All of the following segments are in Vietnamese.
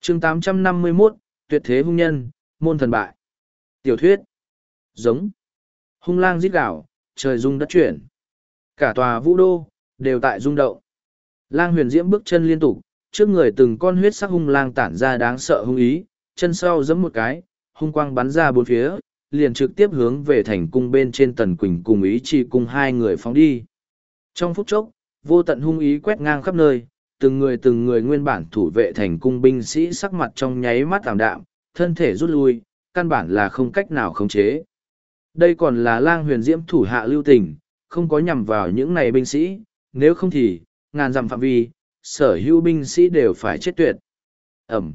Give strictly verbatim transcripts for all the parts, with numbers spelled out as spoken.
chương tám trăm năm mươi mốt, tuyệt thế hung nhân, môn thần bại. Tiểu thuyết. Giống. Hung lang rít gào, trời rung đất chuyển. Cả tòa vũ đô, đều tại rung động. Lang huyền diễm bước chân liên tục, trước người từng con huyết sắc hung lang tản ra đáng sợ hung ý, chân sau giẫm một cái, hung quang bắn ra bốn phía, liền trực tiếp hướng về thành cung bên trên Tần Quỳnh cùng ý chỉ cùng hai người phóng đi. Trong phút chốc, vô tận hung ý quét ngang khắp nơi, từng người từng người nguyên bản thủ vệ thành cung binh sĩ sắc mặt trong nháy mắt ảm đạm, thân thể rút lui, căn bản là không cách nào khống chế. Đây còn là Lang huyền diễm thủ hạ lưu tình, không có nhằm vào những này binh sĩ, nếu không thì, ngàn dặm phạm vi, sở hữu binh sĩ đều phải chết tuyệt. Ẩm.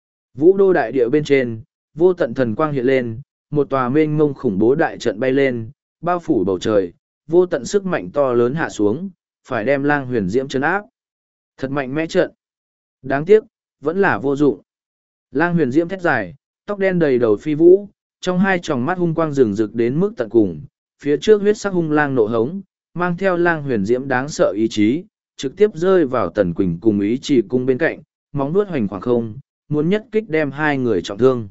Vũ đô đại địa bên trên, vô tận thần quang hiện lên, một tòa mênh mông khủng bố đại trận bay lên, bao phủ bầu trời, vô tận sức mạnh to lớn hạ xuống, phải đem Lang huyền diễm trấn áp. Thật mạnh mẽ trận. Đáng tiếc, vẫn là vô dụng. Lang huyền diễm thét dài, tóc đen đầy đầu phi vũ, trong hai tròng mắt hung quang rừng rực đến mức tận cùng, phía trước huyết sắc hung lang nộ hống, mang theo Lang huyền diễm đáng sợ ý chí, trực tiếp rơi vào Tần Quỳnh cùng ý chỉ cung bên cạnh, móng vuốt hoành khoảng không, muốn nhất kích đem hai người trọng thương.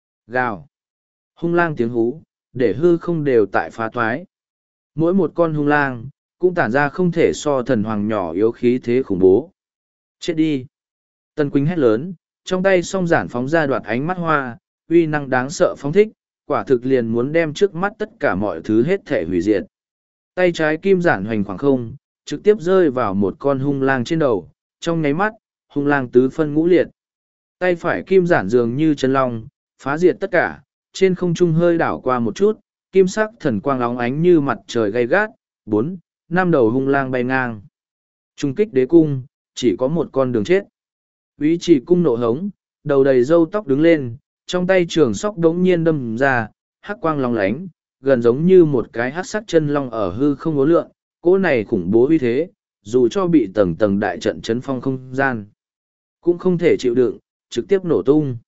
Gào. Hung lang tiếng hú, để hư không đều tại phá thoái. Mỗi một con hung lang, cũng tản ra không thể so thần hoàng nhỏ yếu khí thế khủng bố. Chết đi. Tần Quỳnh hét lớn, trong tay song giản phóng ra đoạt ánh mắt hoa, uy năng đáng sợ phóng thích, quả thực liền muốn đem trước mắt tất cả mọi thứ hết thể hủy diệt. Tay trái kim giản hoành khoảng không, trực tiếp rơi vào một con hung lang trên đầu, trong nháy mắt, hung lang tứ phân ngũ liệt. Tay phải kim giản dường như chân long, phá diệt tất cả, trên không trung hơi đảo qua một chút, kim sắc thần quang óng ánh như mặt trời gay gắt, bốn, năm đầu hung lang bay ngang. Trung kích đế cung, chỉ có một con đường chết. Úy chỉ cung nộ hống, đầu đầy râu tóc đứng lên, trong tay trường sóc đống nhiên đâm ra, hắc quang long lánh, gần giống như một cái hắc sắc chân long ở hư không ngố lượng, cỗ này khủng bố uy thế, dù cho bị tầng tầng đại trận chấn phong không gian, cũng không thể chịu đựng, trực tiếp nổ tung.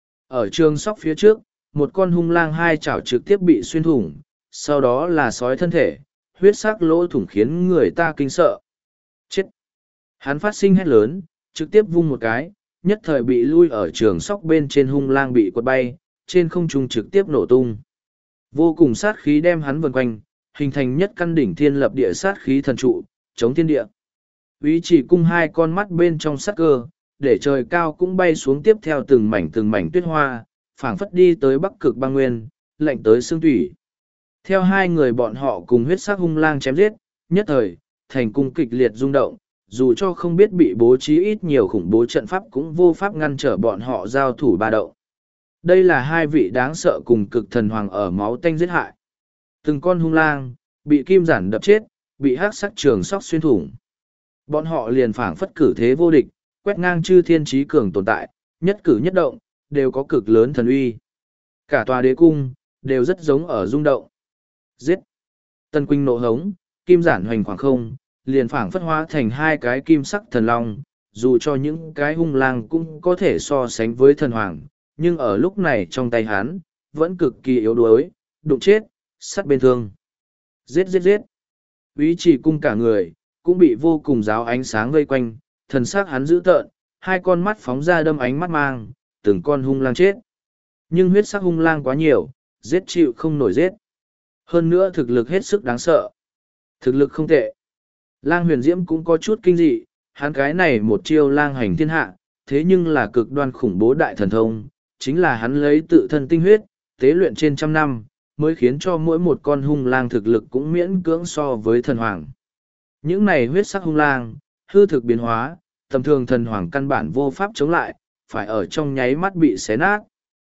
Ở trường sóc phía trước, một con hung lang hai chảo trực tiếp bị xuyên thủng, sau đó là sói thân thể, huyết sắc lỗ thủng khiến người ta kinh sợ. Chết! Hắn phát sinh hét lớn, trực tiếp vung một cái, nhất thời bị lui ở trường sóc bên trên hung lang bị quật bay, trên không trung trực tiếp nổ tung. Vô cùng sát khí đem hắn vần quanh, hình thành nhất căn đỉnh thiên lập địa sát khí thần trụ, chống thiên địa. Úy chỉ cung hai con mắt bên trong sát cơ, để trời cao cũng bay xuống tiếp theo từng mảnh từng mảnh tuyết hoa, phảng phất đi tới bắc cực băng nguyên, lạnh tới xương thủy. Theo hai người bọn họ cùng huyết sắc hung lang chém giết, nhất thời, thành cung kịch liệt rung động, dù cho không biết bị bố trí ít nhiều khủng bố trận pháp cũng vô pháp ngăn trở bọn họ giao thủ ba động. Đây là hai vị đáng sợ cùng cực thần hoàng ở máu tanh giết hại. Từng con hung lang, bị kim giản đập chết, bị hắc sắc trường sóc xuyên thủng. Bọn họ liền phảng phất cử thế vô địch, quét ngang chư thiên trí cường tồn tại, nhất cử nhất động, đều có cực lớn thần uy. Cả tòa đế cung, đều rất giống ở rung động. Giết! Tần Quỳnh nộ hống, kim giản hoành khoảng không, liền phảng phất hóa thành hai cái kim sắc thần long, dù cho những cái hung lang cũng có thể so sánh với thần hoàng, nhưng ở lúc này trong tay hắn, vẫn cực kỳ yếu đuối, đụng chết, sắt bên thương. Giết giết giết! Úy chỉ cung cả người, cũng bị vô cùng giáo ánh sáng vây quanh, thần sắc hắn dữ tợn, hai con mắt phóng ra đâm ánh mắt mang, từng con hung lang chết. Nhưng huyết sắc hung lang quá nhiều, giết chịu không nổi giết. Hơn nữa thực lực hết sức đáng sợ. Thực lực không tệ. Lang huyền diễm cũng có chút kinh dị, hắn cái này một chiêu lang hành thiên hạ, thế nhưng là cực đoan khủng bố đại thần thông, chính là hắn lấy tự thân tinh huyết, tế luyện trên trăm năm, mới khiến cho mỗi một con hung lang thực lực cũng miễn cưỡng so với thần hoàng. Những này huyết sắc hung lang, hư thực biến hóa, tầm thường thần hoàng căn bản vô pháp chống lại, phải ở trong nháy mắt bị xé nát.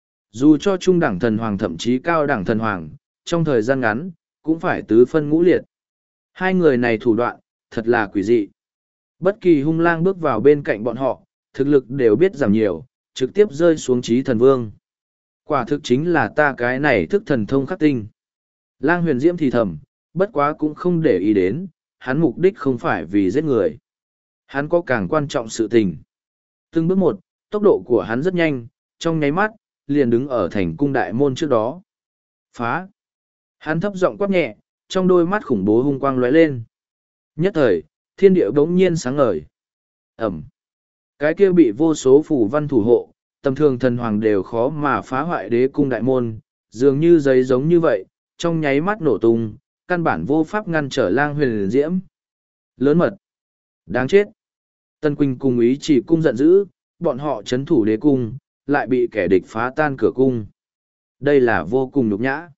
Dù cho trung đẳng thần hoàng thậm chí cao đẳng thần hoàng, trong thời gian ngắn, cũng phải tứ phân ngũ liệt. Hai người này thủ đoạn, thật là quỷ dị. Bất kỳ hung lang bước vào bên cạnh bọn họ, thực lực đều biết giảm nhiều, trực tiếp rơi xuống trí thần vương. Quả thực chính là ta cái này thức thần thông khắc tinh. Lang huyền diễm thì thầm, bất quá cũng không để ý đến, hắn mục đích không phải vì giết người. Hắn có càng quan trọng sự tình. Từng bước một, tốc độ của hắn rất nhanh, trong nháy mắt, liền đứng ở thành cung đại môn trước đó. Phá! Hắn thấp giọng quát nhẹ, trong đôi mắt khủng bố hung quang lóe lên. Nhất thời, thiên địa bỗng nhiên sáng ngời. Ẩm! Cái kia bị vô số phủ văn thủ hộ, tầm thường thần hoàng đều khó mà phá hoại đế cung đại môn, dường như giấy giống như vậy, trong nháy mắt nổ tung, căn bản vô pháp ngăn trở lang huyền diễm. Lớn mật! Đáng chết! Tân Quỳnh cùng ý chỉ cung giận dữ, bọn họ chấn thủ đế cung, lại bị kẻ địch phá tan cửa cung. Đây là vô cùng nhục nhã.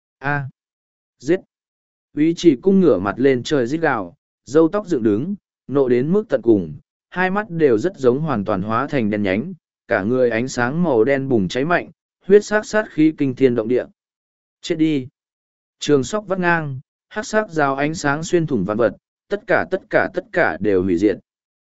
A! Giết! Ý chỉ cung ngửa mặt lên trời rít gào, râu tóc dựng đứng, nộ đến mức tận cùng, hai mắt đều rất giống hoàn toàn hóa thành đen nhánh, cả người ánh sáng màu đen bùng cháy mạnh, huyết sắc sát khí kinh thiên động địa. Chết đi! Trường sóc vắt ngang, hắc sắc rào ánh sáng xuyên thủng vạn vật, tất cả tất cả tất cả đều hủy diệt.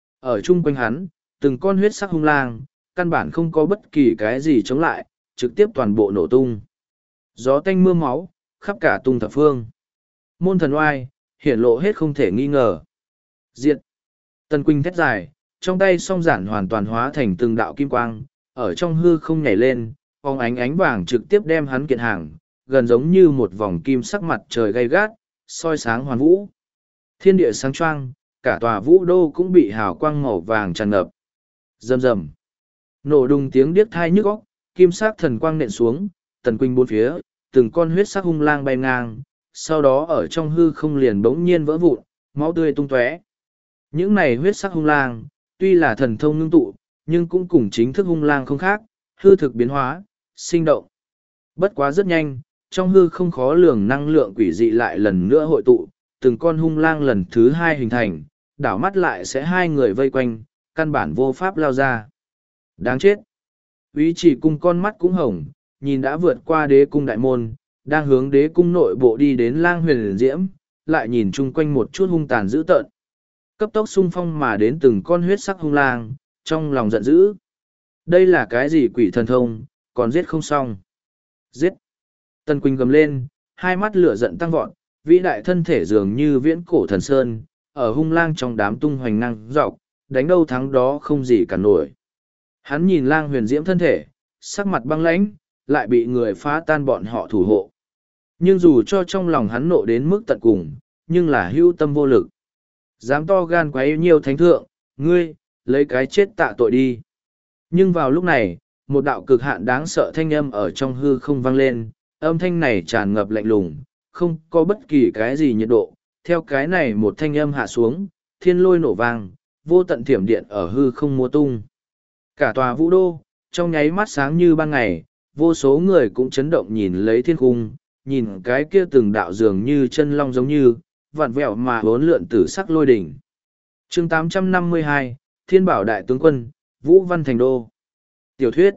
Ở chung quanh hắn, từng con huyết sắc hung lang, căn bản không có bất kỳ cái gì chống lại, trực tiếp toàn bộ nổ tung. Gió tanh mưa máu, khắp cả tung thập phương. Môn thần oai, hiển lộ hết không thể nghi ngờ. Diệt! Tần Quỳnh thét dài, trong tay song giản hoàn toàn hóa thành từng đạo kim quang, ở trong hư không nhảy lên, phóng ánh ánh vàng trực tiếp đem hắn kiện hàng, gần giống như một vòng kim sắc mặt trời gay gắt, soi sáng hoàn vũ. Thiên địa sáng choang, cả tòa vũ đô cũng bị hào quang màu vàng tràn ngập. Rầm rầm. Nổ đùng tiếng điếc thai nhức óc, kim sắc thần quang nện xuống, Tần Quỳnh bốn phía, từng con huyết sắc hung lang bay ngang, sau đó ở trong hư không liền bỗng nhiên vỡ vụn, máu tươi tung tóe. Những này huyết sắc hung lang, tuy là thần thông ngưng tụ, nhưng cũng cùng chính thức hung lang không khác, hư thực biến hóa, sinh động. Bất quá rất nhanh, trong hư không khó lường năng lượng quỷ dị lại lần nữa hội tụ, từng con hung lang lần thứ hai hình thành, đảo mắt lại sẽ hai người vây quanh, căn bản vô pháp lao ra. Đáng chết! Úy chỉ cung con mắt cũng hồng, nhìn đã vượt qua đế cung đại môn, đang hướng đế cung nội bộ đi đến lang huyền diễm, lại nhìn chung quanh một chút hung tàn dữ tợn. Cấp tốc xung phong mà đến từng con huyết sắc hung lang, trong lòng giận dữ. Đây là cái gì quỷ thần thông, còn giết không xong. Giết! Tần Quỳnh gầm lên, hai mắt lửa giận tăng vọt, vĩ đại thân thể dường như viễn cổ thần sơn, ở hung lang trong đám tung hoành năng dọc, đánh đâu thắng đó không gì cả nổi. Hắn nhìn lang huyền diễm thân thể, sắc mặt băng lãnh, lại bị người phá tan bọn họ thủ hộ. Nhưng dù cho trong lòng hắn nộ đến mức tận cùng, nhưng là hữu tâm vô lực. Dám to gan quấy nhiều thánh thượng, ngươi, lấy cái chết tạ tội đi. Nhưng vào lúc này, một đạo cực hạn đáng sợ thanh âm ở trong hư không vang lên, âm thanh này tràn ngập lạnh lùng, không có bất kỳ cái gì nhiệt độ. Theo cái này một thanh âm hạ xuống, thiên lôi nổ vang, vô tận thiểm điện ở hư không múa tung. Cả tòa vũ đô, trong nháy mắt sáng như ban ngày, vô số người cũng chấn động nhìn lấy thiên cung, nhìn cái kia từng đạo dường như chân long giống như, vặn vẹo mà bốn lượn tử sắc lôi đỉnh. chương tám trăm năm mươi hai, Thiên Bảo Đại Tướng Quân, Vũ Văn Thành Đô. Tiểu thuyết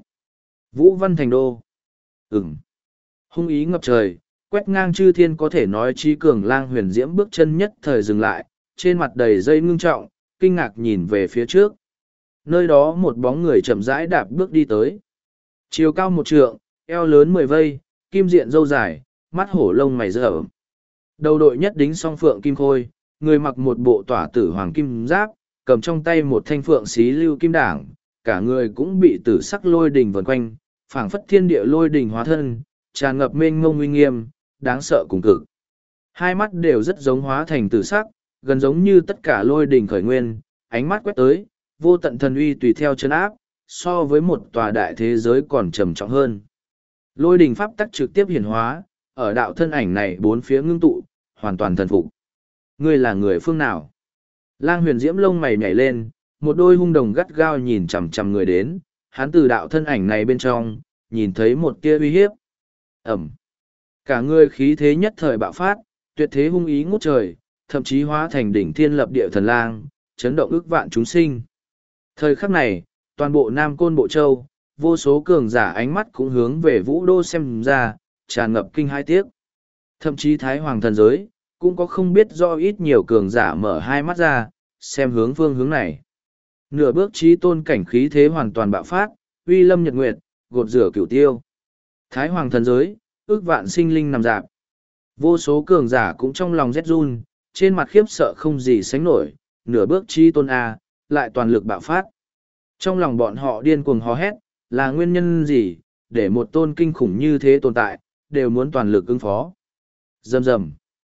Vũ Văn Thành Đô. Ừm. Hung ý ngập trời, quét ngang chư thiên có thể nói trí cường lang huyền diễm bước chân nhất thời dừng lại, trên mặt đầy dây ngưng trọng, kinh ngạc nhìn về phía trước. Nơi đó một bóng người chậm rãi đạp bước đi tới. Chiều cao một trượng, eo lớn mười vây, kim diện râu dài, mắt hổ lông mày rỡ. Đầu đội nhất đính song phượng kim khôi, người mặc một bộ tỏa tử hoàng kim giáp, cầm trong tay một thanh phượng xí lưu kim đảng, cả người cũng bị tử sắc lôi đình vần quanh, phảng phất thiên địa lôi đình hóa thân, tràn ngập mênh mông uy nghiêm, đáng sợ cùng cực. Hai mắt đều rất giống hóa thành tử sắc, gần giống như tất cả lôi đình khởi nguyên, ánh mắt quét tới, vô tận thần uy tùy theo chân áp, so với một tòa đại thế giới còn trầm trọng hơn. Lôi đình pháp tắc trực tiếp hiển hóa, ở đạo thân ảnh này bốn phía ngưng tụ, hoàn toàn thần phục. Ngươi là người phương nào? Lang huyền diễm lông mày nhảy lên, một đôi hung đồng gắt gao nhìn chằm chằm người đến, hắn từ đạo thân ảnh này bên trong, nhìn thấy một tia uy hiếp. Ẩm. Cả người khí thế nhất thời bạo phát, tuyệt thế hung ý ngút trời, thậm chí hóa thành đỉnh thiên lập địa thần lang, chấn động ức vạn chúng sinh. Thời khắc này, toàn bộ Nam Côn Bộ Châu, vô số cường giả ánh mắt cũng hướng về Vũ Đô xem ra, tràn ngập kinh hai tiếc. Thậm chí Thái Hoàng thần giới, cũng có không biết do ít nhiều cường giả mở hai mắt ra, xem hướng phương hướng này. Nửa bước trí tôn cảnh khí thế hoàn toàn bạo phát, uy lâm nhật nguyệt, gột rửa cửu tiêu. Thái Hoàng thần giới, ước vạn sinh linh nằm dạp. Vô số cường giả cũng trong lòng rét run, trên mặt khiếp sợ không gì sánh nổi, nửa bước trí tôn A, lại toàn lực bạo phát. Trong lòng bọn họ điên cuồng hò hét, là nguyên nhân gì, để một tôn kinh khủng như thế tồn tại, đều muốn toàn lực ứng phó. Rầm rầm.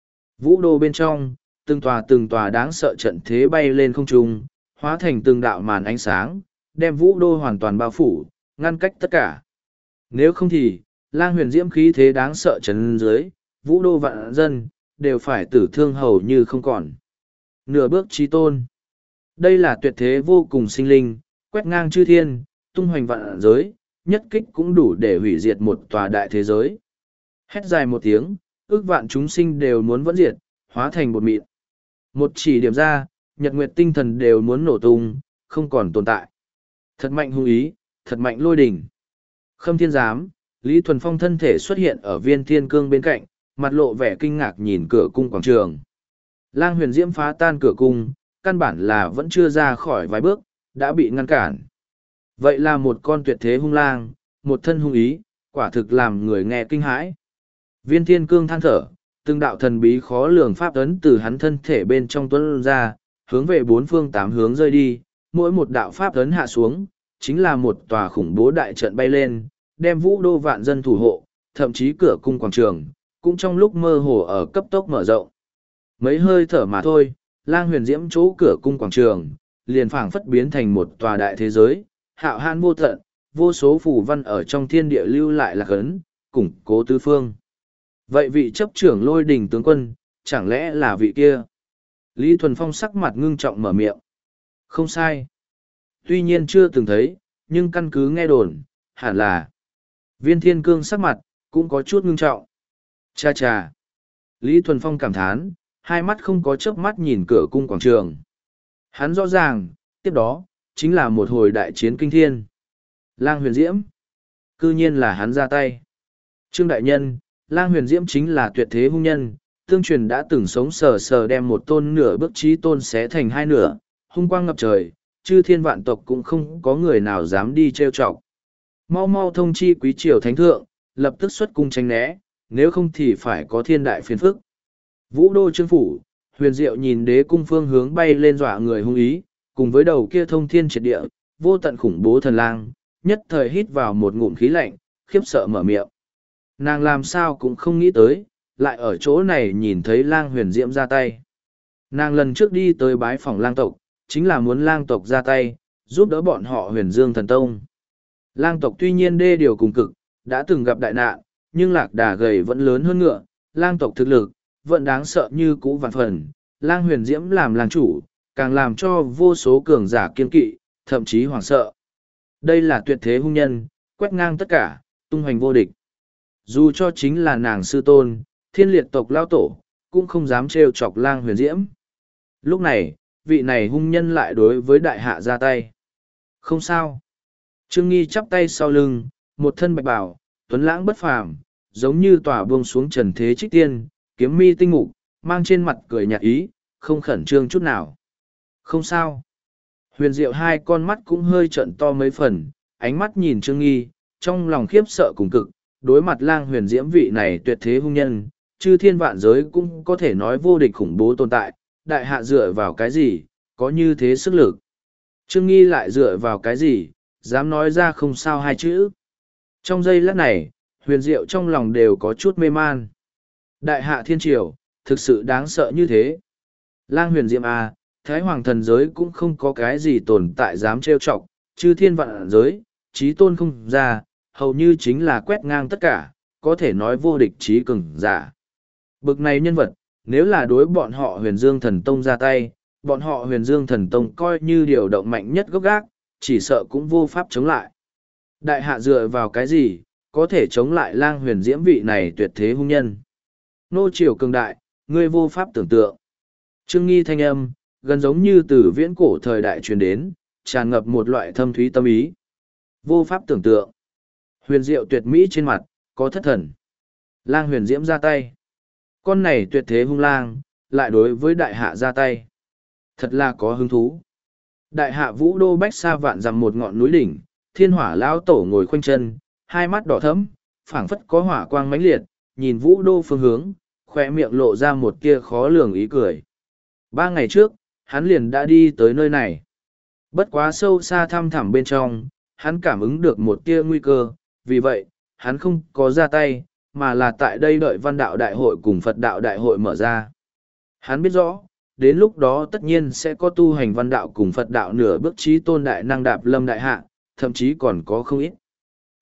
Vũ đô bên trong, từng tòa từng tòa đáng sợ trận thế bay lên không trung, hóa thành từng đạo màn ánh sáng, đem vũ đô hoàn toàn bao phủ, ngăn cách tất cả. Nếu không thì, lang huyền diễm khí thế đáng sợ trấn dưới, vũ đô vạn dân, đều phải tử thương hầu như không còn. Nửa bước trí tôn. Đây là tuyệt thế vô cùng sinh linh, quét ngang chư thiên, tung hoành vạn giới, nhất kích cũng đủ để hủy diệt một tòa đại thế giới. Hét dài một tiếng, ước vạn chúng sinh đều muốn vẫn diệt, hóa thành bột mịn. Một chỉ điểm ra, nhật nguyệt tinh thần đều muốn nổ tung, không còn tồn tại. Thật mạnh hung ý, thật mạnh lôi đỉnh. Khâm thiên giám, Lý Thuần Phong thân thể xuất hiện ở viên thiên cương bên cạnh, mặt lộ vẻ kinh ngạc nhìn cửa cung quảng trường. Lang huyền diễm phá tan cửa cung, căn bản là vẫn chưa ra khỏi vài bước, đã bị ngăn cản. Vậy là một con tuyệt thế hung lang, một thân hung ý, quả thực làm người nghe kinh hãi. Viên thiên cương than thở, từng đạo thần bí khó lường pháp ấn từ hắn thân thể bên trong tuấn ra, hướng về bốn phương tám hướng rơi đi, mỗi một đạo pháp ấn hạ xuống, chính là một tòa khủng bố đại trận bay lên, đem vũ đô vạn dân thủ hộ, thậm chí cửa cung quảng trường, cũng trong lúc mơ hồ ở cấp tốc mở rộng. Mấy hơi thở mà thôi, lang huyền diễm chỗ cửa cung quảng trường, liền phảng phất biến thành một tòa đại thế giới, hạo han vô tận, vô số phù văn ở trong thiên địa lưu lại lạc ấn, củng cố tứ phương. Vậy vị chấp trưởng lôi đình tướng quân, chẳng lẽ là vị kia? Lý Thuần Phong sắc mặt ngưng trọng mở miệng. Không sai. Tuy nhiên chưa từng thấy, nhưng căn cứ nghe đồn, hẳn là. Viên thiên cương sắc mặt, cũng có chút ngưng trọng. Cha cha. Lý Thuần Phong cảm thán, hai mắt không có chớp mắt nhìn cửa cung quảng trường. Hắn rõ ràng, tiếp đó, chính là một hồi đại chiến kinh thiên. Lang huyền diễm. Cư nhiên là hắn ra tay. Trương Đại Nhân, Lang huyền diễm chính là tuyệt thế hung nhân, tương truyền đã từng sống sờ sờ đem một tôn nửa bước trí tôn xé thành hai nửa, hung quang ngập trời, chư thiên vạn tộc cũng không có người nào dám đi trêu chọc. Mau mau thông chi quý triều thánh thượng, lập tức xuất cung tránh né, nếu không thì phải có thiên đại phiền phức. Vũ đô trương phủ, huyền diệu nhìn đế cung phương hướng bay lên dọa người hung ý, cùng với đầu kia thông thiên triệt địa, vô tận khủng bố thần lang, nhất thời hít vào một ngụm khí lạnh, khiếp sợ mở miệng. Nàng làm sao cũng không nghĩ tới, lại ở chỗ này nhìn thấy lang huyền diễm ra tay. Nàng lần trước đi tới bái phòng lang tộc, chính là muốn lang tộc ra tay, giúp đỡ bọn họ huyền dương thần tông. Lang tộc tuy nhiên đê điều cùng cực, đã từng gặp đại nạn, nhưng lạc đà gầy vẫn lớn hơn ngựa, lang tộc thực lực, vẫn đáng sợ như cũ vạn phần. Lang huyền diễm làm lang chủ, càng làm cho vô số cường giả kiên kỵ, thậm chí hoảng sợ. Đây là tuyệt thế hung nhân, quét ngang tất cả, tung hoành vô địch. Dù cho chính là nàng sư tôn, thiên liệt tộc lao tổ, cũng không dám trêu chọc lang huyền diễm. Lúc này, vị này hung nhân lại đối với đại hạ ra tay. Không sao. Trương Nghi chắp tay sau lưng, một thân bạch bào, tuấn lãng bất phàm, giống như tỏa buông xuống trần thế trích tiên, kiếm mi tinh mục, mang trên mặt cười nhạt ý, không khẩn trương chút nào. Không sao. Huyền Diệu hai con mắt cũng hơi trợn to mấy phần, ánh mắt nhìn Trương Nghi, trong lòng khiếp sợ cùng cực, đối mặt lang huyền diễm vị này tuyệt thế hung nhân, chư thiên vạn giới cũng có thể nói vô địch khủng bố tồn tại, đại hạ dựa vào cái gì, có như thế sức lực. Trương Nghi lại dựa vào cái gì, dám nói ra không sao hai chữ. Trong giây lát này, huyền diệu trong lòng đều có chút mê man. Đại hạ thiên triều, thực sự đáng sợ như thế. Lang huyền diễm à, Thái Hoàng thần giới cũng không có cái gì tồn tại dám trêu chọc, chư thiên vạn giới, trí tôn không ra, hầu như chính là quét ngang tất cả, có thể nói vô địch trí cường giả. Bực này nhân vật, nếu là đối bọn họ huyền dương thần tông ra tay, bọn họ huyền dương thần tông coi như điều động mạnh nhất gốc gác, chỉ sợ cũng vô pháp chống lại. Đại hạ dựa vào cái gì, có thể chống lại lang huyền diễm vị này tuyệt thế hung nhân. Nô triều cường đại, ngươi vô pháp tưởng tượng. Trương Nghi thanh âm, gần giống như từ viễn cổ thời đại truyền đến, tràn ngập một loại thâm thúy tâm ý. Vô pháp tưởng tượng. Huyền diệu tuyệt mỹ trên mặt, có thất thần. Lang huyền diễm ra tay. Con này tuyệt thế hung lang, lại đối với đại hạ ra tay. Thật là có hứng thú. Đại hạ vũ đô bách xa vạn dằm một ngọn núi đỉnh, thiên hỏa lao tổ ngồi khoanh chân, hai mắt đỏ thẫm, phảng phất có hỏa quang mãnh liệt, nhìn vũ đô phương hướng, khoe miệng lộ ra một tia khó lường ý cười. Ba ngày trước, hắn liền đã đi tới nơi này. Bất quá sâu xa thăm thẳm bên trong, hắn cảm ứng được một tia nguy cơ, vì vậy, hắn không có ra tay, mà là tại đây đợi văn đạo đại hội cùng Phật đạo đại hội mở ra. Hắn biết rõ, đến lúc đó tất nhiên sẽ có tu hành văn đạo cùng Phật đạo nửa bước trí tôn đại năng đạp lâm đại hạ, thậm chí còn có không ít.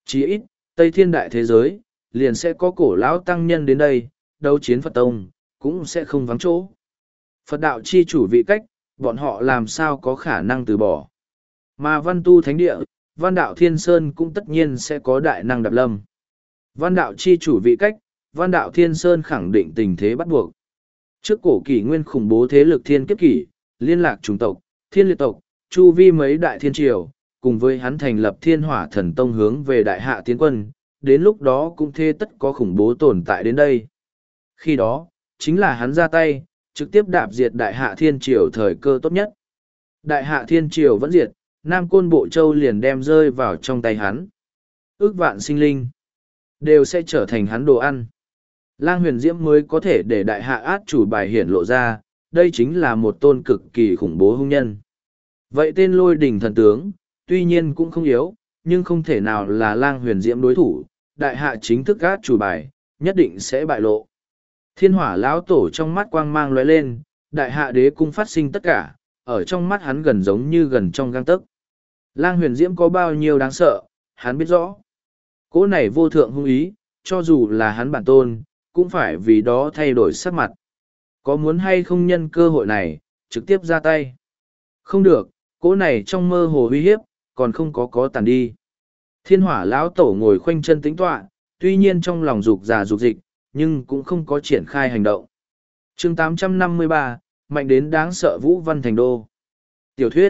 Chỉ ít, Tây Thiên Đại thế giới, liền sẽ có cổ lão tăng nhân đến đây, đấu chiến Phật Tông, cũng sẽ không vắng chỗ. Phật đạo chi chủ vị cách, bọn họ làm sao có khả năng từ bỏ. Mà văn tu thánh địa, văn đạo thiên sơn cũng tất nhiên sẽ có đại năng đạp lâm. Văn đạo chi chủ vị cách, văn đạo thiên sơn khẳng định tình thế bắt buộc. Trước cổ kỷ nguyên khủng bố thế lực thiên kiếp kỷ, liên lạc chủng tộc, thiên liệt tộc, chu vi mấy đại thiên triều, cùng với hắn thành lập thiên hỏa thần tông hướng về đại hạ tiến quân, đến lúc đó cũng thế tất có khủng bố tồn tại đến đây. Khi đó, chính là hắn ra tay, trực tiếp đạp diệt đại hạ thiên triều thời cơ tốt nhất. Đại hạ thiên triều vẫn diệt, Nam Côn Bộ Châu liền đem rơi vào trong tay hắn. Ước vạn sinh linh, đều sẽ trở thành hắn đồ ăn. Lang Huyền Diễm mới có thể để đại hạ át chủ bài hiển lộ ra, đây chính là một tôn cực kỳ khủng bố hung nhân. Vậy tên Lôi Đỉnh thần tướng, tuy nhiên cũng không yếu, nhưng không thể nào là Lang Huyền Diễm đối thủ, đại hạ chính thức át chủ bài, nhất định sẽ bại lộ. Thiên hỏa lão tổ trong mắt quang mang lóe lên, đại hạ đế cung phát sinh tất cả, ở trong mắt hắn gần giống như gần trong gang tấc. Lang Huyền Diễm có bao nhiêu đáng sợ, hắn biết rõ. Cỗ này vô thượng hung ý, cho dù là hắn bản tôn, cũng phải vì đó thay đổi sắc mặt. Có muốn hay không nhân cơ hội này, trực tiếp ra tay. Không được, cỗ này trong mơ hồ uy hiếp, còn không có có tàn đi. Thiên hỏa lão tổ ngồi khoanh chân tính tọa, tuy nhiên trong lòng dục già dục dịch, nhưng cũng không có triển khai hành động. chương tám trăm năm mươi ba, mạnh đến đáng sợ Vũ Văn Thành Đô. Tiểu thuyết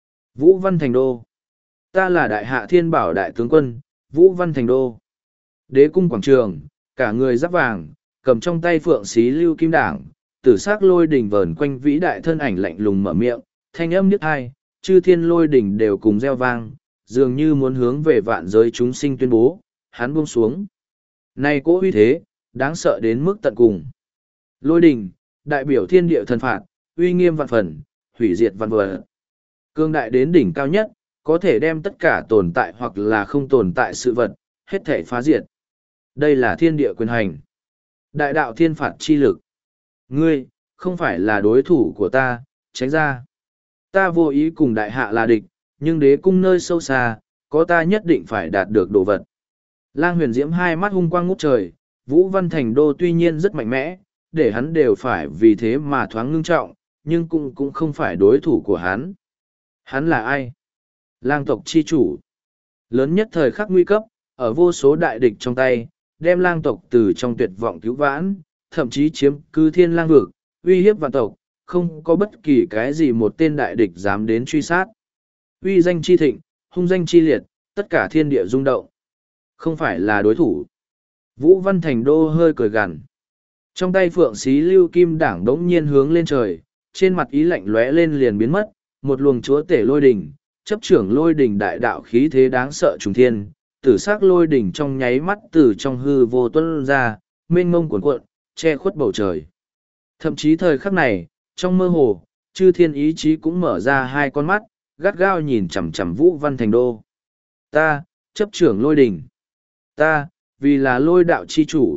Vũ Văn Thành Đô. Ta là đại hạ thiên bảo đại tướng quân, Vũ Văn Thành Đô. Đế cung quảng trường, cả người giáp vàng, cầm trong tay phượng xí lưu kim đảng, tử sắc lôi đỉnh vờn quanh vĩ đại thân ảnh lạnh lùng mở miệng, thanh âm niết hai, chư thiên lôi đỉnh đều cùng reo vang, dường như muốn hướng về vạn giới chúng sinh tuyên bố, hắn buông xuống. Này cỗ uy thế, đáng sợ đến mức tận cùng. Lôi đỉnh, đại biểu thiên địa thần phạt, uy nghiêm vạn phần, hủy diệt vạn vật. Cương đại đến đỉnh cao nhất, có thể đem tất cả tồn tại hoặc là không tồn tại sự vật, hết thể phá diệt. Đây là thiên địa quyền hành. Đại đạo thiên phạt chi lực. Ngươi, không phải là đối thủ của ta, tránh ra. Ta vô ý cùng đại hạ là địch, nhưng đế cung nơi sâu xa, có ta nhất định phải đạt được đồ vật. Lang Huyền Diễm hai mắt hung quang ngút trời, Vũ Văn Thành Đô tuy nhiên rất mạnh mẽ, để hắn đều phải vì thế mà thoáng ngưng trọng, nhưng cũng cũng không phải đối thủ của hắn. Hắn là ai? Lang tộc chi chủ. Lớn nhất thời khắc nguy cấp, ở vô số đại địch trong tay, đem lang tộc từ trong tuyệt vọng cứu vãn, thậm chí chiếm cư thiên lang vực, uy hiếp vạn tộc, không có bất kỳ cái gì một tên đại địch dám đến truy sát. Uy danh chi thịnh, hung danh chi liệt, tất cả thiên địa rung động. Không phải là đối thủ. Vũ Văn Thành Đô hơi cười gằn. Trong tay phượng xí lưu kim đảng đống nhiên hướng lên trời, trên mặt ý lạnh lóe lên liền biến mất, một luồng chúa tể lôi đỉnh, chấp trưởng lôi đỉnh đại đạo khí thế đáng sợ trùng thiên, tử sắc lôi đỉnh trong nháy mắt từ trong hư vô tuân ra, mênh mông cuồn cuộn, che khuất bầu trời. Thậm chí thời khắc này, trong mơ hồ, chư thiên ý chí cũng mở ra hai con mắt, gắt gao nhìn chằm chằm Vũ Văn Thành Đô. Ta, chấp trưởng lôi đỉnh. Ta, vì là lôi đạo chi chủ.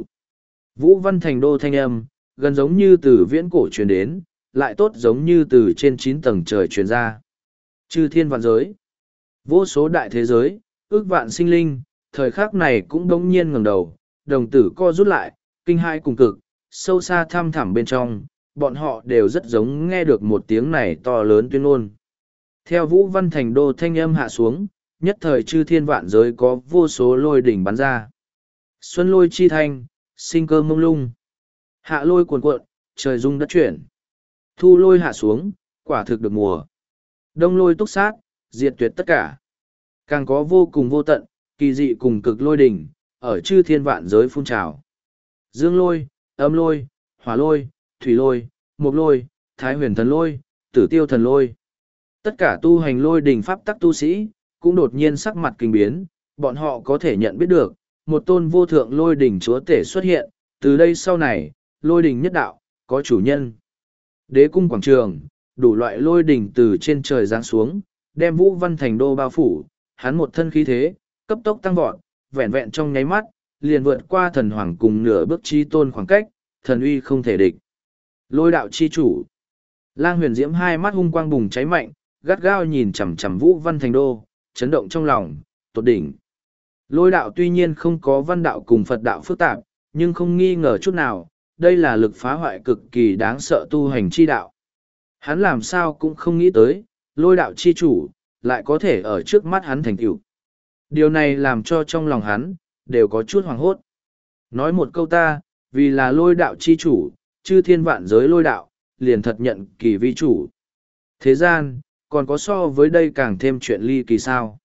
Vũ Văn Thành Đô thanh âm, gần giống như từ viễn cổ truyền đến, lại tốt giống như từ trên chín tầng trời truyền ra. Chư thiên vạn giới, vô số đại thế giới, ước vạn sinh linh, thời khắc này cũng đống nhiên ngẩng đầu, đồng tử co rút lại, kinh hai cùng cực, sâu xa thăm thẳm bên trong, bọn họ đều rất giống nghe được một tiếng này to lớn tuyên ngôn. Theo Vũ Văn Thành Đô thanh âm hạ xuống, nhất thời chư thiên vạn giới có vô số lôi đỉnh bắn ra. Xuân lôi chi thanh, sinh cơ mông lung. Hạ lôi cuồn cuộn, trời rung đất chuyển. Thu lôi hạ xuống, quả thực được mùa. Đông lôi túc sát, diệt tuyệt tất cả. Càng có vô cùng vô tận, kỳ dị cùng cực lôi đỉnh, ở chư thiên vạn giới phun trào. Dương lôi, âm lôi, hỏa lôi, thủy lôi, mộc lôi, thái huyền thần lôi, tử tiêu thần lôi. Tất cả tu hành lôi đỉnh pháp tắc tu sĩ, cũng đột nhiên sắc mặt kinh biến, bọn họ có thể nhận biết được, một tôn vô thượng lôi đỉnh chúa tể xuất hiện, từ đây sau này, lôi đỉnh nhất đạo, có chủ nhân. Đế cung quảng trường, đủ loại lôi đỉnh từ trên trời giáng xuống, đem Vũ Văn Thành Đô bao phủ, hắn một thân khí thế, cấp tốc tăng vọt, vẹn vẹn trong nháy mắt, liền vượt qua thần hoàng cùng nửa bước chi tôn khoảng cách, thần uy không thể địch. Lôi đạo chi chủ. Lang Huyền Diễm hai mắt hung quang bùng cháy mạnh, gắt gao nhìn chằm chằm Vũ Văn Thành Đô, chấn động trong lòng, tột đỉnh. Lôi đạo tuy nhiên không có văn đạo cùng Phật đạo phức tạp, nhưng không nghi ngờ chút nào, đây là lực phá hoại cực kỳ đáng sợ tu hành chi đạo. Hắn làm sao cũng không nghĩ tới, lôi đạo chi chủ, lại có thể ở trước mắt hắn thành tựu. Điều này làm cho trong lòng hắn, đều có chút hoảng hốt. Nói một câu ta, vì là lôi đạo chi chủ, chư thiên vạn giới lôi đạo, liền thật nhận kỳ vi chủ. Thế gian, còn có so với đây càng thêm chuyện ly kỳ sao.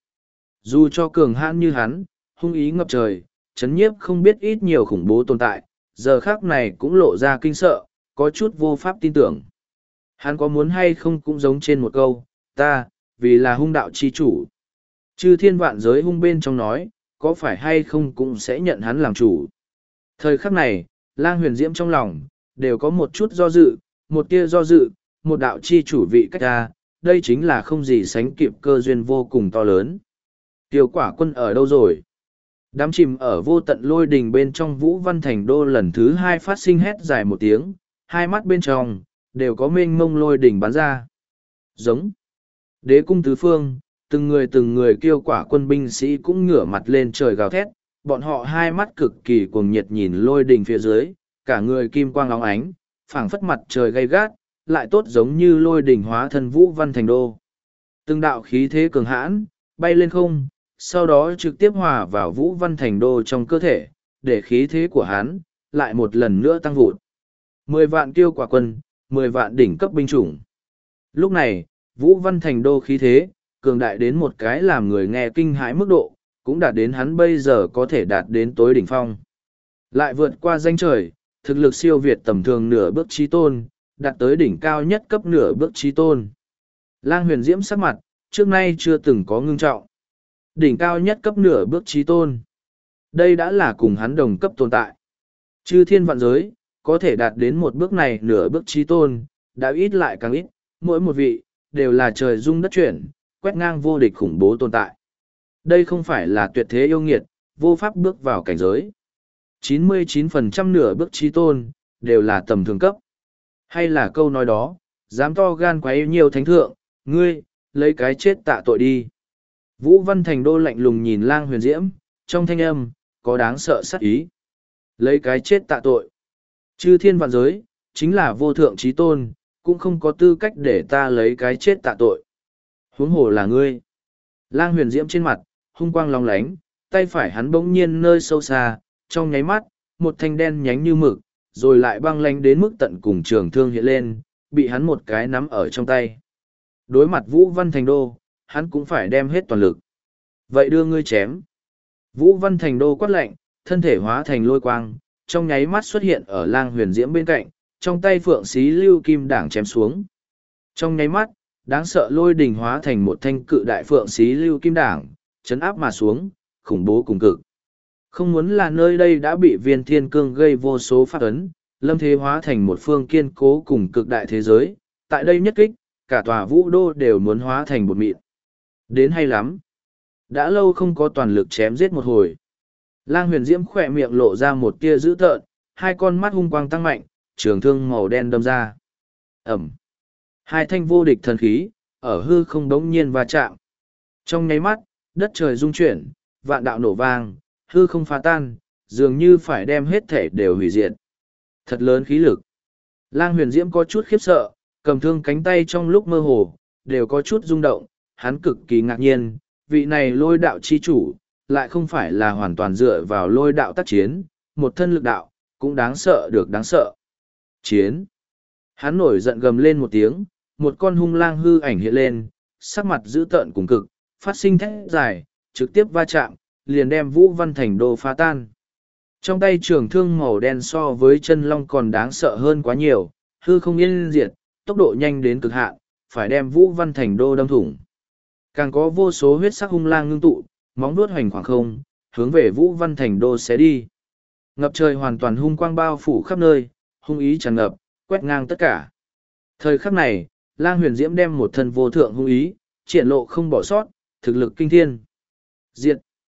Dù cho cường hãn như hắn, hung ý ngập trời, chấn nhiếp không biết ít nhiều khủng bố tồn tại, giờ khác này cũng lộ ra kinh sợ, có chút vô pháp tin tưởng. Hắn có muốn hay không cũng giống trên một câu, ta, vì là hung đạo chi chủ. Chư thiên vạn giới hung bên trong nói, có phải hay không cũng sẽ nhận hắn làm chủ. Thời khắc này, Lang Huyền Diễm trong lòng, đều có một chút do dự, một tia do dự, một đạo chi chủ vị cách ra, đây chính là không gì sánh kịp cơ duyên vô cùng to lớn. Tiêu quả quân ở đâu rồi? Đám chìm ở vô tận lôi đình bên trong Vũ Văn Thành Đô lần thứ hai phát sinh hét dài một tiếng, hai mắt bên trong, đều có mênh mông lôi đỉnh bắn ra. Giống. Đế cung tứ phương, từng người từng người kêu quả quân binh sĩ cũng ngửa mặt lên trời gào thét, bọn họ hai mắt cực kỳ cuồng nhiệt nhìn lôi đỉnh phía dưới, cả người kim quang óng ánh, phảng phất mặt trời gay gắt, lại tốt giống như lôi đỉnh hóa thân Vũ Văn Thành Đô. Từng đạo khí thế cường hãn, bay lên không, sau đó trực tiếp hòa vào Vũ Văn Thành Đô trong cơ thể, để khí thế của hắn lại một lần nữa tăng vụt. Mười vạn kiêu quả quân, mười vạn đỉnh cấp binh chủng. Lúc này, Vũ Văn Thành Đô khí thế, cường đại đến một cái làm người nghe kinh hãi mức độ, cũng đạt đến hắn bây giờ có thể đạt đến tối đỉnh phong. Lại vượt qua danh trời, thực lực siêu việt tầm thường nửa bước chí tôn, đạt tới đỉnh cao nhất cấp nửa bước chí tôn. Lang Huyền Diễm sắc mặt, trước nay chưa từng có ngưng trọng. Đỉnh cao nhất cấp nửa bước chí tôn. Đây đã là cùng hắn đồng cấp tồn tại. Chư thiên vạn giới, có thể đạt đến một bước này nửa bước chí tôn, đã ít lại càng ít, mỗi một vị, đều là trời rung đất chuyển, quét ngang vô địch khủng bố tồn tại. Đây không phải là tuyệt thế yêu nghiệt, vô pháp bước vào cảnh giới. chín mươi chín phần trăm nửa bước chí tôn, đều là tầm thường cấp. Hay là câu nói đó, dám to gan quá yêu nhiều thánh thượng, ngươi, lấy cái chết tạ tội đi. Vũ Văn Thành Đô lạnh lùng nhìn Lang Huyền Diễm, trong thanh âm, có đáng sợ sát ý. Lấy cái chết tạ tội. Chư thiên vạn giới, chính là vô thượng chí tôn, cũng không có tư cách để ta lấy cái chết tạ tội. Huống hồ là ngươi. Lang Huyền Diễm trên mặt, hung quang long lánh, tay phải hắn bỗng nhiên nơi sâu xa, trong nháy mắt, một thanh đen nhánh như mực, rồi lại băng lánh đến mức tận cùng trường thương hiện lên, bị hắn một cái nắm ở trong tay. Đối mặt Vũ Văn Thành Đô, hắn cũng phải đem hết toàn lực. Vậy đưa ngươi chém. Vũ Văn Thành Đô quát lạnh, thân thể hóa thành lôi quang, trong nháy mắt xuất hiện ở Lang Huyền Diễm bên cạnh, trong tay phượng xí lưu kim đảng chém xuống. Trong nháy mắt, đáng sợ lôi đình hóa thành một thanh cự đại phượng xí lưu kim đảng, chấn áp mà xuống, khủng bố cùng cực. Không muốn là nơi đây đã bị viên thiên cương gây vô số phát ấn, lâm thế hóa thành một phương kiên cố cùng cực đại thế giới, tại đây nhất kích, cả tòa vũ đô đều muốn hóa thành bột mịn. Đến hay lắm. Đã lâu không có toàn lực chém giết một hồi. Lang Huyền Diễm khỏe miệng lộ ra một tia dữ tợn, hai con mắt hung quang tăng mạnh, trường thương màu đen đâm ra. Ẩm. Hai thanh vô địch thần khí, ở hư không đống nhiên va chạm. Trong nháy mắt, đất trời rung chuyển, vạn đạo nổ vang, hư không phá tan, dường như phải đem hết thể đều hủy diệt. Thật lớn khí lực. Lang Huyền Diễm có chút khiếp sợ, cầm thương cánh tay trong lúc mơ hồ, đều có chút rung động, hắn cực kỳ ngạc nhiên, vị này lôi đạo chi chủ, lại không phải là hoàn toàn dựa vào lôi đạo tác chiến, một thân lực đạo, cũng đáng sợ được đáng sợ. Chiến. Hắn nổi giận gầm lên một tiếng, một con hung lang hư ảnh hiện lên, sắc mặt dữ tợn cùng cực, phát sinh thét dài, trực tiếp va chạm, liền đem Vũ Văn Thành Đô phá tan. Trong tay trường thương màu đen so với chân long còn đáng sợ hơn quá nhiều, hư không yên diệt, tốc độ nhanh đến cực hạn, phải đem Vũ Văn Thành Đô đâm thủng. Càng có vô số huyết sắc hung lang ngưng tụ, móng vuốt hoành khoảng không, hướng về Vũ Văn Thành Đô sẽ đi. Ngập trời hoàn toàn hung quang bao phủ khắp nơi, hung ý tràn ngập, quét ngang tất cả. Thời khắc này, Lang Huyền Diễm đem một thân vô thượng hung ý, triển lộ không bỏ sót, thực lực kinh thiên. Diệt.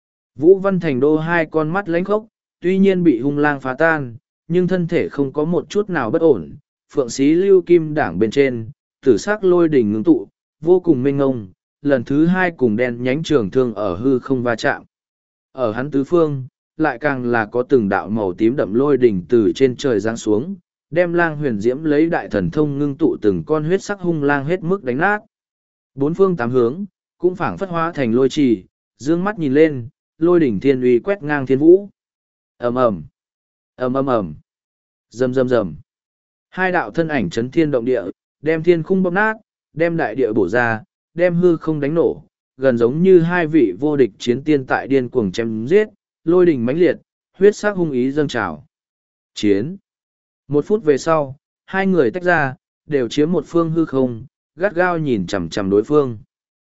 Vũ Văn Thành Đô hai con mắt lánh khốc, tuy nhiên bị hung lang phá tan, nhưng thân thể không có một chút nào bất ổn. Phượng xí lưu kim đảng bên trên, tử sắc lôi đỉnh ngưng tụ, vô cùng mênh ngông, lần thứ hai cùng đen nhánh trường thương ở hư không va chạm. Ở hắn tứ phương, lại càng là có từng đạo màu tím đậm lôi đỉnh từ trên trời giáng xuống, đem lang huyền diễm lấy đại thần thông ngưng tụ từng con huyết sắc hung lang hết mức đánh nát. Bốn phương tám hướng, cũng phảng phất hóa thành lôi trì, dương mắt nhìn lên, lôi đỉnh thiên uy quét ngang thiên vũ. ầm ầm, ầm ầm ầm, rầm rầm rầm. Hai đạo thân ảnh chấn thiên động địa, đem thiên khung bóp nát, đem đại địa bổ ra, đem hư không đánh nổ, gần giống như hai vị vô địch chiến tiên tại điên cuồng chém giết, lôi đỉnh mãnh liệt, huyết sắc hung ý dâng trào. Chiến. Một phút về sau, hai người tách ra, đều chiếm một phương hư không, gắt gao nhìn chằm chằm đối phương.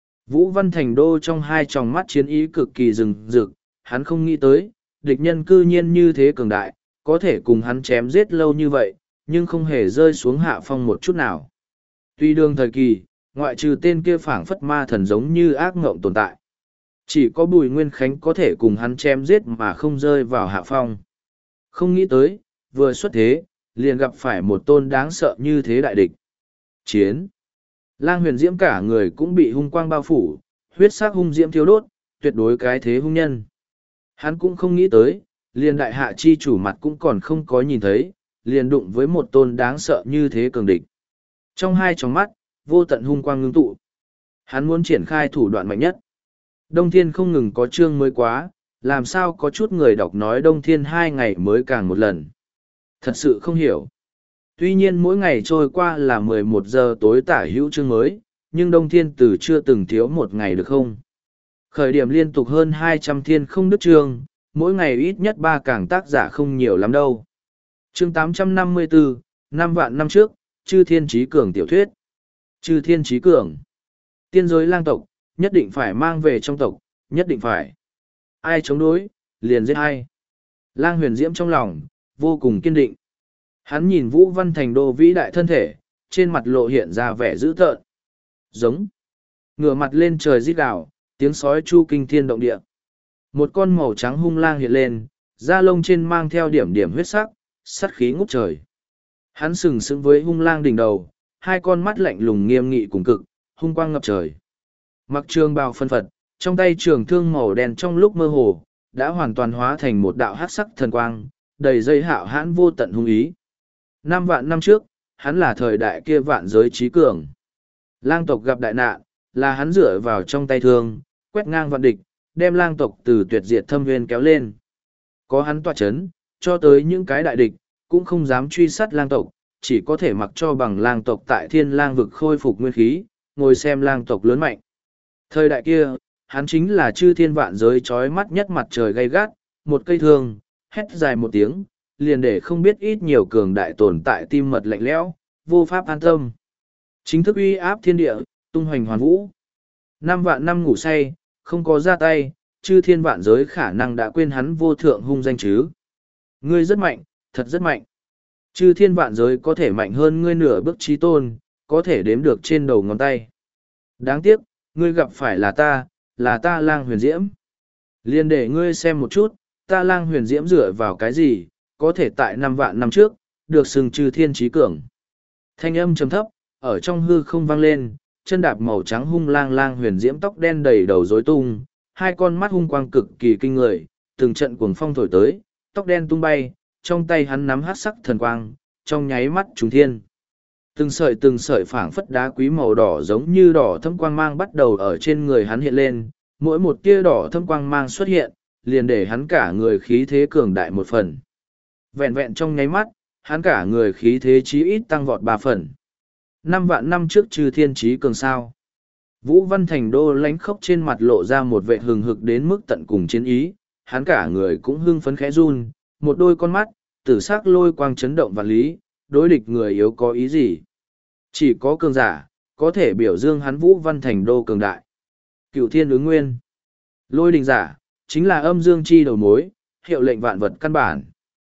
Vũ Văn Thành Đô trong hai tròng mắt chiến ý cực kỳ rừng rực, hắn không nghĩ tới, địch nhân cư nhiên như thế cường đại, có thể cùng hắn chém giết lâu như vậy, nhưng không hề rơi xuống hạ phong một chút nào. Tuy đương thời kỳ, ngoại trừ tên kia phảng phất ma thần giống như ác ngộng tồn tại. Chỉ có Bùi Nguyên Khánh có thể cùng hắn chém giết mà không rơi vào hạ phong. Không nghĩ tới, vừa xuất thế, liền gặp phải một tôn đáng sợ như thế đại địch. Chiến. Lang huyền diễm cả người cũng bị hung quang bao phủ, huyết sắc hung diễm thiêu đốt, tuyệt đối cái thế hung nhân. Hắn cũng không nghĩ tới, liền đại hạ chi chủ mặt cũng còn không có nhìn thấy, liền đụng với một tôn đáng sợ như thế cường địch. Trong hai tròng mắt, vô tận hung quang ngưng tụ. Hắn muốn triển khai thủ đoạn mạnh nhất. Đông Thiên không ngừng có chương mới quá, làm sao có chút người đọc nói Đông Thiên hai ngày mới càng một lần. Thật sự không hiểu. Tuy nhiên mỗi ngày trôi qua là mười một giờ tối tả hữu chương mới, nhưng Đông Thiên từ chưa từng thiếu một ngày được không? Khởi điểm liên tục hơn hai trăm thiên không đứt chương, mỗi ngày ít nhất ba càng tác giả không nhiều lắm đâu. Chương tám trăm năm mươi bốn, năm vạn năm trước, Chư Thiên Chí Cường tiểu thuyết. Chư Thiên Chí Cường. Tiên giới lang tộc, nhất định phải mang về trong tộc, nhất định phải. Ai chống đối, liền giết ai. Lang huyền diễm trong lòng, vô cùng kiên định. Hắn nhìn Vũ Văn Thành Đô vĩ đại thân thể, trên mặt lộ hiện ra vẻ dữ tợn. Giống. Ngửa mặt lên trời rít gào, tiếng sói chu kinh thiên động địa. Một con màu trắng hung lang hiện lên, da lông trên mang theo điểm điểm huyết sắc, sắt khí ngút trời. Hắn sừng sững với hung lang đỉnh đầu, hai con mắt lạnh lùng nghiêm nghị cùng cực, hung quang ngập trời. Mặc trường bào phân phật, trong tay trường thương màu đen trong lúc mơ hồ, đã hoàn toàn hóa thành một đạo hắc sắc thần quang, đầy dây hạo hãn vô tận hung ý. Năm vạn năm trước, hắn là thời đại kia vạn giới trí cường. Lang tộc gặp đại nạn, là hắn dựa vào trong tay thương, quét ngang vạn địch, đem lang tộc từ tuyệt diệt thâm nguyên kéo lên. Có hắn tọa chấn, cho tới những cái đại địch, cũng không dám truy sát lang tộc, chỉ có thể mặc cho bằng lang tộc tại thiên lang vực khôi phục nguyên khí, ngồi xem lang tộc lớn mạnh. Thời đại kia, hắn chính là chư thiên vạn giới trói mắt nhất mặt trời gay gắt, một cây thương, hét dài một tiếng, liền để không biết ít nhiều cường đại tồn tại tim mật lạnh lẽo, vô pháp an tâm. Chính thức uy áp thiên địa, tung hoành hoàn vũ. Năm vạn năm ngủ say, không có ra tay, chư thiên vạn giới khả năng đã quên hắn vô thượng hung danh chứ. Ngươi rất mạnh, thật rất mạnh. Chư thiên vạn giới có thể mạnh hơn ngươi nửa bước trí tôn, có thể đếm được trên đầu ngón tay. Đáng tiếc, ngươi gặp phải là ta, là ta lang huyền diễm. Liên để ngươi xem một chút, ta lang huyền diễm dựa vào cái gì, có thể tại năm vạn năm trước, được xưng chư thiên trí cường. Thanh âm trầm thấp, ở trong hư không vang lên, chân đạp màu trắng hung lang lang huyền diễm tóc đen đầy đầu rối tung, hai con mắt hung quang cực kỳ kinh người, từng trận cuồng phong thổi tới, tóc đen tung bay, trong tay hắn nắm hắc sắc thần quang, trong nháy mắt trùng thiên. Từng sợi từng sợi phảng phất đá quý màu đỏ giống như đỏ thâm quang mang bắt đầu ở trên người hắn hiện lên, mỗi một tia đỏ thâm quang mang xuất hiện, liền để hắn cả người khí thế cường đại một phần. Vẹn vẹn trong nháy mắt, hắn cả người khí thế chí ít tăng vọt ba phần. Năm vạn năm trước chư thiên chí cường sao. Vũ Văn Thành Đô lánh khốc trên mặt lộ ra một vệ hừng hực đến mức tận cùng chiến ý, hắn cả người cũng hưng phấn khẽ run, một đôi con mắt, tử sắc lôi quang chấn động vạn lý, đối địch người yếu có ý gì. Chỉ có cường giả, có thể biểu dương hắn Vũ Văn Thành Đô cường đại. Cựu thiên ứng nguyên. Lôi đình giả, chính là âm dương chi đầu mối, hiệu lệnh vạn vật căn bản.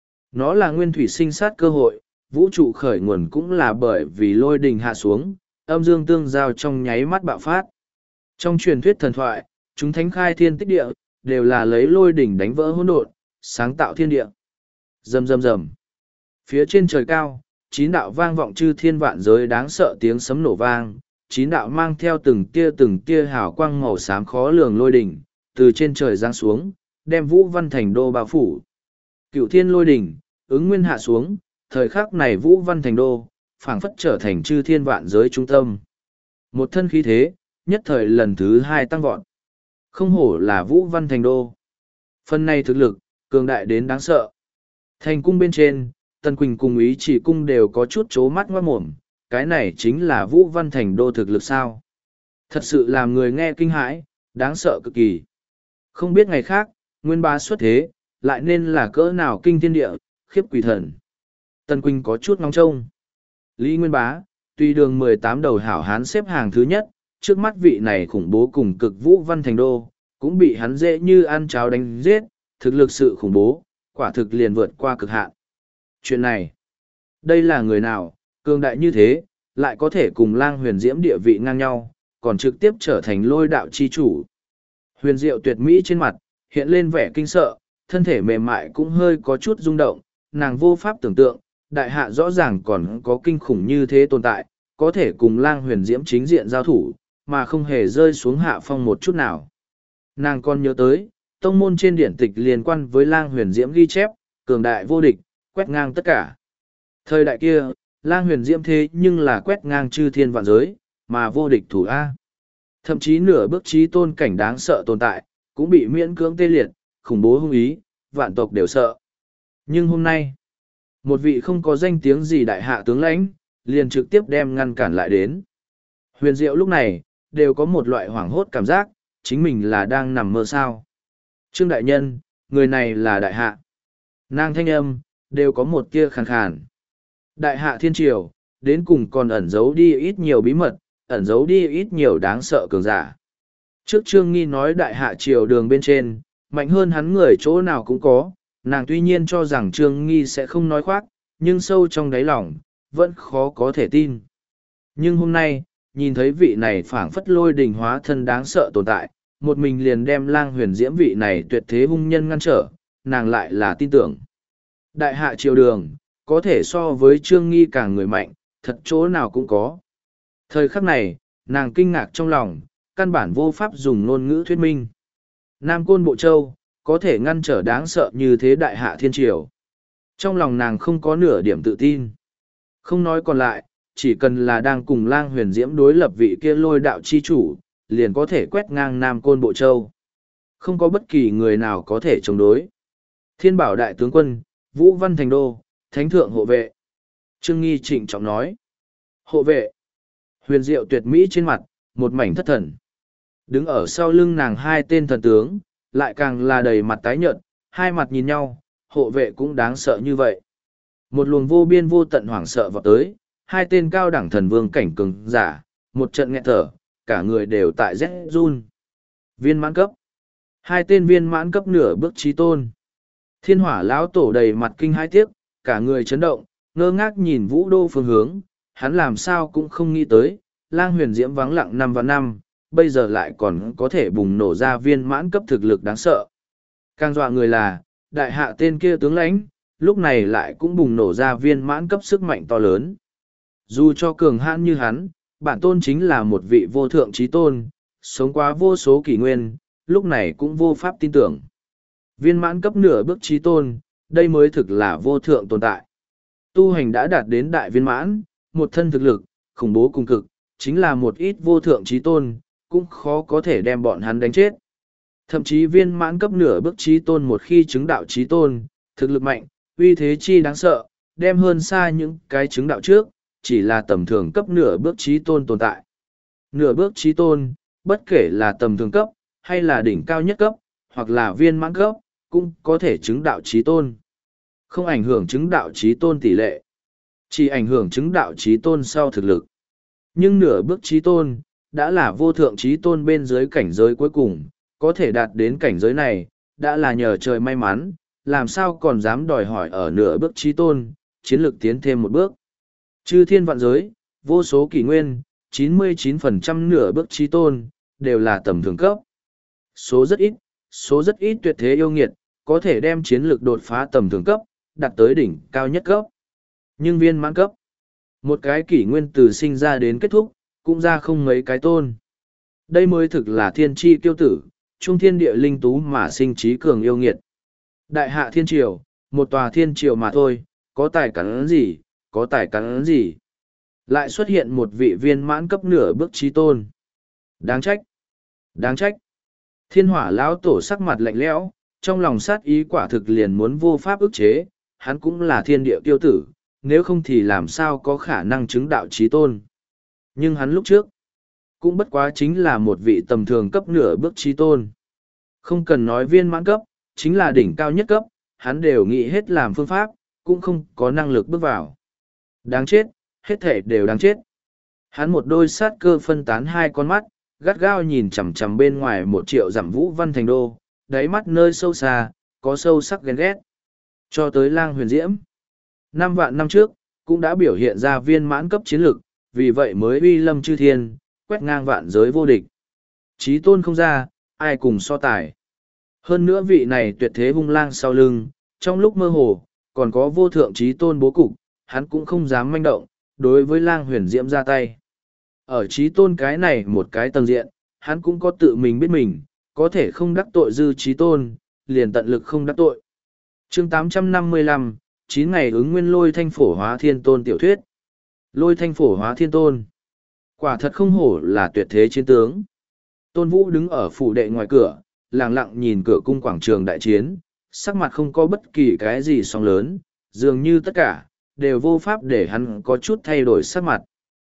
Nó là nguyên thủy sinh sát cơ hội, vũ trụ khởi nguồn cũng là bởi vì lôi đình hạ xuống, âm dương tương giao trong nháy mắt bạo phát. Trong truyền thuyết thần thoại, chúng thánh khai thiên tích địa, đều là lấy lôi đỉnh đánh vỡ hỗn độn, sáng tạo thiên địa. Rầm rầm rầm. Phía trên trời cao, chín đạo vang vọng chư thiên vạn giới đáng sợ tiếng sấm nổ vang, chín đạo mang theo từng tia từng tia hào quang màu xám khó lường lôi đỉnh, từ trên trời giáng xuống, đem Vũ Văn Thành Đô bao phủ. Cựu thiên lôi đỉnh, ứng nguyên hạ xuống, thời khắc này Vũ Văn Thành Đô, phảng phất trở thành chư thiên vạn giới trung tâm. Một thân khí thế, nhất thời lần thứ hai tăng vọt. Không hổ là Vũ Văn Thành Đô. Phần này thực lực, cường đại đến đáng sợ. Thành cung bên trên, Tần Quỳnh cùng Ý Chỉ cung đều có chút chố mắt ngoát mồm, cái này chính là Vũ Văn Thành Đô thực lực sao. Thật sự làm người nghe kinh hãi, đáng sợ cực kỳ. Không biết ngày khác, nguyên bá xuất thế, lại nên là cỡ nào kinh thiên địa, khiếp quỷ thần. Tần Quỳnh có chút ngóng trông. Lý Nguyên Bá, tuy đường mười tám đầu hảo hán xếp hàng thứ nhất, trước mắt vị này khủng bố cùng cực Vũ Văn Thành Đô, cũng bị hắn dễ như ăn cháo đánh giết, thực lực sự khủng bố, quả thực liền vượt qua cực hạn. Chuyện này, đây là người nào, cường đại như thế, lại có thể cùng Lang Huyền Diễm địa vị ngang nhau, còn trực tiếp trở thành lôi đạo chi chủ. Huyền Diệu tuyệt mỹ trên mặt, hiện lên vẻ kinh sợ, thân thể mềm mại cũng hơi có chút rung động, nàng vô pháp tưởng tượng, đại hạ rõ ràng còn có kinh khủng như thế tồn tại, có thể cùng Lang Huyền Diễm chính diện giao thủ, mà không hề rơi xuống hạ phong một chút nào. Nàng còn nhớ tới, tông môn trên điển tịch liên quan với Lang Huyền Diễm ghi chép, cường đại vô địch, quét ngang tất cả. Thời đại kia, Lang Huyền Diễm thế nhưng là quét ngang chư thiên vạn giới, mà vô địch thủ A. Thậm chí nửa bước trí tôn cảnh đáng sợ tồn tại, cũng bị miễn cưỡng tê liệt, khủng bố hung ý, vạn tộc đều sợ. Nhưng hôm nay, một vị không có danh tiếng gì đại hạ tướng lãnh, liền trực tiếp đem ngăn cản lại đến. Huyền Diệu lúc này, đều có một loại hoảng hốt cảm giác, chính mình là đang nằm mơ sao. Trương Đại Nhân, người này là đại hạ. Nàng thanh âm, đều có một tia khàn khàn. Đại hạ thiên triều, đến cùng còn ẩn giấu đi ít nhiều bí mật, ẩn giấu đi ít nhiều đáng sợ cường giả. Trước Trương Nghi nói đại hạ triều đường bên trên, mạnh hơn hắn người chỗ nào cũng có, nàng tuy nhiên cho rằng Trương Nghi sẽ không nói khoác, nhưng sâu trong đáy lòng, vẫn khó có thể tin. Nhưng hôm nay, nhìn thấy vị này phảng phất lôi đình hóa thân đáng sợ tồn tại, một mình liền đem Lang Huyền Diễm vị này tuyệt thế hung nhân ngăn trở, nàng lại là tin tưởng. Đại hạ triều đường, có thể so với Trương Nghi càng người mạnh, thật chỗ nào cũng có. Thời khắc này, nàng kinh ngạc trong lòng, căn bản vô pháp dùng ngôn ngữ thuyết minh. Nam Côn Bộ Châu, có thể ngăn trở đáng sợ như thế đại hạ thiên triều. Trong lòng nàng không có nửa điểm tự tin. Không nói còn lại, chỉ cần là đang cùng Lang Huyền Diễm đối lập vị kia lôi đạo chi chủ, liền có thể quét ngang Nam Côn Bộ Châu. Không có bất kỳ người nào có thể chống đối. Thiên Bảo Đại Tướng Quân, Vũ Văn Thành Đô, Thánh Thượng Hộ Vệ. Trương Nghi trịnh trọng nói. Hộ vệ. Huyền Diệu tuyệt mỹ trên mặt, một mảnh thất thần. Đứng ở sau lưng nàng hai tên thần tướng, lại càng là đầy mặt tái nhợt, hai mặt nhìn nhau, hộ vệ cũng đáng sợ như vậy. Một luồng vô biên vô tận hoảng sợ vọt tới, hai tên cao đẳng thần vương cảnh cường giả, một trận nghẹt thở, cả người đều tại rét run. Viên mãn cấp. Hai tên viên mãn cấp nửa bước trí tôn. Thiên hỏa lão tổ đầy mặt kinh hai tiếc, cả người chấn động, ngơ ngác nhìn vũ đô phương hướng, hắn làm sao cũng không nghĩ tới, Lang Huyền Diễm vắng lặng năm và năm, bây giờ lại còn có thể bùng nổ ra viên mãn cấp thực lực đáng sợ. Càng dọa người là, đại hạ tên kia tướng lãnh, lúc này lại cũng bùng nổ ra viên mãn cấp sức mạnh to lớn. Dù cho cường hãn như hắn, bản tôn chính là một vị vô thượng trí tôn, sống qua vô số kỷ nguyên, lúc này cũng vô pháp tin tưởng. Viên mãn cấp nửa bước trí tôn, đây mới thực là vô thượng tồn tại. Tu hành đã đạt đến đại viên mãn, một thân thực lực, khủng bố cùng cực, chính là một ít vô thượng trí tôn, cũng khó có thể đem bọn hắn đánh chết. Thậm chí viên mãn cấp nửa bước trí tôn một khi chứng đạo trí tôn, thực lực mạnh, uy thế chi đáng sợ, đem hơn xa những cái chứng đạo trước, chỉ là tầm thường cấp nửa bước trí tôn tồn tại. Nửa bước trí tôn, bất kể là tầm thường cấp, hay là đỉnh cao nhất cấp, hoặc là viên mãn cấp, cũng có thể chứng đạo trí tôn. Không ảnh hưởng chứng đạo trí tôn tỷ lệ, chỉ ảnh hưởng chứng đạo trí tôn sau thực lực. Nhưng nửa bước trí tôn, đã là vô thượng trí tôn bên dưới cảnh giới cuối cùng, có thể đạt đến cảnh giới này, đã là nhờ trời may mắn, làm sao còn dám đòi hỏi ở nửa bước trí tôn, chiến lược tiến thêm một bước. Chư thiên vạn giới, vô số kỷ nguyên, chín mươi chín phần trăm nửa bước trí tôn, đều là tầm thường cấp. Số rất ít, số rất ít tuyệt thế yêu nghiệt, có thể đem chiến lược đột phá tầm thường cấp, đạt tới đỉnh cao nhất cấp. Nhưng viên mãn cấp, một cái kỷ nguyên từ sinh ra đến kết thúc, cũng ra không mấy cái tôn. Đây mới thực là thiên tri kiêu tử, trung thiên địa linh tú mà sinh trí cường yêu nghiệt. Đại hạ thiên triều, một tòa thiên triều mà thôi, có tài cắn gì, có tài cắn gì. Lại xuất hiện một vị viên mãn cấp nửa bước trí tôn. Đáng trách, đáng trách. Thiên hỏa lão tổ sắc mặt lạnh lẽo, trong lòng sát ý quả thực liền muốn vô pháp ức chế, hắn cũng là thiên địa tiêu tử, nếu không thì làm sao có khả năng chứng đạo trí tôn. Nhưng hắn lúc trước, cũng bất quá chính là một vị tầm thường cấp nửa bước trí tôn. Không cần nói viên mãn cấp, chính là đỉnh cao nhất cấp, hắn đều nghĩ hết làm phương pháp, cũng không có năng lực bước vào. Đáng chết, hết thể đều đáng chết. Hắn một đôi sát cơ phân tán hai con mắt, gắt gao nhìn chằm chằm bên ngoài một triệu dặm Vũ Văn Thành Đô, đáy mắt nơi sâu xa, có sâu sắc ghen ghét. Cho tới Lang Huyền Diễm. Năm vạn năm trước, cũng đã biểu hiện ra viên mãn cấp chiến lực, vì vậy mới uy lâm chư thiên, quét ngang vạn giới vô địch. Chí tôn không ra, ai cùng so tài. Hơn nữa vị này tuyệt thế hung lang sau lưng, trong lúc mơ hồ, còn có vô thượng chí tôn bố cục, hắn cũng không dám manh động, đối với Lang Huyền Diễm ra tay. Ở chí tôn cái này một cái tầng diện, hắn cũng có tự mình biết mình, có thể không đắc tội dư chí tôn, liền tận lực không đắc tội. Chương tám trăm năm mươi lăm, chín ngày ứng nguyên lôi thanh phổ hóa thiên tôn tiểu thuyết. Lôi thanh phổ hóa thiên tôn. Quả thật không hổ là tuyệt thế chiến tướng. Tôn Vũ đứng ở phủ đệ ngoài cửa, lặng lặng nhìn cửa cung quảng trường đại chiến, sắc mặt không có bất kỳ cái gì sóng lớn, dường như tất cả, đều vô pháp để hắn có chút thay đổi sắc mặt.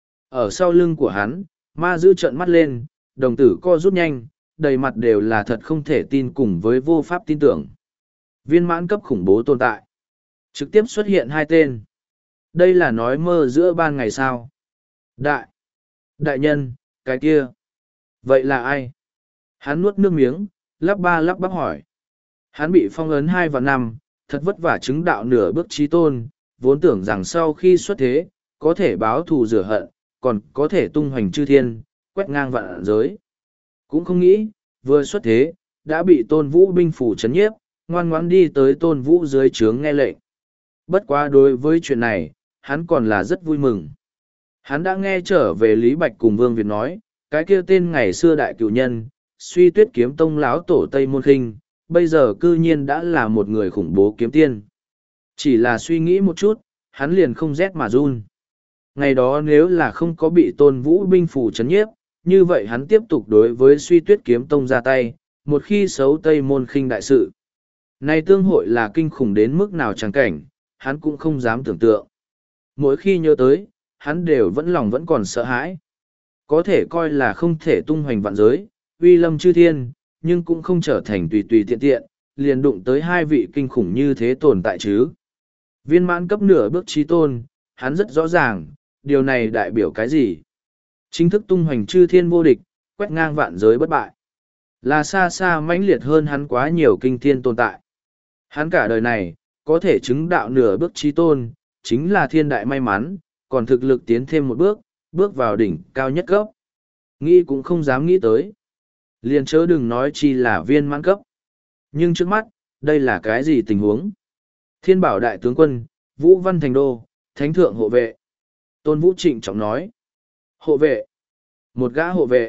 Ở sau lưng của hắn, ma giữ trợn mắt lên, đồng tử co rút nhanh, đầy mặt đều là thật không thể tin cùng với vô pháp tin tưởng. Viên mãn cấp khủng bố tồn tại. Trực tiếp xuất hiện hai tên. Đây là nói mơ giữa ban ngày sao. Đại. Đại nhân, cái kia. Vậy là ai? Hắn nuốt nước miếng, lắp ba lắp bắp hỏi. Hắn bị phong ấn hai và năm, thật vất vả chứng đạo nửa bước trí tôn, vốn tưởng rằng sau khi xuất thế, có thể báo thù rửa hận, còn có thể tung hoành chư thiên, quét ngang vạn giới. Cũng không nghĩ, vừa xuất thế, đã bị tôn vũ binh phủ chấn nhiếp, ngoan ngoãn đi tới tôn vũ dưới trướng nghe lệnh. Bất quá đối với chuyện này, hắn còn là rất vui mừng. Hắn đã nghe trở về Lý Bạch cùng Vương Việt nói, cái kia tên ngày xưa đại cựu nhân, suy tuyết kiếm tông lão tổ Tây Môn Khinh, bây giờ cư nhiên đã là một người khủng bố kiếm tiên. Chỉ là suy nghĩ một chút, hắn liền không rét mà run. Ngày đó nếu là không có bị tôn vũ binh phủ chấn nhiếp, như vậy hắn tiếp tục đối với suy tuyết kiếm tông ra tay, một khi xấu Tây Môn Khinh đại sự. Này tương hội là kinh khủng đến mức nào chẳng cảnh, hắn cũng không dám tưởng tượng. Mỗi khi nhớ tới, hắn đều vẫn lòng vẫn còn sợ hãi. Có thể coi là không thể tung hoành vạn giới, uy lâm chư thiên, nhưng cũng không trở thành tùy tùy tiện tiện, liền đụng tới hai vị kinh khủng như thế tồn tại chứ. Viên mãn cấp nửa bước trí tôn, hắn rất rõ ràng, điều này đại biểu cái gì? Chính thức tung hoành chư thiên vô địch, quét ngang vạn giới bất bại. Là xa xa mãnh liệt hơn hắn quá nhiều kinh thiên tồn tại. Hắn cả đời này, có thể chứng đạo nửa bước trí tôn, chính là thiên đại may mắn, còn thực lực tiến thêm một bước, bước vào đỉnh cao nhất cấp. Nghĩ cũng không dám nghĩ tới. Liền chớ đừng nói chi là viên mãn cấp. Nhưng trước mắt, đây là cái gì tình huống? Thiên bảo đại tướng quân, Vũ Văn Thành Đô, Thánh thượng hộ vệ. Tôn Vũ trịnh trọng nói. Hộ vệ. Một gã hộ vệ.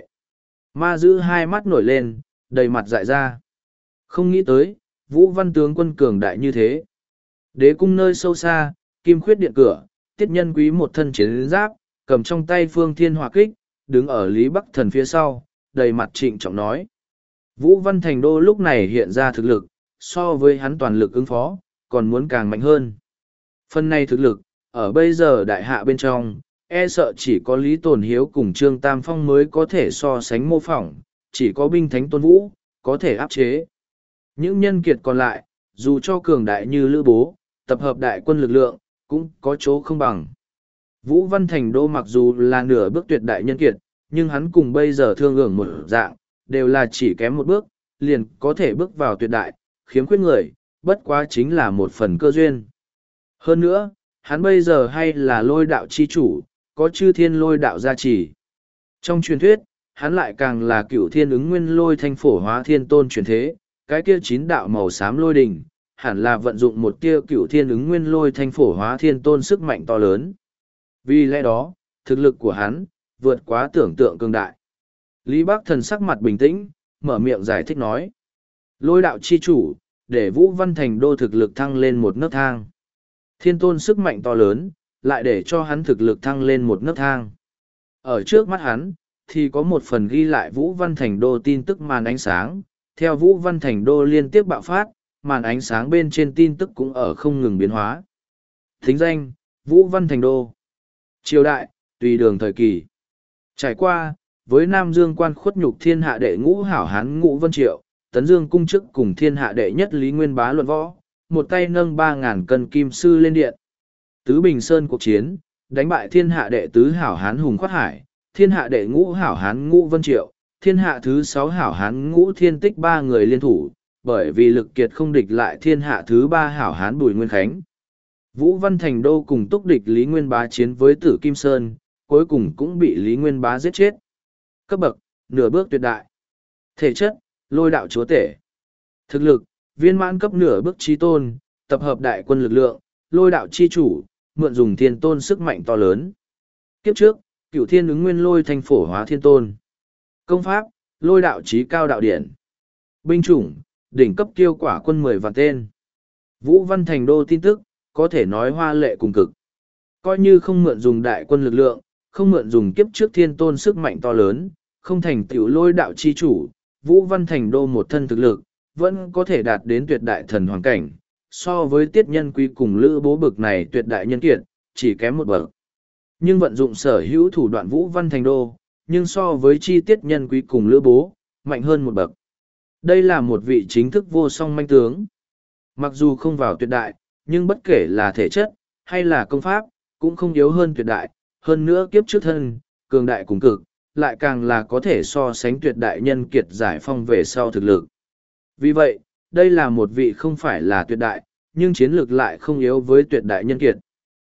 Ma giữ hai mắt nổi lên, đầy mặt dại ra. Không nghĩ tới, Vũ Văn tướng quân cường đại như thế. Đế cung nơi sâu xa, kim khuyết điện cửa, tiết nhân quý một thân chiến giáp, cầm trong tay phương thiên hỏa kích, đứng ở Lý Bắc Thần phía sau, đầy mặt trịnh trọng nói. Vũ Văn Thành Đô lúc này hiện ra thực lực, so với hắn toàn lực ứng phó, còn muốn càng mạnh hơn. Phần này thực lực, ở bây giờ đại hạ bên trong, e sợ chỉ có Lý Tồn Hiếu cùng Trương Tam Phong mới có thể so sánh mô phỏng, chỉ có binh thánh Tôn Vũ, có thể áp chế. Những nhân kiệt còn lại, dù cho cường đại như Lữ Bố, tập hợp đại quân lực lượng, cũng có chỗ không bằng. Vũ Văn Thành Đô mặc dù là nửa bước tuyệt đại nhân kiệt, nhưng hắn cùng bây giờ thương hưởng một dạng, đều là chỉ kém một bước, liền có thể bước vào tuyệt đại, khiếm khuyết người, bất quá chính là một phần cơ duyên. Hơn nữa, hắn bây giờ hay là lôi đạo chi chủ, có chư thiên lôi đạo gia trì. Trong truyền thuyết, hắn lại càng là cựu thiên ứng nguyên lôi thanh phổ hóa thiên tôn truyền thế, cái kia chín đạo màu xám lôi đình, hẳn là vận dụng một tia cựu thiên ứng nguyên lôi thanh phổ hóa thiên tôn sức mạnh to lớn. Vì lẽ đó, thực lực của hắn, vượt quá tưởng tượng cường đại. Lý Bắc Thần sắc mặt bình tĩnh, mở miệng giải thích nói. Lôi đạo chi chủ, để Vũ Văn Thành Đô thực lực thăng lên một nấc thang. Thiên tôn sức mạnh to lớn, lại để cho hắn thực lực thăng lên một nấc thang. Ở trước mắt hắn, thì có một phần ghi lại Vũ Văn Thành Đô tin tức màn ánh sáng. Theo Vũ Văn Thành Đô liên tiếp bạo phát, màn ánh sáng bên trên tin tức cũng ở không ngừng biến hóa. Thính danh, Vũ Văn Thành Đô. Triều đại, tùy đường thời kỳ. Trải qua, với Nam Dương quan khuất nhục thiên hạ đệ ngũ hảo hán Ngũ Vân Triệu, Tấn Dương cung chức cùng thiên hạ đệ nhất Lý Nguyên Bá luận võ, một tay nâng ba ngàn cân kim sư lên điện. Tứ Bình Sơn cuộc chiến, đánh bại thiên hạ đệ tứ hảo hán Hùng Khoát Hải, thiên hạ đệ ngũ hảo hán Ngũ Vân Triệu, thiên hạ thứ sáu hảo hán Ngũ Thiên Tích ba người liên thủ, bởi vì lực kiệt không địch lại thiên hạ thứ ba hảo hán Bùi Nguyên Khánh. Vũ Văn Thành Đô cùng túc địch Lý Nguyên Bá chiến với Tử Kim Sơn, cuối cùng cũng bị Lý Nguyên Bá giết chết. Cấp bậc, nửa bước tuyệt đại. Thể chất, lôi đạo chúa tể. Thực lực, viên mãn cấp nửa bước trí tôn, tập hợp đại quân lực lượng, lôi đạo chi chủ, mượn dùng thiên tôn sức mạnh to lớn. Kiếp trước, cửu thiên ứng nguyên lôi thanh phổ hóa thiên tôn. Công pháp, lôi đạo trí cao đạo điển. Binh chủng, đỉnh cấp tiêu quả quân mười vạn tên. Vũ Văn Thành Đô tin tức, có thể nói hoa lệ cùng cực. Coi như không mượn dùng đại quân lực lượng, không mượn dùng kiếp trước thiên tôn sức mạnh to lớn, không thành tựu lôi đạo chi chủ, Vũ Văn Thành Đô một thân thực lực, vẫn có thể đạt đến tuyệt đại thần hoàng cảnh. So với tiết nhân quý cùng lữ bố bực này tuyệt đại nhân kiệt, chỉ kém một bậc. Nhưng vận dụng sở hữu thủ đoạn Vũ Văn Thành Đô, nhưng so với chi tiết nhân quý cùng lữ bố, mạnh hơn một bậc. Đây là một vị chính thức vô song manh tướng. Mặc dù không vào tuyệt đại, nhưng bất kể là thể chất, hay là công pháp, cũng không yếu hơn tuyệt đại, hơn nữa kiếp trước thân, cường đại cùng cực, lại càng là có thể so sánh tuyệt đại nhân kiệt giải phong về sau thực lực. Vì vậy, đây là một vị không phải là tuyệt đại, nhưng chiến lược lại không yếu với tuyệt đại nhân kiệt.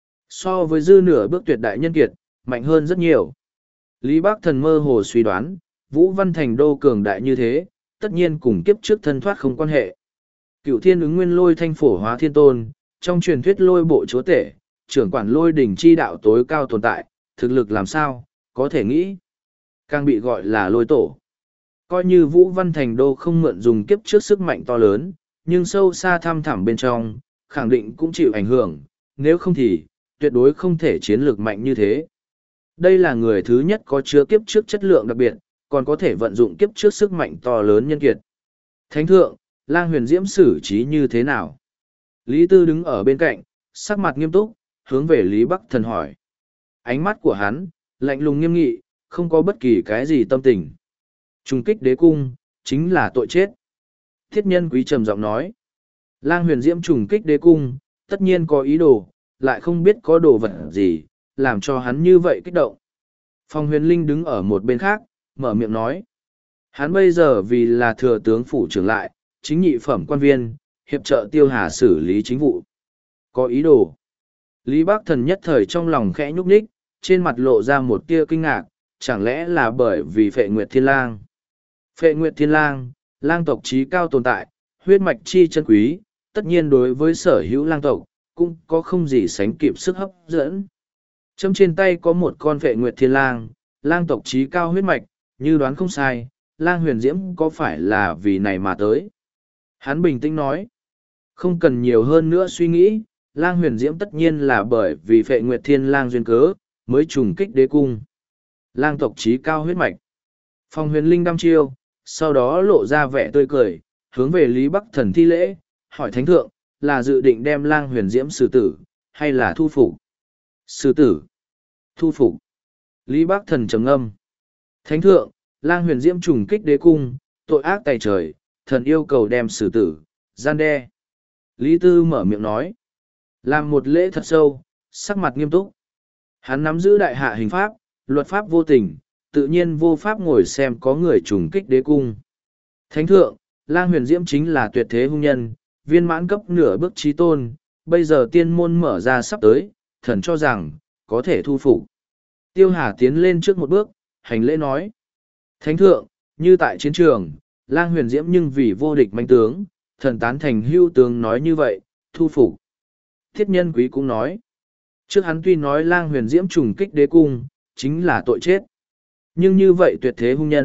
So với dư nửa bước tuyệt đại nhân kiệt, mạnh hơn rất nhiều. Lý Bắc Thần mơ hồ suy đoán, Vũ Văn Thành Đô cường đại như thế, tất nhiên cùng kiếp trước thân thoát không quan hệ. Cựu thiên ứng nguyên lôi thanh phổ hóa thiên tôn, trong truyền thuyết lôi bộ chúa tể, trưởng quản lôi đỉnh chi đạo tối cao tồn tại, thực lực làm sao, có thể nghĩ. Càng bị gọi là lôi tổ. Coi như Vũ Văn Thành Đô không mượn dùng kiếp trước sức mạnh to lớn, nhưng sâu xa thăm thẳm bên trong, khẳng định cũng chịu ảnh hưởng, nếu không thì, tuyệt đối không thể chiến lược mạnh như thế. Đây là người thứ nhất có chứa kiếp trước chất lượng đặc biệt, còn có thể vận dụng kiếp trước sức mạnh to lớn nhân kiệt. Thánh thượng, Lang Huyền Diễm xử trí như thế nào? Lý Tư đứng ở bên cạnh, sắc mặt nghiêm túc, hướng về Lý Bắc Thần hỏi. Ánh mắt của hắn, lạnh lùng nghiêm nghị, không có bất kỳ cái gì tâm tình. Trùng kích đế cung, chính là tội chết. Thiết nhân quý trầm giọng nói. Lang Huyền Diễm trùng kích đế cung, tất nhiên có ý đồ, lại không biết có đồ vật gì, làm cho hắn như vậy kích động. Phong Huyền Linh đứng ở một bên khác, mở miệng nói. Hắn bây giờ vì là thừa tướng phủ trưởng lại, chính nhị phẩm quan viên, hiệp trợ Tiêu Hà xử lý chính vụ. Có ý đồ. Lý Bắc Thần nhất thời trong lòng khẽ nhúc nhích, trên mặt lộ ra một tia kinh ngạc, chẳng lẽ là bởi vì Phệ Nguyệt Thiên Lang. Phệ Nguyệt Thiên Lang, lang tộc trí cao tồn tại, huyết mạch chi chân quý, tất nhiên đối với sở hữu lang tộc, cũng có không gì sánh kịp sức hấp dẫn. Châm trên tay có một con Phệ Nguyệt Thiên Lang, lang tộc trí cao huyết mạch, như đoán không sai, Lang Huyền Diễm có phải là vì này mà tới. Hắn bình tĩnh nói, không cần nhiều hơn nữa suy nghĩ, Lang Huyền Diễm tất nhiên là bởi vì Phệ Nguyệt Thiên Lang duyên cớ, mới trùng kích đế cung. Lang tộc trí cao huyết mạch. Phong Huyền Linh đăm chiêu, sau đó lộ ra vẻ tươi cười, hướng về Lý Bắc Thần thi lễ, hỏi Thánh Thượng, là dự định đem Lang Huyền Diễm xử tử, hay là thu phục? Xử tử. Thu phục. Lý Bắc Thần trầm ngâm. Thánh Thượng, Lang Huyền Diễm trùng kích đế cung, tội ác tày trời, thần yêu cầu đem xử tử, gian đe. Lý Tư mở miệng nói. Làm một lễ thật sâu, sắc mặt nghiêm túc. Hắn nắm giữ đại hạ hình pháp, luật pháp vô tình, tự nhiên vô pháp ngồi xem có người trùng kích đế cung. Thánh thượng, Lang Huyền Diễm chính là tuyệt thế hung nhân, viên mãn cấp nửa bước trí tôn, bây giờ tiên môn mở ra sắp tới, thần cho rằng, có thể thu phục. Tiêu Hà tiến lên trước một bước, hành lễ nói. Thánh thượng, như tại chiến trường, Lang Huyền Diễm nhưng vì vô địch manh tướng, thần tán thành hưu tướng nói như vậy, thu phục. Thiết nhân quý cũng nói. Trước hắn tuy nói Lang Huyền Diễm trùng kích đế cung, chính là tội chết. Nhưng như vậy tuyệt thế hung nhân,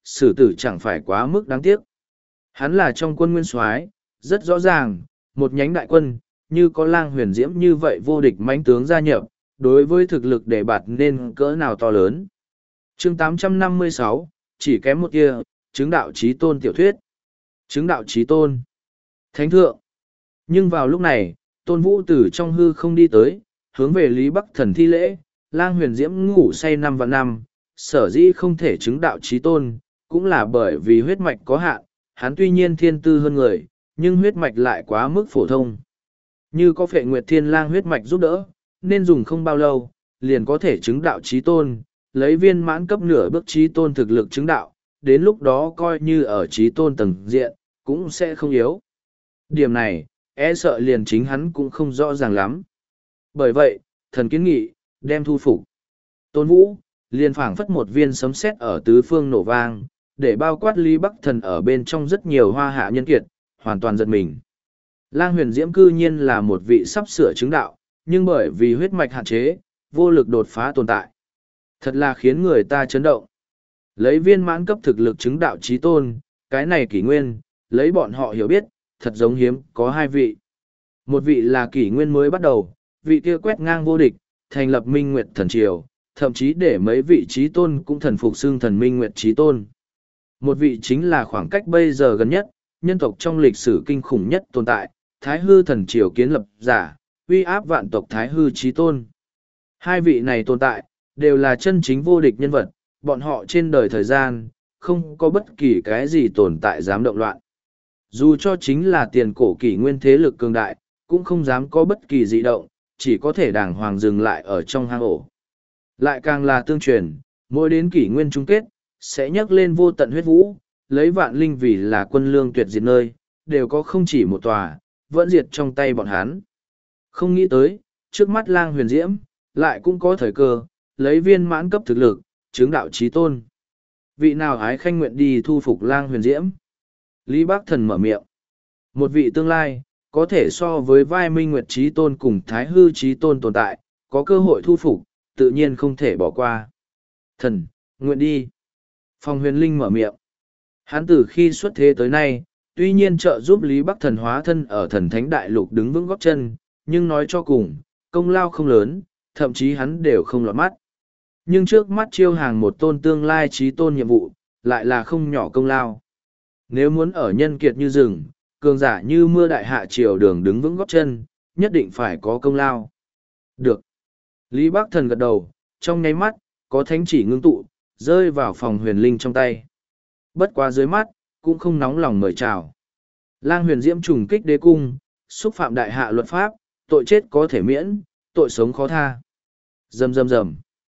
xử tử chẳng phải quá mức đáng tiếc. Hắn là trong quân nguyên soái, rất rõ ràng, một nhánh đại quân, như có lang huyền diễm như vậy vô địch mãnh tướng gia nhập, đối với thực lực để bạt nên cỡ nào to lớn. chương tám trăm năm mươi sáu, chỉ kém một kia, chứng đạo chí tôn tiểu thuyết. Chứng đạo chí tôn. Thánh thượng. Nhưng vào lúc này, Tôn Vũ từ trong hư không đi tới, hướng về Lý Bắc Thần thi lễ, lang huyền diễm ngủ say năm vạn năm, sở dĩ không thể chứng đạo chí tôn, cũng là bởi vì huyết mạch có hạn, hắn tuy nhiên thiên tư hơn người, nhưng huyết mạch lại quá mức phổ thông. Như có Phệ Nguyệt Thiên Lang huyết mạch giúp đỡ, nên dùng không bao lâu, liền có thể chứng đạo chí tôn, lấy viên mãn cấp nửa bước chí tôn thực lực chứng đạo, đến lúc đó coi như ở chí tôn tầng diện, cũng sẽ không yếu. Điểm này, e sợ liền chính hắn cũng không rõ ràng lắm. Bởi vậy, thần kiến nghị, đem thu phục. Tôn Vũ, liền phảng phất một viên sấm sét ở tứ phương nổ vang, để bao quát Lý Bắc Thần ở bên trong rất nhiều hoa hạ nhân kiệt, hoàn toàn giật mình. Lang huyền diễm cư nhiên là một vị sắp sửa chứng đạo, nhưng bởi vì huyết mạch hạn chế, vô lực đột phá tồn tại. Thật là khiến người ta chấn động. Lấy viên mãn cấp thực lực chứng đạo chí tôn, cái này kỷ nguyên, lấy bọn họ hiểu biết, thật giống hiếm có hai vị. Một vị là kỷ nguyên mới bắt đầu, vị kia quét ngang vô địch, thành lập Minh Nguyệt Thần Triều, thậm chí để mấy vị chí tôn cũng thần phục xưng thần Minh Nguyệt chí tôn. Một vị chính là khoảng cách bây giờ gần nhất, nhân tộc trong lịch sử kinh khủng nhất tồn tại, Thái Hư Thần Triều kiến lập giả, uy áp vạn tộc Thái Hư chí tôn. Hai vị này tồn tại, đều là chân chính vô địch nhân vật, bọn họ trên đời thời gian, không có bất kỳ cái gì tồn tại dám động loạn. Dù cho chính là tiền cổ kỷ nguyên thế lực cường đại, cũng không dám có bất kỳ dị động, chỉ có thể đàng hoàng dừng lại ở trong hang ổ. Lại càng là tương truyền, mỗi đến kỷ nguyên chung kết, sẽ nhắc lên vô tận huyết vũ, lấy vạn linh vì là quân lương tuyệt diệt nơi, đều có không chỉ một tòa, vẫn diệt trong tay bọn hắn. Không nghĩ tới, trước mắt lang huyền diễm, lại cũng có thời cơ, lấy viên mãn cấp thực lực, chứng đạo chí tôn. Vị nào ái khanh nguyện đi thu phục lang huyền diễm? Lý Bắc Thần mở miệng. Một vị tương lai, có thể so với vai Minh Nguyệt chí tôn cùng Thái Hư chí tôn tồn tại, có cơ hội thu phục, tự nhiên không thể bỏ qua. Thần, nguyện đi. Phong huyền linh mở miệng. Hắn từ khi xuất thế tới nay, tuy nhiên trợ giúp Lý Bắc Thần hóa thân ở thần thánh đại lục đứng vững góp chân, nhưng nói cho cùng, công lao không lớn, thậm chí hắn đều không lọt mắt. Nhưng trước mắt chiêu hàng một tôn tương lai chí tôn nhiệm vụ, lại là không nhỏ công lao. Nếu muốn ở nhân kiệt như rừng, cường giả như mưa đại hạ triều đường đứng vững góp chân, nhất định phải có công lao. Được. Lý Bắc Thần gật đầu, trong nháy mắt, có thánh chỉ ngưng tụ, rơi vào phòng huyền linh trong tay. Bất quá dưới mắt, cũng không nóng lòng mời chào. Lang huyền diễm trùng kích đế cung, xúc phạm đại hạ luật pháp, tội chết có thể miễn, tội sống khó tha. Rầm rầm rầm.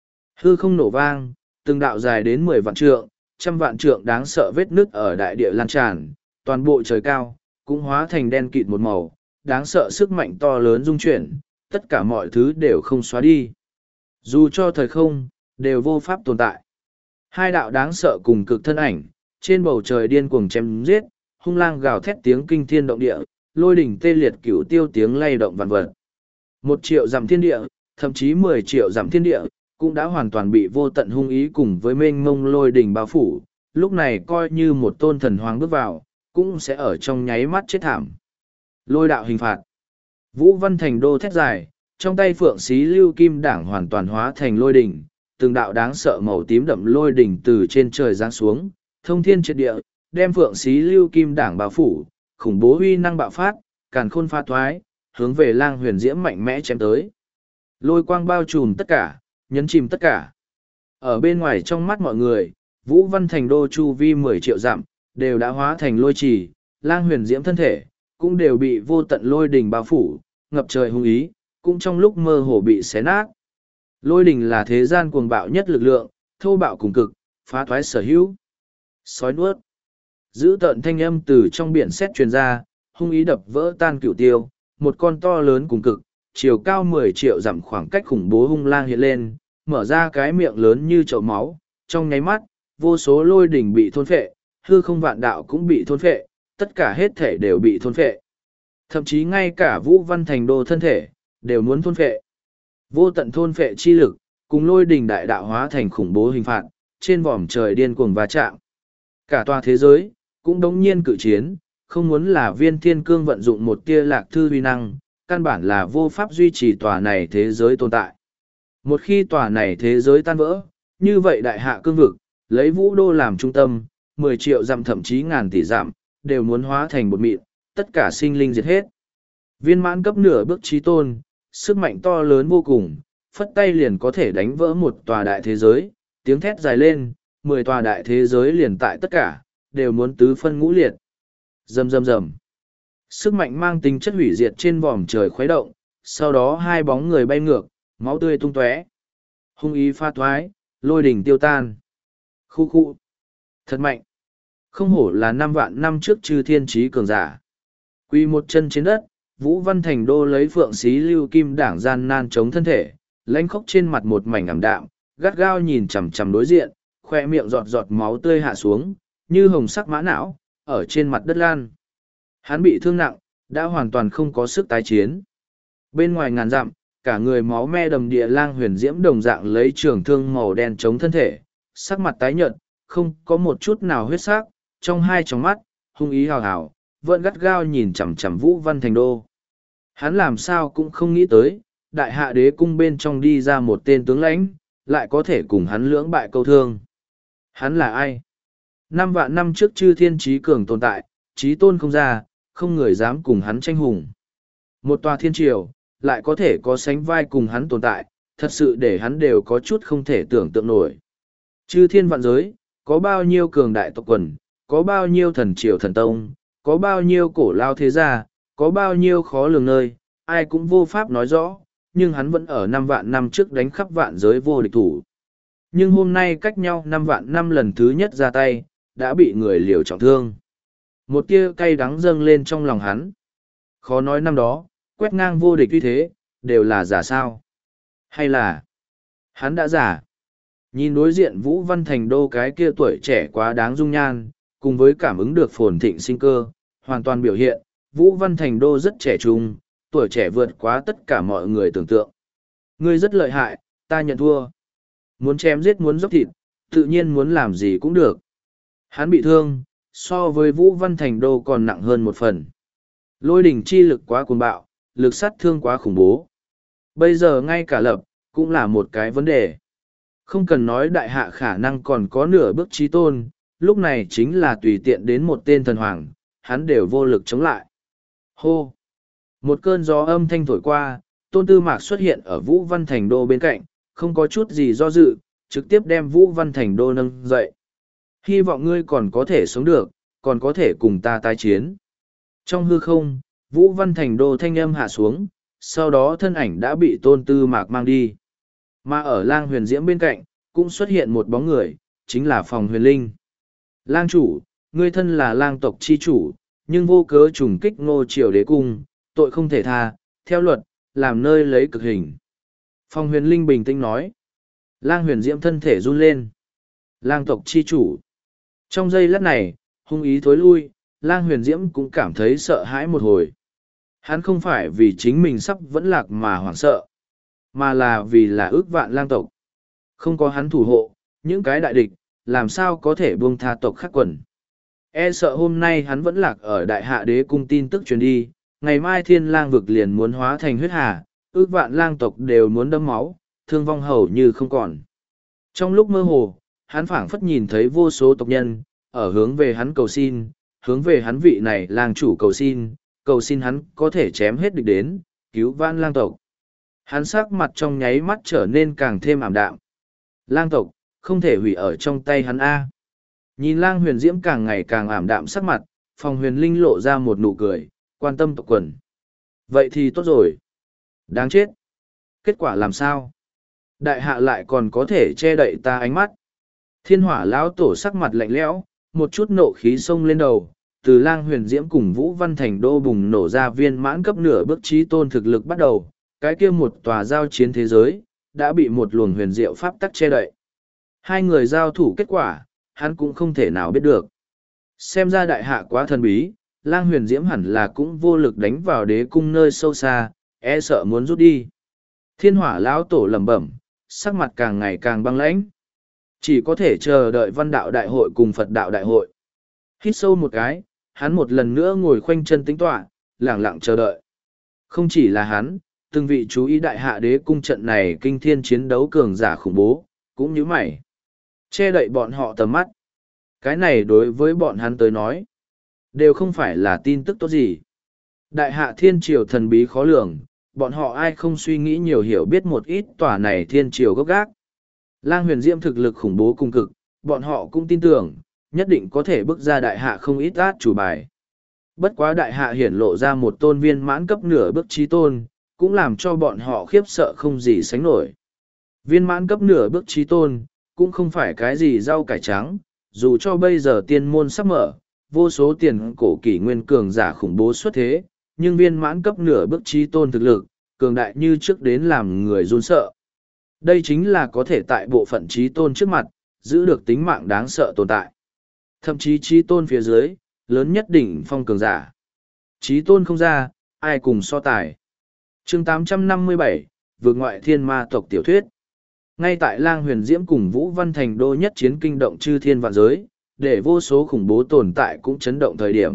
Hư không nổ vang, từng đạo dài đến mười vạn trượng, trăm vạn trượng đáng sợ vết nứt ở đại địa lan tràn, toàn bộ trời cao, cũng hóa thành đen kịt một màu, đáng sợ sức mạnh to lớn rung chuyển, tất cả mọi thứ đều không xóa đi. Dù cho thời không, đều vô pháp tồn tại. Hai đạo đáng sợ cùng cực thân ảnh, trên bầu trời điên cuồng chém giết, hung lang gào thét tiếng kinh thiên động địa, lôi đỉnh tê liệt cửu tiêu tiếng lay động vạn vật. Một triệu dặm thiên địa, thậm chí mười triệu dặm thiên địa, cũng đã hoàn toàn bị vô tận hung ý cùng với mênh mông lôi đỉnh bao phủ, lúc này coi như một tôn thần hoàng bước vào, cũng sẽ ở trong nháy mắt chết thảm. Lôi đạo hình phạt. Vũ Văn Thành đô thét dài, trong tay phượng xí lưu kim đảng hoàn toàn hóa thành lôi đỉnh, từng đạo đáng sợ màu tím đậm lôi đỉnh từ trên trời giáng xuống, thông thiên triệt địa, đem phượng xí lưu kim đảng bao phủ, khủng bố uy năng bạo phát, càn khôn pha thoái, hướng về lang huyền diễm mạnh mẽ chém tới. Lôi quang bao trùm tất cả, nhấn chìm tất cả. Ở bên ngoài trong mắt mọi người, Vũ Văn Thành đô chu vi mười triệu dặm, đều đã hóa thành lôi trì, lang huyền diễm thân thể, cũng đều bị vô tận lôi đỉnh bao phủ, ngập trời hung ý, cũng trong lúc mơ hồ bị xé nát. Lôi đỉnh là thế gian cuồng bạo nhất lực lượng, thô bạo cùng cực, phá thoái sở hữu. Sói nuốt. Giữ tợn thanh âm từ trong biển sét truyền ra, hung ý đập vỡ tan cửu tiêu, một con to lớn cùng cực, chiều cao mười triệu dặm khoảng cách khủng bố hung lang hiện lên, mở ra cái miệng lớn như chậu máu, trong nháy mắt, vô số lôi đỉnh bị thôn phệ, hư không vạn đạo cũng bị thôn phệ, tất cả hết thể đều bị thôn phệ. Thậm chí ngay cả Vũ Văn Thành đô thân thể, đều muốn thôn phệ. Vô tận thôn phệ chi lực, cùng lôi đỉnh đại đạo hóa thành khủng bố hình phạt, trên vòm trời điên cuồng va chạm. Cả tòa thế giới, cũng đống nhiên cự chiến, không muốn là viên thiên cương vận dụng một tia lạc thư uy năng, căn bản là vô pháp duy trì tòa này thế giới tồn tại. Một khi tòa này thế giới tan vỡ, như vậy đại hạ cương vực, lấy vũ đô làm trung tâm, mười triệu dặm thậm chí ngàn tỷ dặm, đều muốn hóa thành bột mịn, tất cả sinh linh diệt hết. Viên mãn cấp nửa bước trí tôn, sức mạnh to lớn vô cùng, phất tay liền có thể đánh vỡ một tòa đại thế giới, tiếng thét dài lên, mười tòa đại thế giới liền tại tất cả, đều muốn tứ phân ngũ liệt. Rầm rầm rầm. Sức mạnh mang tính chất hủy diệt trên vòm trời khuấy động, sau đó hai bóng người bay ngược, máu tươi tung tóe. Hung ý pha thoái, lôi đỉnh tiêu tan. Khu khu. Thật mạnh. Không hổ là năm vạn năm trước chư thiên trí cường giả. Quy một chân trên đất, Vũ Văn Thành Đô lấy phượng xí lưu kim đảng gian nan chống thân thể, lãnh khốc trên mặt một mảnh ảm đạm, gắt gao nhìn chằm chằm đối diện, khoe miệng giọt giọt máu tươi hạ xuống, như hồng sắc mã não, ở trên mặt đất lan. Hắn bị thương nặng, đã hoàn toàn không có sức tái chiến. Bên ngoài ngàn dặm, cả người máu me đầm địa lang huyền diễm đồng dạng lấy trường thương màu đen chống thân thể, sắc mặt tái nhợt, không có một chút nào huyết sắc, trong hai tròng mắt, hung ý hào hào, vẫn gắt gao nhìn chằm chằm Vũ Văn Thành Đô. Hắn làm sao cũng không nghĩ tới, đại hạ đế cung bên trong đi ra một tên tướng lãnh, lại có thể cùng hắn lưỡng bại câu thương. Hắn là ai? Năm vạn năm trước chư thiên trí cường tồn tại, trí tôn không ra, không người dám cùng hắn tranh hùng. Một tòa thiên triều, lại có thể có sánh vai cùng hắn tồn tại, thật sự để hắn đều có chút không thể tưởng tượng nổi. Chư thiên vạn giới, có bao nhiêu cường đại tộc quần, có bao nhiêu thần triều thần tông, có bao nhiêu cổ lao thế gia, có bao nhiêu khó lường nơi, ai cũng vô pháp nói rõ, nhưng hắn vẫn ở năm vạn năm trước đánh khắp vạn giới vô địch thủ. Nhưng hôm nay cách nhau năm vạn năm lần thứ nhất ra tay, đã bị người liều trọng thương. Một tia cay đắng dâng lên trong lòng hắn. Khó nói năm đó, quét ngang vô địch uy thế, đều là giả sao? Hay là hắn đã giả? Nhìn đối diện Vũ Văn Thành Đô cái kia tuổi trẻ quá đáng dung nhan, cùng với cảm ứng được phồn thịnh sinh cơ, hoàn toàn biểu hiện, Vũ Văn Thành Đô rất trẻ trung, tuổi trẻ vượt quá tất cả mọi người tưởng tượng. Ngươi rất lợi hại, ta nhận thua. Muốn chém giết muốn dốc thịt, tự nhiên muốn làm gì cũng được. Hắn bị thương, so với Vũ Văn Thành Đô còn nặng hơn một phần. Lôi đỉnh chi lực quá cuồng bạo, lực sát thương quá khủng bố. Bây giờ ngay cả lập, cũng là một cái vấn đề. Không cần nói đại hạ khả năng còn có nửa bước trí tôn, lúc này chính là tùy tiện đến một tên thần hoàng, hắn đều vô lực chống lại. Hô! Một cơn gió âm thanh thổi qua, Tôn Tư Mạc xuất hiện ở Vũ Văn Thành Đô bên cạnh, không có chút gì do dự, trực tiếp đem Vũ Văn Thành Đô nâng dậy. Hy vọng ngươi còn có thể sống được, còn có thể cùng ta tái chiến. Trong hư không, Vũ Văn Thành Đô thanh âm hạ xuống, sau đó thân ảnh đã bị Tôn Tư Mạc mang đi. Mà ở Lang Huyền Diễm bên cạnh, cũng xuất hiện một bóng người, chính là Phòng Huyền Linh. Lang chủ, ngươi thân là lang tộc chi chủ, nhưng vô cớ trùng kích Ngô Triều đế cung, tội không thể tha, theo luật, làm nơi lấy cực hình. Phòng Huyền Linh bình tĩnh nói. Lang Huyền Diễm thân thể run lên. Lang tộc chi chủ. Trong giây lát này, hung ý thối lui, Lang Huyền Diễm cũng cảm thấy sợ hãi một hồi. Hắn không phải vì chính mình sắp vẫn lạc mà hoảng sợ, mà là vì là ước vạn lang tộc. Không có hắn thủ hộ, những cái đại địch, làm sao có thể buông tha tộc khác quần. E sợ hôm nay hắn vẫn lạc ở đại hạ đế cung tin tức truyền đi, ngày mai thiên lang vực liền muốn hóa thành huyết hà, ước vạn lang tộc đều muốn đẫm máu, thương vong hầu như không còn. Trong lúc mơ hồ, hắn phảng phất nhìn thấy vô số tộc nhân, ở hướng về hắn cầu xin, hướng về hắn vị này lang chủ cầu xin, cầu xin hắn có thể chém hết địch đến, cứu vãn lang tộc. Hắn sắc mặt trong nháy mắt trở nên càng thêm ảm đạm. Lang tộc, không thể hủy ở trong tay hắn A. Nhìn Lang Huyền Diễm càng ngày càng ảm đạm sắc mặt, Phòng Huyền Linh lộ ra một nụ cười, quan tâm tộc quần. Vậy thì tốt rồi. Đáng chết. Kết quả làm sao? Đại hạ lại còn có thể che đậy ta ánh mắt. Thiên Hỏa lão tổ sắc mặt lạnh lẽo, một chút nộ khí xông lên đầu, từ Lang Huyền Diễm cùng Vũ Văn Thành Đô bùng nổ ra viên mãn cấp nửa bước trí tôn thực lực bắt đầu, cái kia một tòa giao chiến thế giới, đã bị một luồng huyền diệu pháp tắc che đậy. Hai người giao thủ kết quả, hắn cũng không thể nào biết được. Xem ra đại hạ quá thần bí, Lang Huyền Diễm hẳn là cũng vô lực đánh vào đế cung nơi sâu xa, e sợ muốn rút đi. Thiên Hỏa lão tổ lẩm bẩm, sắc mặt càng ngày càng băng lãnh. Chỉ có thể chờ đợi Văn đạo đại hội cùng Phật đạo đại hội. Hít sâu một cái, hắn một lần nữa ngồi khoanh chân tĩnh tọa, lẳng lặng chờ đợi. Không chỉ là hắn, từng vị chú ý đại hạ đế cung trận này kinh thiên chiến đấu cường giả khủng bố, cũng như mày. Che đậy bọn họ tầm mắt. Cái này đối với bọn hắn tới nói, đều không phải là tin tức tốt gì. Đại hạ thiên triều thần bí khó lường, bọn họ ai không suy nghĩ nhiều hiểu biết một ít tòa này thiên triều gốc gác. Lang huyền diễm thực lực khủng bố cung cực, bọn họ cũng tin tưởng, nhất định có thể bước ra đại hạ không ít át chủ bài. Bất quá đại hạ hiển lộ ra một tôn viên mãn cấp nửa bước trí tôn, cũng làm cho bọn họ khiếp sợ không gì sánh nổi. Viên mãn cấp nửa bước trí tôn, cũng không phải cái gì rau cải trắng, dù cho bây giờ tiên môn sắp mở, vô số tiền cổ kỷ nguyên cường giả khủng bố xuất thế, nhưng viên mãn cấp nửa bước trí tôn thực lực, cường đại như trước đến làm người run sợ. Đây chính là có thể tại bộ phận trí tôn trước mặt, giữ được tính mạng đáng sợ tồn tại. Thậm chí trí tôn phía dưới, lớn nhất đỉnh phong cường giả. Trí tôn không ra, ai cùng so tài. chương tám trăm năm mươi bảy, vượt ngoại thiên ma tộc tiểu thuyết. Ngay tại Lang Huyền Diễm cùng Vũ Văn Thành đô nhất chiến kinh động chư thiên vạn giới, để vô số khủng bố tồn tại cũng chấn động thời điểm.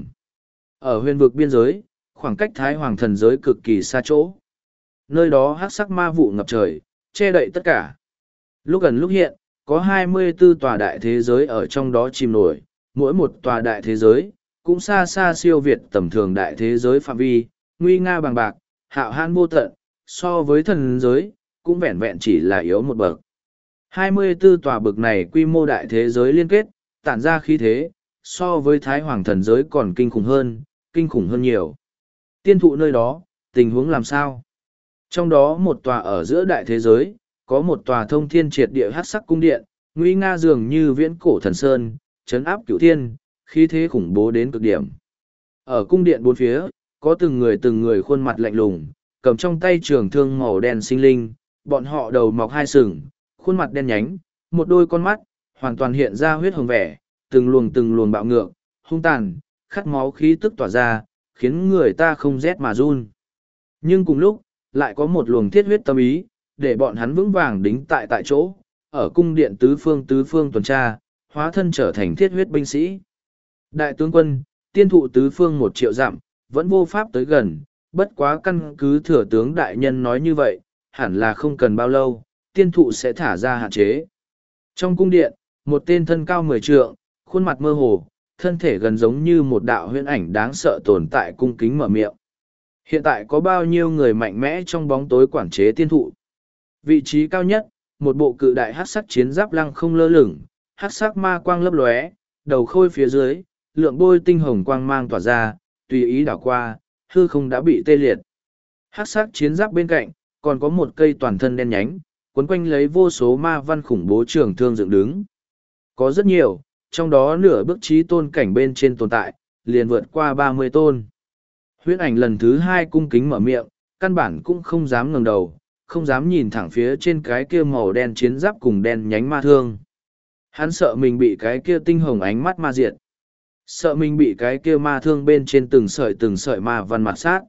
Ở huyền vực biên giới, khoảng cách Thái Hoàng thần giới cực kỳ xa chỗ. Nơi đó hắc sắc ma vụ ngập trời, che đậy tất cả. Lúc gần lúc hiện, có hai mươi tư tòa đại thế giới ở trong đó chìm nổi, mỗi một tòa đại thế giới, cũng xa xa siêu việt tầm thường đại thế giới phạm vi, nguy nga bằng bạc, hạo hãn vô tận, so với thần giới, cũng vẹn vẹn chỉ là yếu một bậc. hai mươi tư tòa bậc này quy mô đại thế giới liên kết, tản ra khí thế, so với Thái Hoàng thần giới còn kinh khủng hơn, kinh khủng hơn nhiều. Tiên thụ nơi đó, tình huống làm sao? Trong đó một tòa ở giữa đại thế giới, có một tòa thông thiên triệt địa hắc sắc cung điện, nguy nga dường như viễn cổ thần sơn, trấn áp cửu thiên, khí thế khủng bố đến cực điểm. Ở cung điện bốn phía, có từng người từng người khuôn mặt lạnh lùng, cầm trong tay trường thương màu đen sinh linh, bọn họ đầu mọc hai sừng, khuôn mặt đen nhánh, một đôi con mắt, hoàn toàn hiện ra huyết hồng vẻ, từng luồng từng luồng bạo ngược, hung tàn, khát máu khí tức tỏa ra, khiến người ta không rét mà run. Nhưng cùng lúc, lại có một luồng thiết huyết tâm ý, để bọn hắn vững vàng đính tại tại chỗ, ở cung điện tứ phương tứ phương tuần tra, hóa thân trở thành thiết huyết binh sĩ. Đại tướng quân, tiên thụ tứ phương một triệu dặm, vẫn vô pháp tới gần, bất quá căn cứ thừa tướng đại nhân nói như vậy, hẳn là không cần bao lâu, tiên thụ sẽ thả ra hạn chế. Trong cung điện, một tên thân cao mười trượng, khuôn mặt mơ hồ, thân thể gần giống như một đạo huyễn ảnh đáng sợ tồn tại cung kính mở miệng. Hiện tại có bao nhiêu người mạnh mẽ trong bóng tối quản chế tiên thụ? Vị trí cao nhất, một bộ cự đại hắc sắc chiến giáp lăng không lơ lửng, hắc sắc ma quang lấp lóe, đầu khôi phía dưới, lượng bôi tinh hồng quang mang tỏa ra, tùy ý đảo qua, hư không đã bị tê liệt. Hắc sắc chiến giáp bên cạnh, còn có một cây toàn thân đen nhánh, quấn quanh lấy vô số ma văn khủng bố trường thương dựng đứng. Có rất nhiều, trong đó nửa bước trí tôn cảnh bên trên tồn tại, liền vượt qua ba mươi tôn. Huyễn ảnh lần thứ hai cung kính mở miệng, căn bản cũng không dám ngẩng đầu, không dám nhìn thẳng phía trên cái kia màu đen chiến giáp cùng đen nhánh ma thương. Hắn sợ mình bị cái kia tinh hồng ánh mắt ma diệt. Sợ mình bị cái kia ma thương bên trên từng sợi từng sợi ma văn mặt sát.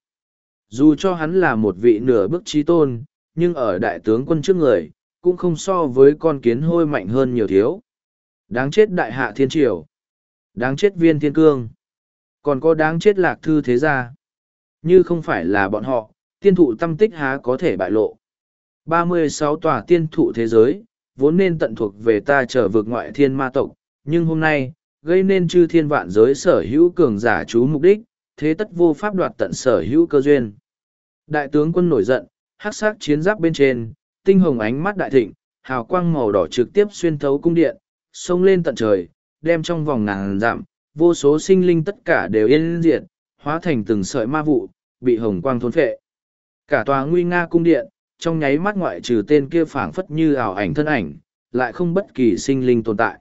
Dù cho hắn là một vị nửa bước trí tôn, nhưng ở đại tướng quân trước người, cũng không so với con kiến hôi mạnh hơn nhiều thiếu. Đáng chết đại hạ thiên triều. Đáng chết viên thiên cương. Còn có đáng chết lạc thư thế gia. Như không phải là bọn họ, tiên thụ tâm tích há có thể bại lộ. ba mươi sáu tòa tiên thụ thế giới, vốn nên tận thuộc về ta trở vượt ngoại thiên ma tộc, nhưng hôm nay, gây nên chư thiên vạn giới sở hữu cường giả chú mục đích, thế tất vô pháp đoạt tận sở hữu cơ duyên. Đại tướng quân nổi giận, hắc sắc chiến giáp bên trên, tinh hồng ánh mắt đại thịnh, hào quang màu đỏ trực tiếp xuyên thấu cung điện, xông lên tận trời, đem trong vòng ngàn dặm, vô số sinh linh tất cả đều yên diệt, hóa thành từng sợi ma vụ, bị hồng quang thôn phệ. Cả tòa nguy nga cung điện, trong nháy mắt ngoại trừ tên kia phảng phất như ảo ảnh thân ảnh, lại không bất kỳ sinh linh tồn tại.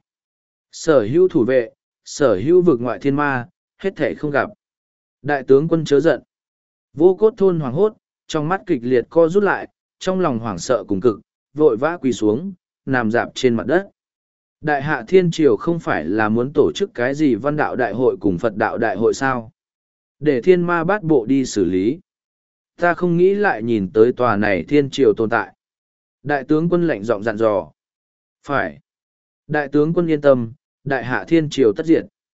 Sở hữu thủ vệ, sở hữu vực ngoại thiên ma, hết thể không gặp. Đại tướng quân chớ giận. Vô cốt thôn hoảng hốt, trong mắt kịch liệt co rút lại, trong lòng hoảng sợ cùng cực, vội vã quỳ xuống, nằm dạp trên mặt đất. Đại hạ thiên triều không phải là muốn tổ chức cái gì văn đạo đại hội cùng Phật đạo đại hội sao? Để thiên ma bát bộ đi xử lý. Ta không nghĩ lại nhìn tới tòa này thiên triều tồn tại. Đại tướng quân lệnh giọng dặn dò. Phải. Đại tướng quân yên tâm, đại hạ thiên triều tất diệt.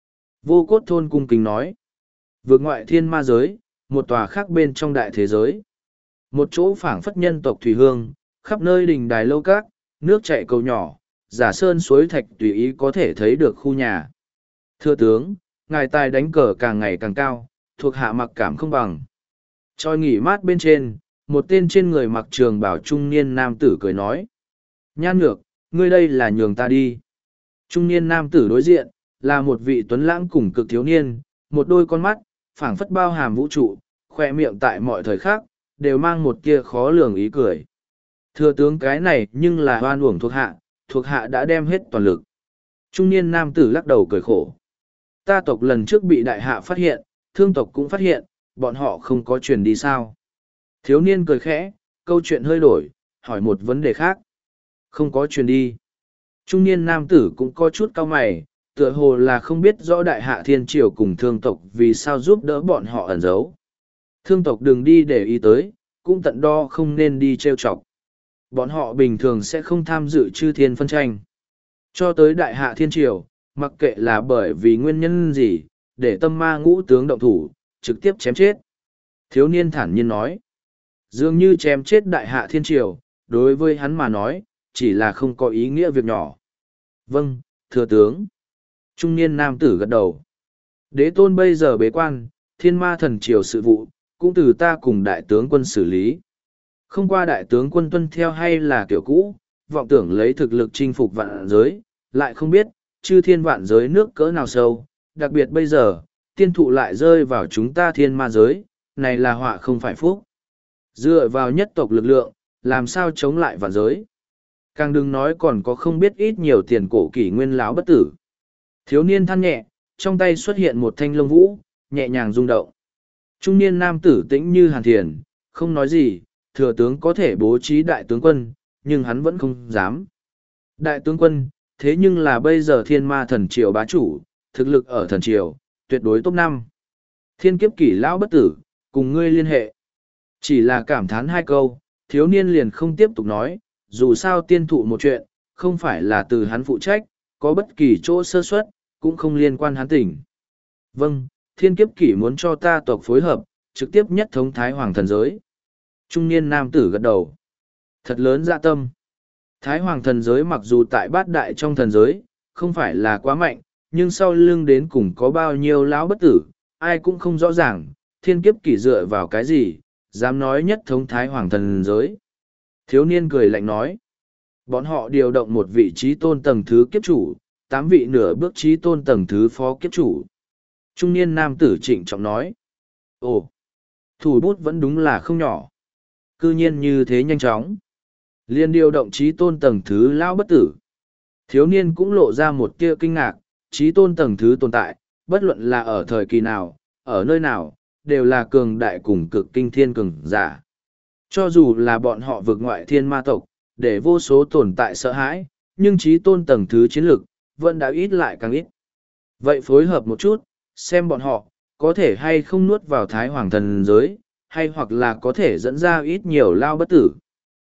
Vô cốt thôn cung kính nói. Vượt ngoại thiên ma giới, một tòa khác bên trong đại thế giới. Một chỗ phảng phất nhân tộc thủy hương, khắp nơi đình đài lâu cát, nước chảy cầu nhỏ, giả sơn suối thạch tùy ý có thể thấy được khu nhà. Thưa tướng, ngài tài đánh cờ càng ngày càng cao, thuộc hạ mặc cảm không bằng. Choi nghỉ mát bên trên, một tên trên người mặc trường bảo trung niên nam tử cười nói. Nhan nhược, ngươi đây là nhường ta đi. Trung niên nam tử đối diện, là một vị tuấn lãng cùng cực thiếu niên, một đôi con mắt, phảng phất bao hàm vũ trụ, khoe miệng tại mọi thời khắc đều mang một kia khó lường ý cười. Thưa tướng cái này nhưng là hoan uổng thuộc hạ, thuộc hạ đã đem hết toàn lực. Trung niên nam tử lắc đầu cười khổ. Ta tộc lần trước bị đại hạ phát hiện, thương tộc cũng phát hiện, bọn họ không có truyền đi sao. Thiếu niên cười khẽ, câu chuyện hơi đổi, hỏi một vấn đề khác. Không có truyền đi. Trung niên nam tử cũng có chút cau mày, tựa hồ là không biết rõ đại hạ thiên triều cùng thương tộc vì sao giúp đỡ bọn họ ẩn giấu. Thương tộc đừng đi để ý tới, cũng tận đo không nên đi trêu chọc. Bọn họ bình thường sẽ không tham dự chư thiên phân tranh. Cho tới đại hạ thiên triều, mặc kệ là bởi vì nguyên nhân gì, để tâm ma ngũ tướng động thủ, trực tiếp chém chết. Thiếu niên thản nhiên nói. Dường như chém chết đại hạ thiên triều, đối với hắn mà nói, chỉ là không có ý nghĩa việc nhỏ. Vâng, thưa tướng. Trung niên nam tử gật đầu. Đế tôn bây giờ bế quan, thiên ma thần triều sự vụ, cũng từ ta cùng đại tướng quân xử lý. Không qua đại tướng quân tuân theo hay là kiểu cũ, vọng tưởng lấy thực lực chinh phục vạn giới, lại không biết, chư thiên vạn giới nước cỡ nào sâu, đặc biệt bây giờ, tiên thụ lại rơi vào chúng ta thiên ma giới, này là họa không phải phúc. Dựa vào nhất tộc lực lượng, làm sao chống lại vạn giới. Càng đừng nói còn có không biết ít nhiều tiền cổ kỷ nguyên láo bất tử. Thiếu niên than nhẹ, trong tay xuất hiện một thanh lông vũ, nhẹ nhàng rung động. Trung niên nam tử tĩnh như hàn thiền, không nói gì, thừa tướng có thể bố trí đại tướng quân, nhưng hắn vẫn không dám. Đại tướng quân, thế nhưng là bây giờ thiên ma thần triều bá chủ, thực lực ở thần triều, tuyệt đối top năm. Thiên kiếp kỷ lão bất tử, cùng ngươi liên hệ. Chỉ là cảm thán hai câu, thiếu niên liền không tiếp tục nói, dù sao tiên thụ một chuyện, không phải là từ hắn phụ trách, có bất kỳ chỗ sơ suất, cũng không liên quan hắn tỉnh. Vâng, thiên kiếp kỷ muốn cho ta tộc phối hợp, trực tiếp nhất thống Thái Hoàng thần giới. Trung niên nam tử gật đầu. Thật lớn dạ tâm. Thái Hoàng thần giới mặc dù tại bát đại trong thần giới, không phải là quá mạnh, nhưng sau lưng đến cùng có bao nhiêu lão bất tử, ai cũng không rõ ràng, thiên kiếp kỷ dựa vào cái gì, dám nói nhất thống Thái Hoàng thần giới. Thiếu niên cười lạnh nói. Bọn họ điều động một vị trí tôn tầng thứ kiếp chủ, tám vị nửa bước trí tôn tầng thứ phó kiếp chủ. Trung niên nam tử trịnh trọng nói. Ồ, thủ bút vẫn đúng là không nhỏ. Cư nhiên như thế nhanh chóng. Liên điều động trí tôn tầng thứ lão bất tử. Thiếu niên cũng lộ ra một tia kinh ngạc, trí tôn tầng thứ tồn tại, bất luận là ở thời kỳ nào, ở nơi nào, đều là cường đại cùng cực kinh thiên cường giả. Cho dù là bọn họ vượt ngoại thiên ma tộc, để vô số tồn tại sợ hãi, nhưng trí tôn tầng thứ chiến lực, vẫn đã ít lại càng ít. Vậy phối hợp một chút, xem bọn họ, có thể hay không nuốt vào Thái Hoàng thần giới, hay hoặc là có thể dẫn ra ít nhiều lao bất tử.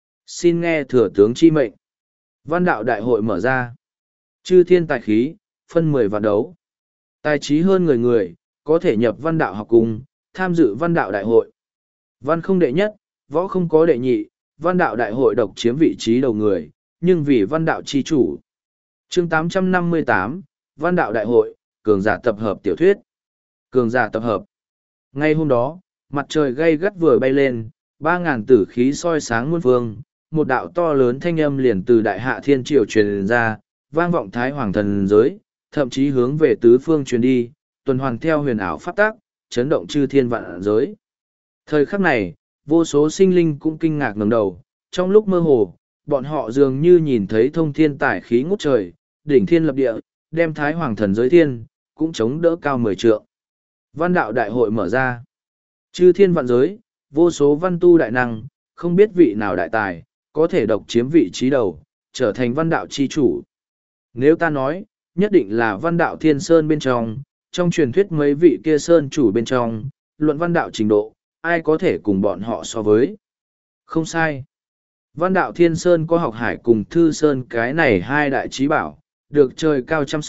Xin nghe thừa tướng chi mệnh. Văn đạo đại hội mở ra. Chư thiên tài khí, phân mười vạn đấu. Tài trí hơn người người, có thể nhập văn đạo học cùng, tham dự văn đạo đại hội. Văn không đệ nhất, võ không có đệ nhị, văn đạo đại hội độc chiếm vị trí đầu người, nhưng vì văn đạo chi chủ. Chương tám trăm năm mươi tám, Văn đạo đại hội, cường giả tập hợp tiểu thuyết. Cường giả tập hợp. Ngay hôm đó, mặt trời gay gắt vừa bay lên, ba ngàn tử khí soi sáng muôn phương, một đạo to lớn thanh âm liền từ đại hạ thiên triều truyền ra, vang vọng Thái Hoàng thần giới, thậm chí hướng về tứ phương truyền đi, tuần hoàn theo huyền ảo pháp tác, chấn động chư thiên vạn giới. Thời khắc này, vô số sinh linh cũng kinh ngạc ngẩng đầu, trong lúc mơ hồ, bọn họ dường như nhìn thấy thông thiên tải khí ngút trời, đỉnh thiên lập địa, đem Thái Hoàng thần giới thiên, cũng chống đỡ cao mười trượng. Văn đạo đại hội mở ra. Chư thiên vạn giới, vô số văn tu đại năng, không biết vị nào đại tài, có thể độc chiếm vị trí đầu, trở thành văn đạo chi chủ. Nếu ta nói, nhất định là văn đạo thiên sơn bên trong, trong truyền thuyết mấy vị kia sơn chủ bên trong, luận văn đạo trình độ, ai có thể cùng bọn họ so với. Không sai. Văn đạo thiên sơn có học hải cùng thư sơn cái này hai đại trí bảo, được trời cao chăm sóc,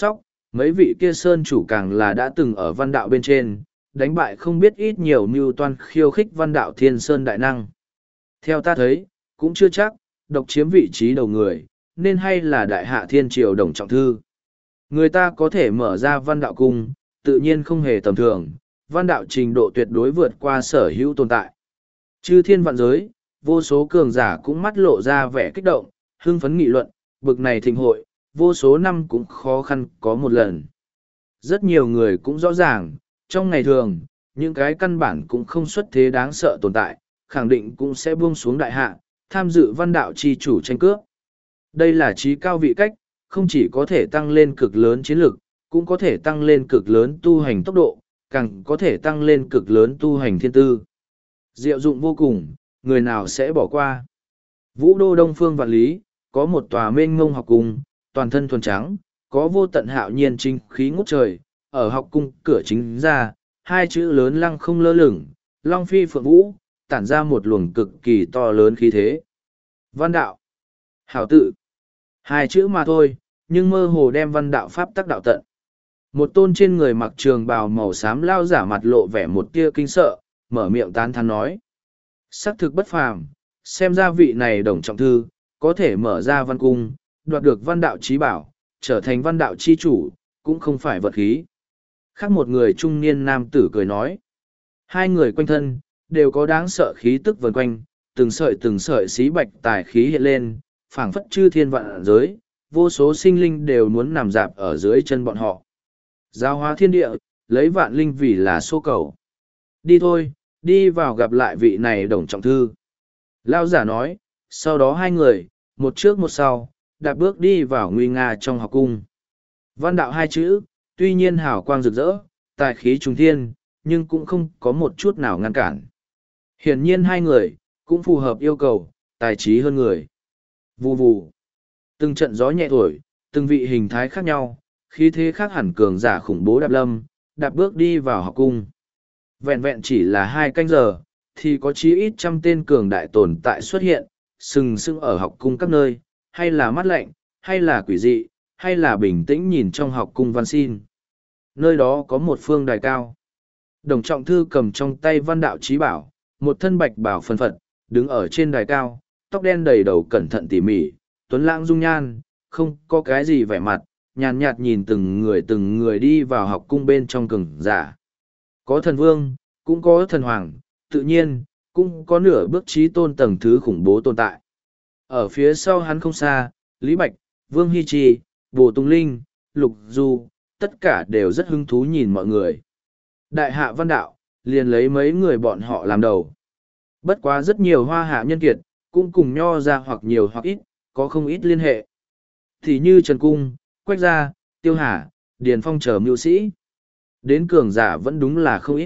Mấy vị kia sơn chủ càng là đã từng ở văn đạo bên trên, đánh bại không biết ít nhiều mưu toan khiêu khích văn đạo thiên sơn đại năng. Theo ta thấy, cũng chưa chắc, độc chiếm vị trí đầu người, nên hay là đại hạ thiên triều Đồng Trọng Thư. Người ta có thể mở ra văn đạo cung, tự nhiên không hề tầm thường, văn đạo trình độ tuyệt đối vượt qua sở hữu tồn tại. Chư thiên vạn giới, vô số cường giả cũng mắt lộ ra vẻ kích động, hưng phấn nghị luận, bực này thịnh hội, vô số năm cũng khó khăn có một lần. Rất nhiều người cũng rõ ràng, trong ngày thường, những cái căn bản cũng không xuất thế đáng sợ tồn tại, khẳng định cũng sẽ buông xuống đại hạ, tham dự văn đạo chi chủ tranh cướp. Đây là trí cao vị cách, không chỉ có thể tăng lên cực lớn chiến lực, cũng có thể tăng lên cực lớn tu hành tốc độ, càng có thể tăng lên cực lớn tu hành thiên tư. Diệu dụng vô cùng, người nào sẽ bỏ qua. Vũ đô Đông Phương Vạn Lý, có một tòa mênh ngông học cung, toàn thân thuần trắng, có vô tận hạo nhiên chính khí ngút trời, ở học cung cửa chính ra, hai chữ lớn lăng không lơ lửng, Long Phi Phượng Vũ, tản ra một luồng cực kỳ to lớn khí thế. Văn đạo, hảo tự, hai chữ mà thôi, nhưng mơ hồ đem văn đạo pháp tắc đạo tận. Một tôn trên người mặc trường bào màu xám lao giả mặt lộ vẻ một tia kinh sợ, mở miệng tán thán nói. Sắc thực bất phàm, xem ra vị này Đồng Trọng Thư, có thể mở ra văn cung, đoạt được văn đạo trí bảo, trở thành văn đạo chi chủ, cũng không phải vật khí. Khác một người trung niên nam tử cười nói. Hai người quanh thân, đều có đáng sợ khí tức vần quanh, từng sợi từng sợi xí bạch tài khí hiện lên, phảng phất chư thiên vạn giới, vô số sinh linh đều muốn nằm dạp ở dưới chân bọn họ. Giao hóa thiên địa, lấy vạn linh vì là xô cầu. Đi thôi, đi vào gặp lại vị này Đồng Trọng Thư. Lao giả nói, sau đó hai người, một trước một sau, đạp bước đi vào nguy nga trong học cung. Văn đạo hai chữ, tuy nhiên hào quang rực rỡ, tài khí trùng thiên, nhưng cũng không có một chút nào ngăn cản. Hiển nhiên hai người, cũng phù hợp yêu cầu, tài trí hơn người. Vù vù. Từng trận gió nhẹ thổi, từng vị hình thái khác nhau, khí thế khác hẳn cường giả khủng bố đạp lâm, đạp bước đi vào học cung. Vẹn vẹn chỉ là hai canh giờ, thì có chí ít trăm tên cường đại tồn tại xuất hiện, sừng sững ở học cung các nơi, hay là mắt lạnh, hay là quỷ dị, hay là bình tĩnh nhìn trong học cung văn xin. Nơi đó có một phương đài cao. Đồng Trọng Thư cầm trong tay văn đạo trí bảo, một thân bạch bảo phân phật, đứng ở trên đài cao, tóc đen đầy đầu cẩn thận tỉ mỉ, tuấn lãng dung nhan, không có cái gì vẻ mặt, nhàn nhạt nhìn từng người từng người đi vào học cung bên trong cường giả. Có thần vương, cũng có thần hoàng, tự nhiên, cũng có nửa bước trí tôn tầng thứ khủng bố tồn tại. Ở phía sau hắn không xa, Lý Bạch, Vương Hy Trì, Bồ Tùng Linh, Lục Du, tất cả đều rất hứng thú nhìn mọi người. Đại hạ văn đạo, liền lấy mấy người bọn họ làm đầu. Bất quá rất nhiều hoa hạ nhân kiệt, cũng cùng nho ra hoặc nhiều hoặc ít, có không ít liên hệ. Thì như Trần Cung, Quách Gia, Tiêu Hà, Điền Phong chờ mưu sĩ. Đến cường giả vẫn đúng là không ít.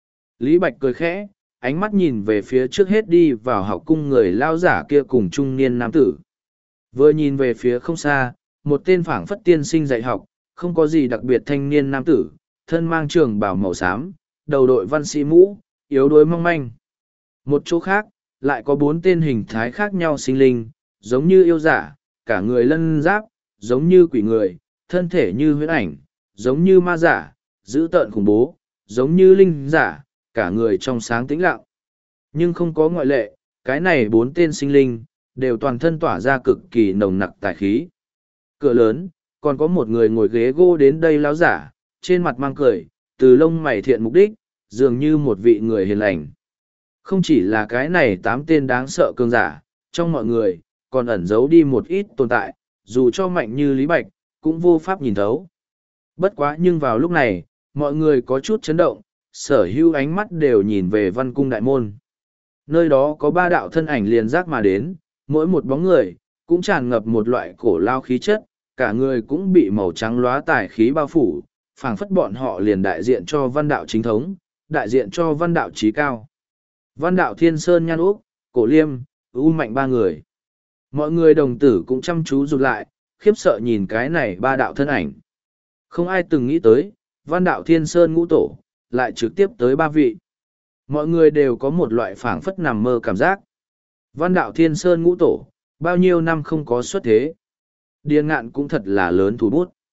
Lý Bạch cười khẽ, ánh mắt nhìn về phía trước hết đi vào học cung người lao giả kia cùng trung niên nam tử. Vừa nhìn về phía không xa, một tên phảng phất tiên sinh dạy học, không có gì đặc biệt thanh niên nam tử, thân mang trường bào màu xám, đầu đội văn sĩ mũ, yếu đuối mong manh. Một chỗ khác, lại có bốn tên hình thái khác nhau sinh linh, giống như yêu giả, cả người lân giáp, giống như quỷ người, thân thể như huyễn ảnh, giống như ma giả, dữ tợn khủng bố, giống như linh giả, cả người trong sáng tĩnh lặng. Nhưng không có ngoại lệ, cái này bốn tên sinh linh, đều toàn thân tỏa ra cực kỳ nồng nặc tài khí. Cửa lớn, còn có một người ngồi ghế gỗ đến đây láo giả, trên mặt mang cười, từ lông mày thiện mục đích, dường như một vị người hiền lành. Không chỉ là cái này tám tên đáng sợ cường giả, trong mọi người, còn ẩn giấu đi một ít tồn tại, dù cho mạnh như Lý Bạch, cũng vô pháp nhìn thấu. Bất quá nhưng vào lúc này, mọi người có chút chấn động, sở hữu ánh mắt đều nhìn về văn cung đại môn. Nơi đó có ba đạo thân ảnh liền giác mà đến, mỗi một bóng người, cũng tràn ngập một loại cổ lao khí chất, cả người cũng bị màu trắng lóa tài khí bao phủ, phảng phất bọn họ liền đại diện cho văn đạo chính thống, đại diện cho văn đạo trí cao. Văn đạo Thiên Sơn Nhan Úc, Cổ Liêm, U Mạnh ba người. Mọi người đồng tử cũng chăm chú rụt lại, khiếp sợ nhìn cái này ba đạo thân ảnh. Không ai từng nghĩ tới, văn đạo Thiên Sơn ngũ tổ, lại trực tiếp tới ba vị. Mọi người đều có một loại phảng phất nằm mơ cảm giác. Văn đạo Thiên Sơn ngũ tổ, bao nhiêu năm không có xuất thế. Điền Ngạn cũng thật là lớn thủ bút.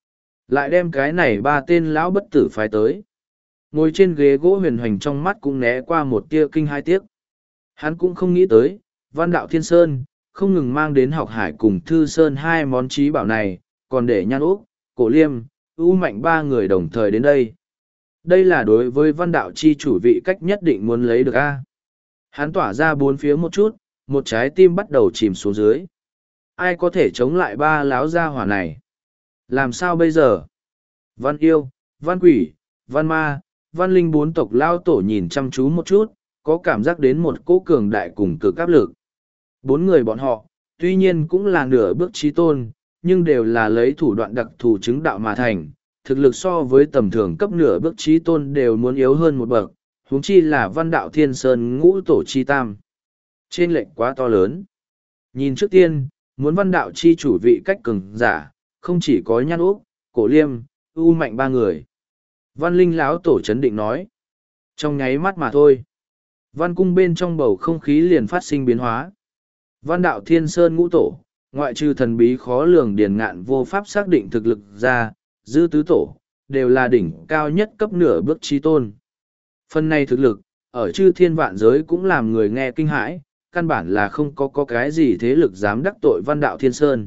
Lại đem cái này ba tên lão bất tử phái tới. Ngồi trên ghế gỗ huyền hoành trong mắt cũng né qua một tia kinh hai tiếc. Hắn cũng không nghĩ tới, Văn Đạo Thiên Sơn, không ngừng mang đến học hải cùng Thư Sơn hai món trí bảo này, còn để Nhan Úc, Cổ Liêm, ưu mạnh ba người đồng thời đến đây. Đây là đối với Văn Đạo chi chủ vị cách nhất định muốn lấy được a. Hắn tỏa ra bốn phía một chút, một trái tim bắt đầu chìm xuống dưới. Ai có thể chống lại ba láo gia hỏa này? Làm sao bây giờ? Văn yêu, văn quỷ, văn ma, văn linh bốn tộc lao tổ nhìn chăm chú một chút, có cảm giác đến một cỗ cường đại cùng cực áp lực. Bốn người bọn họ, tuy nhiên cũng là nửa bước trí tôn, nhưng đều là lấy thủ đoạn đặc thù chứng đạo mà thành, thực lực so với tầm thường cấp nửa bước trí tôn đều muốn yếu hơn một bậc, huống chi là Văn Đạo Thiên Sơn ngũ tổ chi tam. Trên lệnh quá to lớn. Nhìn trước tiên, muốn Văn Đạo chi chủ vị cách cường giả, không chỉ có Nhan Úc, Cổ Liêm, ưu mạnh ba người. Văn Linh lão tổ chấn định nói. Trong nháy mắt mà thôi. Văn cung bên trong bầu không khí liền phát sinh biến hóa. Văn Đạo Thiên Sơn ngũ tổ, ngoại trừ thần bí khó lường điền ngạn vô pháp xác định thực lực ra, dư tứ tổ, đều là đỉnh cao nhất cấp nửa bước trí tôn. Phần này thực lực, ở chư thiên vạn giới cũng làm người nghe kinh hãi, căn bản là không có, có cái gì thế lực dám đắc tội Văn Đạo Thiên Sơn.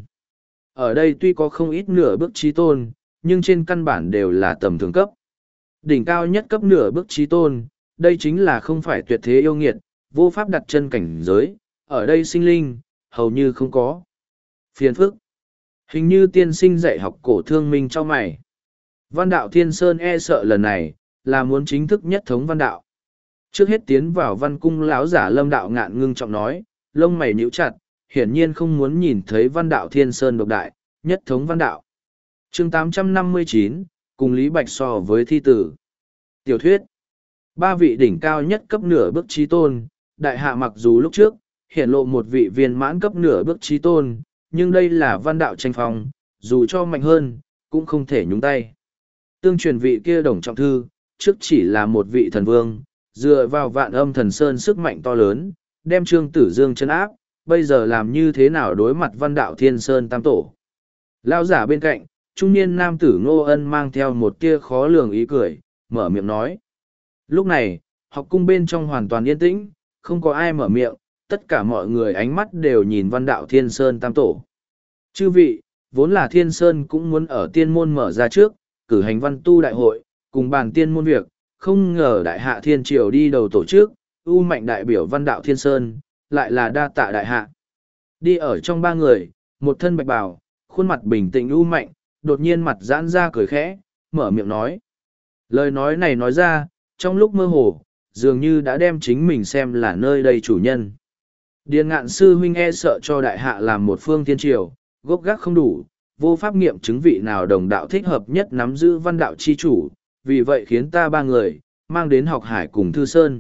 Ở đây tuy có không ít nửa bước trí tôn, nhưng trên căn bản đều là tầm thường cấp. Đỉnh cao nhất cấp nửa bước trí tôn, đây chính là không phải tuyệt thế yêu nghiệt, vô pháp đặt chân cảnh giới, ở đây sinh linh, hầu như không có. Phiền phức. Hình như tiên sinh dạy học cổ thương minh cho mày. Văn Đạo Thiên Sơn e sợ lần này, là muốn chính thức nhất thống văn đạo. Trước hết tiến vào văn cung lão giả Lâm Đạo Ngạn ngưng trọng nói, lông mày nhíu chặt, hiển nhiên không muốn nhìn thấy Văn Đạo Thiên Sơn độc đại, nhất thống văn đạo. Chương tám trăm năm mươi chín, cùng Lý Bạch so với thi tử. Tiểu thuyết. Ba vị đỉnh cao nhất cấp nửa bước trí tôn, đại hạ mặc dù lúc trước, hiện lộ một vị viên mãn cấp nửa bước trí tôn, nhưng đây là văn đạo tranh phong, dù cho mạnh hơn, cũng không thể nhúng tay. Tương truyền vị kia Đồng Trọng Thư, trước chỉ là một vị thần vương, dựa vào vạn âm thần sơn sức mạnh to lớn, đem Trương Tử Dương chân áp, bây giờ làm như thế nào đối mặt Văn Đạo Thiên Sơn tam tổ. Lao giả bên cạnh, trung niên nam tử Ngô Ân mang theo một tia khó lường ý cười, mở miệng nói. Lúc này, học cung bên trong hoàn toàn yên tĩnh, không có ai mở miệng, tất cả mọi người ánh mắt đều nhìn Văn Đạo Thiên Sơn tam tổ. Chư vị, vốn là Thiên Sơn cũng muốn ở tiên môn mở ra trước, cử hành văn tu đại hội, cùng bàn tiên môn việc, không ngờ đại hạ thiên triều đi đầu tổ chức, ưu mạnh đại biểu Văn Đạo Thiên Sơn, lại là đa tạ đại hạ. Đi ở trong ba người, một thân bạch bào, khuôn mặt bình tĩnh ưu mạnh, đột nhiên mặt giãn ra cười khẽ, mở miệng nói. Lời nói này nói ra, trong lúc mơ hồ, dường như đã đem chính mình xem là nơi đây chủ nhân. Điền Ngạn sư huynh e sợ cho đại hạ làm một phương thiên triều, gốc gác không đủ, vô pháp nghiệm chứng vị nào đồng đạo thích hợp nhất nắm giữ văn đạo chi chủ, vì vậy khiến ta ba người, mang đến học hải cùng Thư Sơn.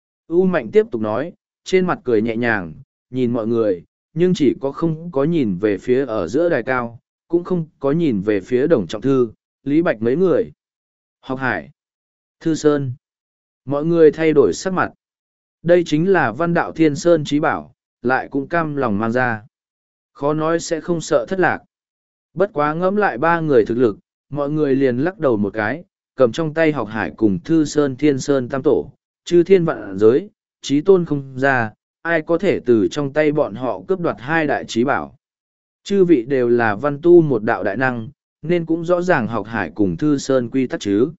U Mạnh tiếp tục nói, trên mặt cười nhẹ nhàng, nhìn mọi người, nhưng chỉ có không có nhìn về phía ở giữa đài cao, cũng không có nhìn về phía Đồng Trọng Thư, Lý Bạch mấy người. Học hải, Thư Sơn. Mọi người thay đổi sắc mặt. Đây chính là Văn Đạo Thiên Sơn trí bảo, lại cũng cam lòng mang ra. Khó nói sẽ không sợ thất lạc. Bất quá ngẫm lại ba người thực lực, mọi người liền lắc đầu một cái, cầm trong tay học hải cùng Thư Sơn Thiên Sơn tam tổ, chư thiên vạn giới, trí tôn không ra, ai có thể từ trong tay bọn họ cướp đoạt hai đại trí bảo. Chư vị đều là văn tu một đạo đại năng, nên cũng rõ ràng học hải cùng Thư Sơn quy tắc chứ.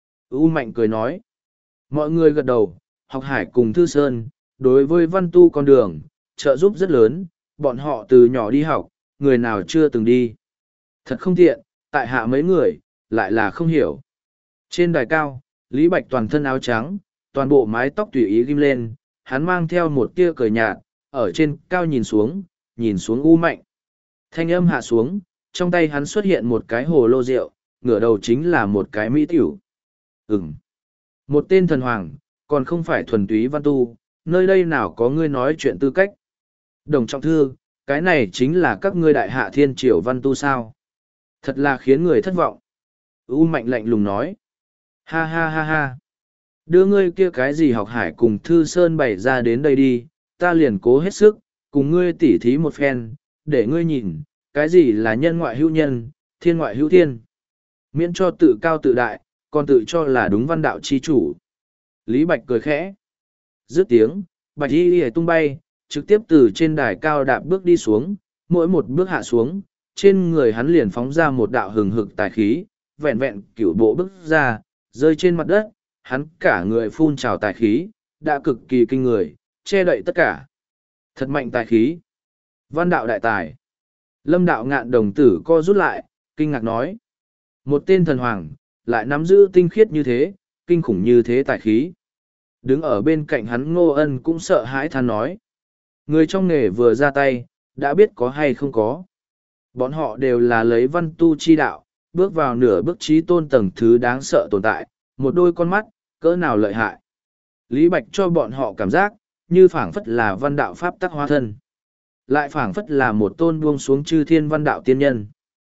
U Mạnh cười nói. Mọi người gật đầu, học hải cùng Thư Sơn, đối với văn tu con đường, trợ giúp rất lớn, bọn họ từ nhỏ đi học, người nào chưa từng đi. Thật không tiện, tại hạ mấy người, lại là không hiểu. Trên đài cao, Lý Bạch toàn thân áo trắng, toàn bộ mái tóc tùy ý ghim lên, hắn mang theo một tia cười nhạt, ở trên cao nhìn xuống, nhìn xuống U Mạnh. Thanh âm hạ xuống, trong tay hắn xuất hiện một cái hồ lô rượu, ngửa đầu chính là một cái mỹ tiểu. Ừm. Một tên thần hoàng, còn không phải thuần túy văn tu, nơi đây nào có ngươi nói chuyện tư cách. Đồng Trọng Thư, cái này chính là các ngươi đại hạ thiên triều văn tu sao. Thật là khiến người thất vọng. U Mạnh lạnh lùng nói. Ha ha ha ha. Đưa ngươi kia cái gì học hải cùng Thư Sơn bày ra đến đây đi, ta liền cố hết sức, cùng ngươi tỉ thí một phen, để ngươi nhìn, cái gì là nhân ngoại hữu nhân, thiên ngoại hữu thiên. Miễn cho tự cao tự đại, còn tự cho là đúng văn đạo chi chủ. Lý Bạch cười khẽ. Dứt tiếng, Bạch Y Y tung bay, trực tiếp từ trên đài cao đạp bước đi xuống, mỗi một bước hạ xuống, trên người hắn liền phóng ra một đạo hừng hực tài khí, vẹn vẹn cửu bộ bước ra, rơi trên mặt đất, hắn cả người phun trào tài khí, đã cực kỳ kinh người, che đậy tất cả. Thật mạnh tài khí. Văn đạo đại tài. Lâm đạo ngạn đồng tử co rút lại, kinh ngạc nói. Một tên thần hoàng, lại nắm giữ tinh khiết như thế, kinh khủng như thế tài khí. Đứng ở bên cạnh hắn Ngô Ân cũng sợ hãi than nói. Người trong nghề vừa ra tay, đã biết có hay không có. Bọn họ đều là lấy văn tu chi đạo, bước vào nửa bước trí tôn tầng thứ đáng sợ tồn tại, một đôi con mắt, cỡ nào lợi hại. Lý Bạch cho bọn họ cảm giác, như phảng phất là văn đạo pháp tắc hóa thân. Lại phảng phất là một tôn buông xuống chư thiên văn đạo tiên nhân.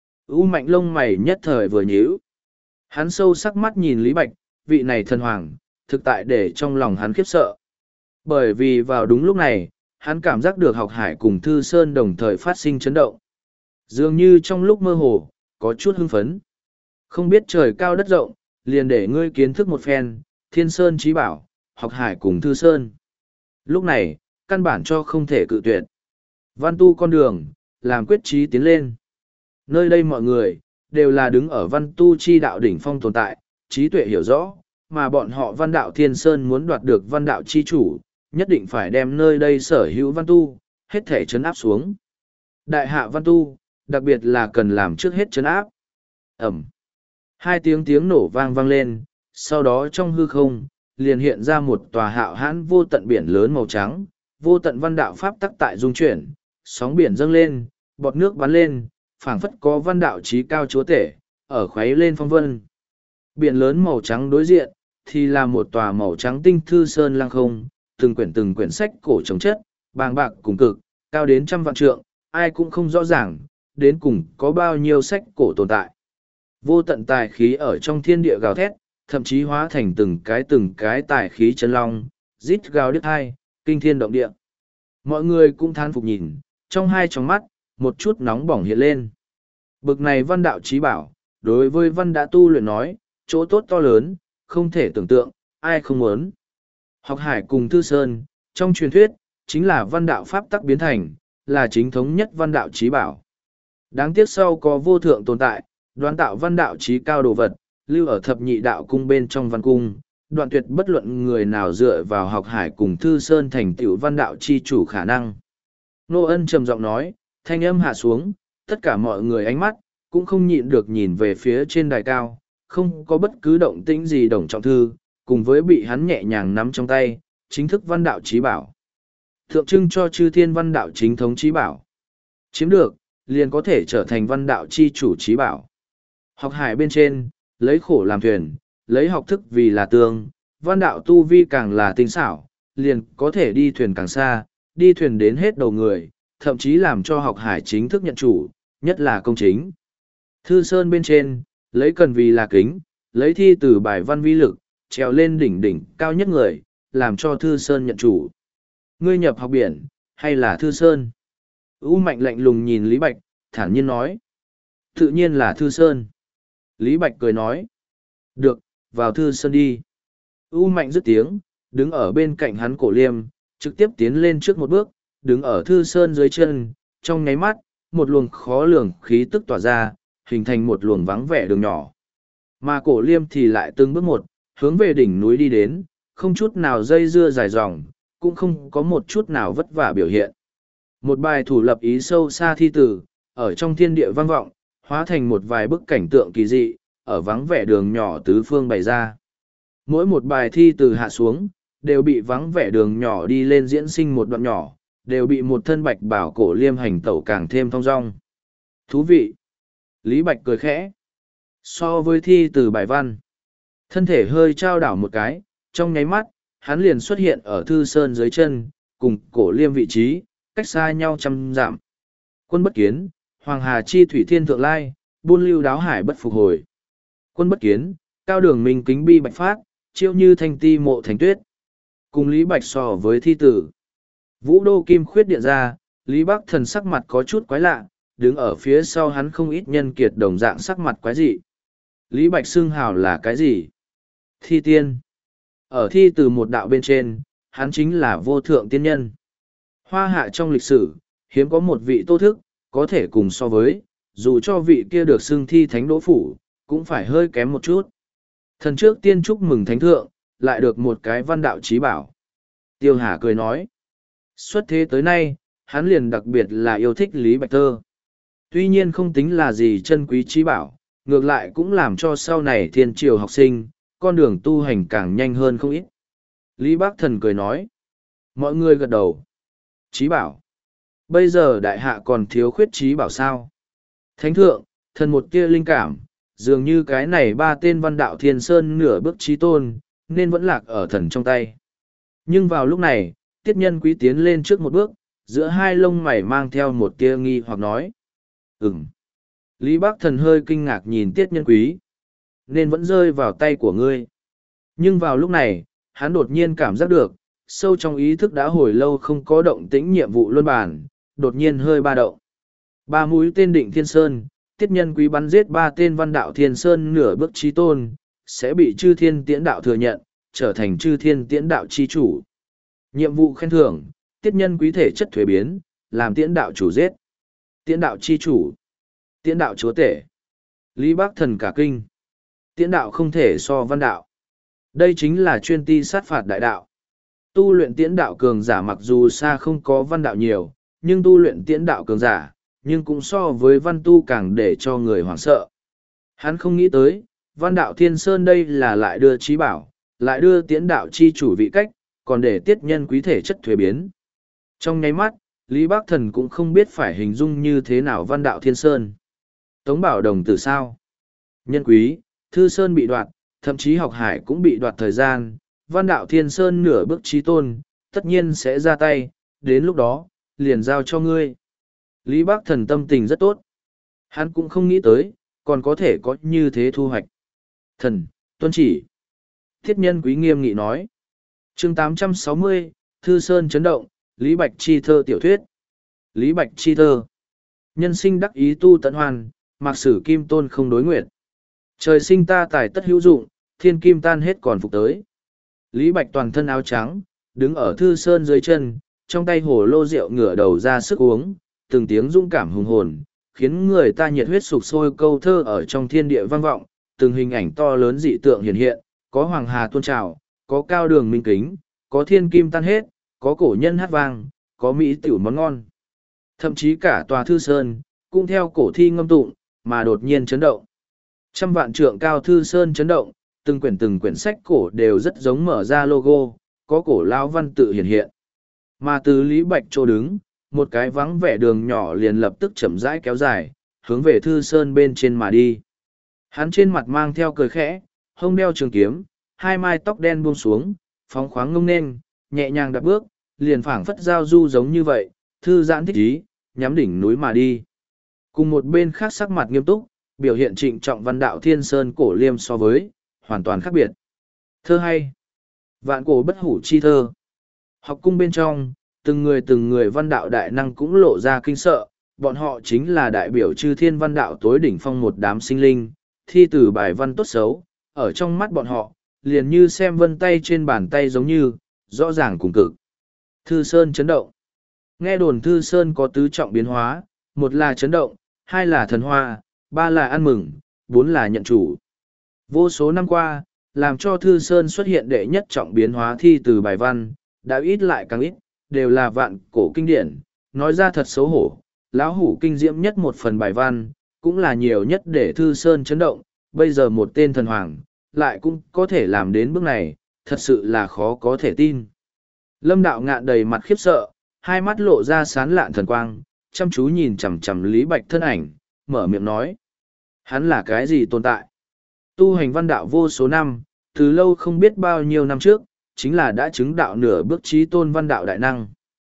U Mạnh lông mày nhất thời vừa nhíu. Hắn sâu sắc mắt nhìn Lý Bạch, vị này thần hoàng, thực tại để trong lòng hắn khiếp sợ. Bởi vì vào đúng lúc này, hắn cảm giác được học hải cùng Thư Sơn đồng thời phát sinh chấn động. Dường như trong lúc mơ hồ, có chút hưng phấn. Không biết trời cao đất rộng, liền để ngươi kiến thức một phen, Thiên Sơn Chí Bảo, học hải cùng Thư Sơn. Lúc này, căn bản cho không thể cự tuyệt. Văn tu con đường, làm quyết chí tiến lên. Nơi đây mọi người, đều là đứng ở văn tu chi đạo đỉnh phong tồn tại, trí tuệ hiểu rõ, mà bọn họ văn đạo Thiên Sơn muốn đoạt được văn đạo chi chủ, nhất định phải đem nơi đây sở hữu văn tu, hết thể chấn áp xuống. Đại hạ văn tu, đặc biệt là cần làm trước hết chấn áp. Ẩm. Hai tiếng tiếng nổ vang vang lên, sau đó trong hư không, liền hiện ra một tòa hạo hãn vô tận biển lớn màu trắng, vô tận văn đạo pháp tắc tại dung chuyển, sóng biển dâng lên, bọt nước bắn lên, phảng phất có văn đạo trí cao chúa tể, ở khuấy lên phong vân. Biển lớn màu trắng đối diện, thì là một tòa màu trắng tinh thư sơn lăng không, từng quyển từng quyển sách cổ trồng chất, bàng bạc cùng cực, cao đến trăm vạn trượng, ai cũng không rõ ràng, đến cùng có bao nhiêu sách cổ tồn tại. Vô tận tài khí ở trong thiên địa gào thét, thậm chí hóa thành từng cái từng cái tài khí chân long, rít gào đứt hai, kinh thiên động địa. Mọi người cũng thán phục nhìn, trong hai tròng mắt, một chút nóng bỏng hiện lên. Bực này văn đạo trí bảo, đối với văn đã tu luyện nói, chỗ tốt to lớn, không thể tưởng tượng, ai không muốn. Học hải cùng Thư Sơn, trong truyền thuyết, chính là văn đạo pháp tắc biến thành, là chính thống nhất văn đạo trí bảo. Đáng tiếc sau có vô thượng tồn tại, đoán tạo văn đạo trí cao đồ vật, lưu ở thập nhị đạo cung bên trong văn cung, đoạn tuyệt bất luận người nào dựa vào học hải cùng Thư Sơn thành tựu văn đạo chi chủ khả năng. Nô Ân trầm giọng nói, thanh âm hạ xuống, tất cả mọi người ánh mắt, cũng không nhịn được nhìn về phía trên đài cao, không có bất cứ động tĩnh gì Đồng Trọng Thư, cùng với bị hắn nhẹ nhàng nắm trong tay, chính thức văn đạo trí bảo. Tượng trưng cho chư thiên văn đạo chính thống trí bảo. Chiếm được, liền có thể trở thành văn đạo chi chủ trí bảo. Học hải bên trên, lấy khổ làm thuyền, lấy học thức vì là tương, văn đạo tu vi càng là tinh xảo, liền có thể đi thuyền càng xa, đi thuyền đến hết đầu người, thậm chí làm cho học hải chính thức nhận chủ, nhất là công chính. Thư Sơn bên trên, lấy cần vì là kính, lấy thi từ bài văn vi lực, trèo lên đỉnh đỉnh cao nhất người, làm cho Thư Sơn nhận chủ. Ngươi nhập học biển, hay là Thư Sơn? U Mạnh lạnh lùng nhìn Lý Bạch, thản nhiên nói. Tự nhiên là Thư Sơn. Lý Bạch cười nói. Được, vào Thư Sơn đi. U Mạnh dứt tiếng, đứng ở bên cạnh hắn Cổ Liêm, trực tiếp tiến lên trước một bước, đứng ở Thư Sơn dưới chân, trong nháy mắt, một luồng khó lường khí tức tỏa ra, hình thành một luồng vắng vẻ đường nhỏ. Mà Cổ Liêm thì lại từng bước một, hướng về đỉnh núi đi đến, không chút nào dây dưa dài dòng, cũng không có một chút nào vất vả biểu hiện. Một bài thủ lập ý sâu xa thi tử, ở trong thiên địa vang vọng, hóa thành một vài bức cảnh tượng kỳ dị, ở vắng vẻ đường nhỏ tứ phương bày ra. Mỗi một bài thi từ hạ xuống, đều bị vắng vẻ đường nhỏ đi lên diễn sinh một đoạn nhỏ, đều bị một thân bạch bảo Cổ Liêm hành tẩu càng thêm thong dong. Thú vị! Lý Bạch cười khẽ. So với thi từ bài văn, thân thể hơi trao đảo một cái, trong nháy mắt, hắn liền xuất hiện ở Thư Sơn dưới chân, cùng Cổ Liêm vị trí, cách xa nhau trăm dặm. Quân bất kiến, Hoàng Hà chi thủy thiên thượng lai, buôn lưu đáo hải bất phục hồi. Quân bất kiến, cao đường minh kính bi bạch phát, chiêu như thanh ti mộ thành tuyết. Cùng Lý Bạch so với thi tử. Vũ đô kim khuyết điện ra, Lý Bắc Thần sắc mặt có chút quái lạ, đứng ở phía sau hắn không ít nhân kiệt đồng dạng sắc mặt quái dị. Lý Bạch xưng hào là cái gì? Thi tiên. Ở thi từ một đạo bên trên, hắn chính là vô thượng tiên nhân. Hoa hạ trong lịch sử, hiếm có một vị tô thức, có thể cùng so với, dù cho vị kia được xưng thi thánh đỗ phủ, cũng phải hơi kém một chút. Thần trước tiên chúc mừng thánh thượng, lại được một cái văn đạo trí bảo. Tiêu Hà cười nói. Xuất thế tới nay, hắn liền đặc biệt là yêu thích Lý Bạch Thơ. Tuy nhiên không tính là gì chân quý trí bảo, ngược lại cũng làm cho sau này thiên triều học sinh, con đường tu hành càng nhanh hơn không ít. Lý Bác Thần cười nói. Mọi người gật đầu. Trí bảo. Bây giờ đại hạ còn thiếu khuyết trí bảo sao? Thánh thượng, thần một kia linh cảm, dường như cái này ba tên văn đạo thiên sơn nửa bước trí tôn, nên vẫn lạc ở thần trong tay. Nhưng vào lúc này, tiết nhân quý tiến lên trước một bước, giữa hai lông mày mang theo một tia nghi hoặc nói. Ừm. Lý Bác Thần hơi kinh ngạc nhìn tiết nhân quý. Nên vẫn rơi vào tay của ngươi. Nhưng vào lúc này, hắn đột nhiên cảm giác được, sâu trong ý thức đã hồi lâu không có động tĩnh nhiệm vụ luân bản, đột nhiên hơi ba động. Ba mũi tên định thiên sơn, tiết nhân quý bắn giết ba tên văn đạo thiên sơn nửa bước trí tôn, sẽ bị chư thiên tiễn đạo thừa nhận, trở thành chư thiên tiễn đạo chi chủ. Nhiệm vụ khen thưởng, tiết nhân quý thể chất thuế biến, làm tiễn đạo chủ giết. Tiễn đạo chi chủ. Tiễn đạo chúa tể. Lý Bác Thần cả kinh. Tiễn đạo không thể so văn đạo. Đây chính là chuyên ti sát phạt đại đạo. Tu luyện tiễn đạo cường giả mặc dù xa không có văn đạo nhiều, nhưng tu luyện tiễn đạo cường giả, nhưng cũng so với văn tu càng để cho người hoảng sợ. Hắn không nghĩ tới, văn đạo thiên sơn đây là lại đưa trí bảo, lại đưa tiễn đạo chi chủ vị cách, còn để tiết nhân quý thể chất thuế biến. Trong nháy mắt, Lý Bác Thần cũng không biết phải hình dung như thế nào văn đạo thiên sơn. Tống Bảo Đồng từ sao? Nhân quý, Thư Sơn bị đoạt, thậm chí học hải cũng bị đoạt thời gian, văn đạo thiên sơn nửa bước trí tôn, tất nhiên sẽ ra tay, đến lúc đó, liền giao cho ngươi. Lý Bác Thần tâm tình rất tốt. Hắn cũng không nghĩ tới, còn có thể có như thế thu hoạch. Thần, tuân chỉ. Thiết nhân quý nghiêm nghị nói. chương tám trăm sáu mươi, Thư Sơn chấn động, Lý Bạch chi thơ tiểu thuyết. Lý Bạch chi thơ. Nhân sinh đắc ý tu tận hoàn, mạc sử kim tôn không đối nguyện. Trời sinh ta tài tất hữu dụng, thiên kim tan hết còn phục tới. Lý Bạch toàn thân áo trắng, đứng ở Thư Sơn dưới chân, trong tay hồ lô rượu ngửa đầu ra sức uống, từng tiếng dũng cảm hùng hồn, khiến người ta nhiệt huyết sục sôi câu thơ ở trong thiên địa vang vọng, từng hình ảnh to lớn dị tượng hiện hiện, có hoàng hà tuôn trào, có cao đường minh kính, có thiên kim tan hết, có cổ nhân hát vang, có mỹ tiểu món ngon. Thậm chí cả tòa Thư Sơn, cũng theo cổ thi ngâm tụng, mà đột nhiên chấn động. Trăm vạn trượng cao Thư Sơn chấn động, từng quyển từng quyển sách cổ đều rất giống mở ra logo, có cổ lao văn tự hiện hiện. Mà từ Lý Bạch chỗ đứng, một cái vắng vẻ đường nhỏ liền lập tức chậm rãi kéo dài, hướng về Thư Sơn bên trên mà đi. Hắn trên mặt mang theo cười khẽ, hông đeo trường kiếm, hai mai tóc đen buông xuống, phóng khoáng ngông nên, nhẹ nhàng đạp bước, liền phảng phất giao du giống như vậy, thư giãn thích ý, nhắm đỉnh núi mà đi. Cùng một bên khác sắc mặt nghiêm túc, biểu hiện trịnh trọng văn đạo thiên sơn cổ liêm so với, hoàn toàn khác biệt. Thơ hay. Vạn cổ bất hủ chi thơ. Học cung bên trong, từng người từng người văn đạo đại năng cũng lộ ra kinh sợ, bọn họ chính là đại biểu chư thiên văn đạo tối đỉnh phong một đám sinh linh, thi từ bài văn tốt xấu, ở trong mắt bọn họ, liền như xem vân tay trên bàn tay giống như, rõ ràng cùng cực. Thư Sơn chấn động. Nghe đồn Thư Sơn có tứ trọng biến hóa, một là chấn động, hai là thần hoa, ba là ăn mừng, bốn là nhận chủ. Vô số năm qua, làm cho Thư Sơn xuất hiện đệ nhất trọng biến hóa thi từ bài văn, đã ít lại càng ít, đều là vạn cổ kinh điển, nói ra thật xấu hổ, lão hủ kinh diễm nhất một phần bài văn, cũng là nhiều nhất để Thư Sơn chấn động, bây giờ một tên thần hoàng, lại cũng có thể làm đến bước này, thật sự là khó có thể tin. Lâm Đạo Ngạn đầy mặt khiếp sợ, hai mắt lộ ra sán lạn thần quang, chăm chú nhìn chằm chằm Lý Bạch thân ảnh, mở miệng nói. Hắn là cái gì tồn tại? Tu hành văn đạo vô số năm, từ lâu không biết bao nhiêu năm trước, chính là đã chứng đạo nửa bước trí tôn văn đạo đại năng.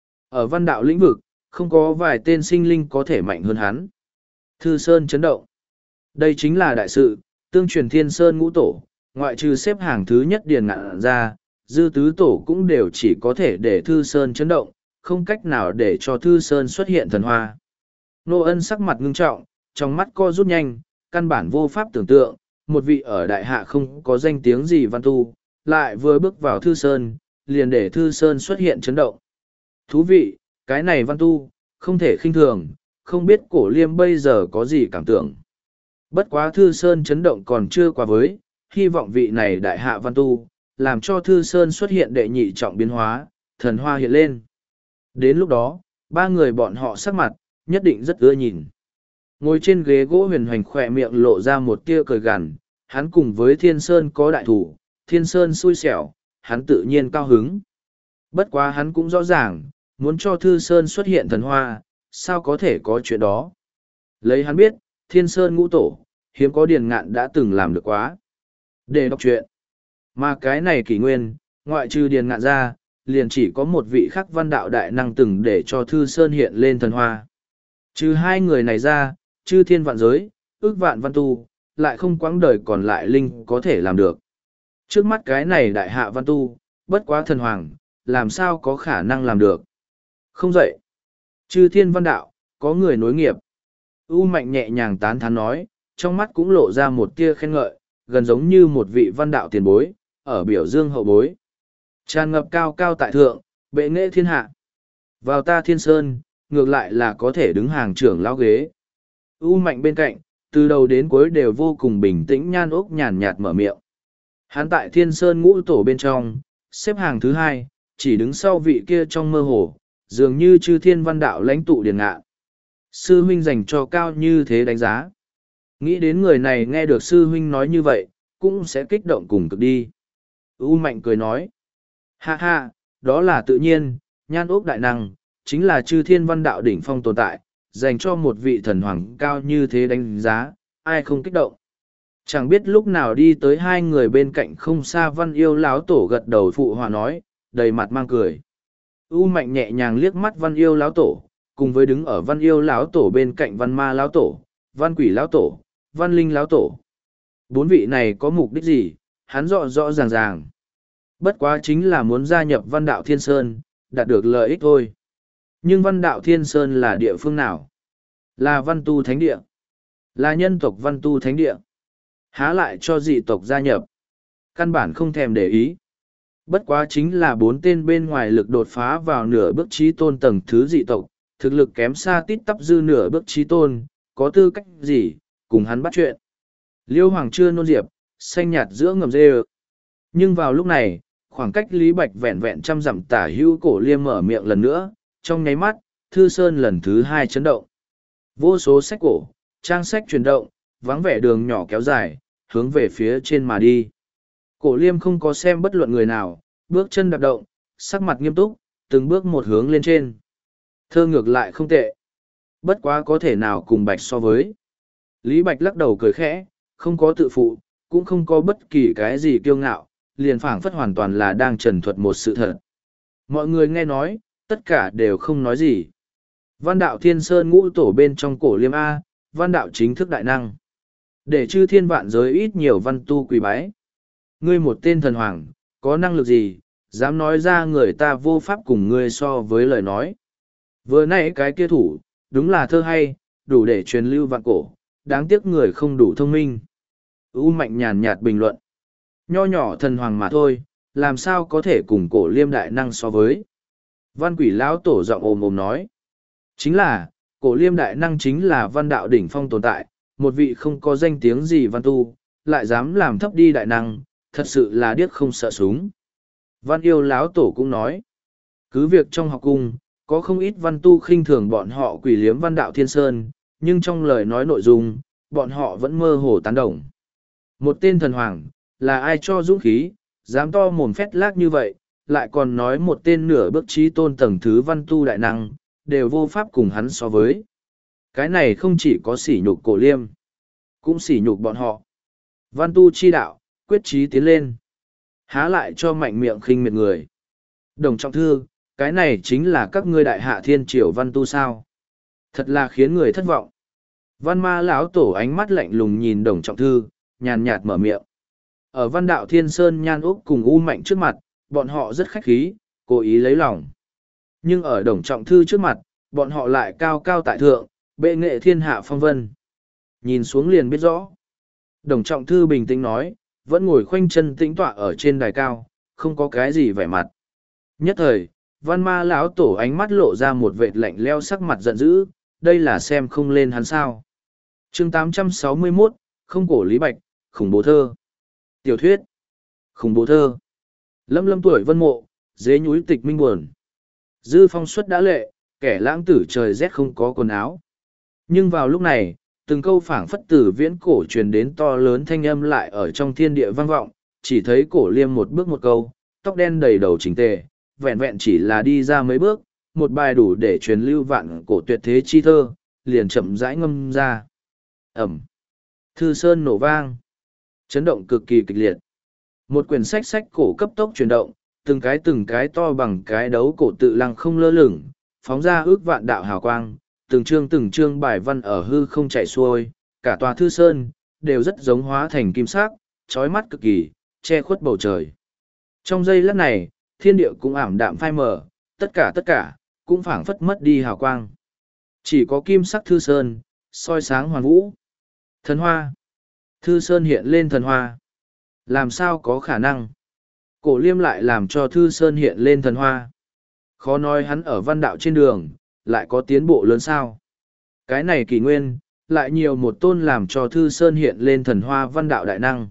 Ở văn đạo lĩnh vực, không có vài tên sinh linh có thể mạnh hơn hắn. Thư Sơn chấn động. Đây chính là đại sự, tương truyền Thiên Sơn ngũ tổ, ngoại trừ xếp hàng thứ nhất Điền Ngạn ra, dư tứ tổ cũng đều chỉ có thể để Thư Sơn chấn động, không cách nào để cho Thư Sơn xuất hiện thần hoa. Nô Ân sắc mặt ngưng trọng, trong mắt co rút nhanh, căn bản vô pháp tưởng tượng, một vị ở đại hạ không có danh tiếng gì văn tu, lại vừa bước vào Thư Sơn, liền để Thư Sơn xuất hiện chấn động. Thú vị, cái này văn tu, không thể khinh thường, không biết Cổ Liêm bây giờ có gì cảm tưởng. Bất quá Thư Sơn chấn động còn chưa qua với, hy vọng vị này đại hạ văn tu, làm cho Thư Sơn xuất hiện đệ nhị trọng biến hóa, thần hoa hiện lên. Đến lúc đó, ba người bọn họ sắc mặt, nhất định rất ưa nhìn. Ngồi trên ghế gỗ huyền hoành khỏe miệng lộ ra một tia cười gằn, hắn cùng với Thiên Sơn có đại thủ, Thiên Sơn xui xẻo, hắn tự nhiên cao hứng. Bất quá hắn cũng rõ ràng, muốn cho Thư Sơn xuất hiện thần hoa, sao có thể có chuyện đó. Lấy hắn biết, Thiên Sơn ngũ tổ, hiếm có Điền Ngạn đã từng làm được quá. Để đọc chuyện. Mà cái này kỷ nguyên, ngoại trừ Điền Ngạn ra, liền chỉ có một vị khắc văn đạo đại năng từng để cho Thư Sơn hiện lên thần hoa. Trừ hai người này ra, chư thiên vạn giới, ước vạn văn tu, lại không quãng đời còn lại linh có thể làm được. Trước mắt cái này đại hạ văn tu, bất quá thần hoàng, làm sao có khả năng làm được. Không dậy. Chư thiên văn đạo, có người nối nghiệp. U Mạnh nhẹ nhàng tán thán nói, trong mắt cũng lộ ra một tia khen ngợi, gần giống như một vị văn đạo tiền bối, ở biểu dương hậu bối. Tràn ngập cao cao tại thượng, bệ nghệ thiên hạ. Vào ta Thiên Sơn, ngược lại là có thể đứng hàng trưởng lao ghế. U Mạnh bên cạnh, từ đầu đến cuối đều vô cùng bình tĩnh Nhan Úc nhàn nhạt mở miệng. Hắn tại Thiên Sơn ngũ tổ bên trong, xếp hàng thứ hai, chỉ đứng sau vị kia trong mơ hồ, dường như chư thiên văn đạo lãnh tụ Điền Ngạn. Sư huynh dành cho cao như thế đánh giá. Nghĩ đến người này nghe được sư huynh nói như vậy, cũng sẽ kích động cùng cực đi. U Mạnh cười nói. Ha ha, đó là tự nhiên, Nhan Úc đại năng, chính là chư thiên văn đạo đỉnh phong tồn tại, dành cho một vị thần hoàng cao như thế đánh giá, ai không kích động. Chẳng biết lúc nào đi tới hai người bên cạnh không xa Văn Yêu Láo Tổ gật đầu phụ hòa nói, đầy mặt mang cười. U Mạnh nhẹ nhàng liếc mắt Văn Yêu Láo Tổ, cùng với đứng ở Văn Yêu Láo Tổ bên cạnh Văn Ma Láo Tổ, Văn Quỷ Láo Tổ, Văn Linh Láo Tổ. Bốn vị này có mục đích gì, hắn rõ rõ ràng ràng. Bất quá chính là muốn gia nhập Văn Đạo Thiên Sơn, đạt được lợi ích thôi. Nhưng Văn Đạo Thiên Sơn là địa phương nào? Là Văn Tu Thánh Địa. Là nhân tộc Văn Tu Thánh Địa. Há lại cho dị tộc gia nhập. Căn bản không thèm để ý. Bất quá chính là bốn tên bên ngoài lực đột phá vào nửa bước trí tôn tầng thứ dị tộc, thực lực kém xa tít tắp dư nửa bước trí tôn, có tư cách gì, cùng hắn bắt chuyện. Liêu Hoàng chưa nôn diệp, xanh nhạt giữa ngầm dê ơ. Nhưng vào lúc này, khoảng cách Lý Bạch vẹn vẹn trăm dặm tả hữu Cổ Liêm mở miệng lần nữa, trong nháy mắt, Thư Sơn lần thứ hai chấn động. Vô số sách cổ, trang sách chuyển động, vắng vẻ đường nhỏ kéo dài, hướng về phía trên mà đi. Cổ Liêm không có xem bất luận người nào, bước chân đạp động, sắc mặt nghiêm túc, từng bước một hướng lên trên. Thơ ngược lại không tệ. Bất quá có thể nào cùng Bạch so với. Lý Bạch lắc đầu cười khẽ, không có tự phụ, cũng không có bất kỳ cái gì kiêu ngạo, liền phảng phất hoàn toàn là đang trần thuật một sự thật. Mọi người nghe nói, tất cả đều không nói gì. Văn đạo Thiên Sơn ngũ tổ bên trong Cổ Liêm A, văn đạo chính thức đại năng. Để chư thiên vạn giới ít nhiều văn tu quỳ bái. Ngươi một tên thần hoàng, có năng lực gì, dám nói ra người ta vô pháp cùng ngươi so với lời nói. Vừa nãy cái kia thủ, đúng là thơ hay, đủ để truyền lưu vạn cổ, đáng tiếc người không đủ thông minh. U Mạnh nhàn nhạt bình luận. Nho nhỏ thần hoàng mà thôi, làm sao có thể cùng Cổ Liêm đại năng so với. Văn Quỷ lão tổ giọng ồm ồm nói. Chính là, Cổ Liêm đại năng chính là văn đạo đỉnh phong tồn tại, một vị không có danh tiếng gì văn tu, lại dám làm thấp đi đại năng, thật sự là điếc không sợ súng. Văn Yêu lão tổ cũng nói. Cứ việc trong học cung, có không ít văn tu khinh thường bọn họ quỷ liếm văn đạo Thiên Sơn, nhưng trong lời nói nội dung, bọn họ vẫn mơ hồ tán đồng. Một tên thần hoàng, là ai cho dũng khí, dám to mồm phét lác như vậy, lại còn nói một tên nửa bước trí tôn tầng thứ văn tu đại năng, đều vô pháp cùng hắn so với. Cái này không chỉ có sỉ nhục Cổ Liêm, cũng sỉ nhục bọn họ. Văn tu chi đạo, quyết chí tiến lên. Há lại cho mạnh miệng khinh miệt người. Đồng Trọng Thư, cái này chính là các ngươi đại hạ thiên triều văn tu sao. Thật là khiến người thất vọng. Văn Ma lão tổ ánh mắt lạnh lùng nhìn Đồng Trọng Thư, nhàn nhạt mở miệng. Ở văn đạo Thiên Sơn Nhan Úc cùng U Mạnh trước mặt, bọn họ rất khách khí, cố ý lấy lòng. Nhưng ở Đồng Trọng Thư trước mặt, bọn họ lại cao cao tại thượng, bệ nghệ thiên hạ phong vân. Nhìn xuống liền biết rõ. Đồng Trọng Thư bình tĩnh nói, vẫn ngồi khoanh chân tĩnh tọa ở trên đài cao, không có cái gì vẻ mặt. Nhất thời, văn ma lão tổ ánh mắt lộ ra một vệt lạnh leo, sắc mặt giận dữ, đây là xem không lên hắn sao. chương tám trăm sáu mươi mốt, không cổ Lý Bạch, khủng bố thơ. Tiểu thuyết, khủng bố thơ. Lâm lâm tuổi vân mộ, dế nhúi tịch minh buồn. Dư phong suất đã lệ, kẻ lãng tử trời rét không có quần áo. Nhưng vào lúc này, từng câu phảng phất từ viễn cổ truyền đến to lớn thanh âm lại ở trong thiên địa vang vọng, chỉ thấy cổ liêm một bước một câu, tóc đen đầy đầu chỉnh tề, vẹn vẹn chỉ là đi ra mấy bước, một bài đủ để truyền lưu vạn cổ tuyệt thế chi thơ, liền chậm rãi ngâm ra. Ẩm. Thư sơn nổ vang. Chấn động cực kỳ kịch liệt. Một quyển sách sách cổ cấp tốc chuyển động, từng cái từng cái to bằng cái đấu cổ tự lăng không lơ lửng, phóng ra ước vạn đạo hào quang, từng chương từng chương bài văn ở hư không chạy xuôi, cả tòa thư sơn, đều rất giống hóa thành kim sắc, chói mắt cực kỳ, che khuất bầu trời. Trong giây lát này, thiên địa cũng ảm đạm phai mờ, tất cả tất cả, cũng phảng phất mất đi hào quang. Chỉ có kim sắc thư sơn, soi sáng hoàn vũ. Thần hoa. Thư sơn hiện lên thần hoa. Làm sao có khả năng? Cổ liêm lại làm cho thư sơn hiện lên thần hoa. Khó nói hắn ở văn đạo trên đường, lại có tiến bộ lớn sao. Cái này kỳ nguyên, lại nhiều một tôn làm cho thư sơn hiện lên thần hoa văn đạo đại năng.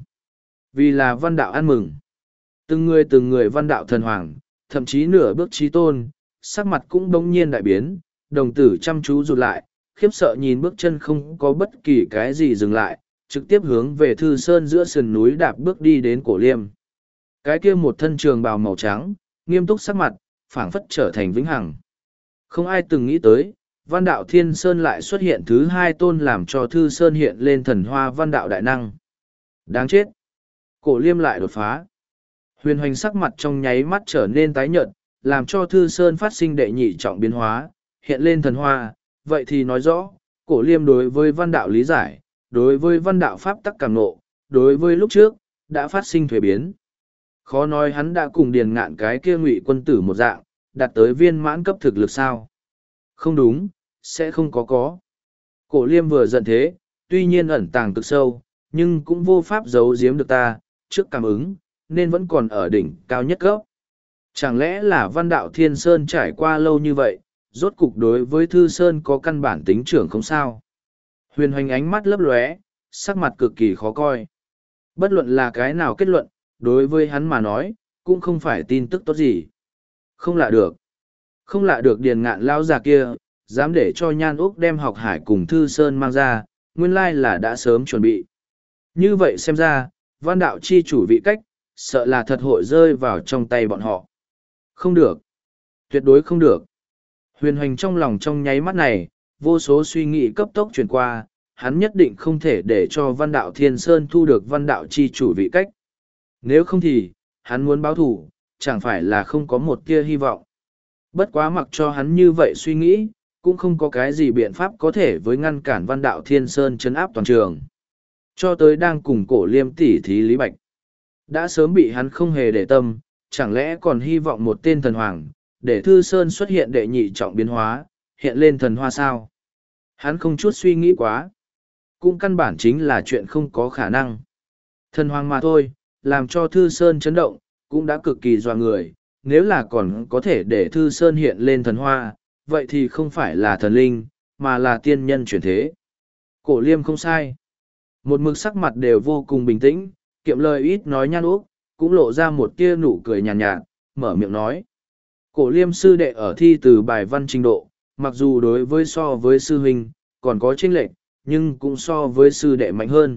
Vì là văn đạo ăn mừng. Từng người từng người văn đạo thần hoàng, thậm chí nửa bước trí tôn, sắc mặt cũng bỗng nhiên đại biến, đồng tử chăm chú rụt lại, khiếp sợ nhìn bước chân không có bất kỳ cái gì dừng lại, trực tiếp hướng về thư sơn giữa sườn núi đạp bước đi đến cổ liêm. Cái kia một thân trường bào màu trắng, nghiêm túc sắc mặt, phảng phất trở thành vĩnh hằng. Không ai từng nghĩ tới, văn đạo thiên sơn lại xuất hiện thứ hai tôn làm cho thư sơn hiện lên thần hoa văn đạo đại năng. Đáng chết! Cổ liêm lại đột phá. Huyền hoành sắc mặt trong nháy mắt trở nên tái nhợt, làm cho thư sơn phát sinh đệ nhị trọng biến hóa, hiện lên thần hoa. Vậy thì nói rõ, cổ liêm đối với văn đạo lý giải, đối với văn đạo pháp tắc cảm ngộ, đối với lúc trước, đã phát sinh thuế biến. Khó nói hắn đã cùng điền ngạn cái kia ngụy quân tử một dạng, đạt tới viên mãn cấp thực lực sao. Không đúng, sẽ không có có. Cổ liêm vừa giận thế, tuy nhiên ẩn tàng cực sâu, nhưng cũng vô pháp giấu giếm được ta, trước cảm ứng, nên vẫn còn ở đỉnh cao nhất cấp. Chẳng lẽ là văn đạo thiên sơn trải qua lâu như vậy, rốt cục đối với thư sơn có căn bản tính trưởng không sao. Huyền hoành ánh mắt lấp lóe, sắc mặt cực kỳ khó coi. Bất luận là cái nào kết luận, đối với hắn mà nói, cũng không phải tin tức tốt gì. Không lạ được. Không lạ được điền ngạn lao già kia, dám để cho Nhan Úc đem học hải cùng Thư Sơn mang ra, nguyên lai là đã sớm chuẩn bị. Như vậy xem ra, văn đạo chi chủ vị cách, sợ là thật hội rơi vào trong tay bọn họ. Không được. Tuyệt đối không được. Huyền hoành trong lòng trong nháy mắt này, vô số suy nghĩ cấp tốc chuyển qua, hắn nhất định không thể để cho văn đạo Thiên Sơn thu được văn đạo chi chủ vị cách. Nếu không thì, hắn muốn báo thủ, chẳng phải là không có một tia hy vọng. Bất quá mặc cho hắn như vậy suy nghĩ, cũng không có cái gì biện pháp có thể với ngăn cản văn đạo Thiên Sơn chấn áp toàn trường. Cho tới đang cùng cổ liêm tỉ thí Lý Bạch. Đã sớm bị hắn không hề để tâm, chẳng lẽ còn hy vọng một tên thần hoàng, để Thư Sơn xuất hiện đệ nhị trọng biến hóa, hiện lên thần hoa sao. Hắn không chút suy nghĩ quá. Cũng căn bản chính là chuyện không có khả năng. Thần hoàng mà thôi, làm cho Thư Sơn chấn động, cũng đã cực kỳ dọa người. Nếu là còn có thể để Thư Sơn hiện lên thần hoa, vậy thì không phải là thần linh, mà là tiên nhân chuyển thế. Cổ liêm không sai. Một mực sắc mặt đều vô cùng bình tĩnh, kiệm lời ít nói Nhan Úc, cũng lộ ra một tia nụ cười nhàn nhạt, nhạt, mở miệng nói. Cổ liêm sư đệ ở thi từ bài văn trình độ, mặc dù đối với so với sư huynh, còn có chênh lệch, nhưng cũng so với sư đệ mạnh hơn.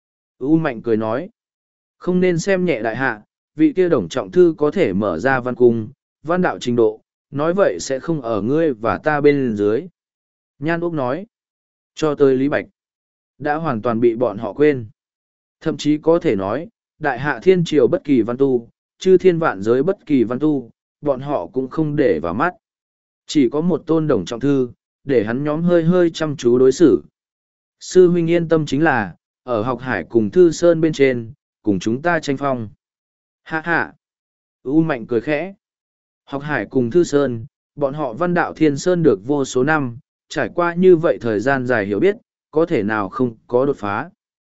U Mạnh cười nói, không nên xem nhẹ đại hạ, vị kia Đồng Trọng Thư có thể mở ra văn cung, văn đạo trình độ, nói vậy sẽ không ở ngươi và ta bên dưới. Nhan Úc nói, cho tới Lý Bạch, đã hoàn toàn bị bọn họ quên. Thậm chí có thể nói, đại hạ thiên triều bất kỳ văn tu, chư thiên vạn giới bất kỳ văn tu, bọn họ cũng không để vào mắt. Chỉ có một tôn Đồng Trọng Thư, để hắn nhóm hơi hơi chăm chú đối xử. Sư huynh yên tâm chính là, ở học hải cùng Thư Sơn bên trên, cùng chúng ta tranh phong. Hạ hạ! U Mạnh cười khẽ. Học hải cùng Thư Sơn, bọn họ văn đạo Thiên Sơn được vô số năm, trải qua như vậy thời gian dài hiểu biết, có thể nào không có đột phá.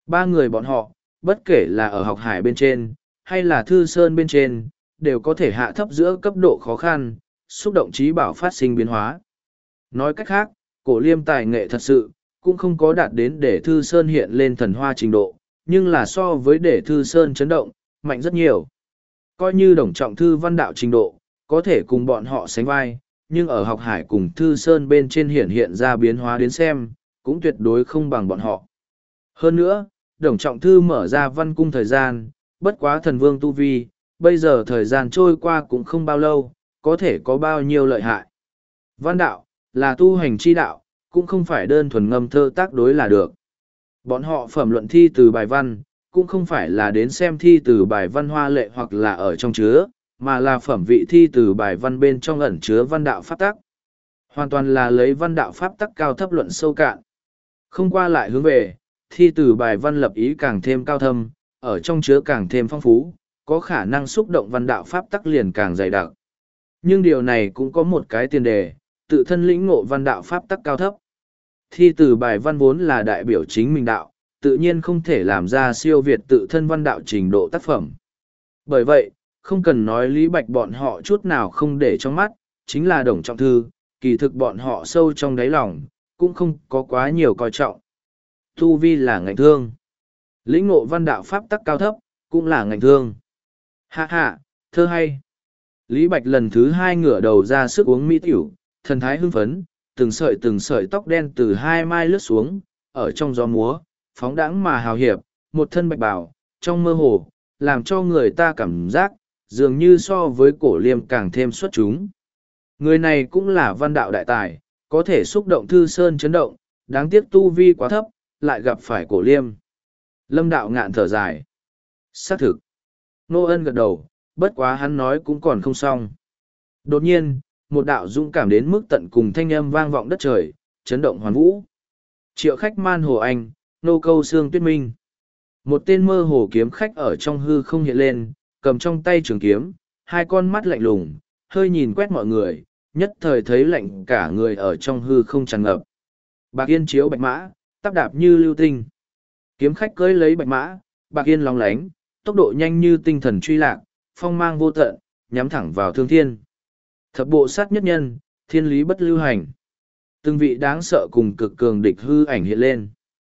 Ba người bọn họ, bất kể là ở học hải bên trên, hay là thư sơn bên trên, đều có thể hạ thấp giữa cấp độ khó khăn, xúc động trí bảo phát sinh biến hóa. Nói cách khác, cổ liêm tài nghệ thật sự, cũng không có đạt đến để thư sơn hiện lên thần hoa trình độ, nhưng là so với để thư sơn chấn động, mạnh rất nhiều. Coi như đồng trọng thư văn đạo trình độ, có thể cùng bọn họ sánh vai, nhưng ở học hải cùng thư sơn bên trên hiện hiện ra biến hóa đến xem, cũng tuyệt đối không bằng bọn họ. Hơn nữa, đồng trọng thư mở ra văn cung thời gian, bất quá thần vương tu vi, bây giờ thời gian trôi qua cũng không bao lâu, có thể có bao nhiêu lợi hại. Văn đạo, là tu hành chi đạo, cũng không phải đơn thuần ngâm thơ tác đối là được. Bọn họ phẩm luận thi từ bài văn, cũng không phải là đến xem thi từ bài văn hoa lệ hoặc là ở trong chứa, mà là phẩm vị thi từ bài văn bên trong ẩn chứa văn đạo pháp tắc. Hoàn toàn là lấy văn đạo pháp tắc cao thấp luận sâu cạn. Không qua lại hướng về, thi từ bài văn lập ý càng thêm cao thâm, ở trong chứa càng thêm phong phú, có khả năng xúc động văn đạo pháp tắc liền càng dày đặc. Nhưng điều này cũng có một cái tiền đề, tự thân lĩnh ngộ văn đạo pháp tắc cao thấp. Thi từ bài văn vốn là đại biểu chính mình đạo, tự nhiên không thể làm ra siêu việt tự thân văn đạo trình độ tác phẩm. Bởi vậy, không cần nói Lý Bạch bọn họ chút nào không để trong mắt, chính là Đồng Trọng Thư, kỳ thực bọn họ sâu trong đáy lòng, cũng không có quá nhiều coi trọng. Tu vi là ngành thương. Lĩnh ngộ văn đạo pháp tắc cao thấp, cũng là ngành thương. Hạ hạ, thơ hay. Lý Bạch lần thứ hai ngửa đầu ra sức uống mỹ tiểu, thần thái hưng phấn, từng sợi từng sợi tóc đen từ hai mai lướt xuống, ở trong gió múa, phóng đãng mà hào hiệp, một thân bạch bào, trong mơ hồ, làm cho người ta cảm giác, dường như so với cổ liêm càng thêm xuất chúng. Người này cũng là văn đạo đại tài, có thể xúc động thư sơn chấn động, đáng tiếc tu vi quá thấp, lại gặp phải cổ liêm. Lâm đạo ngạn thở dài. Xác thực. Nô Ân gật đầu, bất quá hắn nói cũng còn không xong. Đột nhiên, một đạo dũng cảm đến mức tận cùng thanh âm vang vọng đất trời, chấn động hoàn vũ. Triệu khách man hồ anh, nô câu xương tuyết minh. Một tên mơ hồ kiếm khách ở trong hư không hiện lên, cầm trong tay trường kiếm, hai con mắt lạnh lùng, hơi nhìn quét mọi người, nhất thời thấy lạnh cả người ở trong hư không tràn ngập. Bạc yên chiếu bạch mã, tắp đạp như lưu tinh. Kiếm khách cưỡi lấy bạch mã, bạc yên lóng lánh, tốc độ nhanh như tinh thần truy lạc, phong mang vô tận, nhắm thẳng vào thương thiên. Thập bộ sát nhất nhân, thiên lý bất lưu hành. Từng vị đáng sợ cùng cực cường địch hư ảnh hiện lên.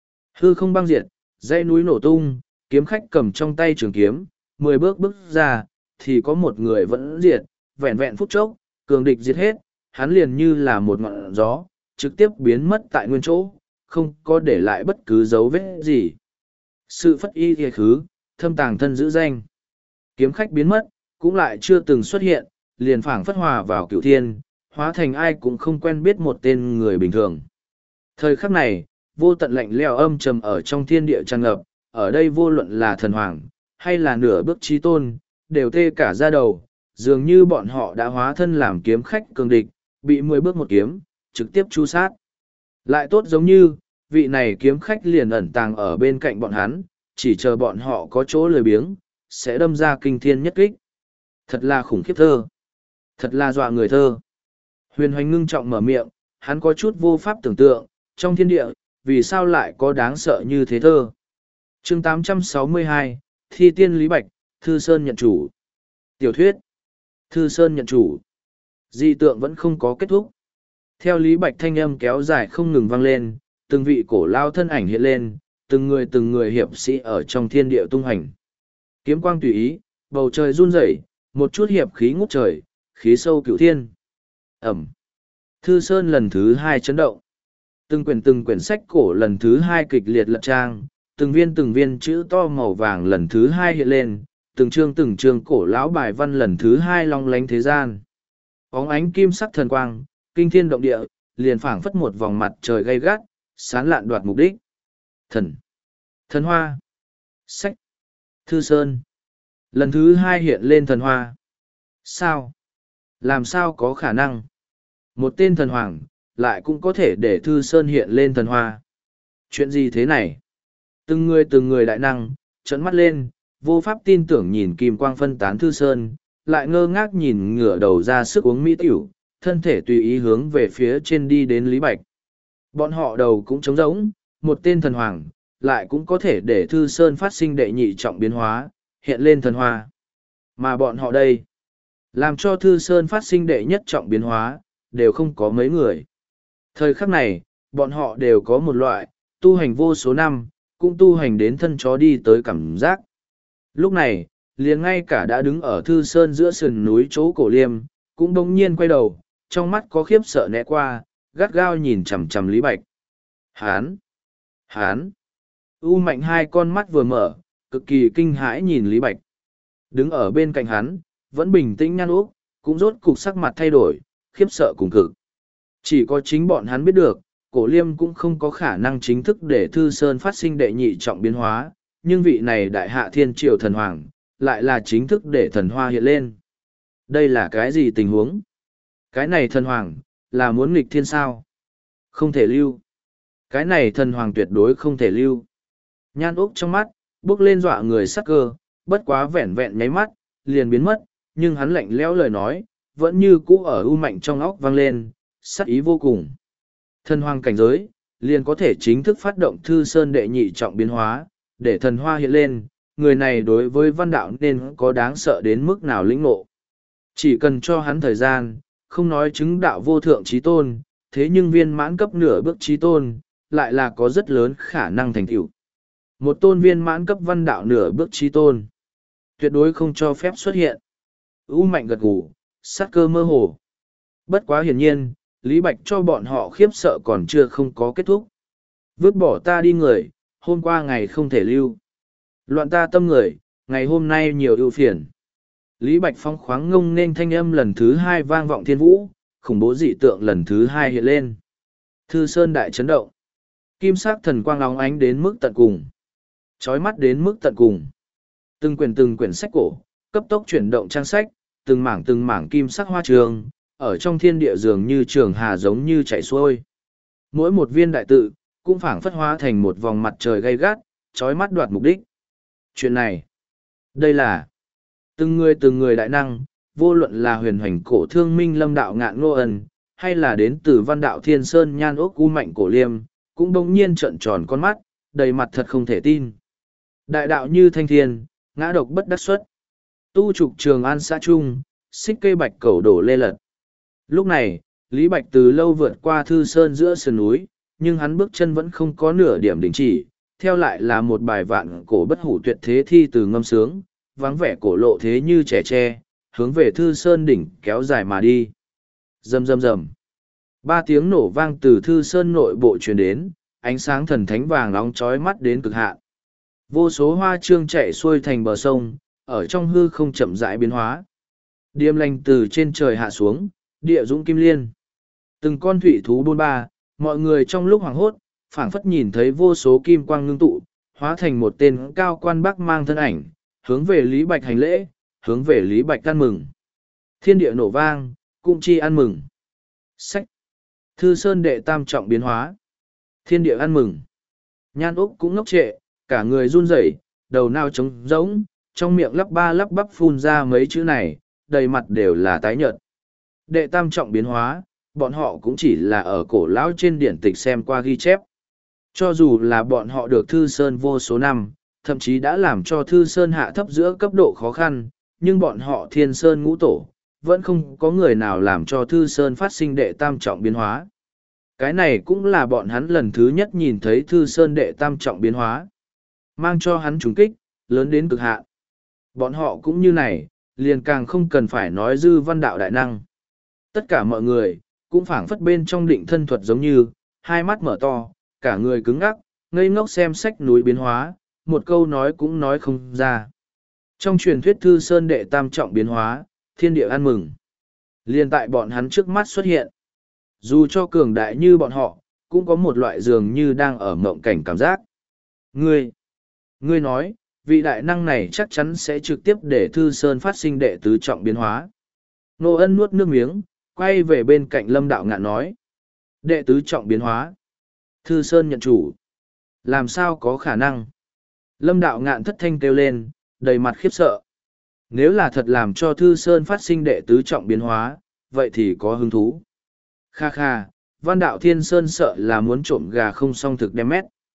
Hư không băng diệt, dãy núi nổ tung, kiếm khách cầm trong tay trường kiếm, mười bước bước ra, thì có một người vẫn diệt, vẹn vẹn phút chốc, cường địch diệt hết, hắn liền như là một ngọn gió, trực tiếp biến mất tại nguyên chỗ, không có để lại bất cứ dấu vết gì. Sự phất y thìa khứ, thâm tàng thân giữ danh. Kiếm khách biến mất, cũng lại chưa từng xuất hiện, liền phảng phất hòa vào cửu thiên, hóa thành ai cũng không quen biết một tên người bình thường. Thời khắc này, vô tận lạnh lẽo âm trầm ở trong thiên địa tràn ngập, ở đây vô luận là thần hoàng, hay là nửa bước trí tôn, đều tê cả da đầu, dường như bọn họ đã hóa thân làm kiếm khách cường địch, bị mười bước một kiếm, trực tiếp chu sát. Lại tốt giống như, vị này kiếm khách liền ẩn tàng ở bên cạnh bọn hắn, chỉ chờ bọn họ có chỗ lười biếng, sẽ đâm ra kinh thiên nhất kích. Thật là khủng khiếp thơ. Thật là dọa người thơ. Huyền Hoành ngưng trọng mở miệng, hắn có chút vô pháp tưởng tượng, trong thiên địa, vì sao lại có đáng sợ như thế thơ. Chương tám trăm sáu mươi hai, Thi tiên Lý Bạch, Thư Sơn nhận chủ. Tiểu thuyết. Thư Sơn nhận chủ. Dị tượng vẫn không có kết thúc. Theo Lý Bạch thanh âm kéo dài không ngừng vang lên, từng vị cổ lao thân ảnh hiện lên, từng người từng người hiệp sĩ ở trong thiên địa tung hành. Kiếm quang tùy ý, bầu trời run rẩy, một chút hiệp khí ngút trời, khí sâu cửu thiên. Ẩm. Thư Sơn lần thứ hai chấn động. Từng quyển từng quyển sách cổ lần thứ hai kịch liệt lật trang, từng viên từng viên chữ to màu vàng lần thứ hai hiện lên, từng chương từng chương cổ lão bài văn lần thứ hai long lánh thế gian. Bóng ánh kim sắc thần quang, kinh thiên động địa, liền phảng phất một vòng mặt trời gay gắt, sán lạn đoạt mục đích. Thần. Thần hoa. Sách. Thư Sơn. Lần thứ hai hiện lên thần hoa. Sao? Làm sao có khả năng? Một tên thần hoàng, lại cũng có thể để Thư Sơn hiện lên thần hoa. Chuyện gì thế này? Từng người từng người đại năng, trợn mắt lên, vô pháp tin tưởng nhìn kim quang phân tán Thư Sơn, lại ngơ ngác nhìn ngửa đầu ra sức uống mỹ tiểu, thân thể tùy ý hướng về phía trên đi đến Lý Bạch. Bọn họ đầu cũng trống rỗng, một tên thần hoàng, lại cũng có thể để Thư Sơn phát sinh đệ nhị trọng biến hóa, hiện lên thần hoa. Mà bọn họ đây, làm cho Thư Sơn phát sinh đệ nhất trọng biến hóa, đều không có mấy người. Thời khắc này, bọn họ đều có một loại, tu hành vô số năm, cũng tu hành đến thân chó đi tới cảm giác. Lúc này, liền ngay cả đã đứng ở Thư Sơn giữa sườn núi chỗ Cổ Liêm, cũng bỗng nhiên quay đầu, trong mắt có khiếp sợ né qua, gắt gao nhìn chằm chằm Lý Bạch. Hán! Hán! U Mạnh hai con mắt vừa mở, cực kỳ kinh hãi nhìn Lý Bạch. Đứng ở bên cạnh hắn, vẫn bình tĩnh Nhan Úc, cũng rốt cục sắc mặt thay đổi, khiếp sợ cùng cực. Chỉ có chính bọn hắn biết được, Cổ Liêm cũng không có khả năng chính thức để Thư Sơn phát sinh đệ nhị trọng biến hóa, nhưng vị này đại hạ thiên triều thần hoàng, lại là chính thức để thần hoa hiện lên. Đây là cái gì tình huống? Cái này thần hoàng, là muốn nghịch thiên sao? Không thể lưu. Cái này thần hoàng tuyệt đối không thể lưu. Nhan Úc trong mắt, bước lên dọa người sắc cơ, bất quá vẹn vẹn nháy mắt, liền biến mất, nhưng hắn lạnh lẽo lời nói, vẫn như cũ ở U Mạnh trong óc vang lên, sắc ý vô cùng. Thần hoàng cảnh giới, liền có thể chính thức phát động Thư Sơn đệ nhị trọng biến hóa, để thần hoa hiện lên, người này đối với văn đạo nên có đáng sợ đến mức nào lĩnh ngộ. Chỉ cần cho hắn thời gian, không nói chứng đạo vô thượng trí tôn, thế nhưng viên mãn cấp nửa bước trí tôn, lại là có rất lớn khả năng thành tựu. Một tôn viên mãn cấp văn đạo nửa bước trí tôn, tuyệt đối không cho phép xuất hiện. U Mạnh gật gù, sát cơ mơ hồ. Bất quá hiển nhiên, Lý Bạch cho bọn họ khiếp sợ còn chưa không có kết thúc. Vứt bỏ ta đi người, hôm qua ngày không thể lưu. Loạn ta tâm người, ngày hôm nay nhiều ưu phiền. Lý Bạch phong khoáng ngông nên thanh âm lần thứ hai vang vọng thiên vũ, khủng bố dị tượng lần thứ hai hiện lên. Thư Sơn đại chấn động. Kim sắc thần quang óng ánh đến mức tận cùng. Chói mắt đến mức tận cùng. Từng quyển từng quyển sách cổ, cấp tốc chuyển động trang sách, từng mảng từng mảng kim sắc hoa trường, ở trong thiên địa dường như trường hà giống như chảy xuôi. Mỗi một viên đại tự, cũng phảng phất hóa thành một vòng mặt trời gay gắt, chói mắt đoạt mục đích. Chuyện này, đây là từng người từng người đại năng, vô luận là huyền hoành cổ thương minh lâm đạo ngạn ngô ẩn, hay là đến từ văn đạo thiên sơn Nhan Úc U Mạnh Cổ Liêm, cũng bỗng nhiên trợn tròn con mắt, đầy mặt thật không thể tin. Đại đạo như thanh thiên, ngã độc bất đắc xuất. Tu trục Trường An xã Trung, xích cây bạch cẩu đổ lê lật. Lúc này, Lý Bạch từ lâu vượt qua Thư Sơn giữa sườn núi, nhưng hắn bước chân vẫn không có nửa điểm đình chỉ, theo lại là một bài vạn cổ bất hủ tuyệt thế thi từ ngâm sướng, vắng vẻ cổ lộ thế như trẻ tre, hướng về Thư Sơn đỉnh kéo dài mà đi. Rầm rầm rầm. Ba tiếng nổ vang từ Thư Sơn nội bộ truyền đến, ánh sáng thần thánh vàng nóng chói mắt đến cực hạn. Vô số hoa trương chạy xuôi thành bờ sông, ở trong hư không chậm rãi biến hóa. Điềm lành từ trên trời hạ xuống, địa dũng kim liên. Từng con thủy thú bôn ba, mọi người trong lúc hoảng hốt, phảng phất nhìn thấy vô số kim quang ngưng tụ, hóa thành một tên cao quan bác mang thân ảnh, hướng về Lý Bạch hành lễ, hướng về Lý Bạch ăn mừng. Thiên địa nổ vang, cung chi ăn mừng. Sách. Thư Sơn đệ tam trọng biến hóa. Thiên địa ăn mừng. Nhan Úc cũng ngốc trệ, cả người run rẩy, đầu nao trống rỗng, trong miệng lắp ba lắp bắp phun ra mấy chữ này, đầy mặt đều là tái nhợt. Đệ tam trọng biến hóa, bọn họ cũng chỉ là ở cổ lão trên điển tịch xem qua ghi chép. Cho dù là bọn họ được Thư Sơn vô số năm, thậm chí đã làm cho Thư Sơn hạ thấp giữa cấp độ khó khăn, nhưng bọn họ Thiên Sơn ngũ tổ, vẫn không có người nào làm cho Thư Sơn phát sinh đệ tam trọng biến hóa. Cái này cũng là bọn hắn lần thứ nhất nhìn thấy Thư Sơn đệ tam trọng biến hóa. Mang cho hắn trùng kích, lớn đến cực hạn. Bọn họ cũng như này, liền càng không cần phải nói dư văn đạo đại năng. Tất cả mọi người, cũng phảng phất bên trong định thân thuật giống như, hai mắt mở to, cả người cứng ngắc, ngây ngốc xem sách núi biến hóa, một câu nói cũng nói không ra. Trong truyền thuyết Thư Sơn đệ tam trọng biến hóa, thiên địa ăn mừng. Liên tại bọn hắn trước mắt xuất hiện. Dù cho cường đại như bọn họ, cũng có một loại dường như đang ở mộng cảnh cảm giác. Ngươi, ngươi nói, vị đại năng này chắc chắn sẽ trực tiếp để Thư Sơn phát sinh đệ tứ trọng biến hóa. Nô Ân nuốt nước miếng, quay về bên cạnh Lâm Đạo Ngạn nói. Đệ tứ trọng biến hóa. Thư Sơn nhận chủ. Làm sao có khả năng? Lâm Đạo Ngạn thất thanh kêu lên, đầy mặt khiếp sợ. Nếu là thật làm cho Thư Sơn phát sinh đệ tứ trọng biến hóa, vậy thì có hứng thú. Kha kha, Văn Đạo Thiên Sơn sợ là muốn trộm gà không xong thực đem mét.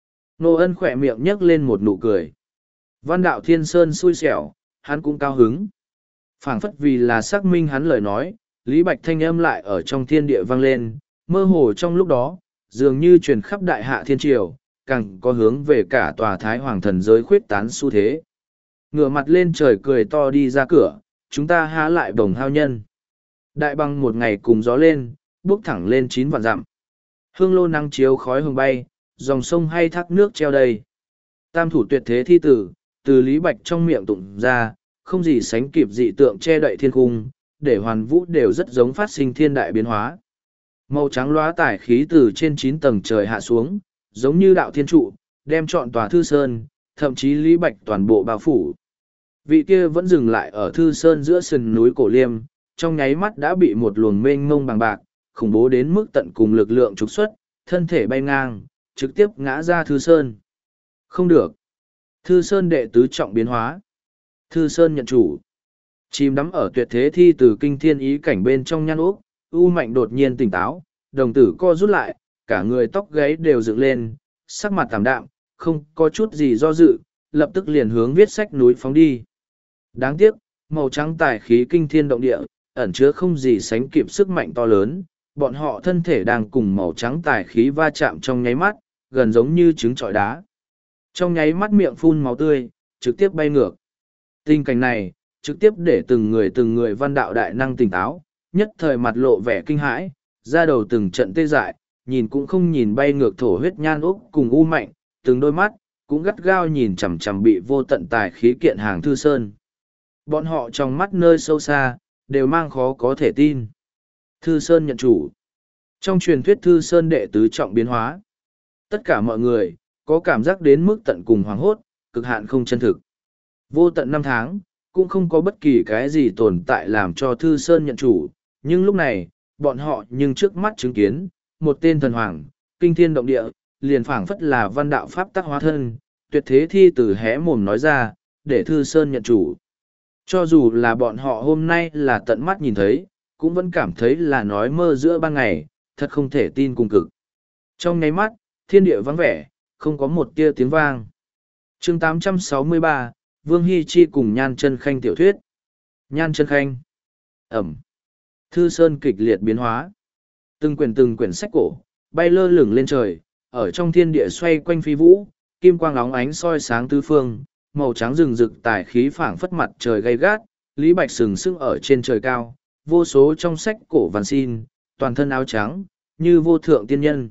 Nô Ân khỏe miệng nhấc lên một nụ cười. Văn đạo Thiên Sơn xui xẻo, hắn cũng cao hứng. Phảng phất vì là xác minh hắn lời nói, Lý Bạch thanh âm lại ở trong thiên địa vang lên, mơ hồ trong lúc đó, dường như truyền khắp đại hạ thiên triều, càng có hướng về cả tòa thái hoàng thần giới khuyết tán xu thế. Ngửa mặt lên trời cười to đi ra cửa, chúng ta há lại bồng hao nhân. Đại băng một ngày cùng gió lên, bước thẳng lên chín vạn dặm. Hương lô nắng chiếu khói hương bay, dòng sông hay thác nước treo đầy. Tam thủ tuyệt thế thi tử, từ Lý Bạch trong miệng tụng ra, không gì sánh kịp dị tượng che đậy thiên cung, để hoàn vũ đều rất giống phát sinh thiên đại biến hóa. Màu trắng lóa tải khí từ trên chín tầng trời hạ xuống, giống như đạo thiên trụ, đem trọn tòa thư sơn, thậm chí Lý Bạch toàn bộ bao phủ. Vị kia vẫn dừng lại ở thư sơn giữa sườn núi cổ liêm, trong nháy mắt đã bị một luồng mênh mông bằng bạc, khủng bố đến mức tận cùng lực lượng trục xuất, thân thể bay ngang, trực tiếp ngã ra thư sơn. Không được. Thư sơn đệ tứ trọng biến hóa. Thư sơn nhận chủ. Chìm đắm ở tuyệt thế thi từ kinh thiên ý cảnh bên trong nhan ốc, U Mạnh đột nhiên tỉnh táo, đồng tử co rút lại, cả người tóc gáy đều dựng lên, sắc mặt tảm đạm, không có chút gì do dự, lập tức liền hướng viết sách núi phóng đi. Đáng tiếc, màu trắng tài khí kinh thiên động địa, ẩn chứa không gì sánh kịp sức mạnh to lớn, bọn họ thân thể đang cùng màu trắng tài khí va chạm trong nháy mắt, gần giống như trứng trọi đá. Trong nháy mắt miệng phun máu tươi, trực tiếp bay ngược. Tình cảnh này, trực tiếp để từng người từng người văn đạo đại năng tỉnh táo, nhất thời mặt lộ vẻ kinh hãi, ra đầu từng trận tê dại, nhìn cũng không nhìn bay ngược thổ huyết nhan úc cùng U Mạnh, từng đôi mắt, cũng gắt gao nhìn chằm chằm bị vô tận tài khí kiện hàng thư sơn. Bọn họ trong mắt nơi sâu xa, đều mang khó có thể tin. Thư sơn nhận chủ. Trong truyền thuyết thư sơn đệ tứ trọng biến hóa, tất cả mọi người, có cảm giác đến mức tận cùng hoàng hốt, cực hạn không chân thực. Vô tận năm tháng, cũng không có bất kỳ cái gì tồn tại làm cho Thư Sơn nhận chủ, nhưng lúc này, bọn họ nhưng trước mắt chứng kiến, một tên thần hoàng, kinh thiên động địa, liền phảng phất là văn đạo pháp tác hóa thân, tuyệt thế thi từ hé mồm nói ra, để Thư Sơn nhận chủ. Cho dù là bọn họ hôm nay là tận mắt nhìn thấy, cũng vẫn cảm thấy là nói mơ giữa ban ngày, thật không thể tin cùng cực. Trong nháy mắt, thiên địa vắng vẻ, không có một tia tiếng vang. chương tám trăm sáu mươi ba, Vương Hy Chi cùng Nhan Chân Khanh tiểu thuyết. Nhan Chân Khanh. Ẩm. Thư Sơn kịch liệt biến hóa. Từng quyển từng quyển sách cổ, bay lơ lửng lên trời, ở trong thiên địa xoay quanh phi vũ, kim quang óng ánh soi sáng tứ phương, màu trắng rừng rực tài khí phảng phất mặt trời gay gắt, Lý Bạch sừng sững ở trên trời cao, vô số trong sách cổ văn xin, toàn thân áo trắng, như vô thượng tiên nhân.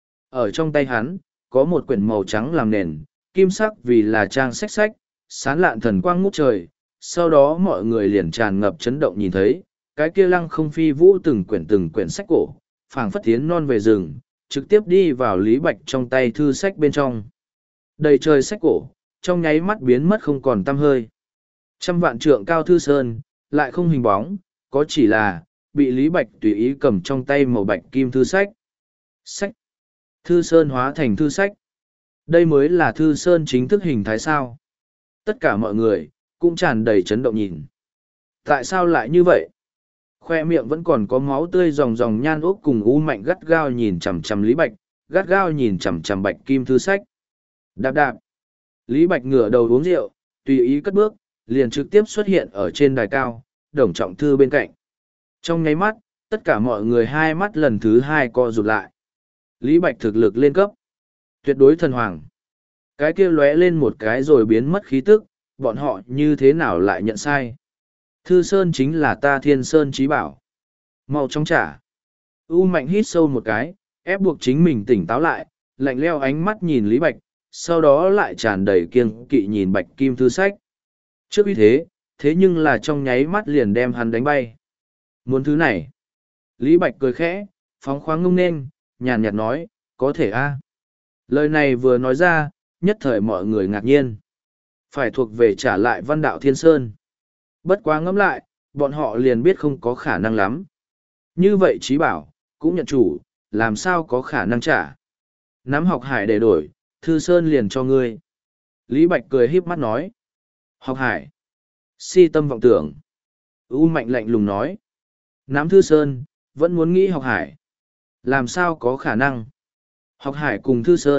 Ở trong tay hắn, có một quyển màu trắng làm nền, kim sắc vì là trang sách sách, sán lạn thần quang ngút trời, sau đó mọi người liền tràn ngập chấn động nhìn thấy, cái kia lăng không phi vũ từng quyển từng quyển sách cổ, phảng phất tiến non về rừng, trực tiếp đi vào Lý Bạch trong tay thư sách bên trong. Đầy trời sách cổ, trong nháy mắt biến mất không còn tăm hơi. Trăm vạn trượng cao thư sơn, lại không hình bóng, có chỉ là, bị Lý Bạch tùy ý cầm trong tay màu bạch kim thư sách. Sách. Thư sơn hóa thành thư sách. Đây mới là thư sơn chính thức hình thái sao. Tất cả mọi người, cũng tràn đầy chấn động nhìn. Tại sao lại như vậy? Khoe miệng vẫn còn có máu tươi ròng ròng Nhan Úc cùng U Mạnh gắt gao nhìn chằm chằm Lý Bạch, gắt gao nhìn chằm chằm bạch kim thư sách. Đạp đạp. Lý Bạch ngửa đầu uống rượu, tùy ý cất bước, liền trực tiếp xuất hiện ở trên đài cao, Đồng Trọng Thư bên cạnh. Trong nháy mắt, tất cả mọi người hai mắt lần thứ hai co rụt lại. Lý Bạch thực lực lên cấp. Tuyệt đối thần hoàng. Cái kia lóe lên một cái rồi biến mất khí tức, bọn họ như thế nào lại nhận sai. Thư Sơn chính là ta Thiên Sơn Chí Bảo. Mau trong trả. U Mạnh hít sâu một cái, ép buộc chính mình tỉnh táo lại, lạnh leo ánh mắt nhìn Lý Bạch, sau đó lại tràn đầy kiêng kỵ nhìn bạch kim thư sách. Trước uy thế, thế nhưng là trong nháy mắt liền đem hắn đánh bay. Muốn thứ này. Lý Bạch cười khẽ, phóng khoáng ngông nên, nhàn nhạt nói, có thể a. Lời này vừa nói ra, nhất thời mọi người ngạc nhiên. Phải thuộc về trả lại văn đạo Thiên Sơn. Bất quá ngẫm lại, bọn họ liền biết không có khả năng lắm. Như vậy Chí Bảo, cũng nhận chủ, làm sao có khả năng trả. Nắm Học Hải để đổi, Thư Sơn liền cho ngươi. Lý Bạch cười híp mắt nói. Học Hải. Si tâm vọng tưởng. U Mạnh lạnh lùng nói. Nắm Thư Sơn, vẫn muốn nghĩ Học Hải. Làm sao có khả năng. Học Hải cùng Thư Sơn,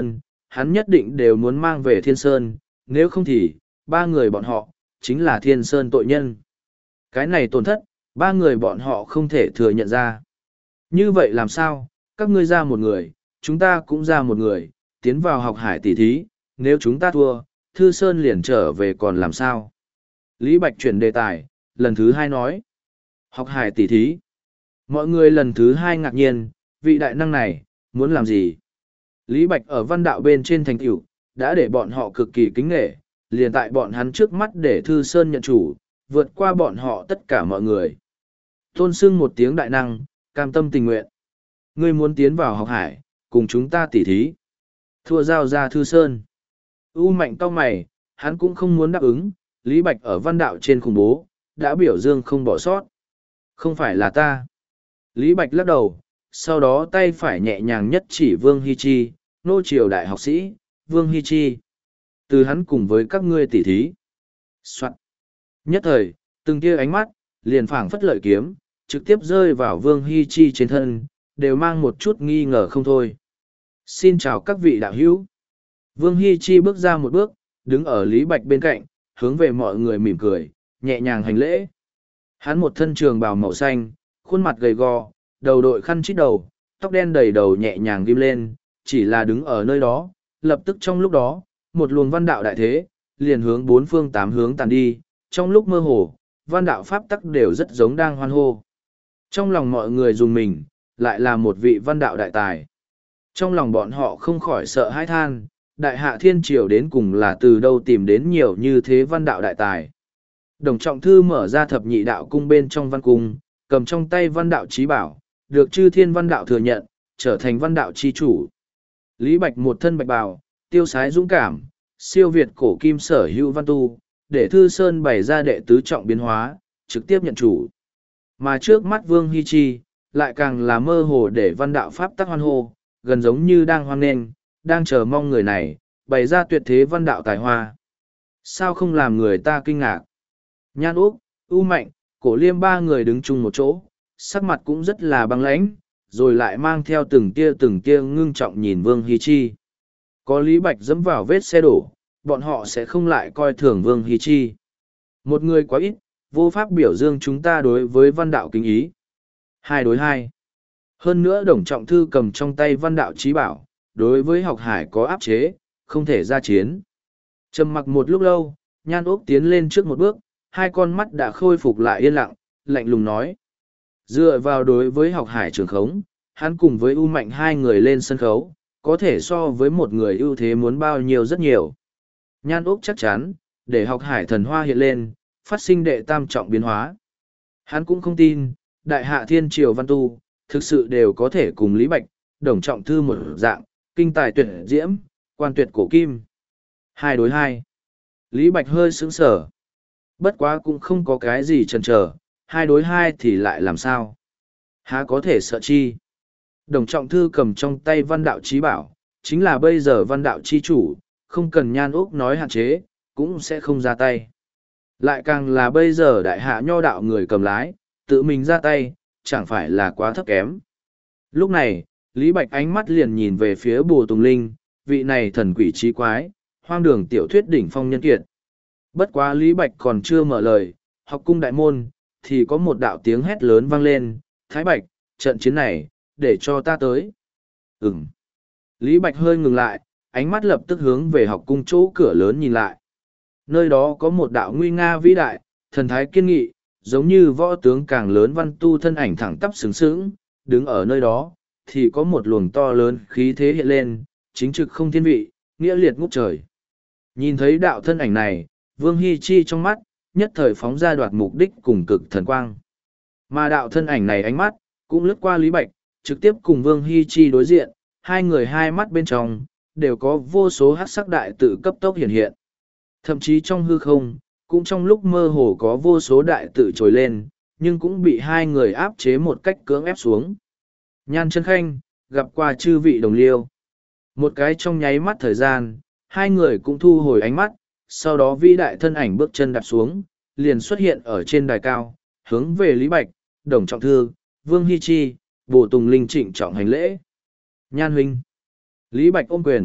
hắn nhất định đều muốn mang về Thiên Sơn, nếu không thì, ba người bọn họ, chính là Thiên Sơn tội nhân. Cái này tổn thất, ba người bọn họ không thể thừa nhận ra. Như vậy làm sao, các ngươi ra một người, chúng ta cũng ra một người, tiến vào học hải tỷ thí, nếu chúng ta thua, Thư Sơn liền trở về còn làm sao? Lý Bạch chuyển đề tài, lần thứ hai nói. Học hải tỷ thí. Mọi người lần thứ hai ngạc nhiên, vị đại năng này, muốn làm gì? Lý Bạch ở văn đạo bên trên thành tựu đã để bọn họ cực kỳ kính nghệ, liền tại bọn hắn trước mắt để Thư Sơn nhận chủ, vượt qua bọn họ tất cả mọi người. Tôn xưng một tiếng đại năng, cam tâm tình nguyện. Ngươi muốn tiến vào học hải, cùng chúng ta tỉ thí. Thua giao ra Thư Sơn. U Mạnh cau mày, hắn cũng không muốn đáp ứng, Lý Bạch ở văn đạo trên khủng bố, đã biểu dương không bỏ sót. Không phải là ta. Lý Bạch lắc đầu, sau đó tay phải nhẹ nhàng nhất chỉ Vương Hy Chi, nô triều đại học sĩ, Vương Hy Chi. Từ hắn cùng với các ngươi tỉ thí. Soạn. Nhất thời, từng tia ánh mắt, liền phảng phất lợi kiếm, trực tiếp rơi vào Vương Hy Chi trên thân, đều mang một chút nghi ngờ không thôi. Xin chào các vị đạo hữu. Vương Hy Chi bước ra một bước, đứng ở Lý Bạch bên cạnh, hướng về mọi người mỉm cười, nhẹ nhàng hành lễ. Hắn một thân trường bào màu xanh, khuôn mặt gầy gò, đầu đội khăn chít đầu, tóc đen đầy đầu nhẹ nhàng ghim lên, chỉ là đứng ở nơi đó, lập tức trong lúc đó, một luồng văn đạo đại thế, liền hướng bốn phương tám hướng tàn đi, trong lúc mơ hồ, văn đạo pháp tắc đều rất giống đang hoan hô. Trong lòng mọi người dùng mình, lại là một vị văn đạo đại tài. Trong lòng bọn họ không khỏi sợ hãi than, đại hạ thiên triều đến cùng là từ đâu tìm đến nhiều như thế văn đạo đại tài. Đồng Trọng Thư mở ra thập nhị đạo cung bên trong văn cung, cầm trong tay văn đạo trí bảo, được chư thiên văn đạo thừa nhận, trở thành văn đạo chi chủ. Lý Bạch một thân bạch bào, tiêu sái dũng cảm, siêu việt cổ kim sở hữu văn tu, để Thư Sơn bày ra đệ tứ trọng biến hóa, trực tiếp nhận chủ. Mà trước mắt Vương Hy Chi, lại càng là mơ hồ để văn đạo pháp tắc hoan hô, gần giống như đang hoan nghênh, đang chờ mong người này, bày ra tuyệt thế văn đạo tài hoa. Sao không làm người ta kinh ngạc? Nhan Úc, U Mạnh, Cổ Liêm ba người đứng chung một chỗ, sắc mặt cũng rất là băng lãnh, rồi lại mang theo từng tia từng tia ngưng trọng nhìn Vương Hy Chi. Có Lý Bạch dẫm vào vết xe đổ, bọn họ sẽ không lại coi thường Vương Hy Chi. Một người quá ít, vô pháp biểu dương chúng ta đối với văn đạo kính ý. Hai đối hai. Hơn nữa Đồng Trọng Thư cầm trong tay văn đạo trí bảo, đối với học hải có áp chế, không thể ra chiến. Trầm mặc một lúc lâu, Nhan Úc tiến lên trước một bước, hai con mắt đã khôi phục lại yên lặng, lạnh lùng nói. Dựa vào đối với học hải trường khống, hắn cùng với U Mạnh hai người lên sân khấu, có thể so với một người ưu thế muốn bao nhiêu rất nhiều. Nhan Úc chắc chắn, để học hải thần hoa hiện lên, phát sinh đệ tam trọng biến hóa. Hắn cũng không tin, đại hạ thiên triều văn tu, thực sự đều có thể cùng Lý Bạch, Đồng Trọng Thư một dạng, kinh tài tuyệt diễm, quan tuyệt cổ kim. Hai đối hai. Lý Bạch hơi sững sờ. Bất quá cũng không có cái gì chần chờ, hai đối hai thì lại làm sao? Há có thể sợ chi? Đồng Trọng Thư cầm trong tay văn đạo trí bảo, chính là bây giờ văn đạo chi chủ, không cần Nhan Úc nói hạn chế, cũng sẽ không ra tay. Lại càng là bây giờ đại hạ nho đạo người cầm lái, tự mình ra tay, chẳng phải là quá thấp kém. Lúc này, Lý Bạch ánh mắt liền nhìn về phía Bồ Tùng Linh, vị này thần quỷ trí quái, hoang đường tiểu thuyết đỉnh phong nhân kiệt. Bất quá Lý Bạch còn chưa mở lời, học cung đại môn, thì có một đạo tiếng hét lớn vang lên, Thái Bạch, trận chiến này, để cho ta tới. Ừm. Lý Bạch hơi ngừng lại, ánh mắt lập tức hướng về học cung chỗ cửa lớn nhìn lại. Nơi đó có một đạo nguy nga vĩ đại, thần thái kiên nghị, giống như võ tướng càng lớn văn tu thân ảnh thẳng tắp sướng sướng, đứng ở nơi đó, thì có một luồng to lớn khí thế hiện lên, chính trực không thiên vị, nghĩa liệt ngút trời. Nhìn thấy đạo thân ảnh này, Vương Hy Chi trong mắt, nhất thời phóng ra đoạt mục đích cùng cực thần quang. Mà đạo thân ảnh này ánh mắt, cũng lướt qua Lý Bạch, trực tiếp cùng Vương Hy Chi đối diện, hai người hai mắt bên trong, đều có vô số hát sắc đại tự cấp tốc hiện hiện. Thậm chí trong hư không, cũng trong lúc mơ hồ có vô số đại tự trồi lên, nhưng cũng bị hai người áp chế một cách cưỡng ép xuống. Nhan Chân Khanh, gặp qua chư vị đồng liêu. Một cái trong nháy mắt thời gian, hai người cũng thu hồi ánh mắt, sau đó vĩ đại thân ảnh bước chân đạp xuống, liền xuất hiện ở trên đài cao, hướng về Lý Bạch, Đồng Trọng Thư, Vương Hy Chi, Bồ Tùng Linh trịnh trọng hành lễ. Nhan huynh. Lý Bạch ôm quyền,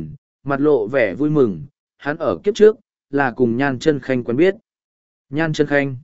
mặt lộ vẻ vui mừng, hắn ở kiếp trước, là cùng Nhan Chân Khanh quen biết. Nhan Chân Khanh.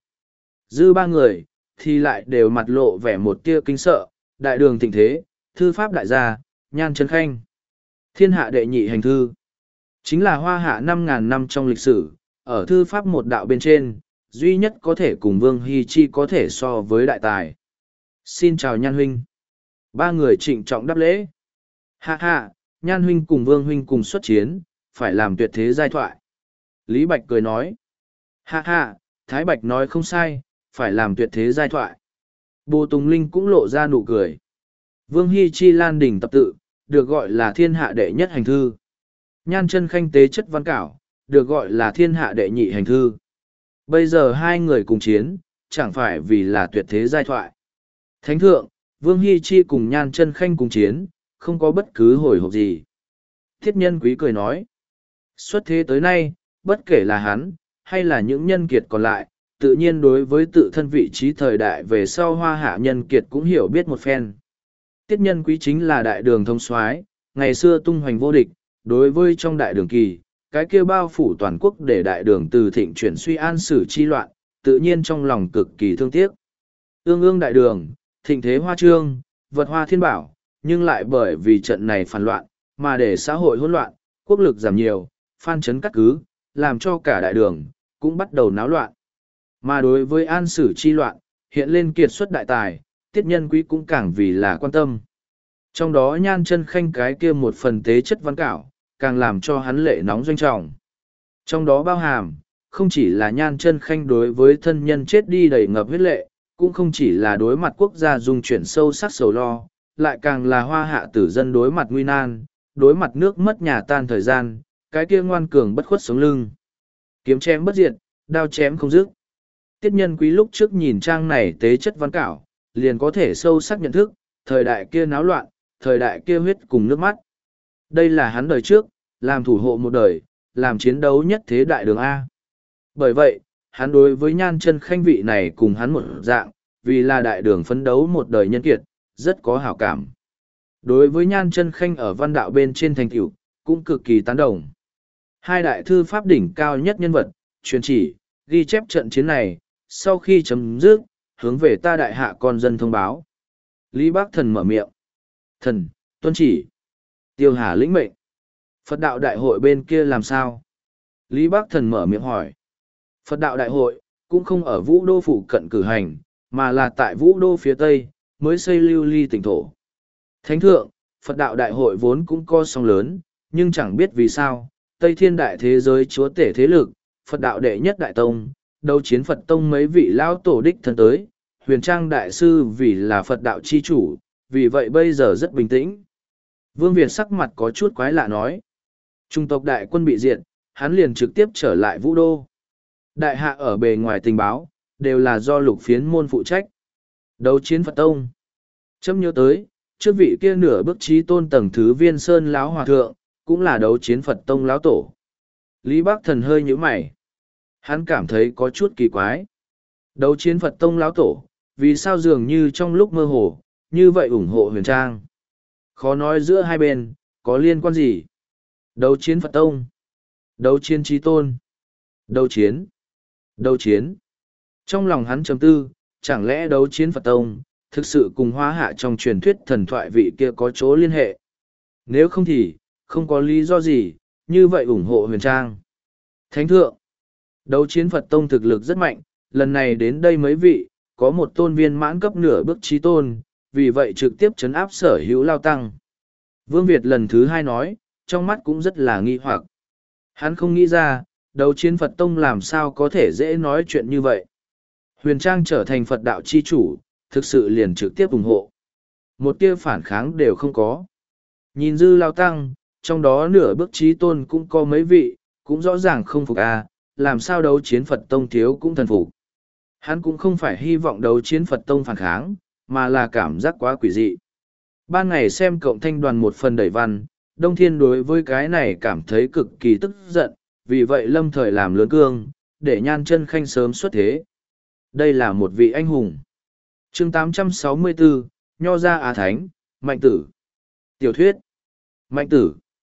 Dư ba người, thì lại đều mặt lộ vẻ một tia kinh sợ, đại đường thịnh thế, thư pháp đại gia, Nhan Chân Khanh. Thiên hạ đệ nhị hành thư. Chính là hoa hạ năm ngàn năm trong lịch sử, ở thư pháp một đạo bên trên, duy nhất có thể cùng Vương Hy Chi có thể so với đại tài. Xin chào Nhan huynh. Ba người trịnh trọng đáp lễ. Hạ hạ, Nhan huynh cùng Vương huynh cùng xuất chiến, phải làm tuyệt thế giai thoại. Lý Bạch cười nói. Hạ hạ, Thái Bạch nói không sai, phải làm tuyệt thế giai thoại. Bồ Tùng Linh cũng lộ ra nụ cười. Vương Hy Chi Lan đỉnh tập tự, được gọi là thiên hạ đệ nhất hành thư. Nhan Chân Khanh tế chất văn cảo, được gọi là thiên hạ đệ nhị hành thư. Bây giờ hai người cùng chiến, chẳng phải vì là tuyệt thế giai thoại. Thánh thượng, Vương Hy Chi cùng Nhan Chân Khanh cùng chiến, không có bất cứ hồi hộp gì. Thiết Nhân Quý cười nói. Xuất thế tới nay, bất kể là hắn, hay là những nhân kiệt còn lại, tự nhiên đối với tự thân vị trí thời đại về sau hoa hạ nhân kiệt cũng hiểu biết một phen. Tiết Nhân Quý chính là đại đường thông soái, ngày xưa tung hoành vô địch, đối với trong đại đường kỳ, cái kia bao phủ toàn quốc để đại đường từ thịnh chuyển suy an sử chi loạn, tự nhiên trong lòng cực kỳ thương tiếc. Ương ương đại đường, thịnh thế hoa trương, vật hoa thiên bảo, nhưng lại bởi vì trận này phản loạn, mà để xã hội hỗn loạn, quốc lực giảm nhiều, phan chấn cắt cứ, làm cho cả đại đường, cũng bắt đầu náo loạn. Mà đối với an sử chi loạn, hiện lên kiệt xuất đại tài, Tiết Nhân Quý cũng càng vì là quan tâm. Trong đó Nhan Chân Khanh cái kia một phần tế chất văn cảo, càng làm cho hắn lệ nóng doanh trọng. Trong đó bao hàm, không chỉ là Nhan Chân Khanh đối với thân nhân chết đi đầy ngập huyết lệ, cũng không chỉ là đối mặt quốc gia dung chuyển sâu sắc sầu lo, lại càng là hoa hạ tử dân đối mặt nguy nan, đối mặt nước mất nhà tan thời gian, cái kia ngoan cường bất khuất sống lưng. Kiếm chém bất diệt, đao chém không dứt. Tiết Nhân Quý lúc trước nhìn trang này tế chất văn cảo, liền có thể sâu sắc nhận thức, thời đại kia náo loạn, thời đại kia huyết cùng nước mắt. Đây là hắn đời trước, làm thủ hộ một đời, làm chiến đấu nhất thế đại đường A. Bởi vậy, hắn đối với Nhan Chân Khanh vị này cùng hắn một dạng, vì là đại đường phấn đấu một đời nhân kiệt, rất có hảo cảm. Đối với Nhan Chân Khanh ở văn đạo bên trên thành tựu, cũng cực kỳ tán đồng. Hai đại thư pháp đỉnh cao nhất nhân vật, truyền chỉ, ghi chép trận chiến này, sau khi chấm dứt, hướng về ta đại hạ con dân thông báo. Lý Bác Thần mở miệng. Thần, tuân chỉ. Tiêu Hà lĩnh mệnh. Phật đạo đại hội bên kia làm sao? Lý Bác Thần mở miệng hỏi. Phật đạo đại hội, cũng không ở Vũ Đô phụ cận cử hành, mà là tại Vũ Đô phía Tây, mới xây lưu ly tỉnh thổ. Thánh thượng, Phật đạo đại hội vốn cũng co song lớn, nhưng chẳng biết vì sao, Tây Thiên đại thế giới chúa tể thế lực, Phật đạo đệ nhất đại tông, đấu chiến Phật tông mấy vị lao tổ đích thân tới, huyền trang đại sư vì là Phật đạo chi chủ, vì vậy bây giờ rất bình tĩnh. Vương Việt sắc mặt có chút quái lạ nói. Trung tộc đại quân bị diệt, hắn liền trực tiếp trở lại Vũ Đô. Đại hạ ở bề ngoài tình báo, đều là do lục phiến môn phụ trách. Đấu chiến Phật tông. Chấm nhớ tới, trước vị kia nửa bước trí tôn tầng thứ viên sơn lão hòa thượng, cũng là đấu chiến Phật tông lão tổ. Lý Bác Thần hơi nhíu mày. Hắn cảm thấy có chút kỳ quái. Đấu chiến Phật tông lão tổ, vì sao dường như trong lúc mơ hồ, như vậy ủng hộ huyền trang. Khó nói giữa hai bên, có liên quan gì? Đấu chiến Phật tông. Đấu chiến trí tôn. Đấu chiến. Đấu chiến. Trong lòng hắn trầm tư, chẳng lẽ đấu chiến Phật tông, thực sự cùng hóa hạ trong truyền thuyết thần thoại vị kia có chỗ liên hệ? Nếu không thì, không có lý do gì, như vậy ủng hộ huyền trang. Thánh thượng. Đấu chiến Phật tông thực lực rất mạnh, lần này đến đây mấy vị, có một tôn viên mãn cấp nửa bước trí tôn, vì vậy trực tiếp chấn áp sở hữu lao tăng. Vương Việt lần thứ hai nói, trong mắt cũng rất là nghi hoặc. Hắn không nghĩ ra, đấu chiến Phật tông làm sao có thể dễ nói chuyện như vậy. Huyền Trang trở thành Phật đạo chi chủ, thực sự liền trực tiếp ủng hộ. Một tia phản kháng đều không có. Nhìn dư lao tăng, trong đó nửa bước trí tôn cũng có mấy vị, cũng rõ ràng không phục à, làm sao đấu chiến Phật tông thiếu cũng thần phục. Hắn cũng không phải hy vọng đấu chiến Phật tông phản kháng, mà là cảm giác quá quỷ dị. Ban ngày xem cộng thanh đoàn một phần đẩy văn, Đông Thiên đối với cái này cảm thấy cực kỳ tức giận, vì vậy lâm thời làm lớn cương, để Nhan Chân Khanh sớm xuất thế. Đây là một vị anh hùng. chương tám trăm sáu mươi bốn, Nho Gia Á Thánh, Mạnh Tử. Tiểu thuyết. Mạnh Tử.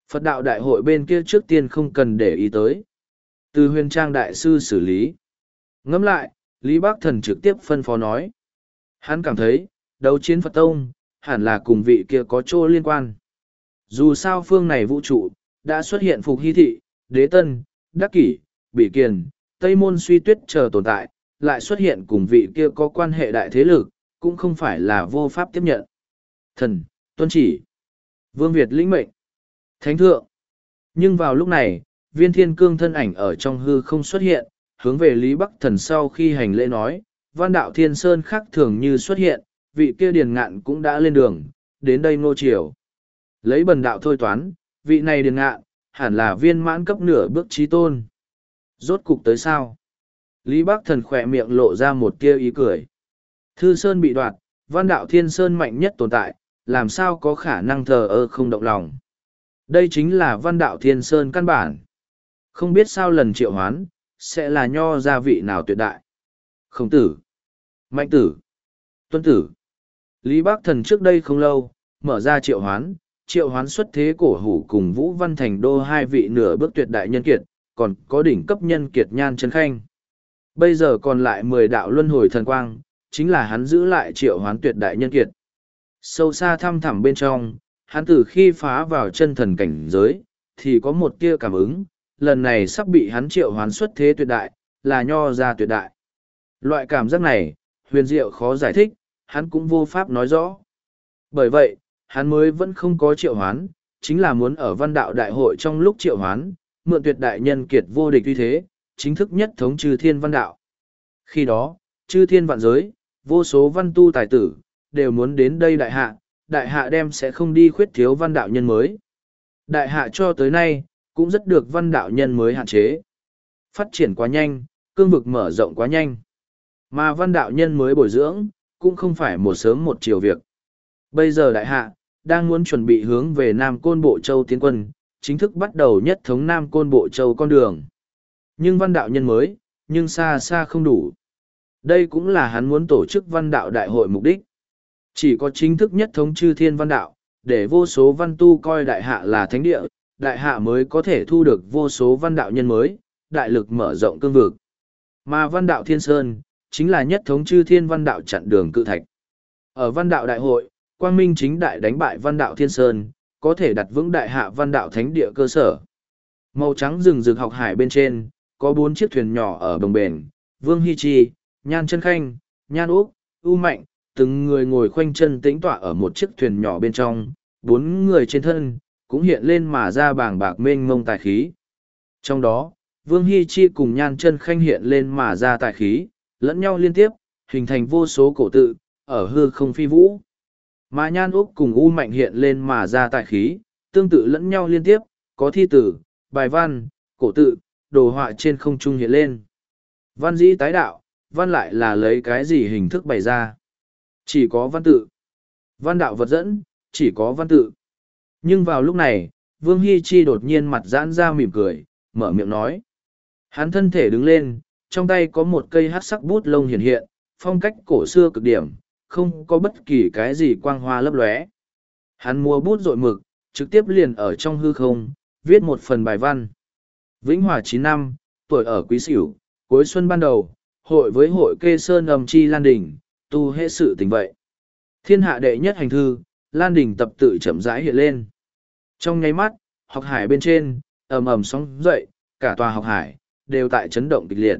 Phật đạo đại hội bên kia trước tiên không cần để ý tới. Từ huyền trang đại sư xử lý. Ngẫm lại, Lý Bắc Thần trực tiếp phân phó nói. Hắn cảm thấy, đấu chiến Phật Tông, hẳn là cùng vị kia có chỗ liên quan. Dù sao phương này vũ trụ, đã xuất hiện Phục Hy Thị, Đế Tân, Đắc Kỷ, Bỉ Kiền, Tây Môn Suy Tuyết chờ tồn tại, lại xuất hiện cùng vị kia có quan hệ đại thế lực, cũng không phải là vô pháp tiếp nhận. Thần, tuân chỉ. Vương Việt lĩnh mệnh. Thánh thượng. Nhưng vào lúc này, viên thiên cương thân ảnh ở trong hư không xuất hiện, hướng về Lý Bắc Thần sau khi hành lễ nói, Văn đạo Thiên Sơn khác thường như xuất hiện, vị kia điền ngạn cũng đã lên đường, đến đây ngô triều. Lấy bần đạo thôi toán, vị này điền ngạn, hẳn là viên mãn cấp nửa bước trí tôn. Rốt cục tới sao? Lý Bắc Thần khỏe miệng lộ ra một tia ý cười. Thư Sơn bị đoạt, Văn đạo Thiên Sơn mạnh nhất tồn tại, làm sao có khả năng thờ ơ không động lòng. Đây chính là Văn đạo Thiên Sơn căn bản. Không biết sao lần triệu hoán, sẽ là nho gia vị nào tuyệt đại. Khổng tử, Mạnh tử, Tuân tử. Lý Bắc Thần trước đây không lâu, mở ra triệu hoán, triệu hoán xuất thế cổ hủ cùng Vũ Văn Thành Đô hai vị nửa bước tuyệt đại nhân kiệt, còn có đỉnh cấp nhân kiệt Nhan Chân Khanh. Bây giờ còn lại mười đạo luân hồi thần quang, chính là hắn giữ lại triệu hoán tuyệt đại nhân kiệt. Sâu xa thăm thẳm bên trong, hắn từ khi phá vào chân thần cảnh giới, thì có một tia cảm ứng, lần này sắp bị hắn triệu hoán xuất thế tuyệt đại, là nho ra tuyệt đại. Loại cảm giác này, huyền diệu khó giải thích, hắn cũng vô pháp nói rõ. Bởi vậy, hắn mới vẫn không có triệu hoán, chính là muốn ở văn đạo đại hội trong lúc triệu hoán, mượn tuyệt đại nhân kiệt vô địch uy thế, chính thức nhất thống chư thiên văn đạo. Khi đó, chư thiên vạn giới, vô số văn tu tài tử, đều muốn đến đây đại hạ, đại hạ đem sẽ không đi khuyết thiếu văn đạo nhân mới. Đại hạ cho tới nay, cũng rất được văn đạo nhân mới hạn chế. Phát triển quá nhanh, cương vực mở rộng quá nhanh. Mà văn đạo nhân mới bồi dưỡng, cũng không phải một sớm một chiều việc. Bây giờ đại hạ, đang muốn chuẩn bị hướng về Nam Côn Bộ Châu tiến quân, chính thức bắt đầu nhất thống Nam Côn Bộ Châu con đường. Nhưng văn đạo nhân mới, nhưng xa xa không đủ. Đây cũng là hắn muốn tổ chức văn đạo đại hội mục đích. Chỉ có chính thức nhất thống chư thiên văn đạo, để vô số văn tu coi đại hạ là thánh địa, đại hạ mới có thể thu được vô số văn đạo nhân mới, đại lực mở rộng cương vực. Mà văn đạo Thiên Sơn, chính là nhất thống chư thiên văn đạo chặn đường cự thạch. Ở văn đạo đại hội, Quang Minh chính đại đánh bại văn đạo Thiên Sơn, có thể đặt vững đại hạ văn đạo thánh địa cơ sở. Màu trắng rừng rực học hải bên trên, có bốn chiếc thuyền nhỏ ở bồng bền, Vương Hy Chi, Nhan Chân Khanh, Nhan Úc, U Mạnh, từng người ngồi khoanh chân tĩnh tọa ở một chiếc thuyền nhỏ bên trong, bốn người trên thân, cũng hiện lên mà ra bảng bạc mênh mông tài khí. Trong đó, Vương Hy Chi cùng Nhan Chân Khanh hiện lên mà ra tài khí, lẫn nhau liên tiếp, hình thành vô số cổ tự, ở hư không phi vũ. Mà Nhan Úc cùng U Mạnh hiện lên mà ra tài khí, tương tự lẫn nhau liên tiếp, có thi tử, bài văn, cổ tự, đồ họa trên không trung hiện lên. Văn dĩ tái đạo, văn lại là lấy cái gì hình thức bày ra? Chỉ có văn tự. Văn đạo vật dẫn, chỉ có văn tự. Nhưng vào lúc này, Vương Hy Chi đột nhiên mặt giãn ra mỉm cười, mở miệng nói. Hắn thân thể đứng lên, trong tay có một cây hắc sắc bút lông hiện hiện, phong cách cổ xưa cực điểm, không có bất kỳ cái gì quang hoa lấp lóe. Hắn mua bút rội mực, trực tiếp liền ở trong hư không, viết một phần bài văn. Vĩnh Hòa chín năm, tuổi ở Quý Sửu, cuối xuân ban đầu, hội với hội kê sơn âm chi Lan Đình, tu hệ sự tình vậy. Thiên hạ đệ nhất hành thư, Lan Đình tập tự chậm rãi hiện lên. Trong nháy mắt, học hải bên trên, ầm ầm sóng dậy, cả tòa học hải, đều tại chấn động kịch liệt.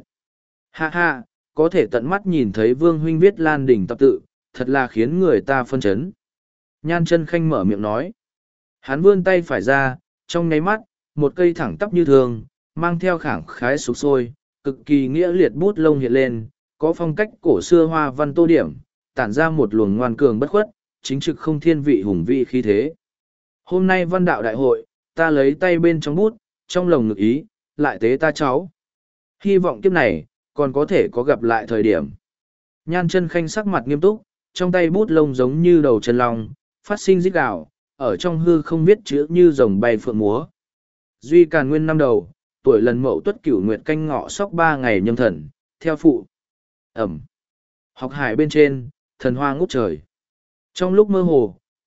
Ha ha, có thể tận mắt nhìn thấy Vương huynh viết Lan Đình tập tự, thật là khiến người ta phân chấn. Nhan Chân Khanh mở miệng nói. Hắn vươn tay phải ra, trong nháy mắt, một cây thẳng tắp như thường, mang theo khẳng khái sục sôi, cực kỳ nghĩa liệt bút lông hiện lên, có phong cách cổ xưa hoa văn tô điểm, tản ra một luồng ngoan cường bất khuất, chính trực không thiên vị hùng vị khí thế. Hôm nay văn đạo đại hội, ta lấy tay bên trong bút, trong lồng ngực ý, lại tế ta cháu. Hy vọng kiếp này, còn có thể có gặp lại thời điểm. Nhan Chân Khanh sắc mặt nghiêm túc, trong tay bút lông giống như đầu chân long, phát sinh rít gào, ở trong hư không viết chữ như rồng bay phượng múa. Duy Càn Nguyên năm đầu, tuổi lần Mậu Tuất Cửu Nguyệt canh ngọ sóc ba ngày nhâm thần, theo phụ. Ẩm. Học hải bên trên, thần hoa ngút trời. Trong lúc mơ hồ,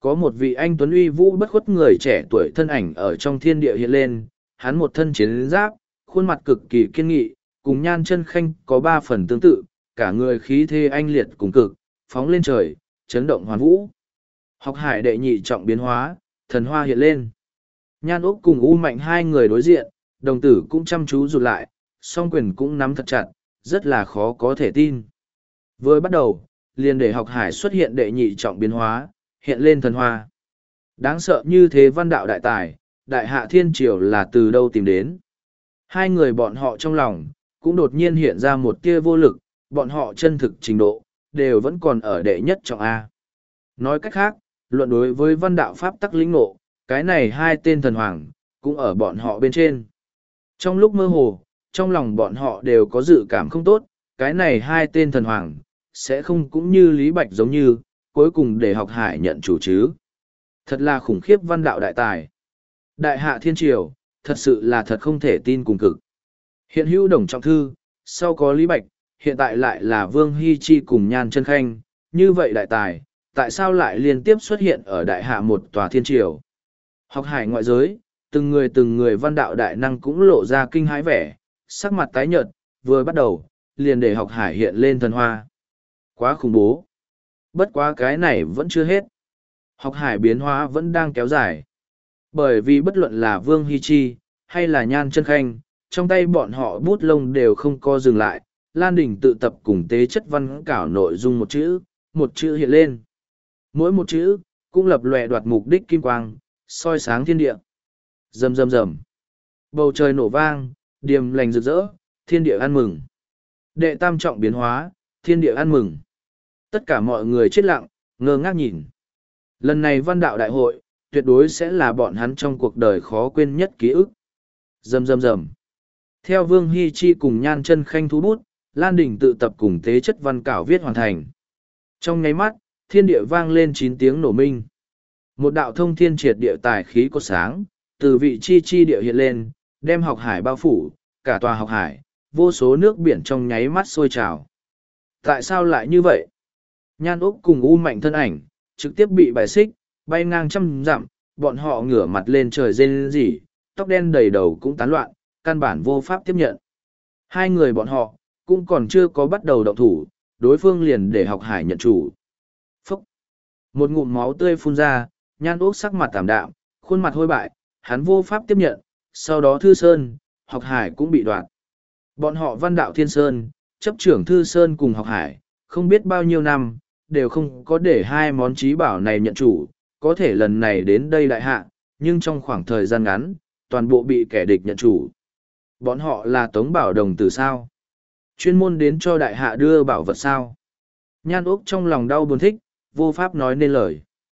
Có một vị anh tuấn uy vũ bất khuất người trẻ tuổi thân ảnh ở trong thiên địa hiện lên, hắn một thân chiến giáp, khuôn mặt cực kỳ kiên nghị, cùng Nhan Chân Khanh có ba phần tương tự, cả người khí thế anh liệt cùng cực, phóng lên trời, chấn động hoàn vũ. Học hải đệ nhị trọng biến hóa, thần hoa hiện lên. Nhan Úc cùng U Mạnh hai người đối diện, đồng tử cũng chăm chú rụt lại, song quyền cũng nắm thật chặt, rất là khó có thể tin. Vừa bắt đầu, liền để học hải xuất hiện đệ nhị trọng biến hóa, hiện lên thần hoa. Đáng sợ như thế văn đạo đại tài, đại hạ thiên triều là từ đâu tìm đến. Hai người bọn họ trong lòng, cũng đột nhiên hiện ra một tia vô lực, bọn họ chân thực trình độ, đều vẫn còn ở đệ nhất trọng A. Nói cách khác, luận đối với văn đạo pháp tắc lĩnh ngộ, cái này hai tên thần hoàng, cũng ở bọn họ bên trên. Trong lúc mơ hồ, trong lòng bọn họ đều có dự cảm không tốt, cái này hai tên thần hoàng, sẽ không cũng như Lý Bạch giống như, cuối cùng để học hải nhận chủ chứ. Thật là khủng khiếp văn đạo đại tài. Đại hạ thiên triều, thật sự là thật không thể tin cùng cực. Hiện hữu Đồng Trọng Thư, sau có Lý Bạch, hiện tại lại là Vương Hy Chi cùng Nhan Chân Khanh, như vậy đại tài, tại sao lại liên tiếp xuất hiện ở đại hạ một tòa thiên triều? Học hải ngoại giới, từng người từng người văn đạo đại năng cũng lộ ra kinh hãi vẻ, sắc mặt tái nhợt, vừa bắt đầu, liền để học hải hiện lên thần hoa. Quá khủng bố. Bất quá cái này vẫn chưa hết. Học hải biến hóa vẫn đang kéo dài. Bởi vì bất luận là Vương Hy Chi, hay là Nhan Chân Khanh, trong tay bọn họ bút lông đều không co dừng lại, Lan Đình tự tập cùng tế chất văn cảo nội dung một chữ, một chữ hiện lên. Mỗi một chữ, cũng lập lòe đoạt mục đích kim quang, soi sáng thiên địa. Rầm rầm rầm. Bầu trời nổ vang, điềm lành rực rỡ, thiên địa ăn mừng. Đệ tam trọng biến hóa, thiên địa ăn mừng. Tất cả mọi người chết lặng, ngơ ngác nhìn. Lần này văn đạo đại hội, tuyệt đối sẽ là bọn hắn trong cuộc đời khó quên nhất ký ức. Rầm rầm rầm. Theo Vương Hy Chi cùng Nhan Chân Khanh thú bút, Lan Đình tự tập cùng tế chất văn cảo viết hoàn thành. Trong nháy mắt, thiên địa vang lên chín tiếng nổ minh. Một đạo thông thiên triệt địa tài khí có sáng, từ vị chi chi địa hiện lên, đem học hải bao phủ, cả tòa học hải, vô số nước biển trong nháy mắt sôi trào. Tại sao lại như vậy? Nhan Úc cùng U Mạnh thân ảnh, trực tiếp bị bài xích, bay ngang trăm dặm, bọn họ ngửa mặt lên trời rên rỉ, tóc đen đầy đầu cũng tán loạn, căn bản vô pháp tiếp nhận. Hai người bọn họ, cũng còn chưa có bắt đầu động thủ, đối phương liền để học hải nhận chủ. Phúc! Một ngụm máu tươi phun ra, Nhan Úc sắc mặt tảm đạm, khuôn mặt hôi bại, hắn vô pháp tiếp nhận, sau đó Thư Sơn, học hải cũng bị đoạt. Bọn họ văn đạo Thiên Sơn, chấp trưởng Thư Sơn cùng học hải, không biết bao nhiêu năm, đều không có để hai món trí bảo này nhận chủ, có thể lần này đến đây đại hạ, nhưng trong khoảng thời gian ngắn, toàn bộ bị kẻ địch nhận chủ. Bọn họ là Tống Bảo Đồng từ sao? Chuyên môn đến cho đại hạ đưa bảo vật sao? Nhan Úc trong lòng đau buồn thích, vô pháp nói nên lời.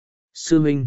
Sư Minh.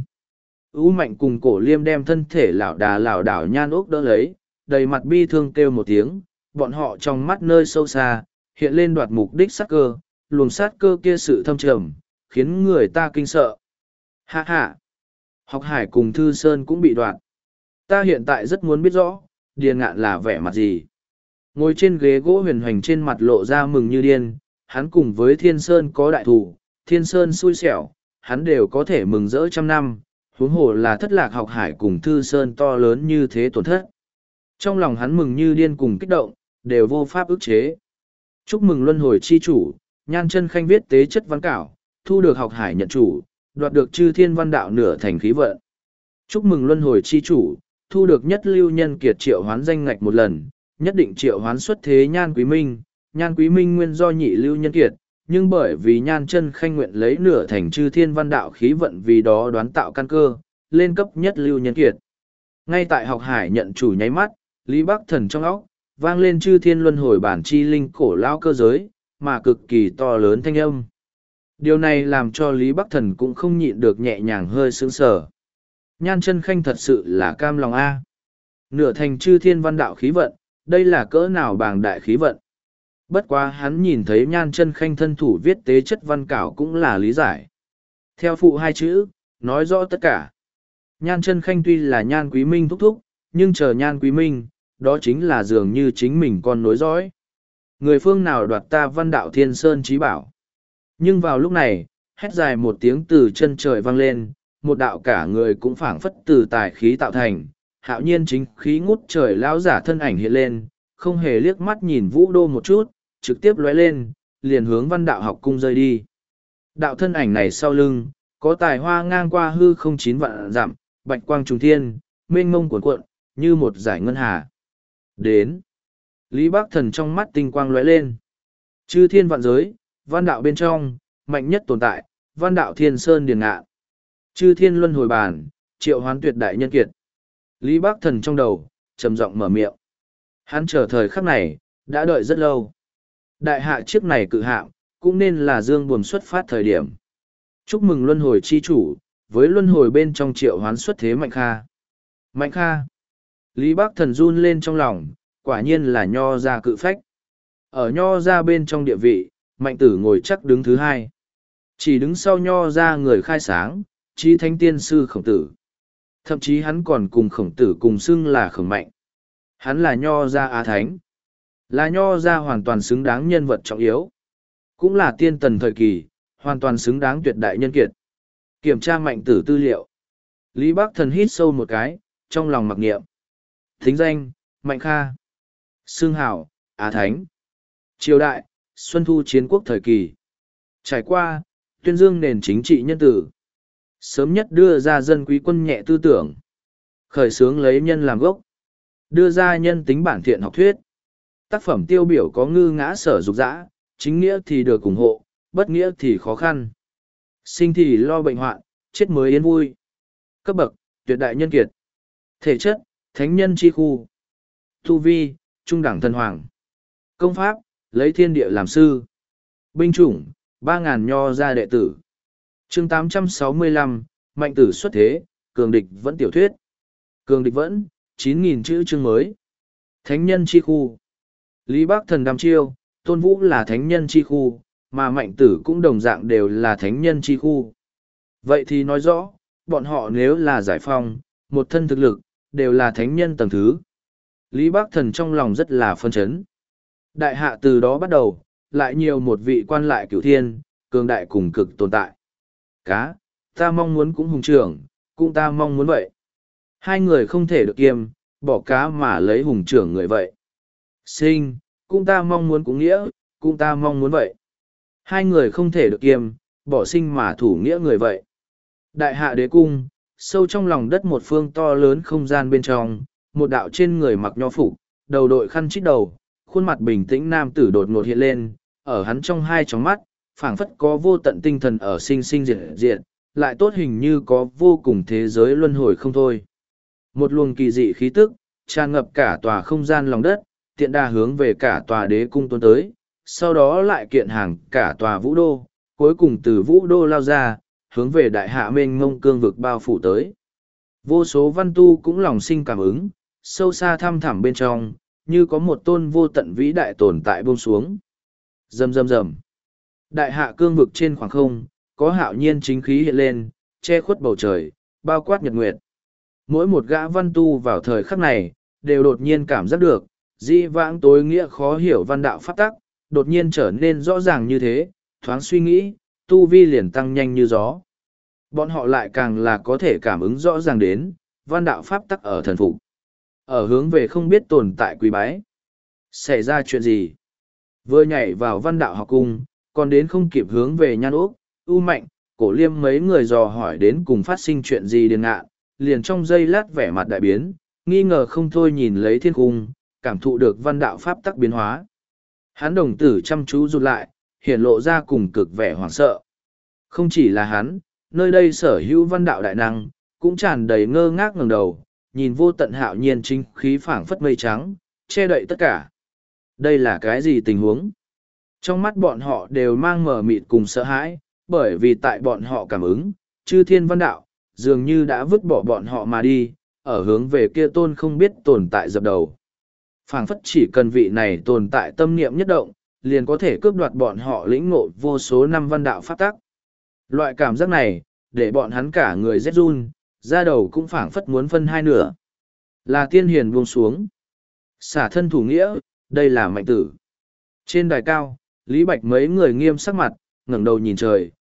U Mạnh cùng Cổ Liêm đem thân thể lảo đà lảo đảo Nhan Úc đỡ lấy, đầy mặt bi thương kêu một tiếng, bọn họ trong mắt nơi sâu xa, hiện lên đoạt mục đích sát cơ, luồng sát cơ kia sự thâm trầm, khiến người ta kinh sợ. Ha ha! Học hải cùng Thư Sơn cũng bị đoạt. Ta hiện tại rất muốn biết rõ, Điền Ngạn là vẻ mặt gì. Ngồi trên ghế gỗ huyền hoành trên mặt lộ ra mừng như điên, hắn cùng với Thiên Sơn có đại thủ, Thiên Sơn xui xẻo, hắn đều có thể mừng rỡ trăm năm, huống hồ là thất lạc học hải cùng Thư Sơn to lớn như thế tổn thất. Trong lòng hắn mừng như điên cùng kích động, đều vô pháp ức chế. Chúc mừng luân hồi chi chủ, Nhan Chân Khanh viết tế chất văn cảo, thu được học hải nhận chủ, đoạt được chư thiên văn đạo nửa thành khí vận. Chúc mừng luân hồi chi chủ, thu được nhất lưu nhân kiệt triệu hoán danh ngạch một lần, nhất định triệu hoán xuất thế Nhan Quý Minh. Nhan Quý Minh nguyên do nhị lưu nhân kiệt, nhưng bởi vì Nhan Chân Khanh nguyện lấy nửa thành chư thiên văn đạo khí vận vì đó đoán tạo căn cơ, lên cấp nhất lưu nhân kiệt. Ngay tại học hải nhận chủ nháy mắt, Lý Bắc Thần trong óc, vang lên chư thiên luân hồi bản chi linh cổ lao cơ giới, mà cực kỳ to lớn thanh âm. Điều này làm cho Lý Bắc Thần cũng không nhịn được nhẹ nhàng hơi sướng sở. Nhan Chân Khanh thật sự là cam lòng A. Nửa thành chư thiên văn đạo khí vận, đây là cỡ nào bàng đại khí vận. Bất quá hắn nhìn thấy Nhan Chân Khanh thân thủ viết tế chất văn cảo cũng là lý giải. Theo phụ hai chữ, nói rõ tất cả. Nhan Chân Khanh tuy là Nhan Quý Minh thúc thúc, nhưng chờ Nhan Quý Minh, đó chính là dường như chính mình con nối dõi. Người phương nào đoạt ta văn đạo Thiên Sơn trí bảo. Nhưng vào lúc này, hét dài một tiếng từ chân trời vang lên, một đạo cả người cũng phảng phất từ tài khí tạo thành, hạo nhiên chính khí ngút trời lão giả thân ảnh hiện lên, không hề liếc mắt nhìn Vũ Đô một chút, trực tiếp lóe lên, liền hướng văn đạo học cung rơi đi. Đạo thân ảnh này sau lưng, có tài hoa ngang qua hư không chín vạn dặm, bạch quang trùng thiên, mênh mông cuộn cuộn, như một giải ngân hà. Đến. Lý Bác Thần trong mắt tinh quang lóe lên. Chư thiên vạn giới, văn đạo bên trong, mạnh nhất tồn tại, văn đạo thiên sơn điền ngạ. Chư thiên luân hồi bàn, triệu hoán tuyệt đại nhân kiệt. Lý Bác Thần trong đầu, trầm giọng mở miệng. Hắn chờ thời khắc này, đã đợi rất lâu. Đại hạ chiếc này cự hạm, cũng nên là dương buồm xuất phát thời điểm. Chúc mừng luân hồi chi chủ, với luân hồi bên trong triệu hoán xuất thế Mạnh Kha. Mạnh Kha. Lý Bác Thần run lên trong lòng, quả nhiên là nho gia cự phách. Ở nho gia bên trong địa vị, Mạnh Tử ngồi chắc đứng thứ hai. Chỉ đứng sau nho gia người khai sáng, chí thánh tiên sư Khổng Tử. Thậm chí hắn còn cùng Khổng Tử cùng xưng là Khổng Mạnh. Hắn là nho gia á thánh. Là nho gia hoàn toàn xứng đáng nhân vật trọng yếu. Cũng là tiên tần thời kỳ, hoàn toàn xứng đáng tuyệt đại nhân kiệt. Kiểm tra Mạnh Tử tư liệu. Lý Bác Thần hít sâu một cái, trong lòng mặc niệm. Thính danh, Mạnh Kha. Xưng hảo, Á Thánh. Triều đại, Xuân Thu Chiến Quốc thời kỳ. Trải qua, tuyên dương nền chính trị nhân tử. Sớm nhất đưa ra dân quý quân nhẹ tư tưởng. Khởi xướng lấy nhân làm gốc. Đưa ra nhân tính bản thiện học thuyết. Tác phẩm tiêu biểu có ngư ngã sở dục dã, chính nghĩa thì được ủng hộ, bất nghĩa thì khó khăn. Sinh thì lo bệnh hoạn, chết mới yên vui. Cấp bậc, tuyệt đại nhân kiệt. Thể chất, thánh nhân chi khu. Tu vi, trung đẳng thần hoàng. Công pháp, lấy thiên địa làm sư. Binh chủng, ba ngàn nho gia đệ tử. Chương tám trăm sáu mươi lăm, Mạnh Tử xuất thế, cường địch vẫn tiểu thuyết. Cường địch vẫn, chín nghìn chữ chương mới. Thánh nhân chi khu. Lý Bác Thần đăm chiêu, Tôn Vũ là thánh nhân chi khu, mà Mạnh Tử cũng đồng dạng đều là thánh nhân chi khu. Vậy thì nói rõ, bọn họ nếu là giải phong, một thân thực lực, đều là thánh nhân tầng thứ. Lý Bác Thần trong lòng rất là phân chấn. Đại hạ từ đó bắt đầu, lại nhiều một vị quan lại cửu thiên, cường đại cùng cực tồn tại. Cá, ta mong muốn cũng hùng trưởng, cũng ta mong muốn vậy. Hai người không thể được kiêm, bỏ cá mà lấy hùng trưởng người vậy. Sinh, cũng ta mong muốn cũng nghĩa, cũng ta mong muốn vậy. Hai người không thể được kiêm, bỏ sinh mà thủ nghĩa người vậy. Đại hạ đế cung, sâu trong lòng đất một phương to lớn không gian bên trong, một đạo trên người mặc nho phục, đầu đội khăn chít đầu, khuôn mặt bình tĩnh nam tử đột ngột hiện lên, ở hắn trong hai tròng mắt, phảng phất có vô tận tinh thần ở sinh sinh diệt diệt, lại tốt hình như có vô cùng thế giới luân hồi không thôi. Một luồng kỳ dị khí tức, tràn ngập cả tòa không gian lòng đất, tiện đà hướng về cả tòa đế cung tuôn tới, sau đó lại kiện hàng cả tòa vũ đô, cuối cùng từ vũ đô lao ra, hướng về đại hạ mênh mông cương vực bao phủ tới. Vô số văn tu cũng lòng sinh cảm ứng, sâu xa thăm thẳm bên trong, như có một tôn vô tận vĩ đại tồn tại buông xuống. Rầm rầm rầm. Đại hạ cương vực trên khoảng không, có hạo nhiên chính khí hiện lên, che khuất bầu trời, bao quát nhật nguyệt. Mỗi một gã văn tu vào thời khắc này, đều đột nhiên cảm giác được, di vãng tối nghĩa khó hiểu văn đạo pháp tắc, đột nhiên trở nên rõ ràng như thế, thoáng suy nghĩ, tu vi liền tăng nhanh như gió. Bọn họ lại càng là có thể cảm ứng rõ ràng đến, văn đạo pháp tắc ở thần phục. Ở hướng về không biết tồn tại quý bái. Xảy ra chuyện gì? Vừa nhảy vào văn đạo học cung, còn đến không kịp hướng về Nhan Úc, U Mạnh, Cổ Liêm mấy người dò hỏi đến cùng phát sinh chuyện gì điền ngạ, liền trong giây lát vẻ mặt đại biến, nghi ngờ không thôi nhìn lấy thiên cung, cảm thụ được văn đạo pháp tắc biến hóa. Hắn đồng tử chăm chú rụt lại, hiển lộ ra cùng cực vẻ hoảng sợ. Không chỉ là hắn, nơi đây sở hữu văn đạo đại năng, cũng tràn đầy ngơ ngác ngẩng đầu, nhìn vô tận hạo nhiên chính khí phảng phất mây trắng, che đậy tất cả. Đây là cái gì tình huống? Trong mắt bọn họ đều mang mờ mịt cùng sợ hãi, bởi vì tại bọn họ cảm ứng, chư thiên văn đạo, dường như đã vứt bỏ bọn họ mà đi, ở hướng về kia tôn không biết tồn tại dập đầu. Phảng phất chỉ cần vị này tồn tại tâm niệm nhất động, liền có thể cướp đoạt bọn họ lĩnh ngộ vô số năm văn đạo pháp tắc. Loại cảm giác này, để bọn hắn cả người rét run, da đầu cũng phảng phất muốn phân hai nửa. Là tiên hiền buông xuống. Xả thân thủ nghĩa, đây là Mạnh Tử. Trên đài cao, Lý Bạch mấy người nghiêm sắc mặt, ngẩng đầu nhìn trời,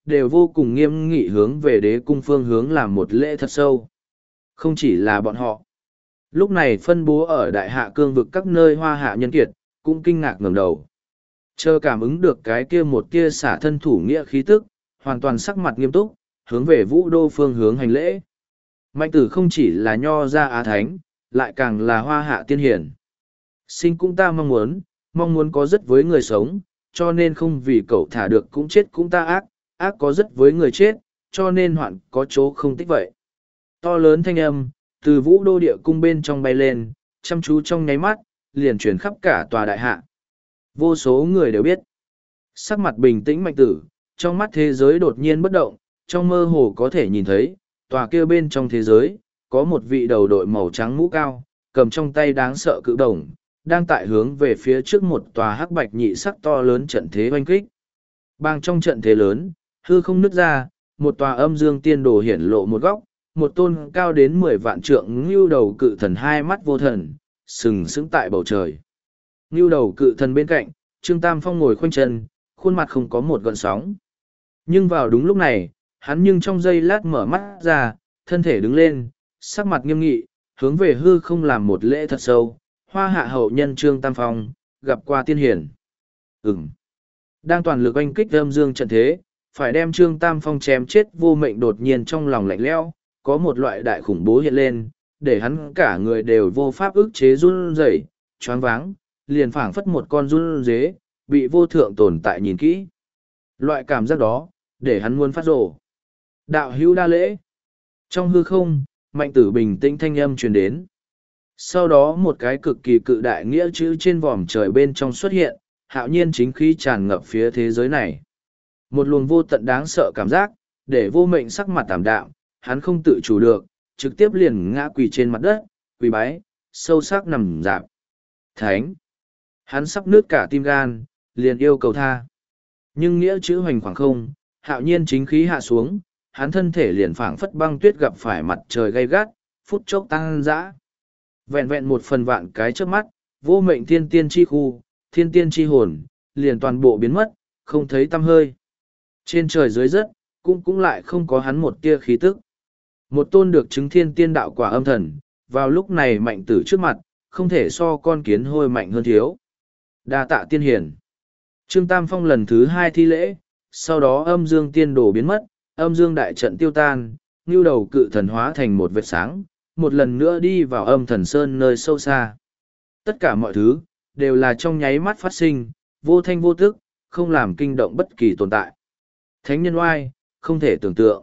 đều vô cùng nghiêm nghị hướng về đế cung phương hướng làm một lễ thật sâu. Không chỉ là bọn họ. Lúc này phân bố ở đại hạ cương vực các nơi hoa hạ nhân kiệt, cũng kinh ngạc ngẩng đầu. Chờ cảm ứng được cái kia một kia xả thân thủ nghĩa khí tức, hoàn toàn sắc mặt nghiêm túc, hướng về vũ đô phương hướng hành lễ. Mạnh tử không chỉ là nho gia á thánh, lại càng là hoa hạ tiên hiển. Sinh cũng ta mong muốn, mong muốn có rất với người sống, cho nên không vì cậu thả được cũng chết cũng ta ác, ác có rất với người chết, cho nên hoạn có chỗ không tích vậy. To lớn thanh âm, từ vũ đô địa cung bên trong bay lên, chăm chú trong nháy mắt, liền chuyển khắp cả tòa đại hạ. Vô số người đều biết. Sắc mặt bình tĩnh mạnh tử, trong mắt thế giới đột nhiên bất động, trong mơ hồ có thể nhìn thấy, tòa kia bên trong thế giới, có một vị đầu đội màu trắng mũ cao, cầm trong tay đáng sợ cự đồng, đang tại hướng về phía trước một tòa hắc bạch nhị sắc to lớn trận thế oanh kích. Bang trong trận thế lớn, hư không nứt ra, một tòa âm dương tiên đồ hiển lộ một góc, một tôn cao đến mười vạn trượng ngưu đầu cự thần hai mắt vô thần, sừng sững tại bầu trời. Ngưu đầu cự thần bên cạnh, Trương Tam Phong ngồi khoanh chân, khuôn mặt không có một gợn sóng. Nhưng vào đúng lúc này, hắn nhưng trong giây lát mở mắt ra, thân thể đứng lên, sắc mặt nghiêm nghị, hướng về hư không làm một lễ thật sâu. Hoa hạ hậu nhân Trương Tam Phong, gặp qua tiên hiển. Ừm. Đang toàn lực oanh kích âm dương trận thế, phải đem Trương Tam Phong chém chết vô mệnh đột nhiên trong lòng lạnh lẽo, có một loại đại khủng bố hiện lên, để hắn cả người đều vô pháp ức chế run rẩy, choáng váng, liền phảng phất một con run dế, bị vô thượng tồn tại nhìn kỹ. Loại cảm giác đó, để hắn muốn phát rồ. Đạo hữu đa lễ. Trong hư không, mạnh tử bình tĩnh thanh âm truyền đến. Sau đó một cái cực kỳ cự đại nghĩa chữ trên vòm trời bên trong xuất hiện, hạo nhiên chính khí tràn ngập phía thế giới này. Một luồng vô tận đáng sợ cảm giác, để vô mệnh sắc mặt tảm đạm, hắn không tự chủ được, trực tiếp liền ngã quỳ trên mặt đất, quỳ bái, sâu sắc nằm dạp. Thánh! Hắn sắp nứt cả tim gan, liền yêu cầu tha. Nhưng nghĩa chữ hoành khoảng không, hạo nhiên chính khí hạ xuống, hắn thân thể liền phảng phất băng tuyết gặp phải mặt trời gay gắt, phút chốc tăng dã. Vẹn vẹn một phần vạn cái trước mắt, vô mệnh thiên tiên chi khu, thiên tiên chi hồn, liền toàn bộ biến mất, không thấy tăm hơi. Trên trời dưới đất, cũng cũng lại không có hắn một tia khí tức. Một tôn được chứng thiên tiên đạo quả âm thần, vào lúc này mạnh tử trước mặt, không thể so con kiến hôi mạnh hơn thiếu. Đa tạ tiên hiển. Trương Tam Phong lần thứ hai thi lễ, sau đó âm dương tiên đồ biến mất, âm dương đại trận tiêu tan, ngưu đầu cự thần hóa thành một vệt sáng, một lần nữa đi vào âm thần sơn nơi sâu xa. Tất cả mọi thứ, đều là trong nháy mắt phát sinh, vô thanh vô tức, không làm kinh động bất kỳ tồn tại. Thánh nhân oai, không thể tưởng tượng.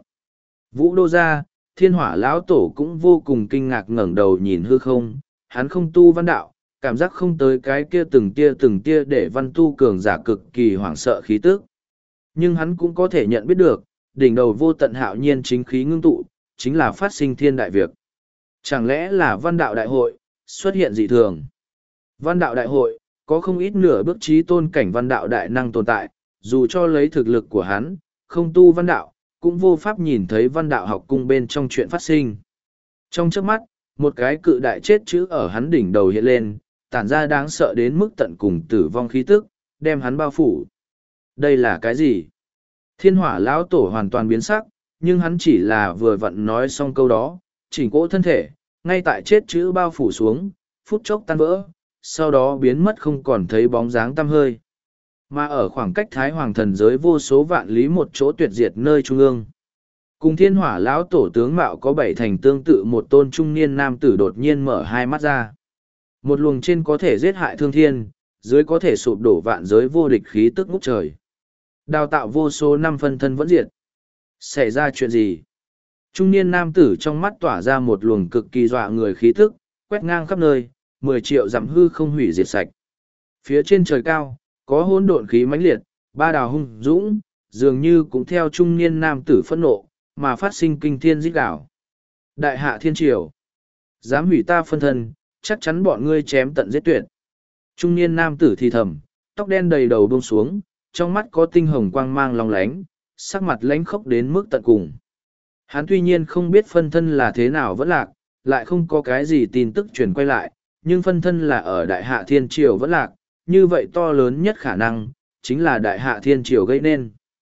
Vũ đô gia, thiên hỏa lão tổ cũng vô cùng kinh ngạc ngẩng đầu nhìn hư không, hắn không tu văn đạo, cảm giác không tới cái kia từng tia từng tia để văn tu cường giả cực kỳ hoảng sợ khí tức. Nhưng hắn cũng có thể nhận biết được, đỉnh đầu vô tận hạo nhiên chính khí ngưng tụ, chính là phát sinh thiên đại việc. Chẳng lẽ là văn đạo đại hội, xuất hiện dị thường? Văn đạo đại hội, có không ít nửa bước trí tôn cảnh văn đạo đại năng tồn tại, dù cho lấy thực lực của hắn, không tu văn đạo, cũng vô pháp nhìn thấy văn đạo học cung bên trong chuyện phát sinh. Trong trước mắt, một cái cự đại chết chữ ở hắn đỉnh đầu hiện lên, tản ra đáng sợ đến mức tận cùng tử vong khí tức, đem hắn bao phủ. Đây là cái gì? Thiên hỏa lão tổ hoàn toàn biến sắc, nhưng hắn chỉ là vừa vặn nói xong câu đó, chỉnh cỗ thân thể, ngay tại chết chữ bao phủ xuống, phút chốc tan vỡ, sau đó biến mất không còn thấy bóng dáng tăm hơi. Mà ở khoảng cách Thái Hoàng thần giới vô số vạn lý một chỗ tuyệt diệt nơi trung ương. Cùng thiên hỏa lão tổ tướng mạo có bảy thành tương tự một tôn trung niên nam tử đột nhiên mở hai mắt ra. Một luồng trên có thể giết hại thương thiên, dưới có thể sụp đổ vạn giới vô địch khí tức ngút trời. Đào tạo vô số năm phân thân vẫn diệt. Xảy ra chuyện gì? Trung niên nam tử trong mắt tỏa ra một luồng cực kỳ dọa người khí tức, quét ngang khắp nơi, mười triệu dặm hư không hủy diệt sạch. Phía trên trời cao, có hỗn độn khí mãnh liệt, ba đào hung dũng, dường như cũng theo trung niên nam tử phẫn nộ, mà phát sinh kinh thiên rít gào. Đại hạ thiên triều, dám hủy ta phân thân, chắc chắn bọn ngươi chém tận giết tuyệt. Trung niên nam tử thì thầm, tóc đen đầy đầu buông xuống, trong mắt có tinh hồng quang mang long lánh, sắc mặt lãnh khốc đến mức tận cùng. Hắn tuy nhiên không biết phân thân là thế nào vẫn lạc, lại không có cái gì tin tức truyền quay lại, nhưng phân thân là ở đại hạ thiên triều vẫn lạc, như vậy to lớn nhất khả năng, chính là đại hạ thiên triều gây nên.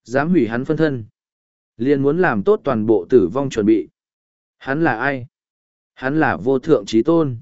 Dám hủy hắn phân thân. Liền muốn làm tốt toàn bộ tử vong chuẩn bị. Hắn là ai? Hắn là vô thượng trí tôn.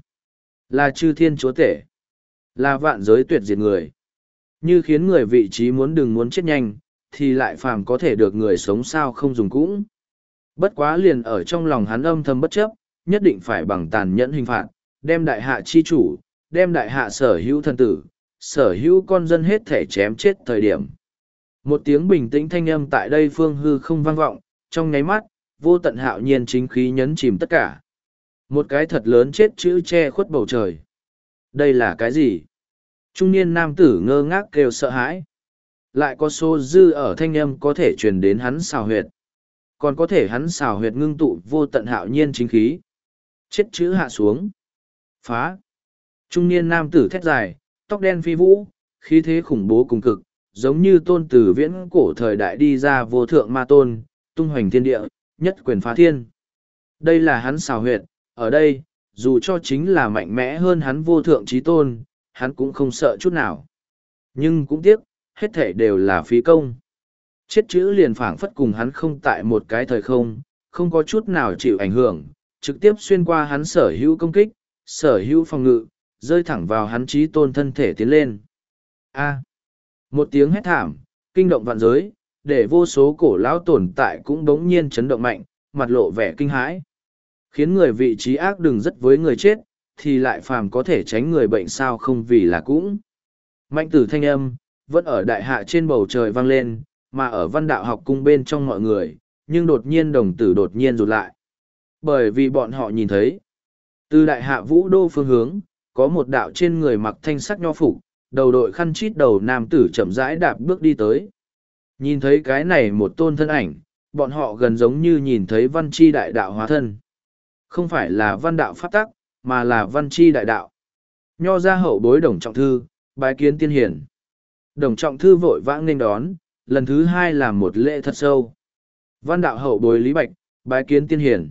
Là chư thiên chúa tể. Là vạn giới tuyệt diệt người. Như khiến người vị trí muốn đừng muốn chết nhanh, thì lại phàm có thể được người sống sao không dùng cũng. Bất quá liền ở trong lòng hắn âm thầm bất chấp, nhất định phải bằng tàn nhẫn hình phạt, đem đại hạ chi chủ, đem đại hạ sở hữu thần tử, sở hữu con dân hết thể chém chết thời điểm. Một tiếng bình tĩnh thanh âm tại đây phương hư không vang vọng, trong nháy mắt, vô tận hạo nhiên chính khí nhấn chìm tất cả. Một cái thật lớn chết chữ che khuất bầu trời. Đây là cái gì? Trung niên nam tử ngơ ngác kêu sợ hãi. Lại có số dư ở thanh âm có thể truyền đến hắn xào huyệt. Còn có thể hắn xào huyệt ngưng tụ vô tận hạo nhiên chính khí. Chết chữ hạ xuống. Phá. Trung niên nam tử thét dài, tóc đen phi vũ, khí thế khủng bố cùng cực, giống như tôn tử viễn cổ thời đại đi ra vô thượng ma tôn, tung hoành thiên địa, nhất quyền phá thiên. Đây là hắn xào huyệt, ở đây, dù cho chính là mạnh mẽ hơn hắn vô thượng trí tôn, hắn cũng không sợ chút nào. Nhưng cũng tiếc, hết thể đều là phí công. Chết chữ liền phảng phất cùng hắn không tại một cái thời không, không có chút nào chịu ảnh hưởng, trực tiếp xuyên qua hắn sở hữu công kích, sở hữu phòng ngự, rơi thẳng vào hắn trí tôn thân thể tiến lên. A. Một tiếng hét thảm, kinh động vạn giới, để vô số cổ lão tồn tại cũng bỗng nhiên chấn động mạnh, mặt lộ vẻ kinh hãi. Khiến người vị trí ác đừng rất với người chết, thì lại phàm có thể tránh người bệnh sao không vì là cũng. Mạnh tử thanh âm, vẫn ở đại hạ trên bầu trời vang lên, mà ở văn đạo học cung bên trong mọi người, nhưng đột nhiên đồng tử đột nhiên rụt lại. Bởi vì bọn họ nhìn thấy, từ đại hạ vũ đô phương hướng, có một đạo trên người mặc thanh sắc nho phục, đầu đội khăn chít đầu nam tử chậm rãi đạp bước đi tới. Nhìn thấy cái này một tôn thân ảnh, bọn họ gần giống như nhìn thấy văn chi đại đạo hóa thân. Không phải là văn đạo pháp tắc, mà là văn chi đại đạo. Nho ra hậu bối Đồng Trọng Thư, bái kiến tiên hiển. Đồng Trọng Thư vội vã nghênh đón, lần thứ hai làm một lễ thật sâu. Văn đạo hậu bối Lý Bạch, bái kiến tiên hiển.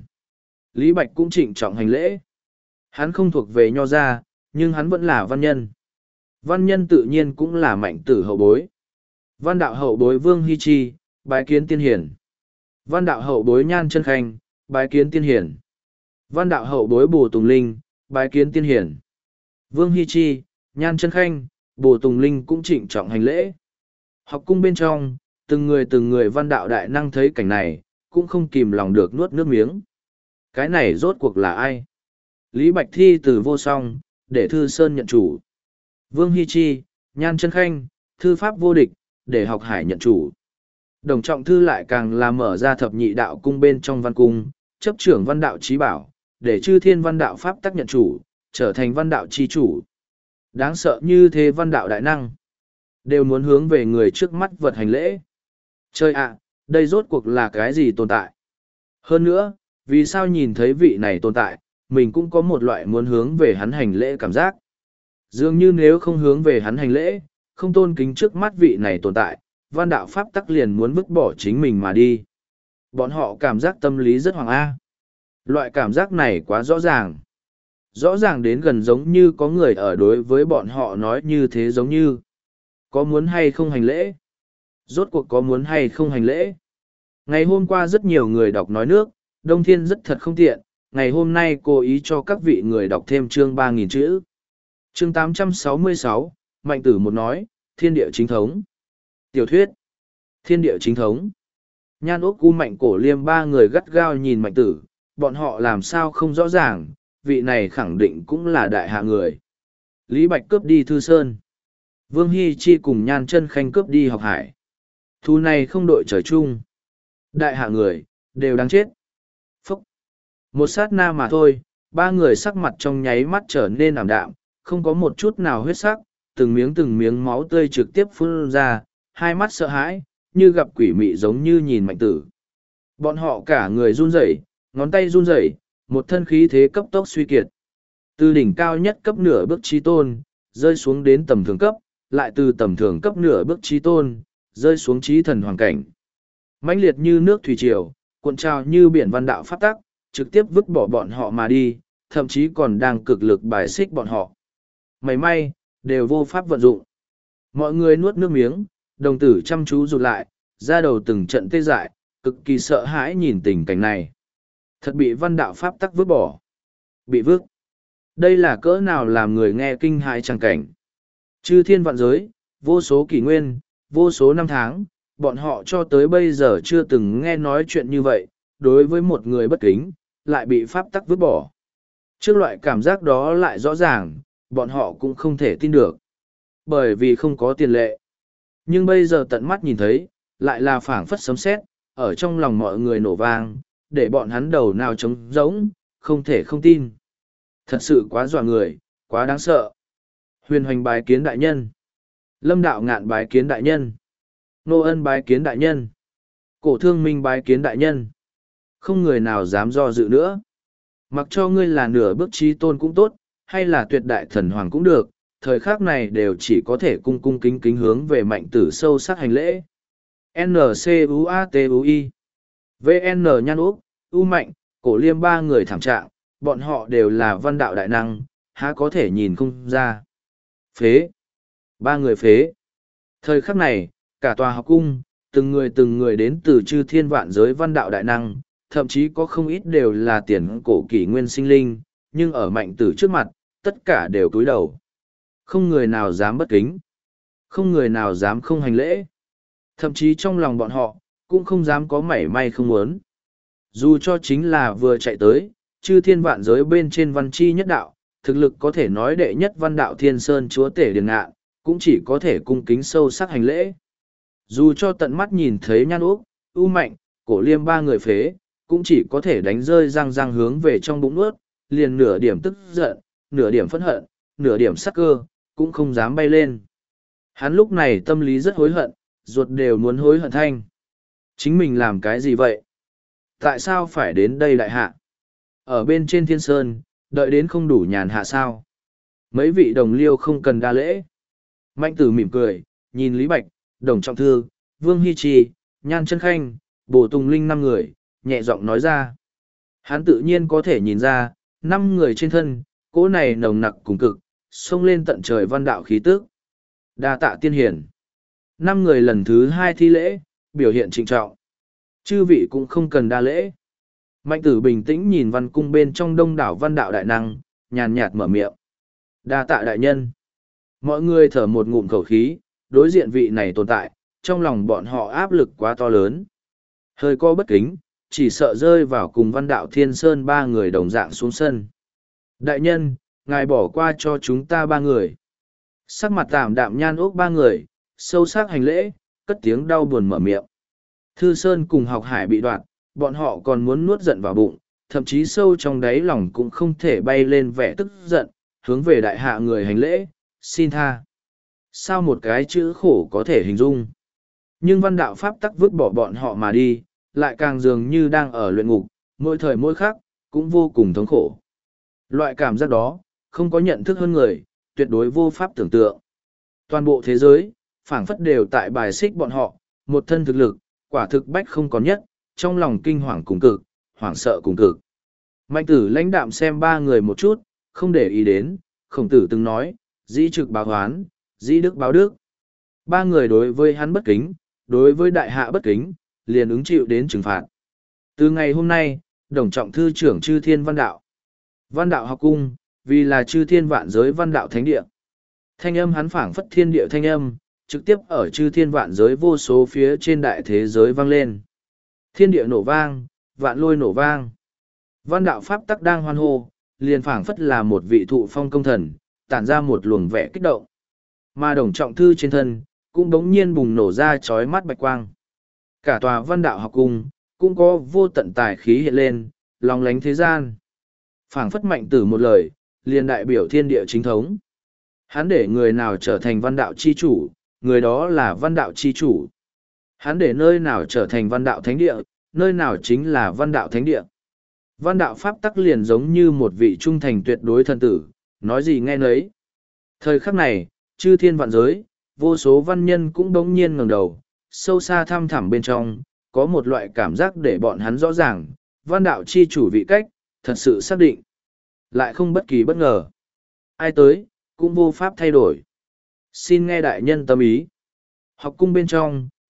Lý Bạch cũng trịnh trọng hành lễ. Hắn không thuộc về nho gia, nhưng hắn vẫn là văn nhân. Văn nhân tự nhiên cũng là mạnh tử hậu bối. Văn đạo hậu bối Vương Hy Chi, bái kiến tiên hiển. Văn đạo hậu bối Nhan Chân Khanh, bái kiến tiên hiển. Văn đạo hậu bối Bồ Tùng Linh, bái kiến tiên hiển. Vương Hy Chi, Nhan Chân Khanh, Bồ Tùng Linh cũng trịnh trọng hành lễ. Học cung bên trong, từng người từng người văn đạo đại năng thấy cảnh này, cũng không kìm lòng được nuốt nước miếng. Cái này rốt cuộc là ai? Lý Bạch thi từ vô song, để Thư Sơn nhận chủ. Vương Hy Chi, Nhan Chân Khanh, Thư Pháp vô địch, để Học Hải nhận chủ. Đồng Trọng Thư lại càng là mở ra thập nhị đạo cung bên trong văn cung, chấp trưởng văn đạo trí bảo, để chư thiên văn đạo Pháp tắc nhận chủ, trở thành văn đạo chi chủ. Đáng sợ như thế văn đạo đại năng. Đều muốn hướng về người trước mắt vật hành lễ. Chơi ạ, đây rốt cuộc là cái gì tồn tại? Hơn nữa, vì sao nhìn thấy vị này tồn tại, mình cũng có một loại muốn hướng về hắn hành lễ cảm giác. Dường như nếu không hướng về hắn hành lễ, không tôn kính trước mắt vị này tồn tại, văn đạo pháp tắc liền muốn vứt bỏ chính mình mà đi. Bọn họ cảm giác tâm lý rất hoàng A. Loại cảm giác này quá rõ ràng. Rõ ràng đến gần giống như có người ở đối với bọn họ nói như thế giống như. Có muốn hay không hành lễ? Rốt cuộc có muốn hay không hành lễ? Ngày hôm qua rất nhiều người đọc nói nước, Đông Thiên rất thật không tiện. Ngày hôm nay cố ý cho các vị người đọc thêm chương ba nghìn chữ. Chương tám trăm sáu mươi sáu, Mạnh tử một nói, thiên địa chính thống. Tiểu thuyết, thiên địa chính thống. Nhan Úc U Mạnh Cổ Liêm ba người gắt gao nhìn Mạnh tử, bọn họ làm sao không rõ ràng, vị này khẳng định cũng là đại hạ người. Lý Bạch cướp đi Thư Sơn. Vương Hy Chi cùng Nhan Chân Khanh cướp đi Học Hải. Thu này không đội trời chung. Đại hạ người, đều đáng chết. Phúc. Một sát na mà thôi, ba người sắc mặt trong nháy mắt trở nên ảm đạm, không có một chút nào huyết sắc, từng miếng từng miếng máu tươi trực tiếp phun ra, hai mắt sợ hãi, như gặp quỷ mị giống như nhìn Mạnh tử. Bọn họ cả người run rẩy, ngón tay run rẩy, một thân khí thế cấp tốc suy kiệt. Từ đỉnh cao nhất cấp nửa bước trí tôn, rơi xuống đến tầm thường cấp, lại từ tầm thường cấp nửa bước trí tôn, rơi xuống trí thần hoàng cảnh. Mãnh liệt như nước thủy triều, cuộn trào như biển văn đạo pháp tắc, trực tiếp vứt bỏ bọn họ mà đi, thậm chí còn đang cực lực bài xích bọn họ. May may, đều vô pháp vận dụng. Mọi người nuốt nước miếng, đồng tử chăm chú rụt lại, da đầu từng trận tê dại, cực kỳ sợ hãi nhìn tình cảnh này. Thật bị văn đạo pháp tắc vứt bỏ. Bị vứt. Đây là cỡ nào làm người nghe kinh hãi chẳng cảnh. Chư thiên vạn giới, vô số kỷ nguyên, vô số năm tháng, bọn họ cho tới bây giờ chưa từng nghe nói chuyện như vậy, đối với một người bất kính, lại bị pháp tắc vứt bỏ. Trước loại cảm giác đó lại rõ ràng, bọn họ cũng không thể tin được. Bởi vì không có tiền lệ. Nhưng bây giờ tận mắt nhìn thấy, lại là phảng phất sấm sét, ở trong lòng mọi người nổ vang, để bọn hắn đầu nào trống rỗng, không thể không tin. Thật sự quá dọa người, quá đáng sợ. Huyền hoành bái kiến đại nhân. Lâm đạo ngạn bái kiến đại nhân. Nô ân bái kiến đại nhân. Cổ thương minh bái kiến đại nhân. Không người nào dám do dự nữa. Mặc cho ngươi là nửa bước trí tôn cũng tốt, hay là tuyệt đại thần hoàng cũng được, thời khắc này đều chỉ có thể cung cung kính kính hướng về mạnh tử sâu sắc hành lễ. N C U A T U I V N Nhan Úc, U Mạnh, Cổ Liêm ba người thảm trạng, bọn họ đều là văn đạo đại năng, há có thể nhìn không ra. Phế. Ba người phế. Thời khắc này, cả tòa học cung, từng người từng người đến từ chư thiên vạn giới văn đạo đại năng, thậm chí có không ít đều là tiền cổ kỷ nguyên sinh linh, nhưng ở mạnh tử trước mặt, tất cả đều cúi đầu. Không người nào dám bất kính. Không người nào dám không hành lễ. Thậm chí trong lòng bọn họ, cũng không dám có mảy may không muốn. Dù cho chính là vừa chạy tới, chư thiên vạn giới bên trên văn chi nhất đạo, thực lực có thể nói đệ nhất văn đạo thiên sơn chúa tể điền ngạn, cũng chỉ có thể cung kính sâu sắc hành lễ. Dù cho tận mắt nhìn thấy Nhan Úc, U Mạnh, Cổ Liêm ba người phế, cũng chỉ có thể đánh rơi răng răng hướng về trong bụng nuốt, liền nửa điểm tức giận, nửa điểm phẫn hận, nửa điểm sắc cơ, cũng không dám bay lên. Hắn lúc này tâm lý rất hối hận, ruột đều muốn hối hận thanh. Chính mình làm cái gì vậy? Tại sao phải đến đây đại hạ? Ở bên trên thiên sơn, đợi đến không đủ nhàn hạ sao? Mấy vị đồng liêu không cần đa lễ. Mạnh tử mỉm cười, nhìn Lý Bạch, Đồng Trọng Thư, Vương Hy Trì, Nhan Chân Khanh, Bồ Tùng Linh năm người, nhẹ giọng nói ra. Hắn tự nhiên có thể nhìn ra, năm người trên thân, cỗ này nồng nặc cùng cực, xông lên tận trời văn đạo khí tức. Đa tạ tiên hiển. Năm người lần thứ hai thi lễ, biểu hiện trịnh trọng. Chư vị cũng không cần đa lễ. Mạnh tử bình tĩnh nhìn văn cung bên trong đông đảo văn đạo đại năng, nhàn nhạt mở miệng. Đa tạ đại nhân. Mọi người thở một ngụm khẩu khí, đối diện vị này tồn tại, trong lòng bọn họ áp lực quá to lớn. Hơi co bất kính, chỉ sợ rơi vào cùng văn đạo thiên sơn ba người đồng dạng xuống sân. Đại nhân, ngài bỏ qua cho chúng ta ba người. Sắc mặt tạm đạm Nhan Úc ba người, sâu sắc hành lễ, cất tiếng đau buồn mở miệng. Thư Sơn cùng học hải bị đoạn, bọn họ còn muốn nuốt giận vào bụng, thậm chí sâu trong đáy lòng cũng không thể bay lên vẻ tức giận, hướng về đại hạ người hành lễ, xin tha. Sao một cái chữ khổ có thể hình dung? Nhưng văn đạo pháp tắc vứt bỏ bọn họ mà đi, lại càng dường như đang ở luyện ngục, mỗi thời mỗi khắc, cũng vô cùng thống khổ. Loại cảm giác đó, không có nhận thức hơn người, tuyệt đối vô pháp tưởng tượng. Toàn bộ thế giới, phảng phất đều tại bài xích bọn họ, một thân thực lực, quả thực bách không còn nhất, trong lòng kinh hoàng cùng cực, hoảng sợ cùng cực. Mạnh tử lãnh đạm xem ba người một chút, không để ý đến, khổng tử từng nói, dĩ trực báo hoán, dĩ đức báo đức. Ba người đối với hắn bất kính, đối với đại hạ bất kính, liền ứng chịu đến trừng phạt. Từ ngày hôm nay, Đồng Trọng Thư trưởng chư thiên văn đạo. Văn đạo học cung, vì là chư thiên vạn giới văn đạo thánh địa. Thanh âm hắn phảng phất thiên địa thanh âm, trực tiếp ở chư thiên vạn giới vô số phía trên đại thế giới vang lên. Thiên địa nổ vang, vạn lôi nổ vang. Văn đạo pháp tắc đang hoan hô, liền phảng phất là một vị thụ phong công thần, tản ra một luồng vẻ kích động. Mà Đồng Trọng Thư trên thân, cũng đống nhiên bùng nổ ra chói mắt bạch quang. Cả tòa văn đạo học cung, cũng có vô tận tài khí hiện lên, long lánh thế gian. Phảng phất mạnh tử một lời, liền đại biểu thiên địa chính thống. Hắn để người nào trở thành văn đạo chi chủ, người đó là văn đạo chi chủ. Hắn để nơi nào trở thành văn đạo thánh địa, nơi nào chính là văn đạo thánh địa. Văn đạo pháp tắc liền giống như một vị trung thành tuyệt đối thần tử, nói gì nghe nấy. Thời khắc này, chư thiên vạn giới, vô số văn nhân cũng đống nhiên ngẩng đầu, sâu xa thăm thẳm bên trong, có một loại cảm giác để bọn hắn rõ ràng, văn đạo chi chủ vị cách, thật sự xác định. Lại không bất kỳ bất ngờ. Ai tới, cũng vô pháp thay đổi. Xin nghe đại nhân tâm ý. Học cung bên trong,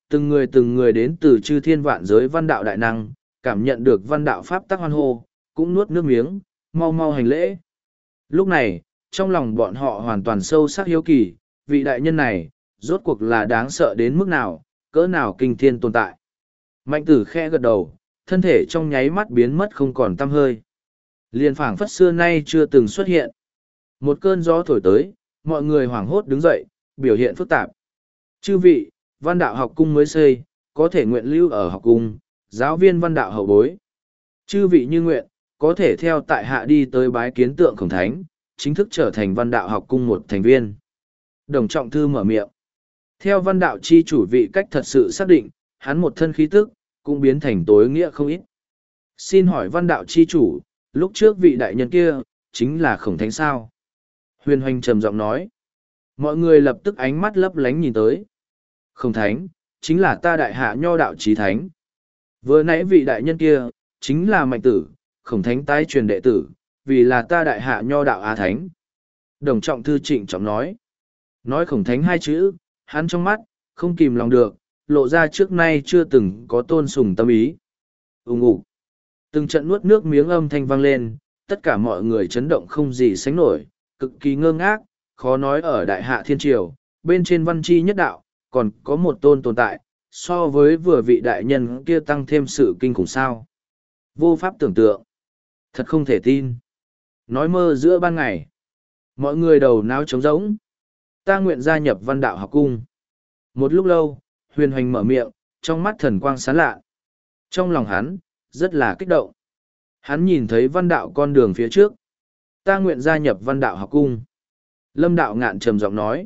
từng người từng người đến từ chư thiên vạn giới văn đạo đại năng, cảm nhận được văn đạo pháp tắc hoan hô, cũng nuốt nước miếng, mau mau hành lễ. Lúc này, trong lòng bọn họ hoàn toàn sâu sắc hiếu kỳ, vị đại nhân này, rốt cuộc là đáng sợ đến mức nào, cỡ nào kinh thiên tồn tại. Mạnh tử khẽ gật đầu, thân thể trong nháy mắt biến mất không còn tăm hơi. Liền phảng phất xưa nay chưa từng xuất hiện. Một cơn gió thổi tới, mọi người hoảng hốt đứng dậy, biểu hiện phức tạp. Chư vị, văn đạo học cung mới xây, có thể nguyện lưu ở học cung, giáo viên văn đạo hậu bối. Chư vị như nguyện, có thể theo tại hạ đi tới bái kiến tượng khổng thánh, chính thức trở thành văn đạo học cung một thành viên. Đồng Trọng Thư mở miệng. Theo văn đạo chi chủ vị cách thật sự xác định, hắn một thân khí tức, cũng biến thành tối nghĩa không ít. Xin hỏi văn đạo chi chủ, lúc trước vị đại nhân kia, chính là khổng thánh sao? Huyền Hoành trầm giọng nói. Mọi người lập tức ánh mắt lấp lánh nhìn tới. Khổng thánh, chính là ta đại hạ nho đạo chí thánh. Vừa nãy vị đại nhân kia, chính là Mạnh tử, khổng thánh tái truyền đệ tử, vì là ta đại hạ nho đạo á thánh. Đồng Trọng Thư trịnh trọng nói. Nói khổng thánh hai chữ, hắn trong mắt, không kìm lòng được, lộ ra trước nay chưa từng có tôn sùng tâm ý. Úng ủ. Từng trận nuốt nước miếng âm thanh vang lên, tất cả mọi người chấn động không gì sánh nổi, cực kỳ ngơ ngác, khó nói ở đại hạ thiên triều, bên trên văn chi nhất đạo, còn có một tôn tồn tại, so với vừa vị đại nhân kia tăng thêm sự kinh khủng sao. Vô pháp tưởng tượng. Thật không thể tin. Nói mơ giữa ban ngày. Mọi người đầu não trống rỗng. Ta nguyện gia nhập văn đạo học cung. Một lúc lâu, Huyền Hoành mở miệng, trong mắt thần quang sáng lạ. Trong lòng hắn, rất là kích động. Hắn nhìn thấy văn đạo con đường phía trước. Ta nguyện gia nhập văn đạo học cung. Lâm Đạo Ngạn trầm giọng nói.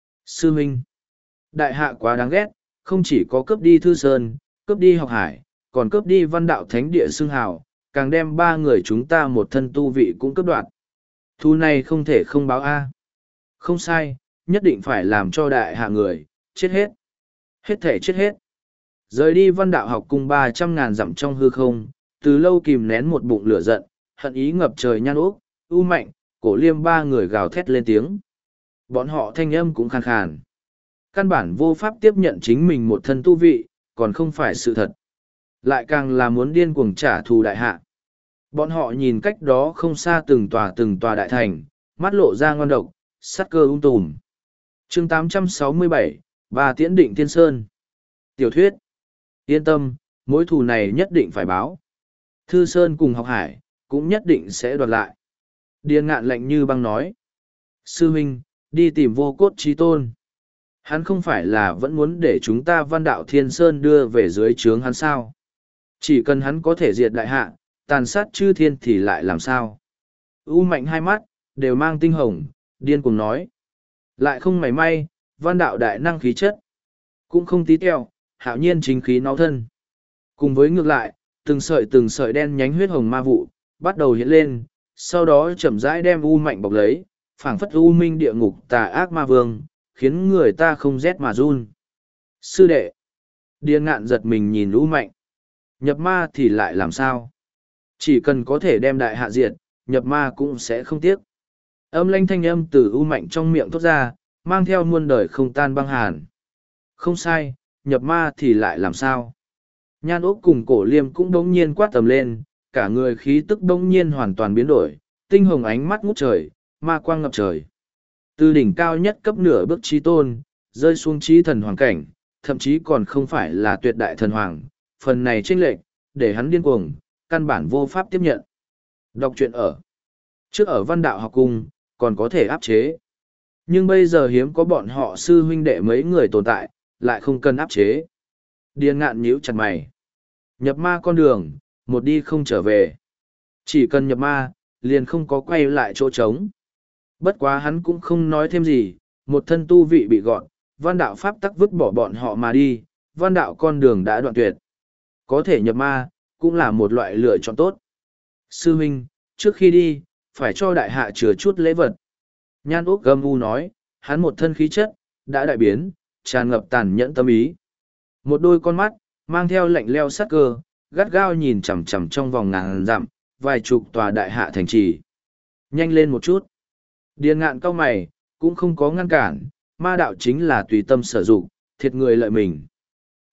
Sư huynh. Đại hạ quá đáng ghét, không chỉ có cướp đi Thư Sơn, cướp đi học hải, còn cướp đi văn đạo thánh địa xưng hào, càng đem ba người chúng ta một thân tu vị cũng cướp đoạt. Thu này không thể không báo A. Không sai, nhất định phải làm cho đại hạ người, chết hết. Hết thể chết hết. Rời đi văn đạo học cung ba trăm ngàn dặm trong hư không, từ lâu kìm nén một bụng lửa giận, hận ý ngập trời nhan úc, u mạnh, cổ liêm ba người gào thét lên tiếng. Bọn họ thanh âm cũng khàn khàn. Căn bản vô pháp tiếp nhận chính mình một thân tu vị, còn không phải sự thật. Lại càng là muốn điên cuồng trả thù đại hạ. Bọn họ nhìn cách đó không xa từng tòa từng tòa đại thành, mắt lộ ra ngon độc, sát cơ ung tùm. chương tám trăm sáu mươi bảy, Bà Tiễn Định Thiên Sơn. Tiểu thuyết. Yên tâm, mối thù này nhất định phải báo. Thư Sơn cùng học hải, cũng nhất định sẽ đoạt lại. Điền Ngạn lạnh như băng nói. Sư huynh, đi tìm vô cốt trí tôn. Hắn không phải là vẫn muốn để chúng ta văn đạo Thiên Sơn đưa về dưới trướng hắn sao? Chỉ cần hắn có thể diệt đại hạ, tàn sát chư thiên thì lại làm sao? U Mạnh hai mắt, đều mang tinh hồng, điên cuồng nói. Lại không mảy may, văn đạo đại năng khí chất. Cũng không tí teo, hạo nhiên chính khí nó thân. Cùng với ngược lại, từng sợi từng sợi đen nhánh huyết hồng ma vụ, bắt đầu hiện lên, sau đó chậm rãi đem U Mạnh bọc lấy, phảng phất U Minh địa ngục tà ác ma vương, khiến người ta không rét mà run. Sư đệ. Điên Ngạn giật mình nhìn U Mạnh. Nhập ma thì lại làm sao? Chỉ cần có thể đem đại hạ diệt, nhập ma cũng sẽ không tiếc. Âm lanh thanh âm từ U Mạnh trong miệng thốt ra, mang theo muôn đời không tan băng hàn. Không sai, nhập ma thì lại làm sao? Nhan Úc cùng Cổ Liêm cũng đống nhiên quát tầm lên, cả người khí tức đống nhiên hoàn toàn biến đổi, tinh hồng ánh mắt ngút trời, ma quang ngập trời. Từ đỉnh cao nhất cấp nửa bước trí tôn, rơi xuống trí thần hoàng cảnh, thậm chí còn không phải là tuyệt đại thần hoàng, phần này chênh lệch, để hắn điên cuồng, căn bản vô pháp tiếp nhận. Đọc truyện ở. Trước ở văn đạo học cung, còn có thể áp chế. Nhưng bây giờ hiếm có bọn họ sư huynh đệ mấy người tồn tại, lại không cần áp chế. Điền Ngạn nhíu chặt mày. Nhập ma con đường, một đi không trở về. Chỉ cần nhập ma, liền không có quay lại chỗ trống. Bất quá hắn cũng không nói thêm gì, một thân tu vị bị gọn, văn đạo pháp tắc vứt bỏ bọn họ mà đi, văn đạo con đường đã đoạn tuyệt. Có thể nhập ma, cũng là một loại lựa chọn tốt. Sư huynh, trước khi đi, phải cho đại hạ chừa chút lễ vật. Nhan Úc gầm u nói, hắn một thân khí chất, đã đại biến, tràn ngập tàn nhẫn tâm ý. Một đôi con mắt, mang theo lạnh leo sát cơ, gắt gao nhìn chằm chằm trong vòng ngàn dặm, vài chục tòa đại hạ thành trì. Nhanh lên một chút. Điền Ngạn cau mày, cũng không có ngăn cản, ma đạo chính là tùy tâm sở dụng, thiệt người lợi mình.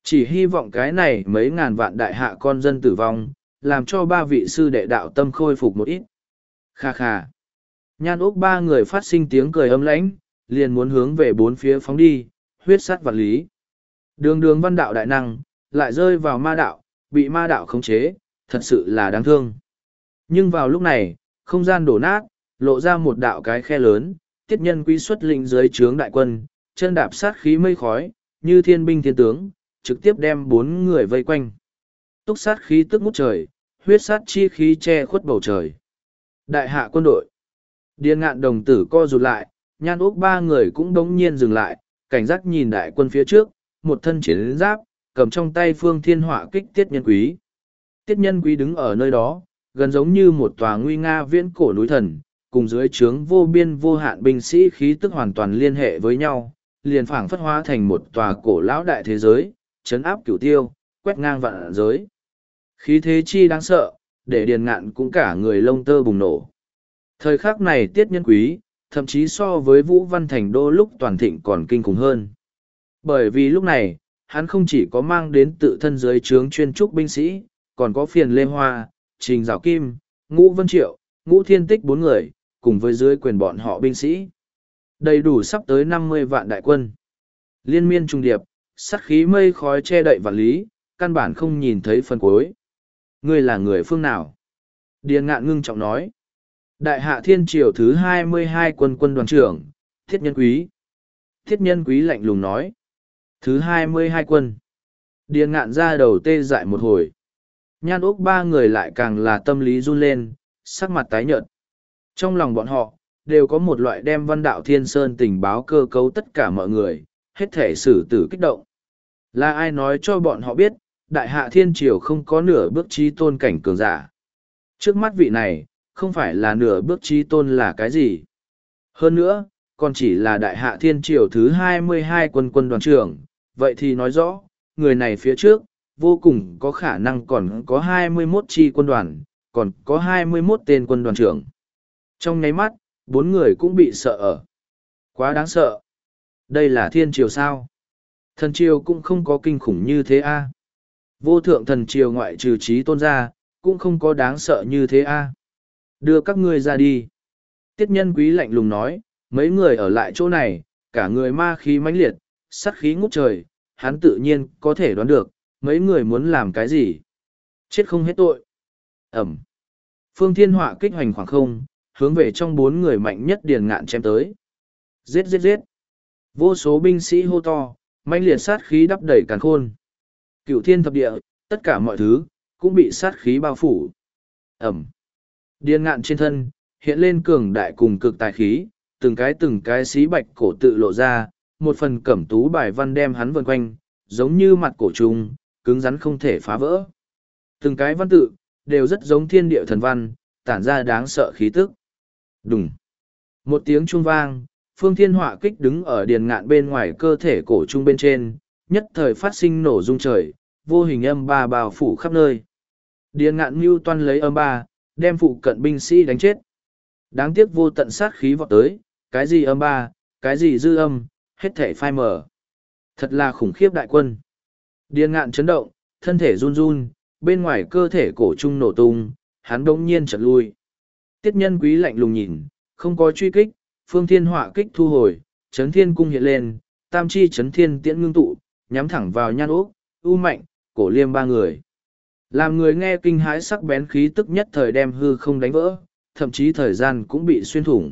Chỉ hy vọng cái này mấy ngàn vạn đại hạ con dân tử vong, làm cho ba vị sư đệ đạo tâm khôi phục một ít. Kha kha. Nhan úc ba người phát sinh tiếng cười ấm lãnh, liền muốn hướng về bốn phía phóng đi, huyết sát vạn lý. Đường đường văn đạo đại năng, lại rơi vào ma đạo, bị ma đạo khống chế, thật sự là đáng thương. Nhưng vào lúc này, không gian đổ nát, lộ ra một đạo cái khe lớn, tiết nhân quý xuất lĩnh dưới trướng đại quân, chân đạp sát khí mây khói, như thiên binh thiên tướng, trực tiếp đem bốn người vây quanh. Túc sát khí tức ngút trời, huyết sát chi khí che khuất bầu trời. Đại hạ quân đội. Điền ngạn đồng tử co rụt lại, nhan úc ba người cũng đống nhiên dừng lại, cảnh giác nhìn đại quân phía trước, một thân chiến giáp, cầm trong tay phương thiên họa kích tiết nhân quý. Tiết nhân quý đứng ở nơi đó, gần giống như một tòa nguy nga viễn cổ núi thần, cùng dưới trướng vô biên vô hạn binh sĩ khí tức hoàn toàn liên hệ với nhau, liền phảng phất hóa thành một tòa cổ lão đại thế giới, chấn áp cửu tiêu, quét ngang vạn giới. Khí thế chi đáng sợ, để điền ngạn cũng cả người lông tơ bùng nổ. Thời khắc này tiết nhân quý, thậm chí so với Vũ Văn Thành Đô lúc toàn thịnh còn kinh khủng hơn. Bởi vì lúc này, hắn không chỉ có mang đến tự thân dưới trướng chuyên trúc binh sĩ, còn có phiền Lê Hoa, Trình Giảo Kim, Ngũ Vân Triệu, Ngũ Thiên Tích bốn người, cùng với dưới quyền bọn họ binh sĩ. Đầy đủ sắp tới năm mươi vạn đại quân. Liên miên trùng điệp, sát khí mây khói che đậy vạn lý, căn bản không nhìn thấy phần cuối. Ngươi là người phương nào? Điền ngạn ngưng trọng nói. Đại hạ thiên triều thứ hai mươi hai quân quân đoàn trưởng, Thiết Nhân Quý. Thiết Nhân Quý lạnh lùng nói. Thứ hai mươi hai quân. Điền ngạn ra đầu tê dại một hồi. Nhan úc ba người lại càng là tâm lý run lên, sắc mặt tái nhợt. Trong lòng bọn họ, đều có một loại đem văn đạo thiên sơn tình báo cơ cấu tất cả mọi người, hết thể xử tử kích động. Là ai nói cho bọn họ biết, đại hạ thiên triều không có nửa bước trí tôn cảnh cường giả. Trước mắt vị này, không phải là nửa bước trí tôn là cái gì. Hơn nữa, còn chỉ là đại hạ thiên triều thứ hai mươi hai quân quân đoàn trưởng, vậy thì nói rõ, người này phía trước, vô cùng có khả năng còn có hai mươi mốt chi quân đoàn, còn có hai mươi mốt tên quân đoàn trưởng. Trong nháy mắt, bốn người cũng bị sợ ở. Quá đáng sợ. Đây là thiên triều sao? Thần triều cũng không có kinh khủng như thế a. Vô thượng thần triều ngoại trừ trí tôn ra, cũng không có đáng sợ như thế a. Đưa các ngươi ra đi. Tiết nhân quý lạnh lùng nói, mấy người ở lại chỗ này, cả người ma khí mãnh liệt, sát khí ngút trời, hắn tự nhiên có thể đoán được, mấy người muốn làm cái gì. Chết không hết tội. Ẩm. Phương Thiên Họa kích hoành khoảng không, hướng về trong bốn người mạnh nhất điền ngạn chém tới. Giết giết giết. Vô số binh sĩ hô to, mãnh liệt sát khí đắp đầy càn khôn. Cửu thiên thập địa, tất cả mọi thứ, cũng bị sát khí bao phủ. Ẩm. Điền ngạn trên thân, hiện lên cường đại cùng cực tài khí, từng cái từng cái xí bạch cổ tự lộ ra, một phần cẩm tú bài văn đem hắn vần quanh, giống như mặt cổ trùng, cứng rắn không thể phá vỡ. Từng cái văn tự, đều rất giống thiên địa thần văn, tản ra đáng sợ khí tức. Đùng. Một tiếng chuông vang, Phương Thiên Họa kích đứng ở điền ngạn bên ngoài cơ thể cổ trung bên trên, nhất thời phát sinh nổ rung trời, vô hình âm ba bao phủ khắp nơi. Điền ngạn mưu toan lấy âm ba, đem phụ cận binh sĩ đánh chết. Đáng tiếc vô tận sát khí vọt tới, cái gì âm ba, cái gì dư âm, hết thể phai mở. Thật là khủng khiếp đại quân. Điền ngạn chấn động, thân thể run run, bên ngoài cơ thể cổ trung nổ tung, hắn đống nhiên chợt lui. Tiết nhân quý lạnh lùng nhìn, không có truy kích, Phương Thiên Họa kích thu hồi, chấn thiên cung hiện lên, tam chi chấn thiên tiễn ngưng tụ, nhắm thẳng vào nhan úc, u mạnh, cổ liêm ba người. Làm người nghe kinh hãi sắc bén khí tức nhất thời đem hư không đánh vỡ, thậm chí thời gian cũng bị xuyên thủng.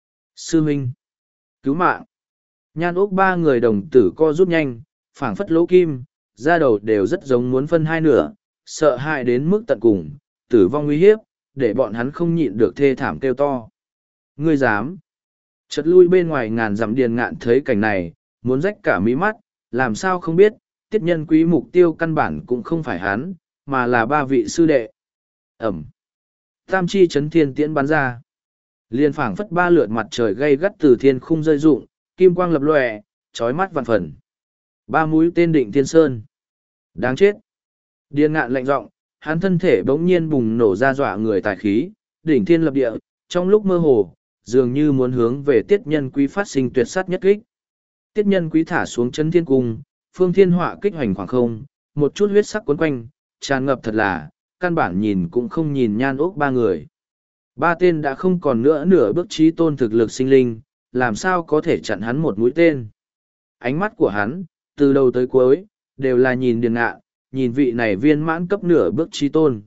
Sư Minh! Cứu mạng! Nhan úc ba người đồng tử co rút nhanh, phảng phất lỗ kim, da đầu đều rất giống muốn phân hai nửa, sợ hãi đến mức tận cùng, tử vong nguy hiếp, để bọn hắn không nhịn được thê thảm kêu to. Ngươi dám! Chợt lui bên ngoài ngàn dặm điền ngạn thấy cảnh này, muốn rách cả mí mắt, làm sao không biết, tiết nhân quý mục tiêu căn bản cũng không phải hắn, mà là ba vị sư đệ. Ẩm. Tam chi chấn thiên tiễn bắn ra. Liên phảng phất ba lượt mặt trời gay gắt từ thiên khung rơi rụng, kim quang lập lòe, chói mắt vạn phần. Ba mũi tên định thiên sơn. Đáng chết. Điền ngạn lạnh giọng, hắn thân thể bỗng nhiên bùng nổ ra dọa người tài khí, đỉnh thiên lập địa, trong lúc mơ hồ, dường như muốn hướng về tiết nhân quý phát sinh tuyệt sát nhất kích. Tiết nhân quý thả xuống chấn thiên cung, phương thiên họa kích hoành khoảng không, một chút huyết sắc cuốn quanh, tràn ngập thật là, căn bản nhìn cũng không nhìn Nhan Úc ba người. Ba tên đã không còn nữa nửa bước trí tôn thực lực sinh linh, làm sao có thể chặn hắn một mũi tên. Ánh mắt của hắn, từ đầu tới cuối, đều là nhìn Điền Ngạn, nhìn vị này viên mãn cấp nửa bước trí tôn.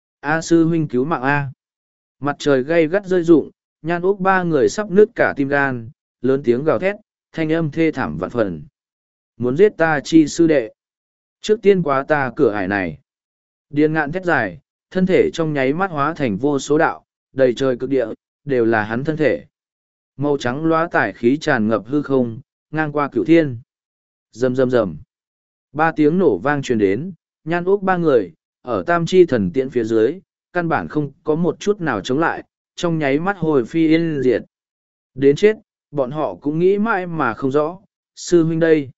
A sư huynh cứu mạng A. Mặt trời gay gắt rơi rụng, Nhan Úc ba người sắp nứt cả tim gan, lớn tiếng gào thét, thanh âm thê thảm vạn phần. Muốn giết ta chi sư đệ. Trước tiên quá ta cửa ải này. Điền Ngạn thét dài, thân thể trong nháy mắt hóa thành vô số đạo, đầy trời cực địa, đều là hắn thân thể. Màu trắng lóa tải khí tràn ngập hư không, ngang qua cửu thiên. Rầm rầm rầm. Ba tiếng nổ vang truyền đến, Nhan Úc ba người, ở tam chi thần tiễn phía dưới, căn bản không có một chút nào chống lại, trong nháy mắt hồi phi yên diệt. Đến chết, bọn họ cũng nghĩ mãi mà không rõ, sư huynh đây.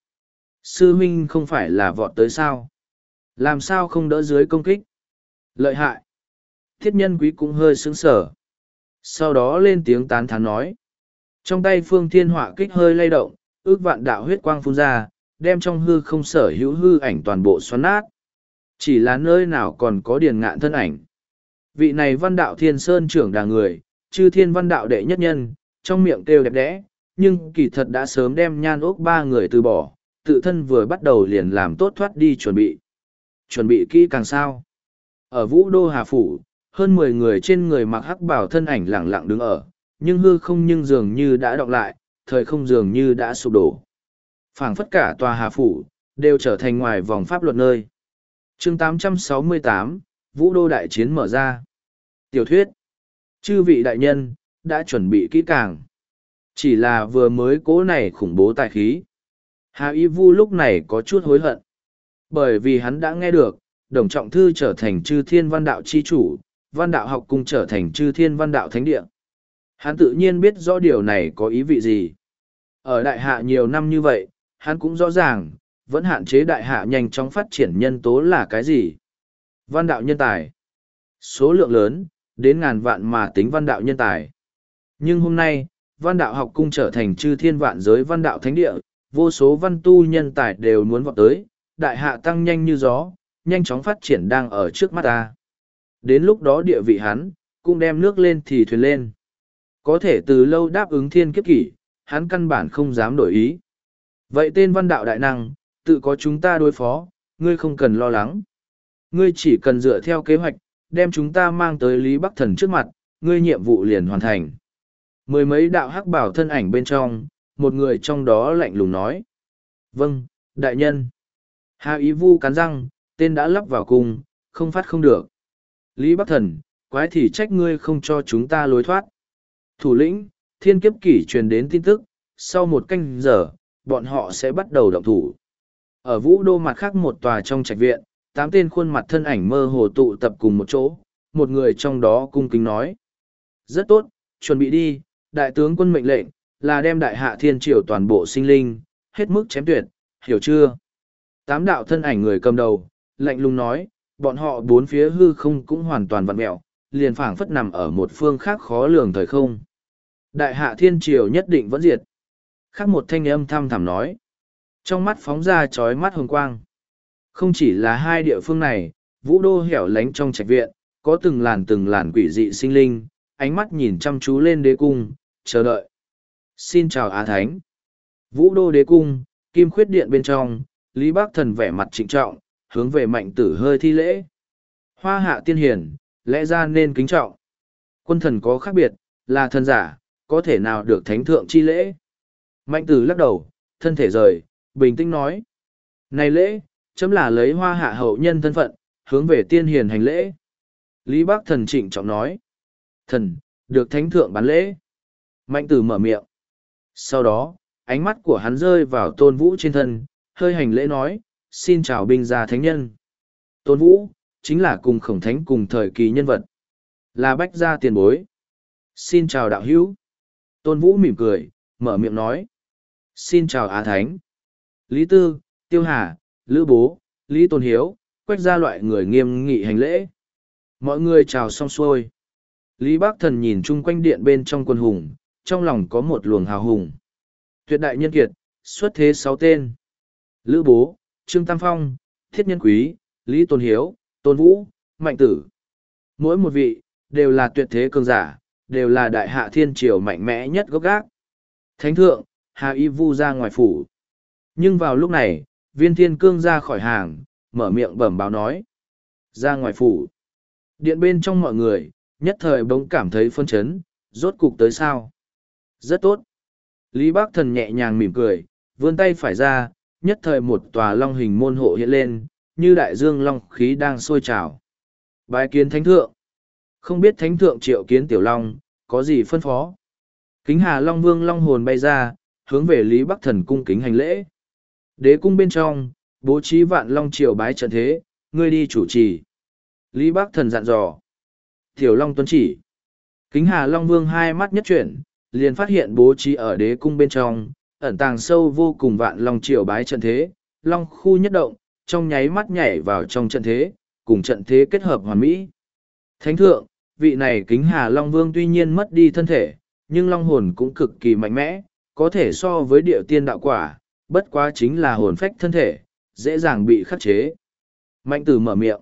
Sư huynh không phải là vọt tới sao? Làm sao không đỡ dưới công kích? Lợi hại. Thiết nhân quý cũng hơi sững sở. Sau đó lên tiếng tán thán nói. Trong tay phương thiên họa kích hơi lay động, ước vạn đạo huyết quang phun ra, đem trong hư không sở hữu hư ảnh toàn bộ xoắn nát. Chỉ là nơi nào còn có Điền Ngạn thân ảnh. Vị này văn đạo thiên sơn trưởng đà người, chư thiên văn đạo đệ nhất nhân, trong miệng kêu đẹp đẽ, nhưng kỳ thật đã sớm đem Nhan Úc ba người từ bỏ, tự thân vừa bắt đầu liền làm tốt thoát đi chuẩn bị. Chuẩn bị kỹ càng sao. Ở Vũ Đô Hà Phủ, hơn mười người trên người mặc hắc bào thân ảnh lẳng lặng đứng ở, nhưng hư không nhưng dường như đã đọng lại, thời không dường như đã sụp đổ. Phảng phất cả tòa Hà Phủ, đều trở thành ngoài vòng pháp luật nơi. chương tám trăm sáu mươi tám, Vũ Đô Đại Chiến mở ra. Tiểu thuyết. Chư vị đại nhân, đã chuẩn bị kỹ càng. Chỉ là vừa mới cố này khủng bố tài khí. Hà Y Vu lúc này có chút hối hận. Bởi vì hắn đã nghe được, Đồng Trọng Thư trở thành chư thiên văn đạo chi chủ, văn đạo học cung trở thành chư thiên văn đạo thánh địa. Hắn tự nhiên biết rõ điều này có ý vị gì. Ở đại hạ nhiều năm như vậy, hắn cũng rõ ràng, vẫn hạn chế đại hạ nhanh chóng phát triển nhân tố là cái gì. Văn đạo nhân tài. Số lượng lớn, đến ngàn vạn mà tính văn đạo nhân tài. Nhưng hôm nay, văn đạo học cung trở thành chư thiên vạn giới văn đạo thánh địa, vô số văn tu nhân tài đều muốn vọt tới, đại hạ tăng nhanh như gió, nhanh chóng phát triển đang ở trước mắt ta. Đến lúc đó địa vị hắn, cũng đem nước lên thì thuyền lên. Có thể từ lâu đáp ứng thiên kiếp kỷ, hắn căn bản không dám đổi ý. Vậy tên văn đạo đại năng, tự có chúng ta đối phó, ngươi không cần lo lắng. Ngươi chỉ cần dựa theo kế hoạch, đem chúng ta mang tới Lý Bắc Thần trước mặt, ngươi nhiệm vụ liền hoàn thành. Mười mấy đạo hắc bảo thân ảnh bên trong, một người trong đó lạnh lùng nói. Vâng, đại nhân. Hà Ý Vu cắn răng, tên đã lắp vào cung, không phát không được. Lý Bắc Thần, quái thì trách ngươi không cho chúng ta lối thoát. Thủ lĩnh, thiên kiếp kỷ truyền đến tin tức, sau một canh giờ, bọn họ sẽ bắt đầu động thủ. Ở Vũ Đô mặt khác một tòa trong trạch viện, tám tên khuôn mặt thân ảnh mơ hồ tụ tập cùng một chỗ, một người trong đó cung kính nói. Rất tốt, chuẩn bị đi, đại tướng quân mệnh lệnh, là đem đại hạ thiên triều toàn bộ sinh linh, hết mức chém tuyệt, hiểu chưa? Tám đạo thân ảnh người cầm đầu, lạnh lùng nói, bọn họ bốn phía hư không cũng hoàn toàn vặn mẹo, liền phảng phất nằm ở một phương khác khó lường thời không. Đại hạ thiên triều nhất định vẫn diệt. Khác một thanh âm thăm thẳm nói. Trong mắt phóng ra chói mắt hồng quang. Không chỉ là hai địa phương này, Vũ Đô hẻo lánh trong trạch viện, có từng làn từng làn quỷ dị sinh linh, ánh mắt nhìn chăm chú lên đế cung, chờ đợi. Xin chào Á Thánh. Vũ Đô đế cung, Kim Khuyết Điện bên trong, Lý Bắc Thần vẻ mặt trịnh trọng, hướng về Mạnh Tử hơi thi lễ. Hoa hạ tiên hiển, lẽ ra nên kính trọng. Quân thần có khác biệt, là thần giả, có thể nào được thánh thượng chi lễ. Mạnh Tử lắc đầu, thân thể rời, bình tĩnh nói. Này lễ, chấm là lấy hoa hạ hậu nhân thân phận, hướng về tiên hiền hành lễ. Lý Bắc Thần trịnh trọng nói. Thần, được thánh thượng bán lễ. Mạnh Tử mở miệng. Sau đó, ánh mắt của hắn rơi vào Tôn Vũ trên thân, hơi hành lễ nói, xin chào binh gia thánh nhân. Tôn Vũ, chính là cùng khổng thánh cùng thời kỳ nhân vật. Là bách gia tiền bối. Xin chào đạo hữu. Tôn Vũ mỉm cười, mở miệng nói. Xin chào Á Thánh. Lý Tư, Tiêu Hà, Lữ Bố, Lý Tôn Hiếu, quách ra loại người nghiêm nghị hành lễ. Mọi người chào xong xuôi. Lý Bắc Thần nhìn chung quanh điện bên trong quân hùng, trong lòng có một luồng hào hùng. Tuyệt đại nhân kiệt, xuất thế sáu tên. Lữ Bố, Trương Tam Phong, Thiết Nhân Quý, Lý Tôn Hiếu, Tôn Vũ, Mạnh Tử. Mỗi một vị, đều là tuyệt thế cường giả, đều là đại hạ thiên triều mạnh mẽ nhất gốc gác. Thánh thượng, Hà Y Vu ra ngoài phủ. Nhưng vào lúc này, Viên Thiên Cương ra khỏi hàng, mở miệng bẩm báo nói. Ra ngoài phủ. Điện bên trong mọi người, nhất thời bỗng cảm thấy phân chấn, rốt cục tới sao. Rất tốt. Lý Bác Thần nhẹ nhàng mỉm cười, vươn tay phải ra, nhất thời một tòa long hình môn hộ hiện lên, như đại dương long khí đang sôi trào. Bái kiến thánh thượng. Không biết thánh thượng triệu kiến tiểu long, có gì phân phó. Kính Hà Long Vương long hồn bay ra, hướng về Lý Bắc Thần cung kính hành lễ. Đế cung bên trong, bố trí vạn long triều bái trận thế, ngươi đi chủ trì. Lý Bắc Thần dặn dò. Tiểu long tuân chỉ. Kính Hà Long Vương hai mắt nhất chuyển, liền phát hiện bố trí ở đế cung bên trong, ẩn tàng sâu vô cùng vạn long triều bái trận thế, long khu nhất động, trong nháy mắt nhảy vào trong trận thế, cùng trận thế kết hợp hoàn mỹ. Thánh thượng, vị này Kính Hà Long Vương tuy nhiên mất đi thân thể, nhưng long hồn cũng cực kỳ mạnh mẽ, có thể so với địa tiên đạo quả, bất quá chính là hồn phách thân thể, dễ dàng bị khắc chế. Mạnh Tử mở miệng.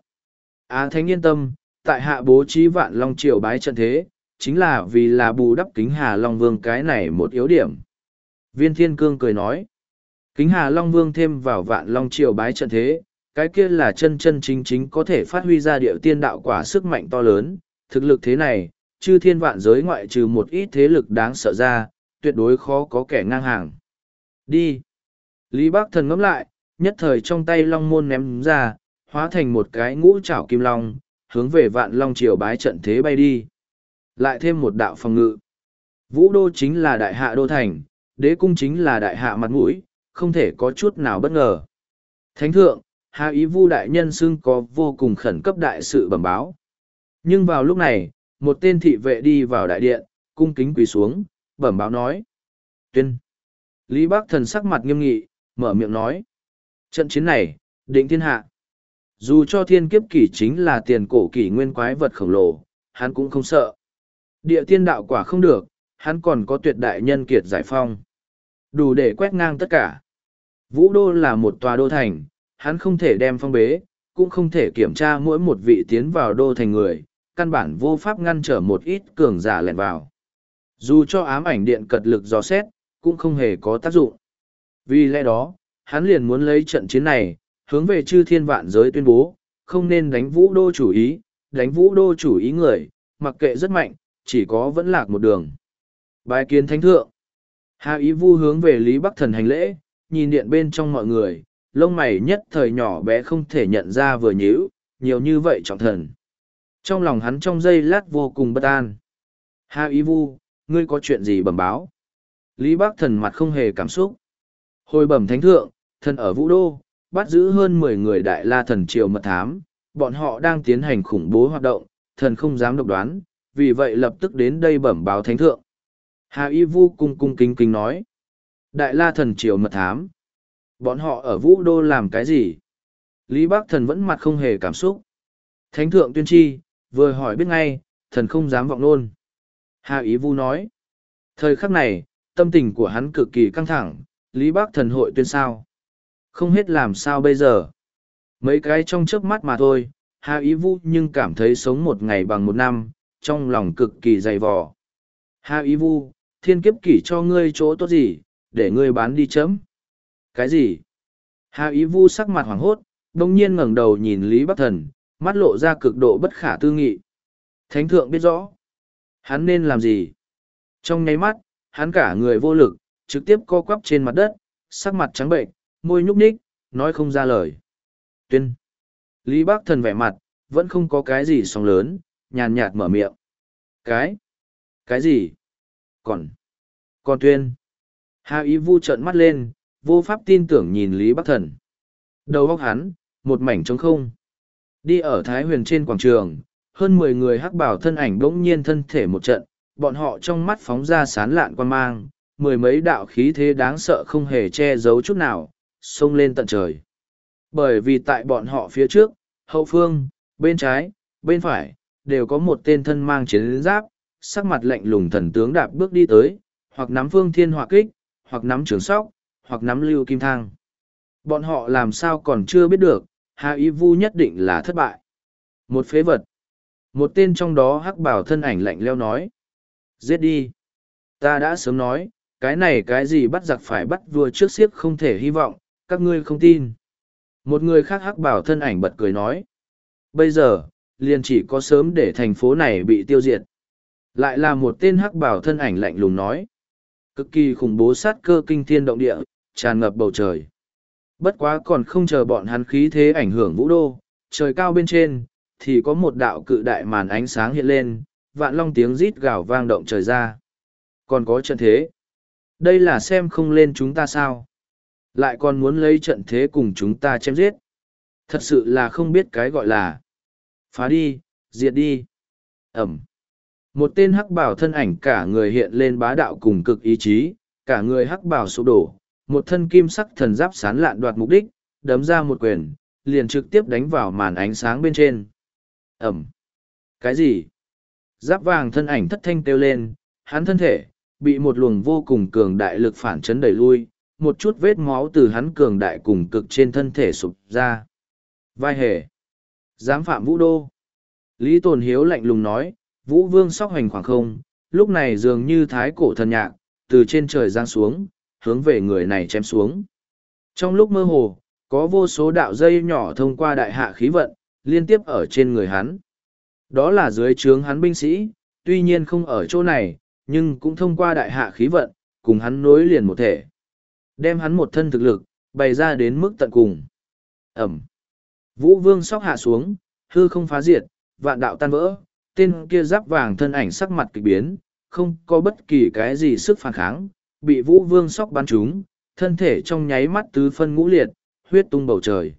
Á Thánh yên tâm, tại hạ bố trí vạn long triều bái trận thế, chính là vì là bù đắp Kính Hà Long Vương cái này một yếu điểm. Viên Thiên Cương cười nói. Kính Hà Long Vương thêm vào vạn long triều bái trận thế, cái kia là chân chân chính chính có thể phát huy ra địa tiên đạo quả sức mạnh to lớn, thực lực thế này, chư thiên vạn giới ngoại trừ một ít thế lực đáng sợ ra, tuyệt đối khó có kẻ ngang hàng. Đi! Lý Bác Thần ngẫm lại, nhất thời trong tay long môn ném ra, hóa thành một cái ngũ trảo kim long, hướng về vạn long triều bái trận thế bay đi. Lại thêm một đạo phòng ngự. Vũ đô chính là đại hạ đô thành, đế cung chính là đại hạ mặt mũi, không thể có chút nào bất ngờ. Thánh thượng, Hà Ý Vu đại nhân xưng có vô cùng khẩn cấp đại sự bẩm báo. Nhưng vào lúc này, một tên thị vệ đi vào đại điện, cung kính quỳ xuống, bẩm báo nói. Tuyên. Lý Bác Thần sắc mặt nghiêm nghị, mở miệng nói. Trận chiến này, định thiên hạ. Dù cho thiên kiếp kỷ chính là tiền cổ kỷ nguyên quái vật khổng lồ, hắn cũng không sợ. Địa tiên đạo quả không được, hắn còn có tuyệt đại nhân kiệt giải phong. Đủ để quét ngang tất cả. Vũ đô là một tòa đô thành, hắn không thể đem phong bế, cũng không thể kiểm tra mỗi một vị tiến vào đô thành người, căn bản vô pháp ngăn trở một ít cường giả lẻn vào. Dù cho ám ảnh điện cật lực dò xét, cũng không hề có tác dụng. Vì lẽ đó, hắn liền muốn lấy trận chiến này, hướng về chư thiên vạn giới tuyên bố, không nên đánh vũ đô chủ ý, đánh vũ đô chủ ý người, mặc kệ rất mạnh, chỉ có vẫn lạc một đường. Bái kiến thánh thượng. Hà Ý Vu hướng về Lý Bắc Thần hành lễ, nhìn điện bên trong mọi người, lông mày nhất thời nhỏ bé không thể nhận ra vừa nhíu, nhiều như vậy trọng thần. Trong lòng hắn trong giây lát vô cùng bất an. Hà Ý Vu, ngươi có chuyện gì bẩm báo? Lý Bắc Thần mặt không hề cảm xúc. Hồi bẩm thánh thượng, thần ở Vũ Đô, bắt giữ hơn mười người đại la thần triều mật thám, bọn họ đang tiến hành khủng bố hoạt động, thần không dám độc đoán, vì vậy lập tức đến đây bẩm báo thánh thượng. Hà Y Vu cung cung kính kính nói. Đại la thần triều mật thám. Bọn họ ở Vũ Đô làm cái gì? Lý Bắc Thần vẫn mặt không hề cảm xúc. Thánh thượng tuyên chi, vừa hỏi biết ngay, thần không dám vọng luôn. Hà Y Vu nói. Thời khắc này, tâm tình của hắn cực kỳ căng thẳng, Lý Bắc Thần hội tuyên sao? Không hết làm sao bây giờ? Mấy cái trong chớp mắt mà thôi, Hà Y Vu nhưng cảm thấy sống một ngày bằng một năm, trong lòng cực kỳ dày vò. Hà Y Vu, thiên kiếp kỷ cho ngươi chỗ tốt gì, để ngươi bán đi chấm. Cái gì? Hà Y Vu sắc mặt hoảng hốt, đông nhiên ngẩng đầu nhìn Lý Bắc Thần, mắt lộ ra cực độ bất khả tư nghị. Thánh thượng biết rõ. Hắn nên làm gì? Trong nháy mắt, hắn cả người vô lực, trực tiếp co quắp trên mặt đất, sắc mặt trắng bệnh, môi nhúc nhích, nói không ra lời. Tuyên. Lý Bắc Thần vẻ mặt, vẫn không có cái gì sóng lớn, nhàn nhạt mở miệng. Cái? Cái gì? Còn? Còn tuyên? Hà Y Vu trợn mắt lên, vô pháp tin tưởng nhìn Lý Bắc Thần. Đầu óc hắn, một mảnh trống không. Đi ở Thái Huyền trên quảng trường, hơn mười người hắc bảo thân ảnh bỗng nhiên thân thể một trận, bọn họ trong mắt phóng ra sán lạn quan mang, mười mấy đạo khí thế đáng sợ không hề che giấu chút nào, xông lên tận trời. Bởi vì tại bọn họ phía trước, hậu phương, bên trái, bên phải, đều có một tên thân mang chiến giáp, sắc mặt lạnh lùng thần tướng đạp bước đi tới, hoặc nắm phương thiên hỏa kích, hoặc nắm trường sóc, hoặc nắm lưu kim thang. Bọn họ làm sao còn chưa biết được, Hà Y Vu nhất định là thất bại. Một phế vật. Một tên trong đó hắc bảo thân ảnh lạnh leo nói. Giết đi. Ta đã sớm nói, cái này cái gì bắt giặc phải bắt vua trước xiếc không thể hy vọng, các ngươi không tin. Một người khác hắc bảo thân ảnh bật cười nói. Bây giờ, liền chỉ có sớm để thành phố này bị tiêu diệt. Lại là một tên hắc bảo thân ảnh lạnh lùng nói. Cực kỳ khủng bố sát cơ kinh thiên động địa, tràn ngập bầu trời. Bất quá còn không chờ bọn hắn khí thế ảnh hưởng vũ đô, trời cao bên trên, thì có một đạo cự đại màn ánh sáng hiện lên, vạn long tiếng rít gào vang động trời ra. Còn có trận thế. Đây là xem không lên chúng ta sao. Lại còn muốn lấy trận thế cùng chúng ta chém giết. Thật sự là không biết cái gọi là. Phá đi, diệt đi. Ẩm. Một tên hắc bảo thân ảnh cả người hiện lên bá đạo cùng cực ý chí, cả người hắc bảo sụp đổ, một thân kim sắc thần giáp sán lạn đoạt mục đích, đấm ra một quyền, liền trực tiếp đánh vào màn ánh sáng bên trên. Ẩm. Cái gì? Giáp vàng thân ảnh thất thanh kêu lên, hắn thân thể, bị một luồng vô cùng cường đại lực phản chấn đẩy lui, một chút vết máu từ hắn cường đại cùng cực trên thân thể sụp ra. Vai hề. Dám phạm vũ đô. Lý Tồn Hiếu lạnh lùng nói, Vũ Vương sóc hành khoảng không, lúc này dường như thái cổ thần nhạc, từ trên trời giáng xuống, hướng về người này chém xuống. Trong lúc mơ hồ, có vô số đạo dây nhỏ thông qua đại hạ khí vận, liên tiếp ở trên người hắn. Đó là dưới trướng hắn binh sĩ, tuy nhiên không ở chỗ này, nhưng cũng thông qua đại hạ khí vận, cùng hắn nối liền một thể. Đem hắn một thân thực lực, bày ra đến mức tận cùng. Ẩm. Vũ Vương sóc hạ xuống, hư không phá diệt, vạn đạo tan vỡ, tên kia giáp vàng thân ảnh sắc mặt kịch biến, không có bất kỳ cái gì sức phản kháng, bị Vũ Vương sóc bắn trúng, thân thể trong nháy mắt tứ phân ngũ liệt, huyết tung bầu trời.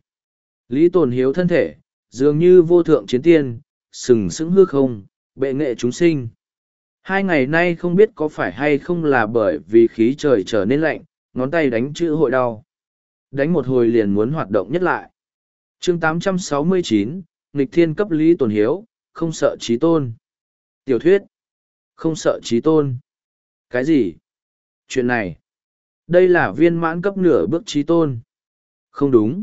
Lý Tồn Hiếu thân thể, dường như vô thượng chiến tiên, sừng sững hư không, bệ nghệ chúng sinh. Hai ngày nay không biết có phải hay không là bởi vì khí trời trở nên lạnh, ngón tay đánh chữ hội đau. Đánh một hồi liền muốn hoạt động nhất lại. chương tám trăm sáu mươi chín, nghịch thiên cấp Lý Tồn Hiếu, không sợ trí tôn. Tiểu thuyết, không sợ trí tôn. Cái gì? Chuyện này, đây là viên mãn cấp nửa bước trí tôn. Không đúng.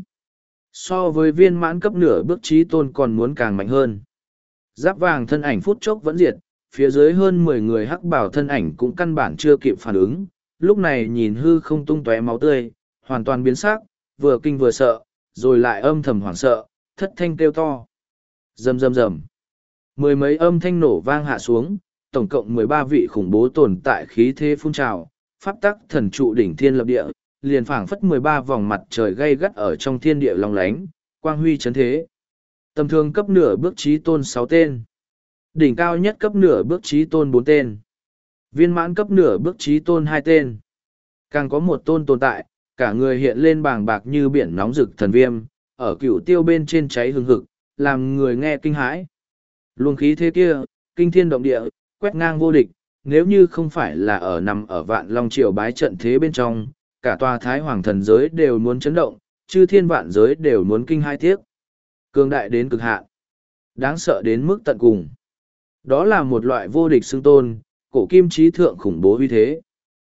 So với viên mãn cấp nửa bước trí tôn còn muốn càng mạnh hơn. Giáp vàng thân ảnh phút chốc vẫn diệt, phía dưới hơn mười người hắc bảo thân ảnh cũng căn bản chưa kịp phản ứng. Lúc này nhìn hư không tung tóe máu tươi, hoàn toàn biến sắc, vừa kinh vừa sợ, rồi lại âm thầm hoảng sợ, thất thanh kêu to. Rầm rầm rầm. Mười mấy âm thanh nổ vang hạ xuống, tổng cộng mười ba vị khủng bố tồn tại khí thế phun trào, pháp tắc thần trụ đỉnh thiên lập địa, liền phảng phất mười ba vòng mặt trời gay gắt ở trong thiên địa long lánh, quang huy chấn thế. Tầm thường cấp nửa bước trí tôn sáu tên. Đỉnh cao nhất cấp nửa bước trí tôn bốn tên. Viên mãn cấp nửa bước trí tôn hai tên. Càng có một tôn tồn tại, cả người hiện lên bàng bạc như biển nóng rực thần viêm, ở cựu tiêu bên trên cháy hừng hực, làm người nghe kinh hãi. Luồng khí thế kia, kinh thiên động địa, quét ngang vô địch, nếu như không phải là ở nằm ở vạn long triều bái trận thế bên trong, cả tòa thái hoàng thần giới đều muốn chấn động, chư thiên vạn giới đều muốn kinh hai tiếc. Cường đại đến cực hạn, đáng sợ đến mức tận cùng. Đó là một loại vô địch xưng tôn, cổ kim trí thượng khủng bố uy thế.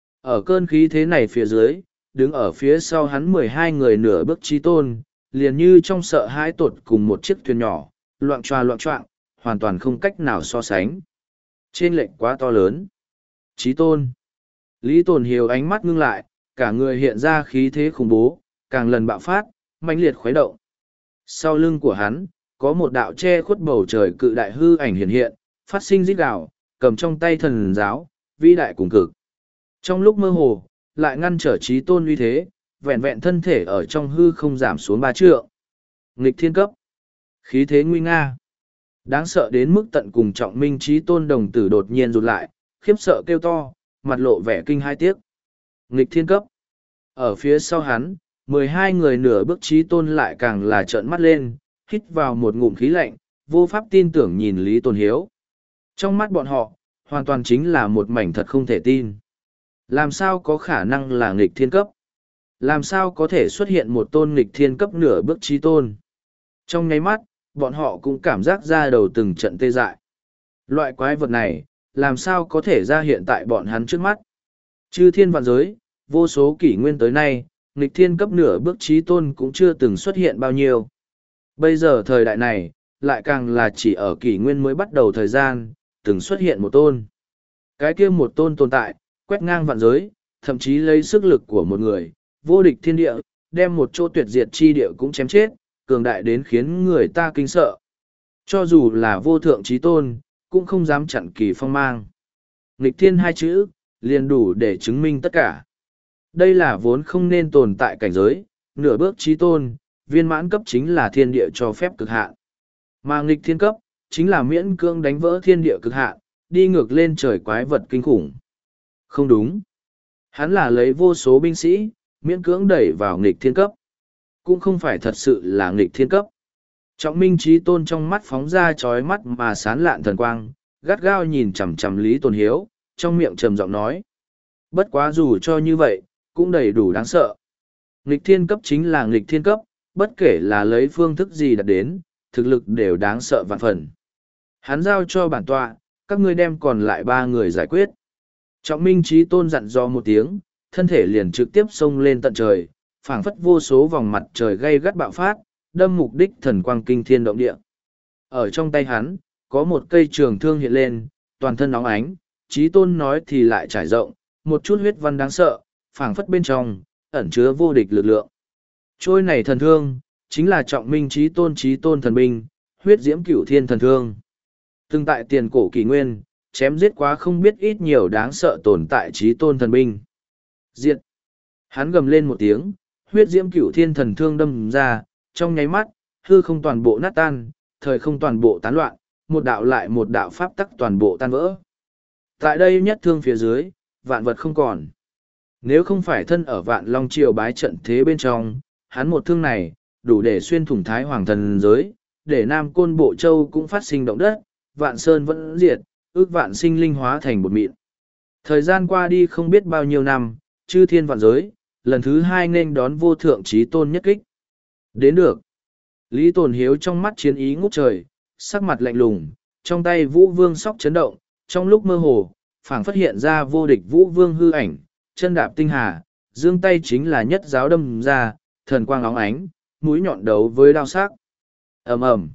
Ở cơn khí thế này phía dưới, đứng ở phía sau hắn mười hai người nửa bước trí tôn, liền như trong sợ hãi tột cùng một chiếc thuyền nhỏ, loạng choa loạng choạng, hoàn toàn không cách nào so sánh. Trên lệnh quá to lớn. Trí tôn. Lý Tồn Hiếu ánh mắt ngưng lại, cả người hiện ra khí thế khủng bố, càng lần bạo phát, mãnh liệt khuấy động. Sau lưng của hắn, có một đạo che khuất bầu trời cự đại hư ảnh hiện hiện, phát sinh rít gào, cầm trong tay thần giáo, vĩ đại cùng cực. Trong lúc mơ hồ, lại ngăn trở trí tôn uy thế, vẹn vẹn thân thể ở trong hư không giảm xuống ba trượng. Nghịch thiên cấp. Khí thế nguy nga. Đáng sợ đến mức tận cùng trọng minh trí tôn đồng tử đột nhiên rụt lại, khiếp sợ kêu to, mặt lộ vẻ kinh hai tiếc. Nghịch thiên cấp. Ở phía sau hắn, mười hai người nửa bước trí tôn lại càng là trợn mắt lên, hít vào một ngụm khí lạnh, vô pháp tin tưởng nhìn Lý Tồn Hiếu. Trong mắt bọn họ, hoàn toàn chính là một mảnh thật không thể tin. Làm sao có khả năng là nghịch thiên cấp? Làm sao có thể xuất hiện một tôn nghịch thiên cấp nửa bước trí tôn? Trong nháy mắt, bọn họ cũng cảm giác ra đầu từng trận tê dại. Loại quái vật này, làm sao có thể ra hiện tại bọn hắn trước mắt? Chư thiên vạn giới, vô số kỷ nguyên tới nay, nghịch thiên cấp nửa bước trí tôn cũng chưa từng xuất hiện bao nhiêu. Bây giờ thời đại này, lại càng là chỉ ở kỷ nguyên mới bắt đầu thời gian, từng xuất hiện một tôn. Cái kia một tôn tồn tại, quét ngang vạn giới, thậm chí lấy sức lực của một người, vô địch thiên địa, đem một chỗ tuyệt diệt chi địa cũng chém chết, cường đại đến khiến người ta kinh sợ. Cho dù là vô thượng trí tôn, cũng không dám chặn kỳ phong mang. Nghịch thiên hai chữ, liền đủ để chứng minh tất cả. Đây là vốn không nên tồn tại cảnh giới, nửa bước trí tôn, viên mãn cấp chính là thiên địa cho phép cực hạn. Mà nghịch thiên cấp, chính là miễn cưỡng đánh vỡ thiên địa cực hạn, đi ngược lên trời quái vật kinh khủng. Không đúng. Hắn là lấy vô số binh sĩ, miễn cưỡng đẩy vào nghịch thiên cấp. Cũng không phải thật sự là nghịch thiên cấp. Trọng minh trí tôn trong mắt phóng ra chói mắt mà sán lạn thần quang, gắt gao nhìn chằm chằm Lý Tồn Hiếu, trong miệng trầm giọng nói. Bất quá dù cho như vậy, cũng đầy đủ đáng sợ. Nghịch thiên cấp chính là nghịch thiên cấp, bất kể là lấy phương thức gì đạt đến, thực lực đều đáng sợ vạn phần. Hắn giao cho bản tọa, các ngươi đem còn lại ba người giải quyết. Trọng minh trí tôn dặn dò một tiếng, thân thể liền trực tiếp xông lên tận trời, phảng phất vô số vòng mặt trời gây gắt bạo phát, đâm mục đích thần quang kinh thiên động địa. Ở trong tay hắn, có một cây trường thương hiện lên, toàn thân óng ánh, trí tôn nói thì lại trải rộng, một chút huyết văn đáng sợ, phảng phất bên trong, ẩn chứa vô địch lực lượng. Trôi này thần thương, chính là trọng minh trí tôn trí tôn thần binh, huyết diễm cửu thiên thần thương. Từng tại tiền cổ kỷ nguyên, chém giết quá không biết ít nhiều đáng sợ tồn tại trí tôn thần binh. Diệt! Hắn gầm lên một tiếng, huyết diễm cửu thiên thần thương đâm ra, trong nháy mắt, hư không toàn bộ nát tan, thời không toàn bộ tán loạn, một đạo lại một đạo pháp tắc toàn bộ tan vỡ. Tại đây nhất thương phía dưới, vạn vật không còn. Nếu không phải thân ở vạn long triều bái trận thế bên trong, hắn một thương này, đủ để xuyên thủng thái hoàng thần giới, để Nam Côn Bộ Châu cũng phát sinh động đất, vạn sơn vẫn diệt, ước vạn sinh linh hóa thành bột mịn. Thời gian qua đi không biết bao nhiêu năm, chư thiên vạn giới, lần thứ hai nên đón vô thượng trí tôn nhất kích. Đến được. Lý Tồn Hiếu trong mắt chiến ý ngút trời, sắc mặt lạnh lùng, trong tay Vũ Vương sóc chấn động, trong lúc mơ hồ, phảng phát hiện ra vô địch Vũ Vương hư ảnh, chân đạp tinh hà, dương tay chính là nhất giáo đâm ra, thần quang óng ánh, mũi nhọn đấu với đao sắc. Ầm ầm.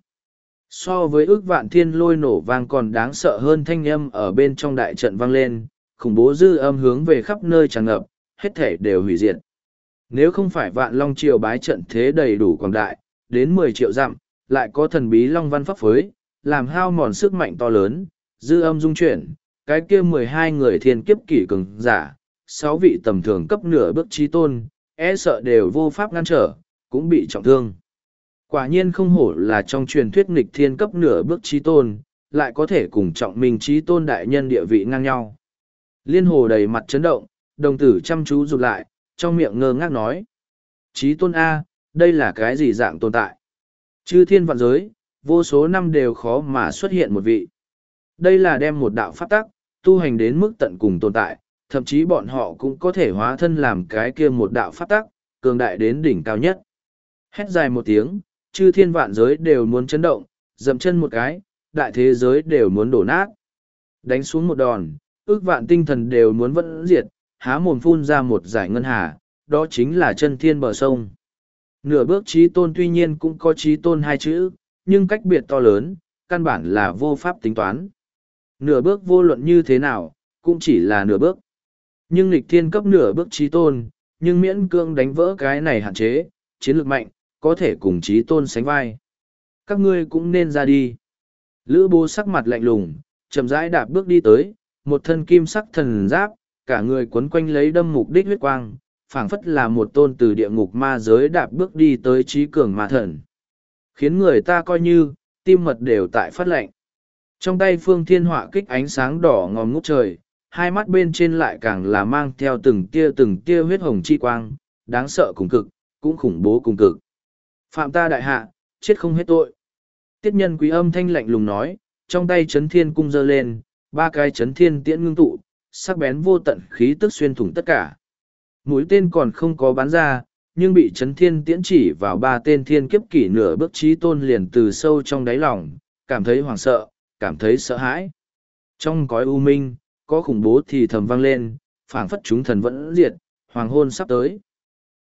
So với ước vạn thiên lôi nổ vang còn đáng sợ hơn thanh âm ở bên trong đại trận vang lên, khủng bố dư âm hướng về khắp nơi tràn ngập, hết thể đều hủy diệt. Nếu không phải vạn long triều bái trận thế đầy đủ quảng đại, đến mười triệu dặm, lại có thần bí long văn pháp phối, làm hao mòn sức mạnh to lớn, dư âm dung chuyển, cái kia mười hai người thiên kiếp kỷ cường giả, sáu vị tầm thường cấp nửa bước trí tôn, e sợ đều vô pháp ngăn trở, cũng bị trọng thương. Quả nhiên không hổ là trong truyền thuyết nghịch thiên cấp nửa bước trí tôn, lại có thể cùng trọng minh trí tôn đại nhân địa vị ngang nhau. Liên hồ đầy mặt chấn động, đồng tử chăm chú rụt lại, trong miệng ngơ ngác nói. Trí tôn A, đây là cái gì dạng tồn tại? Chư thiên vạn giới, vô số năm đều khó mà xuất hiện một vị. Đây là đem một đạo pháp tắc, tu hành đến mức tận cùng tồn tại, thậm chí bọn họ cũng có thể hóa thân làm cái kia một đạo pháp tắc, cường đại đến đỉnh cao nhất. Hét dài một tiếng, chư thiên vạn giới đều muốn chấn động, dậm chân một cái, đại thế giới đều muốn đổ nát. Đánh xuống một đòn, ước vạn tinh thần đều muốn vẫn diệt, há mồm phun ra một giải ngân hà, đó chính là chân thiên bờ sông. Nửa bước trí tôn tuy nhiên cũng có trí tôn hai chữ, nhưng cách biệt to lớn, căn bản là vô pháp tính toán. Nửa bước vô luận như thế nào, cũng chỉ là nửa bước. Nhưng nghịch thiên cấp nửa bước trí tôn, nhưng miễn cưỡng đánh vỡ cái này hạn chế, chiến lược mạnh, có thể cùng trí tôn sánh vai. Các ngươi cũng nên ra đi. Lữ Bố sắc mặt lạnh lùng, chậm rãi đạp bước đi tới, một thân kim sắc thần giáp, cả người quấn quanh lấy đâm mục đích huyết quang, phảng phất là một tôn từ địa ngục ma giới đạp bước đi tới trí cường ma thần. Khiến người ta coi như, tim mật đều tại phát lạnh. Trong tay phương thiên họa kích ánh sáng đỏ ngòm ngút trời, hai mắt bên trên lại càng là mang theo từng tia từng tia huyết hồng chi quang, đáng sợ cùng cực, cũng khủng bố cùng cực. Phạm ta đại hạ, chết không hết tội. Tiết nhân quý âm thanh lạnh lùng nói, trong tay chấn thiên cung giơ lên, ba cái chấn thiên tiễn ngưng tụ, sắc bén vô tận khí tức xuyên thủng tất cả. Mũi tên còn không có bắn ra, nhưng bị chấn thiên tiễn chỉ vào ba tên thiên kiếp kỷ nửa bước trí tôn liền từ sâu trong đáy lòng, cảm thấy hoảng sợ, cảm thấy sợ hãi. Trong cõi u minh, có khủng bố thì thầm vang lên, phảng phất chúng thần vẫn diệt, hoàng hôn sắp tới.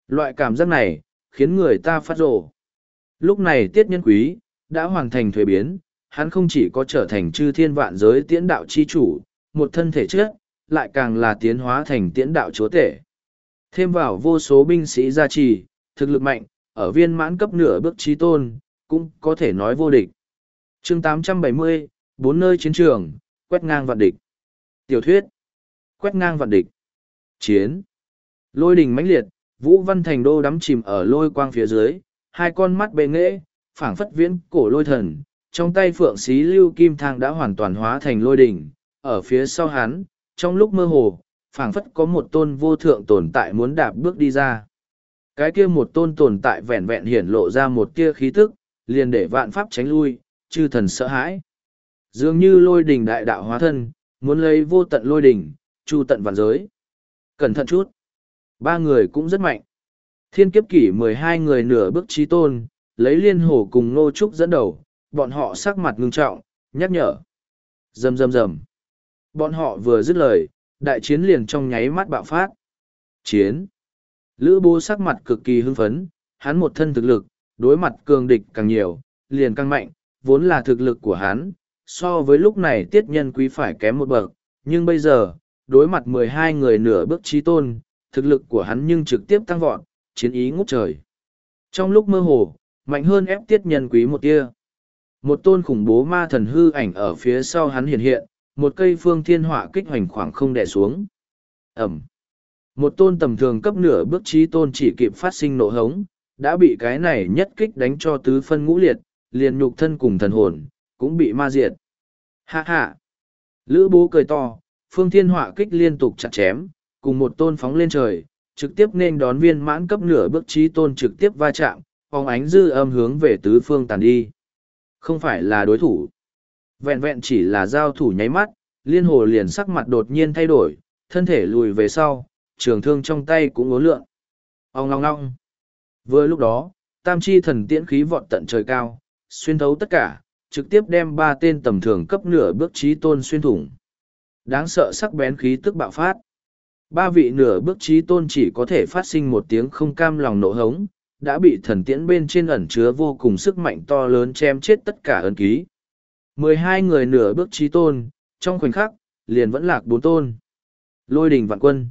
Loại cảm giác này, khiến người ta phát rồ. Lúc này Tiết Nhân Quý, đã hoàn thành thuế biến, hắn không chỉ có trở thành chư thiên vạn giới tiễn đạo chi chủ, một thân thể chất, lại càng là tiến hóa thành tiễn đạo chúa tể. Thêm vào vô số binh sĩ gia trì, thực lực mạnh, ở viên mãn cấp nửa bước chí tôn, cũng có thể nói vô địch. chương tám trăm bảy mươi, bốn nơi chiến trường, quét ngang vạn địch. Tiểu thuyết, quét ngang vạn địch. Chiến. Lôi đình mãnh liệt, Vũ Văn Thành Đô đắm chìm ở lôi quang phía dưới, hai con mắt bệ nghệ, phảng phất viễn cổ lôi thần, trong tay phượng xí lưu kim thang đã hoàn toàn hóa thành lôi đỉnh, ở phía sau hắn, trong lúc mơ hồ, phảng phất có một tôn vô thượng tồn tại muốn đạp bước đi ra. Cái kia một tôn tồn tại vẹn vẹn hiển lộ ra một tia khí tức, liền để vạn pháp tránh lui, chư thần sợ hãi. Dường như lôi đỉnh đại đạo hóa thân, muốn lấy vô tận lôi đỉnh, chu tận vạn giới. Cẩn thận chút. Ba người cũng rất mạnh. Thiên kiếp kỷ mười hai người nửa bước chí tôn, lấy liên hồ cùng Ngô Trúc dẫn đầu, bọn họ sắc mặt ngưng trọng, nhắc nhở. Rầm rầm rầm. Bọn họ vừa dứt lời, đại chiến liền trong nháy mắt bạo phát. Chiến. Lữ Bố sắc mặt cực kỳ hưng phấn, hắn một thân thực lực, đối mặt cường địch càng nhiều, liền càng mạnh, vốn là thực lực của hắn, so với lúc này Tiết Nhân Quý phải kém một bậc, nhưng bây giờ, đối mặt mười hai người nửa bước chí tôn, thực lực của hắn nhưng trực tiếp tăng vọt, chiến ý ngút trời. Trong lúc mơ hồ, mạnh hơn ép Tiết Nhân Quý một tia. Một tôn khủng bố ma thần hư ảnh ở phía sau hắn hiện hiện, một cây phương thiên họa kích hoành khoảng không đè xuống. Ẩm. Một tôn tầm thường cấp nửa bước chí tôn chỉ kịp phát sinh nộ hống, đã bị cái này nhất kích đánh cho tứ phân ngũ liệt, liền nhục thân cùng thần hồn, cũng bị ma diệt. Hạ hạ. Lữ Bố cười to, phương thiên họa kích liên tục chặt chém, cùng một tôn phóng lên trời, trực tiếp nên đón viên mãn cấp nửa bước chí tôn trực tiếp va chạm, phóng ánh dư âm hướng về tứ phương tàn đi. Không phải là đối thủ. Vẹn vẹn chỉ là giao thủ nháy mắt, liên hồ liền sắc mặt đột nhiên thay đổi, thân thể lùi về sau, trường thương trong tay cũng ngốn lượn. Ông long long. Vừa lúc đó, tam chi thần tiễn khí vọt tận trời cao, xuyên thấu tất cả, trực tiếp đem ba tên tầm thường cấp nửa bước chí tôn xuyên thủng. Đáng sợ sắc bén khí tức bạo phát. Ba vị nửa bước chí tôn chỉ có thể phát sinh một tiếng không cam lòng nộ hống, đã bị thần tiễn bên trên ẩn chứa vô cùng sức mạnh to lớn chém chết tất cả ấn ký. Mười hai người nửa bước chí tôn, trong khoảnh khắc, liền vẫn lạc bốn tôn. Lôi đình vạn quân.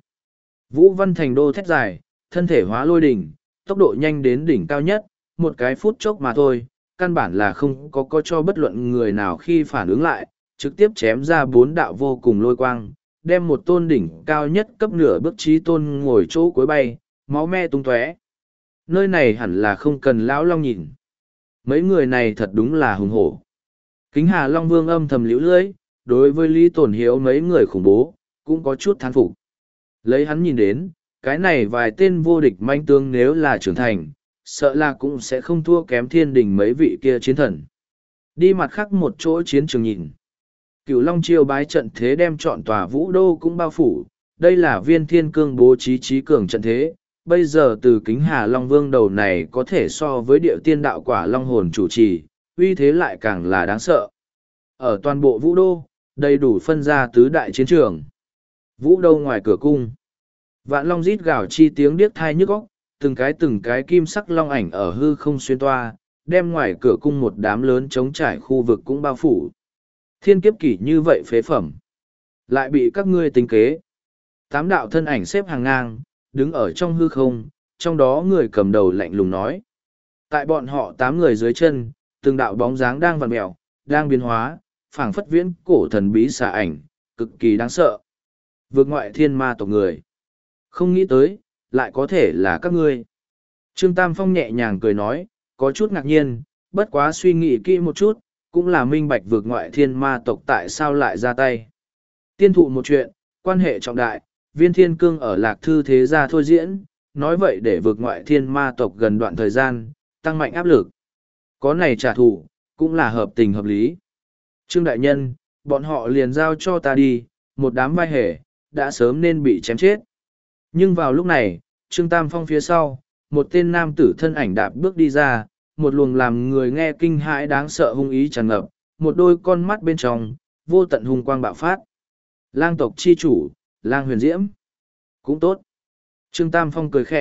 Vũ Văn Thành Đô thét dài, thân thể hóa lôi đình, tốc độ nhanh đến đỉnh cao nhất, một cái phút chốc mà thôi, căn bản là không có có cho bất luận người nào khi phản ứng lại, trực tiếp chém ra bốn đạo vô cùng lôi quang, đem một tôn đỉnh cao nhất cấp nửa bước chí tôn ngồi chỗ cuối bay, máu me tung tóe. Nơi này hẳn là không cần lão long nhìn. Mấy người này thật đúng là hùng hổ. Kính Hà Long Vương âm thầm liễu lưỡi, đối với Lý Tổn Hiếu mấy người khủng bố, cũng có chút thán phục. Lấy hắn nhìn đến, cái này vài tên vô địch manh tướng nếu là trưởng thành, sợ là cũng sẽ không thua kém thiên đình mấy vị kia chiến thần. Đi mặt khác một chỗ chiến trường nhìn. Cửu Long chiêu bái trận thế đem trọn tòa vũ đô cũng bao phủ, đây là viên thiên cương bố trí trí cường trận thế. Bây giờ từ Kính Hà Long Vương đầu này có thể so với điệu tiên đạo quả Long hồn chủ trì, uy thế lại càng là đáng sợ. Ở toàn bộ vũ đô, đầy đủ phân ra tứ đại chiến trường. Vũ đô ngoài cửa cung. Vạn long rít gào chi tiếng điếc thai nhức óc, từng cái từng cái kim sắc long ảnh ở hư không xuyên toa, đem ngoài cửa cung một đám lớn trống trải khu vực cũng bao phủ. Thiên kiếp kỷ như vậy phế phẩm. Lại bị các ngươi tính kế. Tám đạo thân ảnh xếp hàng ngang, đứng ở trong hư không, trong đó người cầm đầu lạnh lùng nói. Tại bọn họ tám người dưới chân, từng đạo bóng dáng đang vặn mèo, đang biến hóa, phảng phất viễn cổ thần bí xà ảnh, cực kỳ đáng sợ. Vượt ngoại thiên ma tộc người. Không nghĩ tới, lại có thể là các ngươi. Trương Tam Phong nhẹ nhàng cười nói, có chút ngạc nhiên, bất quá suy nghĩ kỹ một chút, cũng là minh bạch vượt ngoại thiên ma tộc tại sao lại ra tay. Tiên thụ một chuyện, quan hệ trọng đại, viên thiên cương ở lạc thư thế gia thôi diễn, nói vậy để vượt ngoại thiên ma tộc gần đoạn thời gian, tăng mạnh áp lực. Có này trả thù, cũng là hợp tình hợp lý. Trương Đại Nhân, bọn họ liền giao cho ta đi, một đám vai hề, đã sớm nên bị chém chết. Nhưng vào lúc này, Trương Tam Phong phía sau, một tên nam tử thân ảnh đạp bước đi ra, một luồng làm người nghe kinh hãi đáng sợ hung ý tràn ngập, một đôi con mắt bên trong, vô tận hung quang bạo phát. Lang tộc chi chủ, Lang Huyền Diễm. Cũng tốt. Trương Tam Phong cười khẽ,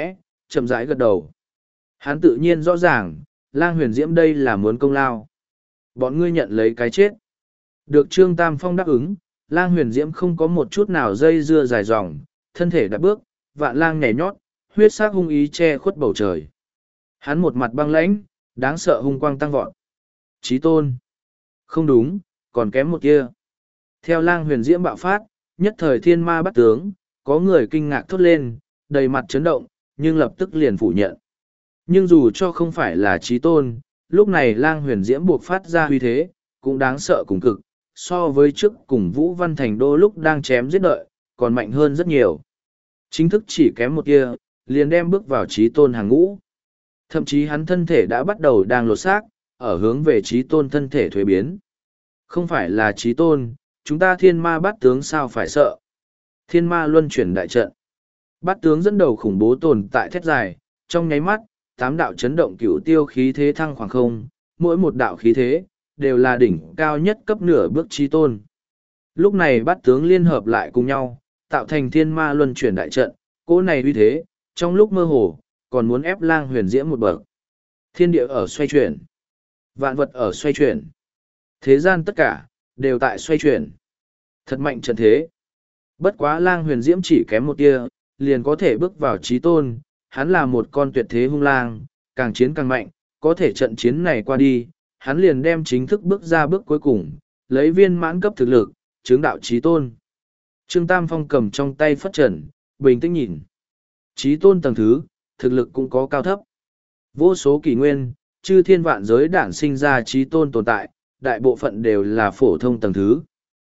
chậm rãi gật đầu. Hắn tự nhiên rõ ràng, Lang Huyền Diễm đây là muốn công lao. Bọn ngươi nhận lấy cái chết. Được Trương Tam Phong đáp ứng, Lang Huyền Diễm không có một chút nào dây dưa dài dòng, thân thể đã bước, vạn lang nhảy nhót, huyết sắc hung ý che khuất bầu trời. Hắn một mặt băng lãnh, đáng sợ hung quang tăng vọt. Chí tôn. Không đúng, còn kém một kia. Theo Lang Huyền Diễm bạo phát, nhất thời thiên ma bắt tướng, có người kinh ngạc thốt lên, đầy mặt chấn động, nhưng lập tức liền phủ nhận. Nhưng dù cho không phải là chí tôn, lúc này Lang Huyền Diễm buộc phát ra uy thế, cũng đáng sợ cùng cực, so với trước cùng Vũ Văn Thành Đô lúc đang chém giết đợi, còn mạnh hơn rất nhiều. Chính thức chỉ kém một kia, liền đem bước vào chí tôn hàng ngũ. Thậm chí hắn thân thể đã bắt đầu đang lột xác, ở hướng về chí tôn thân thể thuế biến. Không phải là chí tôn, chúng ta thiên ma bát tướng sao phải sợ. Thiên ma luân chuyển đại trận. Bát tướng dẫn đầu khủng bố tồn tại thét dài, trong nháy mắt, tám đạo chấn động cửu tiêu khí thế thăng khoảng không, mỗi một đạo khí thế, đều là đỉnh cao nhất cấp nửa bước chí tôn. Lúc này bát tướng liên hợp lại cùng nhau, tạo thành thiên ma luân chuyển đại trận, cỗ này uy thế, trong lúc mơ hồ, còn muốn ép Lang Huyền Diễm một bậc. Thiên địa ở xoay chuyển, vạn vật ở xoay chuyển, thế gian tất cả, đều tại xoay chuyển. Thật mạnh trận thế. Bất quá Lang Huyền Diễm chỉ kém một tia, liền có thể bước vào chí tôn, hắn là một con tuyệt thế hung lang, càng chiến càng mạnh, có thể trận chiến này qua đi, hắn liền đem chính thức bước ra bước cuối cùng, lấy viên mãn cấp thực lực, chứng đạo chí tôn. Trương Tam Phong cầm trong tay phất trần, bình tĩnh nhìn. Chí tôn tầng thứ, thực lực cũng có cao thấp. Vô số kỷ nguyên, chư thiên vạn giới đản sinh ra chí tôn tồn tại, đại bộ phận đều là phổ thông tầng thứ.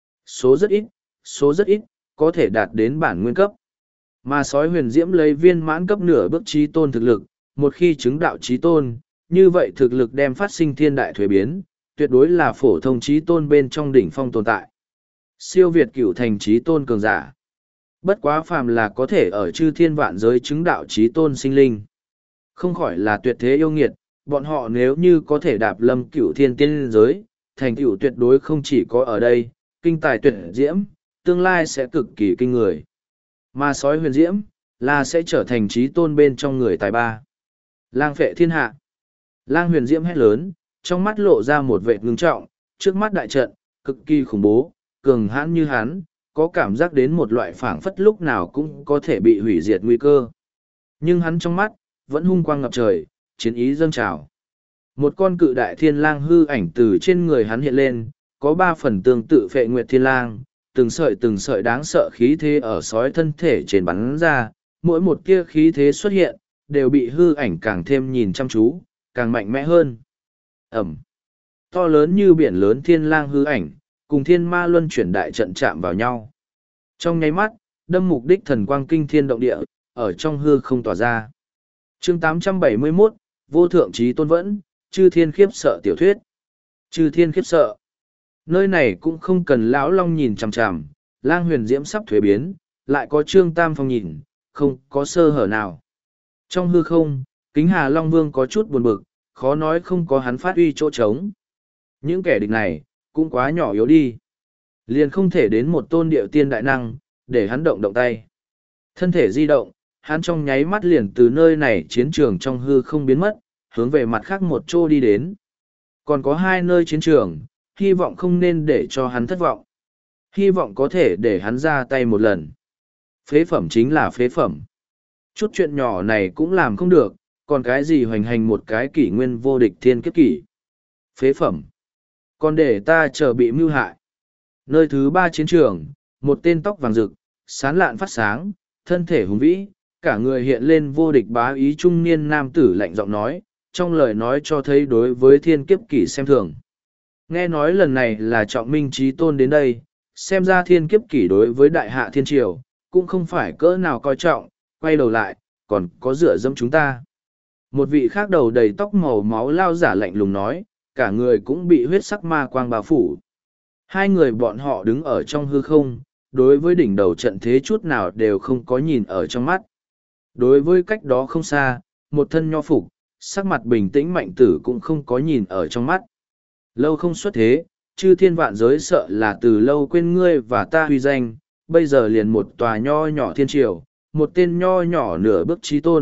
Số rất ít, số rất ít, có thể đạt đến bản nguyên cấp. Mà sói huyền diễm lấy viên mãn cấp nửa bước chí tôn thực lực, một khi chứng đạo chí tôn, như vậy thực lực đem phát sinh thiên đại thuế biến, tuyệt đối là phổ thông chí tôn bên trong đỉnh phong tồn tại. Siêu việt cửu thành chí tôn cường giả. Bất quá phàm là có thể ở chư thiên vạn giới chứng đạo chí tôn sinh linh. Không khỏi là tuyệt thế yêu nghiệt, bọn họ nếu như có thể đạp lâm cửu thiên tiên giới, thành tựu tuyệt đối không chỉ có ở đây, kinh tài tuyệt diễm, tương lai sẽ cực kỳ kinh người. Mà sói huyền diễm, là sẽ trở thành chí tôn bên trong người tài ba. Lang phệ thiên hạ. Lang huyền diễm hét lớn, trong mắt lộ ra một vệ ngưng trọng, trước mắt đại trận, cực kỳ khủng bố, cường hãn như hắn, có cảm giác đến một loại phảng phất lúc nào cũng có thể bị hủy diệt nguy cơ. Nhưng hắn trong mắt, vẫn hung quang ngập trời, chiến ý dâng trào. Một con cự đại thiên lang hư ảnh từ trên người hắn hiện lên, có ba phần tương tự phệ nguyệt thiên lang, từng sợi từng sợi đáng sợ khí thế ở sói thân thể trên bắn ra, mỗi một kia khí thế xuất hiện, đều bị hư ảnh càng thêm nhìn chăm chú, càng mạnh mẽ hơn. Ẩm. To lớn như biển lớn thiên lang hư ảnh, cùng thiên ma luân chuyển đại trận chạm vào nhau. Trong nháy mắt, đâm mục đích thần quang kinh thiên động địa, ở trong hư không tỏa ra. Chương tám trăm bảy mươi mốt, Vô thượng chí tôn vẫn, chư thiên khiếp sợ tiểu thuyết. Chư thiên khiếp sợ. Nơi này cũng không cần lão long nhìn chằm chằm, Lang huyền diễm sắp thuế biến, lại có Trương Tam Phong nhìn, không có sơ hở nào. Trong hư không, Kính Hà Long Vương có chút buồn bực, khó nói không có hắn phát uy chỗ trống. Những kẻ địch này, cũng quá nhỏ yếu đi. Liền không thể đến một tôn điệu tiên đại năng, để hắn động động tay. Thân thể di động, hắn trong nháy mắt liền từ nơi này chiến trường trong hư không biến mất, hướng về mặt khác một chỗ đi đến. Còn có hai nơi chiến trường, hy vọng không nên để cho hắn thất vọng. Hy vọng có thể để hắn ra tay một lần. Phế phẩm chính là phế phẩm. Chút chuyện nhỏ này cũng làm không được, còn cái gì hoành hành một cái kỷ nguyên vô địch thiên kiếp kỷ. Phế phẩm. Còn để ta chờ bị mưu hại. Nơi thứ ba chiến trường, một tên tóc vàng rực, sán lạn phát sáng, thân thể hùng vĩ, cả người hiện lên vô địch bá ý trung niên nam tử lạnh giọng nói, trong lời nói cho thấy đối với thiên kiếp kỷ xem thường. Nghe nói lần này là trọng minh chí tôn đến đây, xem ra thiên kiếp kỷ đối với đại hạ thiên triều, cũng không phải cỡ nào coi trọng, quay đầu lại, còn có dựa dẫm chúng ta. Một vị khác đầu đầy tóc màu máu lao giả lạnh lùng nói, cả người cũng bị huyết sắc ma quang bao phủ. Hai người bọn họ đứng ở trong hư không, đối với đỉnh đầu trận thế chút nào đều không có nhìn ở trong mắt. Đối với cách đó không xa, một thân nho phục, sắc mặt bình tĩnh mạnh tử cũng không có nhìn ở trong mắt. Lâu không xuất thế, chư thiên vạn giới sợ là từ lâu quên ngươi và ta huy danh, bây giờ liền một tòa nho nhỏ thiên triều, một tên nho nhỏ nửa bước chí tôn,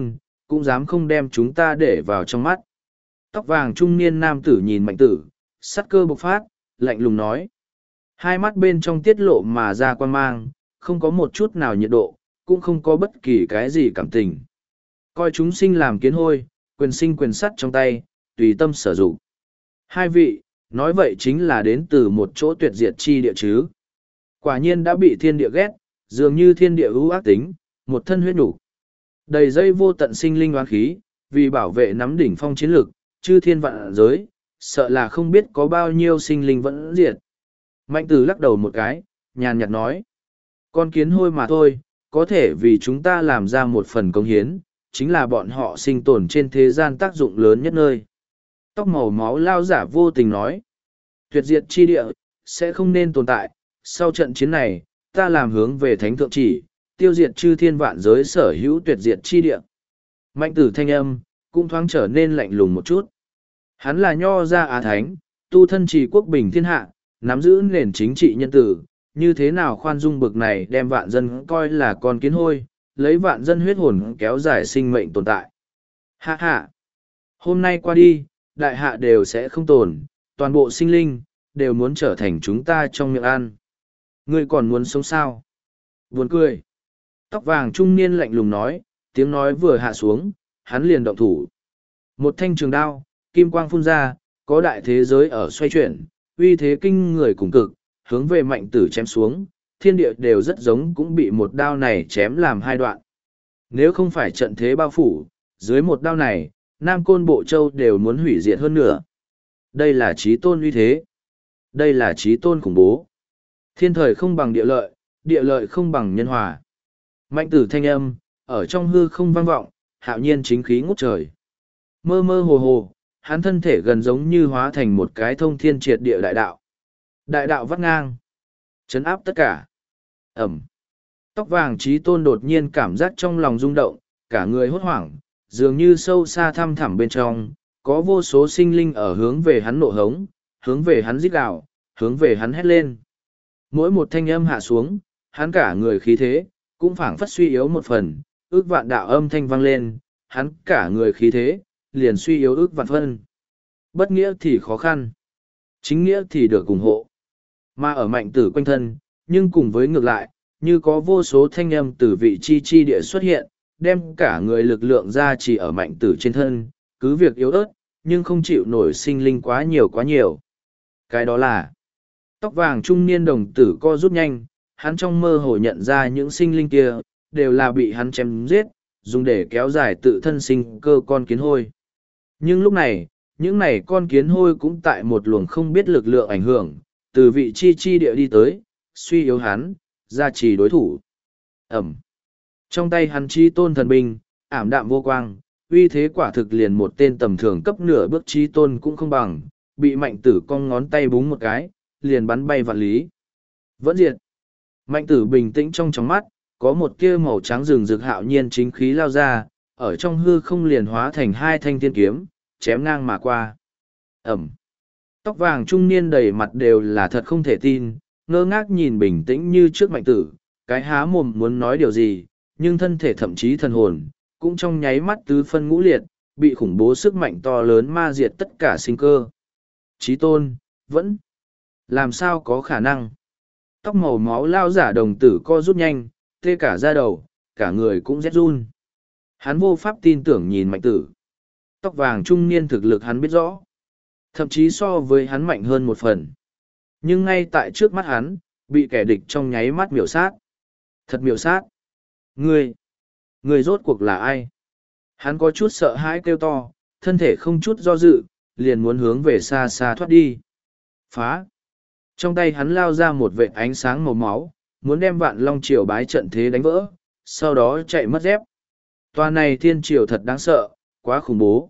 cũng dám không đem chúng ta để vào trong mắt. Tóc vàng trung niên nam tử nhìn Mạnh Tử, sắt cơ bộc phát, lạnh lùng nói. Hai mắt bên trong tiết lộ mà ra quan mang, không có một chút nào nhiệt độ, cũng không có bất kỳ cái gì cảm tình. Coi chúng sinh làm kiến hôi, quyền sinh quyền sắt trong tay, tùy tâm sở dụng. Hai vị, nói vậy chính là đến từ một chỗ tuyệt diệt chi địa chứ. Quả nhiên đã bị thiên địa ghét, dường như thiên địa ưu ác tính, một thân huyết đủ. Đầy dây vô tận sinh linh oán khí, vì bảo vệ nắm đỉnh phong chiến lực, chư thiên vạn giới, sợ là không biết có bao nhiêu sinh linh vẫn diệt. Mạnh Tử lắc đầu một cái, nhàn nhạt nói. Con kiến hôi mà thôi, có thể vì chúng ta làm ra một phần công hiến, chính là bọn họ sinh tồn trên thế gian tác dụng lớn nhất nơi. Tóc màu máu lao giả vô tình nói. Tuyệt diệt chi địa, sẽ không nên tồn tại, sau trận chiến này, ta làm hướng về thánh thượng chỉ, tiêu diệt chư thiên vạn giới sở hữu tuyệt diệt chi địa. Mạnh Tử thanh âm, cũng thoáng trở nên lạnh lùng một chút. Hắn là nho gia Á Thánh, tu thân trì quốc bình thiên hạ, nắm giữ nền chính trị nhân tử, như thế nào khoan dung bực này đem vạn dân coi là con kiến hôi, lấy vạn dân huyết hồn kéo dài sinh mệnh tồn tại. Hạ hạ! Hôm nay qua đi, đại hạ đều sẽ không tồn, toàn bộ sinh linh, đều muốn trở thành chúng ta trong miệng ăn. Ngươi còn muốn sống sao? Buồn cười! Tóc vàng trung niên lạnh lùng nói, tiếng nói vừa hạ xuống, hắn liền động thủ. Một thanh trường đao, kim quang phun ra, có đại thế giới ở xoay chuyển, uy thế kinh người cùng cực, hướng về Mạnh Tử chém xuống, thiên địa đều rất giống cũng bị một đao này chém làm hai đoạn. Nếu không phải trận thế bao phủ, dưới một đao này, Nam Côn Bộ Châu đều muốn hủy diệt hơn nữa. Đây là chí tôn uy thế. Đây là chí tôn khủng bố. Thiên thời không bằng địa lợi, địa lợi không bằng nhân hòa. Mạnh Tử thanh âm, ở trong hư không vang vọng, hạo nhiên chính khí ngút trời. Mơ mơ hồ hồ, hắn thân thể gần giống như hóa thành một cái thông thiên triệt địa đại đạo. Đại đạo vắt ngang, chấn áp tất cả. Ẩm. Tóc vàng chí tôn đột nhiên cảm giác trong lòng rung động, cả người hốt hoảng, dường như sâu xa thăm thẳm bên trong, có vô số sinh linh ở hướng về hắn nộ hống, hướng về hắn rít gào, hướng về hắn hét lên. Mỗi một thanh âm hạ xuống, hắn cả người khí thế, cũng phảng phất suy yếu một phần, ước vạn đạo âm thanh vang lên, hắn cả người khí thế, liền suy yếu ước vạn phân. Bất nghĩa thì khó khăn, chính nghĩa thì được ủng hộ. Mà ở Mạnh Tử quanh thân, nhưng cùng với ngược lại, như có vô số thanh âm từ vị chi chi địa xuất hiện, đem cả người lực lượng ra chỉ ở Mạnh Tử trên thân, cứ việc yếu ớt, nhưng không chịu nổi sinh linh quá nhiều quá nhiều. Cái đó là tóc vàng trung niên đồng tử co rút nhanh, hắn trong mơ hồ nhận ra những sinh linh kia, đều là bị hắn chém giết, dùng để kéo dài tự thân sinh cơ con kiến hôi. Nhưng lúc này, những này con kiến hôi cũng tại một luồng không biết lực lượng ảnh hưởng, từ vị chi chi địa đi tới, suy yếu hắn, gia trì đối thủ. Ẩm. Trong tay hắn chi tôn thần binh, ảm đạm vô quang, uy thế quả thực liền một tên tầm thường cấp nửa bước chi tôn cũng không bằng, bị Mạnh Tử cong ngón tay búng một cái, liền bắn bay vạn lý. Vẫn diệt. Mạnh Tử bình tĩnh trong tròng mắt, có một tia màu trắng rừng rực hạo nhiên chính khí lao ra, ở trong hư không liền hóa thành hai thanh thiên kiếm, chém ngang mà qua. Ẩm. Tóc vàng trung niên đầy mặt đều là thật không thể tin, ngơ ngác nhìn bình tĩnh như trước Mạnh Tử, cái há mồm muốn nói điều gì, nhưng thân thể thậm chí thần hồn, cũng trong nháy mắt tứ phân ngũ liệt, bị khủng bố sức mạnh to lớn ma diệt tất cả sinh cơ. Chí tôn, vẫn, làm sao có khả năng? Tóc màu máu lao giả đồng tử co rút nhanh, tê cả da đầu, cả người cũng rét run. Hắn vô pháp tin tưởng nhìn Mạnh Tử. Tóc vàng trung niên thực lực hắn biết rõ. Thậm chí so với hắn mạnh hơn một phần. Nhưng ngay tại trước mắt hắn, bị kẻ địch trong nháy mắt miểu sát. Thật miểu sát. Ngươi, ngươi rốt cuộc là ai? Hắn có chút sợ hãi kêu to, thân thể không chút do dự, liền muốn hướng về xa xa thoát đi. Phá. Trong tay hắn lao ra một vệt ánh sáng màu máu, muốn đem Vạn Long Triều bái trận thế đánh vỡ, sau đó chạy mất dép. Tòa này thiên triều thật đáng sợ, quá khủng bố.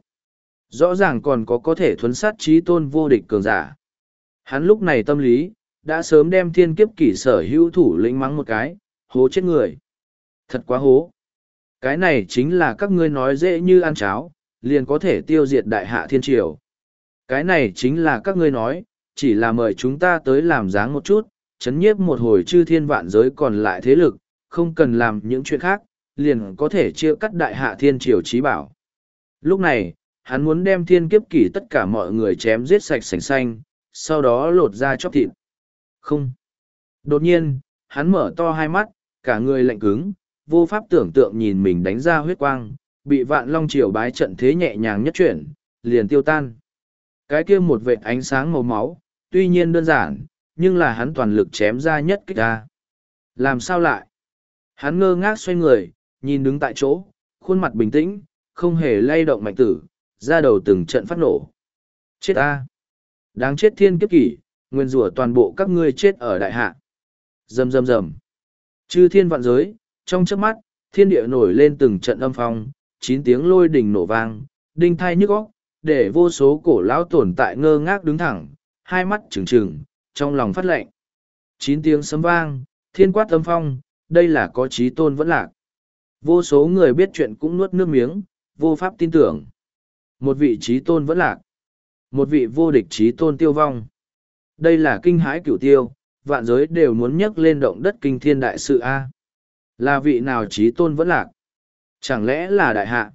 Rõ ràng còn có có thể thuấn sát chí tôn vô địch cường giả. Hắn lúc này tâm lý, đã sớm đem thiên kiếp kỷ sở hữu thủ lĩnh mắng một cái, hố chết người. Thật quá hố. Cái này chính là các ngươi nói dễ như ăn cháo, liền có thể tiêu diệt đại hạ thiên triều. Cái này chính là các ngươi nói, chỉ là mời chúng ta tới làm dáng một chút, chấn nhiếp một hồi chư thiên vạn giới còn lại thế lực, không cần làm những chuyện khác, liền có thể chia cắt đại hạ thiên triều trí bảo. Lúc này, hắn muốn đem thiên kiếp kỷ tất cả mọi người chém giết sạch sành xanh, sau đó lột ra chóc thịt. Không. Đột nhiên, hắn mở to hai mắt, cả người lạnh cứng, vô pháp tưởng tượng nhìn mình đánh ra huyết quang, bị vạn long triều bái trận thế nhẹ nhàng nhất chuyển, liền tiêu tan. Cái kia một vệt ánh sáng màu máu, tuy nhiên đơn giản, nhưng là hắn toàn lực chém ra nhất kích ra. Làm sao lại? Hắn ngơ ngác xoay người, nhìn đứng tại chỗ, khuôn mặt bình tĩnh, không hề lay động mạnh tử, ra đầu từng trận phát nổ. Chết ta! Đáng chết thiên kiếp kỷ, nguyên rủa toàn bộ các ngươi chết ở đại hạ. Rầm rầm rầm. Chư thiên vạn giới, trong chớp mắt, thiên địa nổi lên từng trận âm phong, chín tiếng lôi đỉnh nổ vang, đinh thai nhức óc, để vô số cổ lão tồn tại ngơ ngác đứng thẳng, hai mắt trừng trừng, trong lòng phát lệnh. Chín tiếng sấm vang, thiên quát âm phong, đây là có chí tôn vẫn lạc. Vô số người biết chuyện cũng nuốt nước miếng, vô pháp tin tưởng. Một vị chí tôn vẫn lạc. Một vị vô địch chí tôn tiêu vong. Đây là kinh hãi cửu tiêu, vạn giới đều muốn nhấc lên động đất kinh thiên đại sự A. Là vị nào chí tôn vẫn lạc? Chẳng lẽ là đại hạ?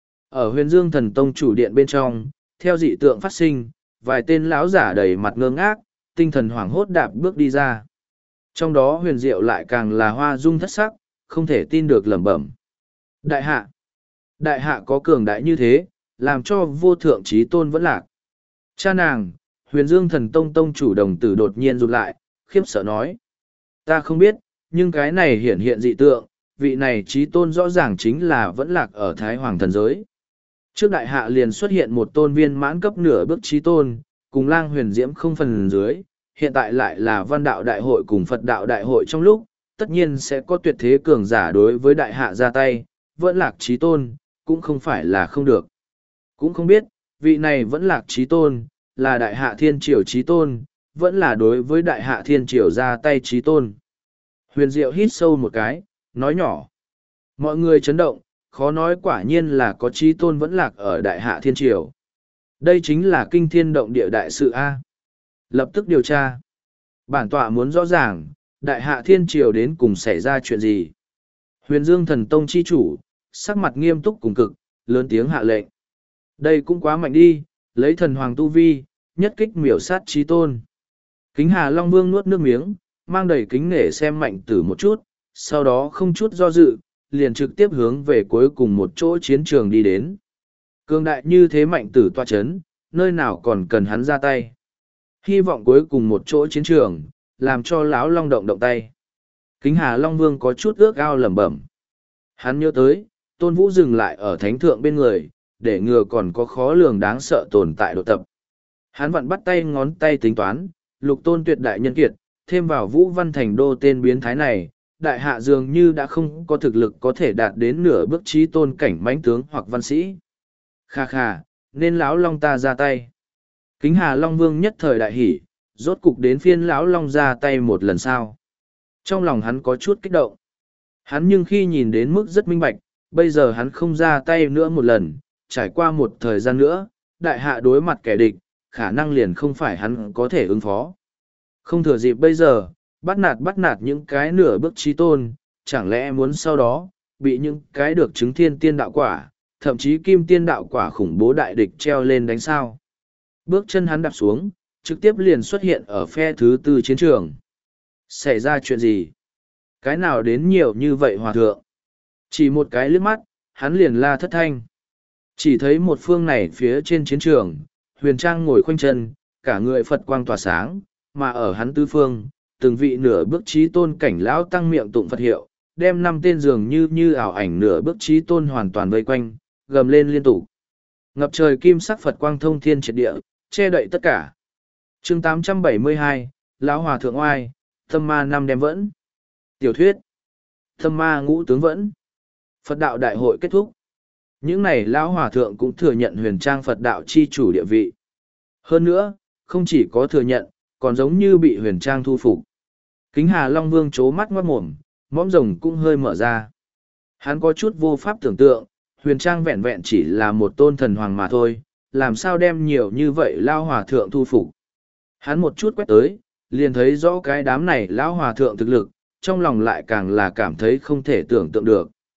Ở huyền dương thần tông chủ điện bên trong, theo dị tượng phát sinh, vài tên lão giả đầy mặt ngơ ngác, tinh thần hoảng hốt đạp bước đi ra. Trong đó huyền diệu lại càng là hoa dung thất sắc, không thể tin được lẩm bẩm. Đại hạ! Đại hạ có cường đại như thế, làm cho vô thượng chí tôn vẫn lạc. Cha nàng, huyền dương thần tông tông chủ đồng tử đột nhiên rụt lại, khiếp sợ nói. Ta không biết, nhưng cái này hiển hiện dị tượng, vị này chí tôn rõ ràng chính là vẫn lạc ở Thái Hoàng thần giới. Trước đại hạ liền xuất hiện một tôn viên mãn cấp nửa bước chí tôn, cùng lang huyền diễm không phần dưới, hiện tại lại là văn đạo đại hội cùng Phật đạo đại hội trong lúc, tất nhiên sẽ có tuyệt thế cường giả đối với đại hạ ra tay, vẫn lạc chí tôn, cũng không phải là không được. Cũng không biết, vị này vẫn lạc chí tôn, là đại hạ thiên triều chí tôn, vẫn là đối với đại hạ thiên triều ra tay chí tôn. Huyền Diệu hít sâu một cái, nói nhỏ. Mọi người chấn động, khó nói quả nhiên là có chí tôn vẫn lạc ở đại hạ thiên triều. Đây chính là kinh thiên động địa đại sự A. Lập tức điều tra. Bản tọa muốn rõ ràng, đại hạ thiên triều đến cùng xảy ra chuyện gì. Huyền Dương thần tông chi chủ, sắc mặt nghiêm túc cùng cực, lớn tiếng hạ lệnh. Đây cũng quá mạnh đi, lấy thần hoàng tu vi, nhất kích miểu sát chí tôn. Kính Hà Long Vương nuốt nước miếng, mang đầy kính nể xem mạnh tử một chút, sau đó không chút do dự, liền trực tiếp hướng về cuối cùng một chỗ chiến trường đi đến. Cương đại như thế mạnh tử toa chấn, nơi nào còn cần hắn ra tay. Hy vọng cuối cùng một chỗ chiến trường, làm cho lão Long động động tay. Kính Hà Long Vương có chút ước ao lẩm bẩm. Hắn nhớ tới, Tôn Vũ dừng lại ở thánh thượng bên người, để ngừa còn có khó lường đáng sợ tồn tại đột tập. Hắn vặn bắt tay ngón tay tính toán, lục tôn tuyệt đại nhân kiệt, thêm vào Vũ Văn Thành đô tên biến thái này, đại hạ dường như đã không có thực lực có thể đạt đến nửa bước chí tôn cảnh mãnh tướng hoặc văn sĩ. Kha kha, nên lão Long ta ra tay. Kính Hà Long Vương nhất thời đại hỉ, rốt cục đến phiên lão Long ra tay một lần sau. Trong lòng hắn có chút kích động. Hắn nhưng khi nhìn đến mức rất minh bạch, bây giờ hắn không ra tay nữa một lần, trải qua một thời gian nữa, đại hạ đối mặt kẻ địch, khả năng liền không phải hắn có thể ứng phó. Không thừa dịp bây giờ, bắt nạt bắt nạt những cái nửa bước chí tôn, chẳng lẽ muốn sau đó, bị những cái được chứng thiên tiên đạo quả, thậm chí kim tiên đạo quả khủng bố đại địch treo lên đánh sao. Bước chân hắn đạp xuống, trực tiếp liền xuất hiện ở phe thứ tư chiến trường. Xảy ra chuyện gì? Cái nào đến nhiều như vậy hòa thượng? Chỉ một cái liếc mắt, hắn liền la thất thanh. Chỉ thấy một phương này phía trên chiến trường, Huyền Trang ngồi khoanh chân, cả người Phật quang tỏa sáng, mà ở hắn tứ phương, từng vị nửa bước chí tôn cảnh lão tăng miệng tụng Phật hiệu, đem năm tên dường như như ảo ảnh nửa bước chí tôn hoàn toàn vây quanh, gầm lên liên tục. Ngập trời kim sắc Phật quang thông thiên triệt địa, che đậy tất cả. Chương tám trăm bảy mươi hai, lão hòa thượng oai, tâm ma năm đem vẫn. Tiểu thuyết. Tâm ma ngũ tướng vẫn. Phật đạo đại hội kết thúc. Những này lão hòa thượng cũng thừa nhận Huyền Trang Phật đạo chi chủ địa vị. Hơn nữa, không chỉ có thừa nhận, còn giống như bị Huyền Trang thu phục. Kính Hà Long Vương chố mắt ngoát mồm, mõm rồng cũng hơi mở ra. Hắn có chút vô pháp tưởng tượng, Huyền Trang vẹn vẹn chỉ là một tôn thần hoàng mà thôi, làm sao đem nhiều như vậy lão hòa thượng thu phục. Hắn một chút quét tới, liền thấy rõ cái đám này lão hòa thượng thực lực, trong lòng lại càng là cảm thấy không thể tưởng tượng được.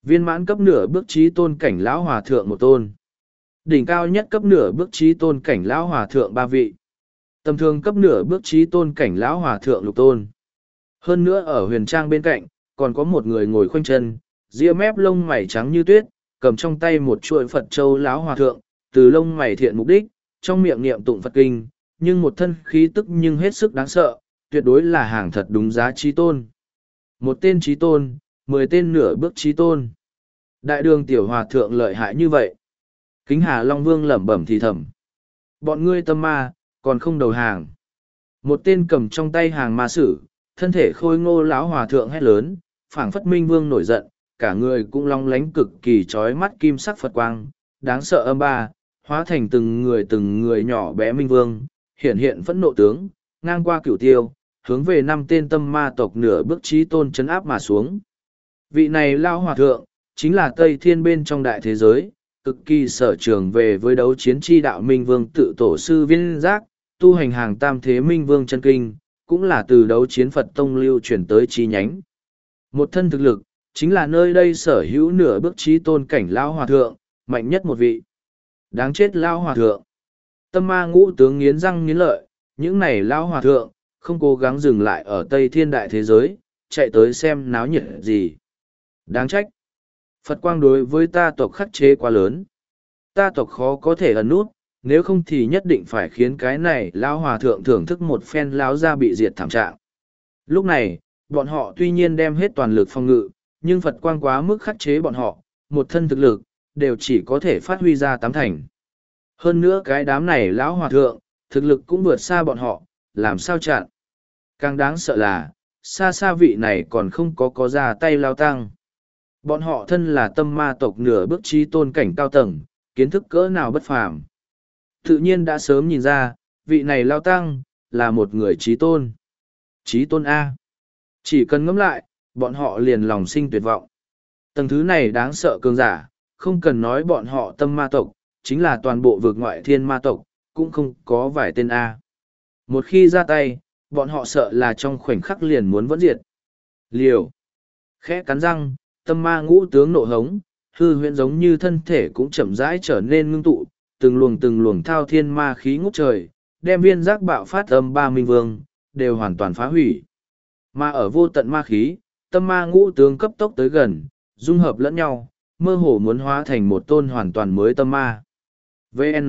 Viên mãn cấp nửa bước trí tôn cảnh lão hòa thượng một tôn. Đỉnh cao nhất cấp nửa bước trí tôn cảnh lão hòa thượng ba vị. Tầm thường cấp nửa bước trí tôn cảnh lão hòa thượng lục tôn. Hơn nữa ở huyền trang bên cạnh, còn có một người ngồi khoanh chân, ria mép lông mày trắng như tuyết, cầm trong tay một chuỗi Phật châu lão hòa thượng, từ lông mày thiện mục đích, trong miệng niệm tụng Phật kinh, nhưng một thân khí tức nhưng hết sức đáng sợ, tuyệt đối là hàng thật đúng giá trí tôn. Một tên trí tôn, mười tên nửa bước trí tôn. Đại đường tiểu hòa thượng lợi hại như vậy. Kính Hà Long Vương lẩm bẩm thì thầm. Bọn ngươi tâm ma, còn không đầu hàng. Một tên cầm trong tay hàng ma sử, thân thể khôi ngô lão hòa thượng hét lớn, phảng phất minh vương nổi giận, cả người cũng long lánh cực kỳ trói mắt kim sắc Phật quang, đáng sợ âm ba, hóa thành từng người từng người nhỏ bé minh vương, hiện hiện phẫn nộ tướng, ngang qua cửu tiêu, hướng về năm tên tâm ma tộc nửa bước trí tôn chấn áp mà xuống. Vị này lao hòa thượng, chính là Tây Thiên bên trong đại thế giới, cực kỳ sở trường về với đấu chiến chi đạo minh vương tự tổ sư viên giác, tu hành hàng tam thế minh vương chân kinh, cũng là từ đấu chiến Phật tông lưu chuyển tới chi nhánh. Một thân thực lực, chính là nơi đây sở hữu nửa bước trí tôn cảnh lao hòa thượng, mạnh nhất một vị. Đáng chết lao hòa thượng. Tâm ma ngũ tướng nghiến răng nghiến lợi, những này lao hòa thượng, không cố gắng dừng lại ở Tây Thiên đại thế giới, chạy tới xem náo nhiệt gì. Đáng trách. Phật quang đối với ta tộc khắc chế quá lớn. Ta tộc khó có thể ẩn nút, nếu không thì nhất định phải khiến cái này lao hòa thượng thưởng thức một phen lao ra bị diệt thảm trạng. Lúc này, bọn họ tuy nhiên đem hết toàn lực phòng ngự, nhưng Phật quang quá mức khắc chế bọn họ, một thân thực lực, đều chỉ có thể phát huy ra tám thành. Hơn nữa cái đám này lão hòa thượng, thực lực cũng vượt xa bọn họ, làm sao chặn. Càng đáng sợ là, xa xa vị này còn không có có ra tay lao tăng. Bọn họ thân là tâm ma tộc nửa bước trí tôn cảnh cao tầng, kiến thức cỡ nào bất phàm. Tự nhiên đã sớm nhìn ra, vị này lao tăng, là một người trí tôn. Trí tôn A. Chỉ cần ngẫm lại, bọn họ liền lòng sinh tuyệt vọng. Tầng thứ này đáng sợ cường giả, không cần nói bọn họ tâm ma tộc, chính là toàn bộ vực ngoại thiên ma tộc, cũng không có vài tên A. Một khi ra tay, bọn họ sợ là trong khoảnh khắc liền muốn vẫn diệt. Liều. Khẽ cắn răng, tâm ma ngũ tướng nộ hống, hư huyễn giống như thân thể cũng chậm rãi trở nên ngưng tụ, từng luồng từng luồng thao thiên ma khí ngút trời, đem viên giác bạo phát âm ba minh vương, đều hoàn toàn phá hủy. Mà ở vô tận ma khí, tâm ma ngũ tướng cấp tốc tới gần, dung hợp lẫn nhau, mơ hồ muốn hóa thành một tôn hoàn toàn mới tâm ma. vê en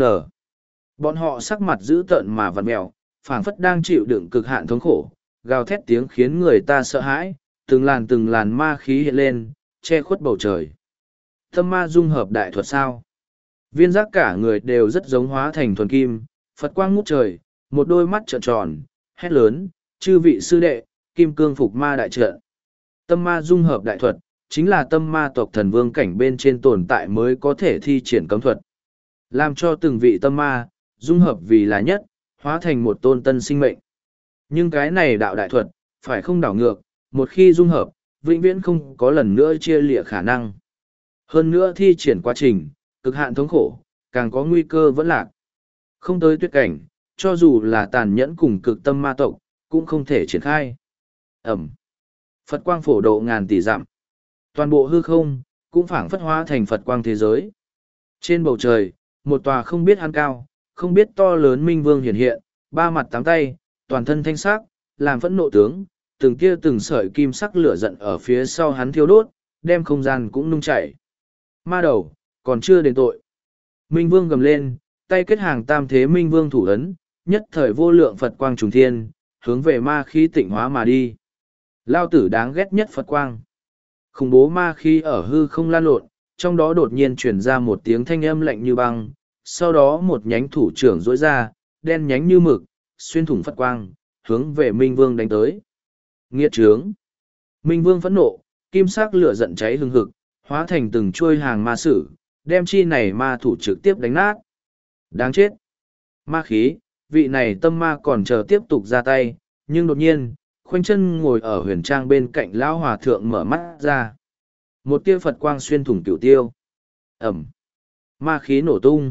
Bọn họ sắc mặt dữ tợn mà vặn mèo, phảng phất đang chịu đựng cực hạn thống khổ, gào thét tiếng khiến người ta sợ hãi, từng làn từng làn ma khí hiện lên, che khuất bầu trời. Tâm ma dung hợp đại thuật sao? Viên giác cả người đều rất giống hóa thành thuần kim, Phật quang ngút trời, một đôi mắt trợn tròn, hét lớn, chư vị sư đệ, kim cương phục ma đại trận. Tâm ma dung hợp đại thuật, chính là tâm ma tộc thần vương cảnh bên trên tồn tại mới có thể thi triển cấm thuật. Làm cho từng vị tâm ma, dung hợp vì là nhất, hóa thành một tôn tân sinh mệnh. Nhưng cái này đạo đại thuật, phải không đảo ngược, một khi dung hợp, vĩnh viễn không có lần nữa chia lịa khả năng. Hơn nữa thi triển quá trình, cực hạn thống khổ, càng có nguy cơ vẫn lạc. Không tới tuyệt cảnh, cho dù là tàn nhẫn cùng cực tâm ma tộc, cũng không thể triển khai. Ẩm. Phật quang phổ độ ngàn tỷ dặm. Toàn bộ hư không, cũng phảng phất hóa thành Phật quang thế giới. Trên bầu trời, một tòa không biết hắn cao, không biết to lớn minh vương hiện hiện, ba mặt tám tay, toàn thân thanh sắc, làm phẫn nộ tướng, từng kia từng sợi kim sắc lửa giận ở phía sau hắn thiêu đốt, đem không gian cũng nung chảy. Ma đầu, còn chưa đến tội. Minh vương gầm lên, tay kết hàng tam thế minh vương thủ ấn, nhất thời vô lượng Phật quang trùng thiên, hướng về ma khí tịnh hóa mà đi. Lao tử đáng ghét nhất Phật quang. Khủng bố ma khí ở hư không lan lộn, trong đó đột nhiên truyền ra một tiếng thanh âm lạnh như băng, sau đó một nhánh thủ trưởng rỗi ra, đen nhánh như mực, xuyên thủng Phật quang, hướng về Minh Vương đánh tới. Nghiệt trướng! Minh Vương phẫn nộ, kim sắc lửa giận cháy hừng hực, hóa thành từng chuôi hàng ma sử, đem chi này ma thủ trực tiếp đánh nát. Đáng chết! Ma khí, vị này tâm ma còn chờ tiếp tục ra tay, nhưng đột nhiên, khoanh chân ngồi ở huyền trang bên cạnh lão hòa thượng mở mắt ra. Một tia Phật quang xuyên thủng cửu tiêu. Ẩm! Ma khí nổ tung.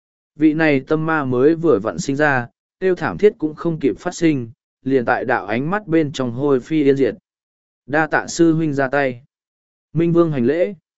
Vị này tâm ma mới vừa vặn sinh ra, tiêu thảm thiết cũng không kịp phát sinh, liền tại đạo ánh mắt bên trong hôi phi yên diệt. Đa tạ sư huynh ra tay. Minh Vương hành lễ.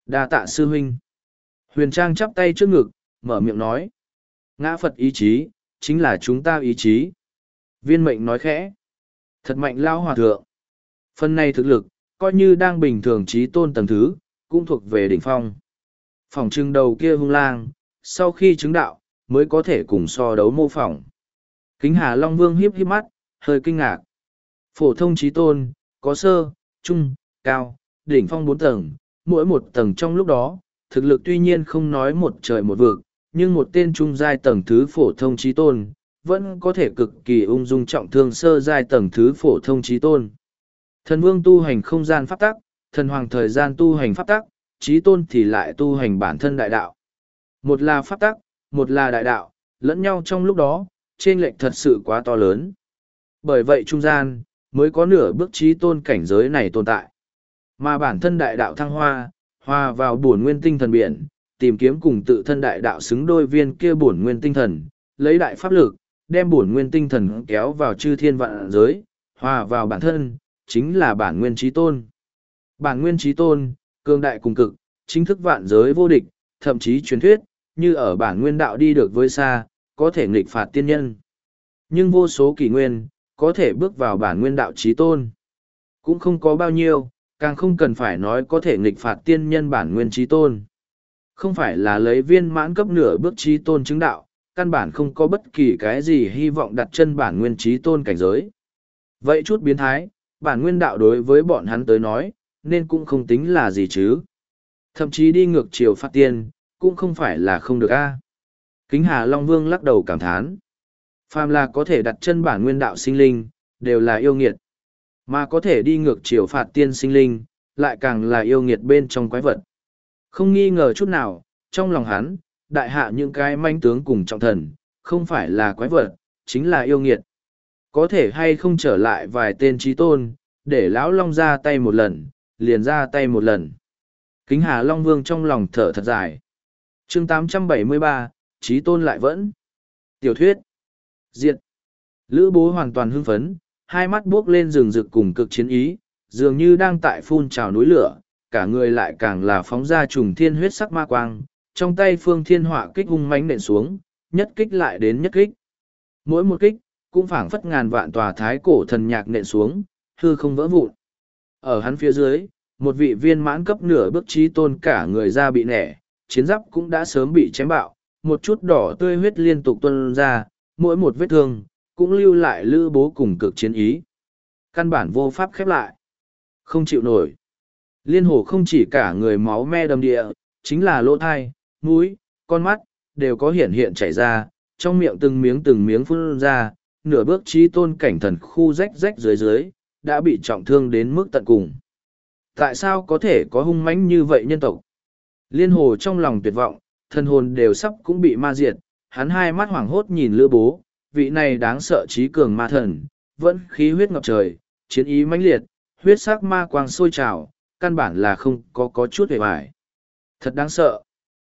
Đa tạ sư huynh. Huyền Trang chắp tay trước ngực, mở miệng nói. Ngã Phật ý chí, chính là chúng ta ý chí. Viên mệnh nói khẽ. Thật mạnh lao hòa thượng. Phần này thực lực, coi như đang bình thường trí tôn tầng thứ, cũng thuộc về đỉnh phong. Phòng trưng đầu kia hung lang, sau khi chứng đạo, mới có thể cùng so đấu mô phỏng. Kính Hà Long Vương hiếp hiếp mắt, hơi kinh ngạc. Phổ thông trí tôn, có sơ, trung, cao, đỉnh phong bốn tầng, mỗi một tầng trong lúc đó, thực lực tuy nhiên không nói một trời một vực, nhưng một tên trung giai tầng thứ phổ thông trí tôn, vẫn có thể cực kỳ ung dung trọng thương sơ giai tầng thứ phổ thông trí tôn. Thần vương tu hành không gian pháp tắc, thần hoàng thời gian tu hành pháp tắc, trí tôn thì lại tu hành bản thân đại đạo. Một là pháp tắc, một là đại đạo, lẫn nhau trong lúc đó, chênh lệch thật sự quá to lớn. Bởi vậy trung gian, mới có nửa bước trí tôn cảnh giới này tồn tại. Mà bản thân đại đạo thăng hoa, hòa vào bổn nguyên tinh thần biển, tìm kiếm cùng tự thân đại đạo xứng đôi viên kia bổn nguyên tinh thần, lấy đại pháp lực, đem bổn nguyên tinh thần kéo vào chư thiên vạn giới, hòa vào bản thân, chính là bản nguyên trí tôn. Bản nguyên trí tôn, cường đại cùng cực, chính thức vạn giới vô địch, thậm chí truyền thuyết, như ở bản nguyên đạo đi được với xa, có thể nghịch phạt tiên nhân. Nhưng vô số kỷ nguyên, có thể bước vào bản nguyên đạo trí tôn. Cũng không có bao nhiêu, càng không cần phải nói có thể nghịch phạt tiên nhân bản nguyên trí tôn. Không phải là lấy viên mãn cấp nửa bước trí tôn chứng đạo, căn bản không có bất kỳ cái gì hy vọng đặt chân bản nguyên trí tôn cảnh giới. Vậy chút biến thái, bản nguyên đạo đối với bọn hắn tới nói, nên cũng không tính là gì chứ. Thậm chí đi ngược chiều phạt tiên, cũng không phải là không được a. Kính Hà Long Vương lắc đầu cảm thán. Phàm là có thể đặt chân bản nguyên đạo sinh linh, đều là yêu nghiệt. Mà có thể đi ngược chiều phạt tiên sinh linh, lại càng là yêu nghiệt bên trong quái vật. Không nghi ngờ chút nào, trong lòng hắn, đại hạ những cái manh tướng cùng trọng thần, không phải là quái vật, chính là yêu nghiệt. Có thể hay không trở lại vài tên trí tôn, để lão Long ra tay một lần, liền ra tay một lần. Kính Hà Long Vương trong lòng thở thật dài. chương tám trăm bảy mươi ba, trí tôn lại vẫn. Tiểu thuyết. Diệt. Lữ Bố hoàn toàn hưng phấn, hai mắt buốc lên rừng rực cùng cực chiến ý, dường như đang tại phun trào núi lửa, cả người lại càng là phóng ra trùng thiên huyết sắc ma quang, trong tay phương thiên họa kích hung mãnh nện xuống, nhất kích lại đến nhất kích. Mỗi một kích, cũng phảng phất ngàn vạn tòa thái cổ thần nhạc nện xuống, hư không vỡ vụn. Ở hắn phía dưới, một vị viên mãn cấp nửa bước trí tôn cả người ra bị nẻ, chiến giáp cũng đã sớm bị chém bạo, một chút đỏ tươi huyết liên tục tuôn ra, mỗi một vết thương, cũng lưu lại Lữ Bố cùng cực chiến ý. Căn bản vô pháp khép lại. Không chịu nổi. Liên hổ không chỉ cả người máu me đầm địa, chính là lỗ thai, mũi, con mắt, đều có hiện hiện chảy ra, trong miệng từng miếng từng miếng phun ra, nửa bước trí tôn cảnh thần khu rách rách dưới dưới, đã bị trọng thương đến mức tận cùng. Tại sao có thể có hung mãnh như vậy nhân tộc? Liên hồ trong lòng tuyệt vọng, thần hồn đều sắp cũng bị ma diệt, hắn hai mắt hoảng hốt nhìn Lữ Bố, vị này đáng sợ trí cường ma thần, vẫn khí huyết ngập trời, chiến ý mãnh liệt, huyết sắc ma quang sôi trào, căn bản là không có có chút hề hoài. Thật đáng sợ.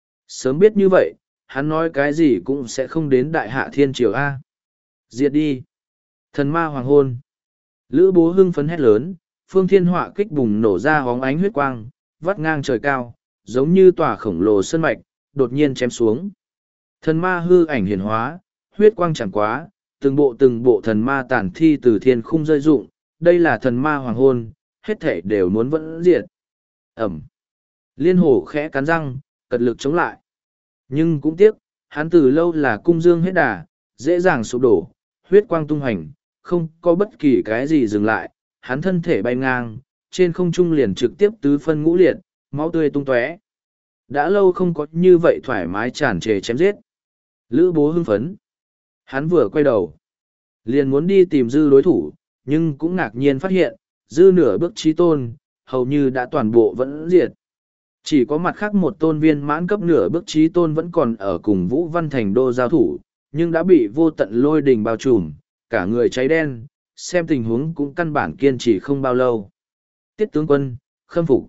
Sớm biết như vậy, hắn nói cái gì cũng sẽ không đến đại hạ thiên triều A. Diệt đi. Thần ma hoàng hôn. Lữ Bố hưng phấn hét lớn, phương thiên họa kích bùng nổ ra hóng ánh huyết quang, vắt ngang trời cao, giống như tòa khổng lồ sơn mạch, đột nhiên chém xuống. Thần ma hư ảnh hiển hóa, huyết quang chẳng quá, từng bộ từng bộ thần ma tản thi từ thiên khung rơi rụng, đây là thần ma hoàng hôn, hết thể đều muốn vẫn diệt. Ẩm. Liên hổ khẽ cắn răng, cật lực chống lại. Nhưng cũng tiếc, hắn từ lâu là cung dương hết đà, dễ dàng sụp đổ, huyết quang tung hành, không có bất kỳ cái gì dừng lại, hắn thân thể bay ngang, trên không trung liền trực tiếp tứ phân ngũ liệt, máu tươi tung tóe. Đã lâu không có như vậy thoải mái tràn trề chém giết. Lữ Bố hưng phấn. Hắn vừa quay đầu, liền muốn đi tìm dư đối thủ, nhưng cũng ngạc nhiên phát hiện, dư nửa bước trí tôn, hầu như đã toàn bộ vẫn diệt. Chỉ có mặt khác một tôn viên mãn cấp nửa bước trí tôn vẫn còn ở cùng Vũ Văn Thành Đô giao thủ, nhưng đã bị vô tận lôi đình bao trùm, cả người cháy đen, xem tình huống cũng căn bản kiên trì không bao lâu. Tiết tướng quân, khâm phục.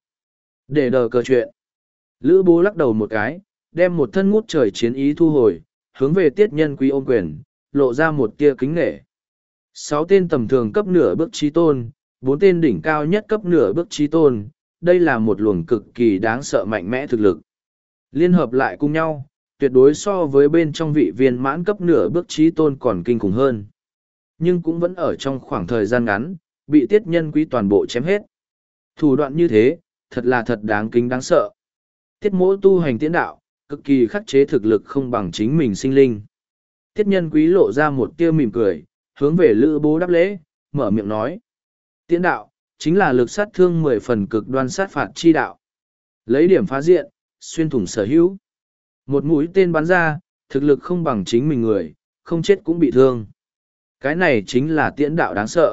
Để đờ cờ chuyện. Lữ Bố lắc đầu một cái, đem một thân ngút trời chiến ý thu hồi, hướng về tiết nhân quý ôm quyền, lộ ra một tia kính nghệ. Sáu tên tầm thường cấp nửa bước trí tôn, bốn tên đỉnh cao nhất cấp nửa bước trí tôn, đây là một luồng cực kỳ đáng sợ mạnh mẽ thực lực. Liên hợp lại cùng nhau, tuyệt đối so với bên trong vị viên mãn cấp nửa bước trí tôn còn kinh khủng hơn. Nhưng cũng vẫn ở trong khoảng thời gian ngắn, bị tiết nhân quý toàn bộ chém hết. Thủ đoạn như thế, thật là thật đáng kính đáng sợ. Tiết mỗ tu hành tiễn đạo, cực kỳ khắc chế thực lực không bằng chính mình sinh linh. Tiết nhân quý lộ ra một tia mỉm cười, hướng về Lữ Bố đáp lễ, mở miệng nói. Tiễn đạo, chính là lực sát thương mười phần cực đoan sát phạt chi đạo. Lấy điểm phá diện, xuyên thủng sở hữu. Một mũi tên bắn ra, thực lực không bằng chính mình người, không chết cũng bị thương. Cái này chính là tiễn đạo đáng sợ.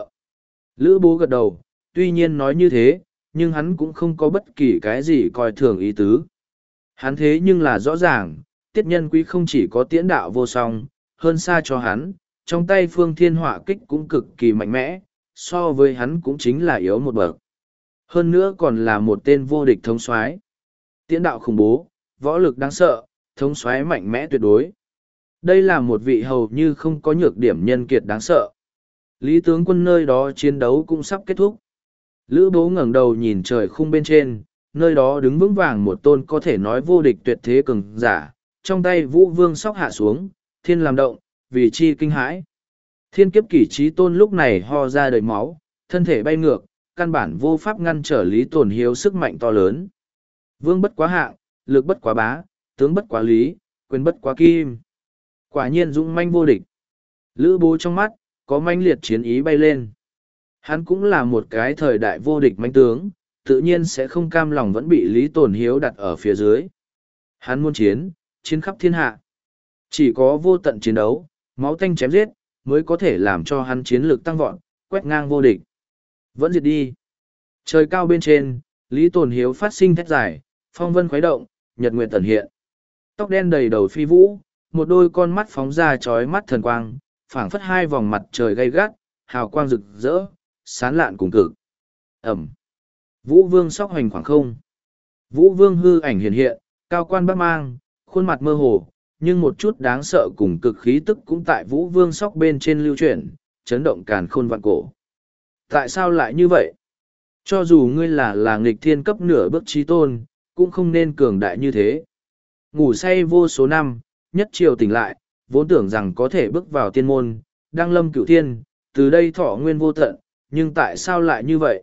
Lữ Bố gật đầu, tuy nhiên nói như thế, nhưng hắn cũng không có bất kỳ cái gì coi thường ý tứ. Hắn thế nhưng là rõ ràng, tiết nhân quý không chỉ có tiễn đạo vô song, hơn xa cho hắn, trong tay phương thiên họa kích cũng cực kỳ mạnh mẽ, so với hắn cũng chính là yếu một bậc. Hơn nữa còn là một tên vô địch thống soái. Tiễn đạo khủng bố, võ lực đáng sợ, thống soái mạnh mẽ tuyệt đối. Đây là một vị hầu như không có nhược điểm nhân kiệt đáng sợ. Lý tướng quân nơi đó chiến đấu cũng sắp kết thúc. Lữ Bố ngẩng đầu nhìn trời khung bên trên, nơi đó đứng vững vàng một tôn có thể nói vô địch tuyệt thế cường giả, trong tay Vũ Vương sóc hạ xuống, thiên làm động, vì chi kinh hãi. Thiên kiếp kỷ trí tôn lúc này ho ra đầy máu, thân thể bay ngược, căn bản vô pháp ngăn trở Lý Tồn Hiếu sức mạnh to lớn. Vương bất quá hạng, lực bất quá bá, tướng bất quá lý, quyền bất quá kim. Quả nhiên dũng manh vô địch. Lữ Bố trong mắt, có manh liệt chiến ý bay lên. Hắn cũng là một cái thời đại vô địch manh tướng, tự nhiên sẽ không cam lòng vẫn bị Lý Tồn Hiếu đặt ở phía dưới. Hắn muốn chiến, chiến khắp thiên hạ. Chỉ có vô tận chiến đấu, máu tanh chém giết, mới có thể làm cho hắn chiến lược tăng vọt, quét ngang vô địch. Vẫn diệt đi. Trời cao bên trên, Lý Tồn Hiếu phát sinh thét dài, phong vân khuấy động, nhật nguyệt tẩn hiện. Tóc đen đầy đầu phi vũ, một đôi con mắt phóng ra chói mắt thần quang, phảng phất hai vòng mặt trời gay gắt, hào quang rực rỡ, sán lạn cùng cực. Ẩm. Vũ Vương sóc hoành khoảng không. Vũ Vương hư ảnh hiện hiện, cao quan bác mang, khuôn mặt mơ hồ, nhưng một chút đáng sợ cùng cực khí tức cũng tại Vũ Vương sóc bên trên lưu chuyển, chấn động càn khôn vạn cổ. Tại sao lại như vậy? Cho dù ngươi là là nghịch thiên cấp nửa bước trí tôn, cũng không nên cường đại như thế. Ngủ say vô số năm, nhất triều tỉnh lại, vốn tưởng rằng có thể bước vào tiên môn, đăng lâm cửu thiên, từ đây thọ nguyên vô tận, nhưng tại sao lại như vậy?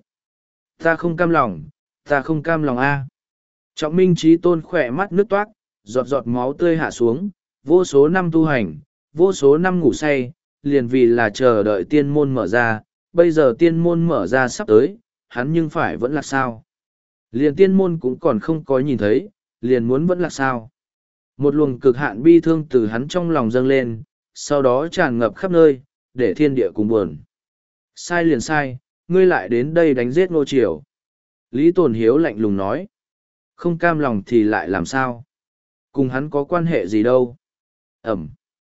Ta không cam lòng, ta không cam lòng a. Trọng minh trí tôn khỏe mắt nước toát, giọt giọt máu tươi hạ xuống, vô số năm tu hành, vô số năm ngủ say, liền vì là chờ đợi tiên môn mở ra, bây giờ tiên môn mở ra sắp tới, hắn nhưng phải vẫn là sao. Liền tiên môn cũng còn không có nhìn thấy, liền muốn vẫn là sao. Một luồng cực hạn bi thương từ hắn trong lòng dâng lên, sau đó tràn ngập khắp nơi, để thiên địa cùng buồn. Sai liền sai, ngươi lại đến đây đánh giết Ngô Triều. Lý Tồn Hiếu lạnh lùng nói. Không cam lòng thì lại làm sao? Cùng hắn có quan hệ gì đâu? Ẩm.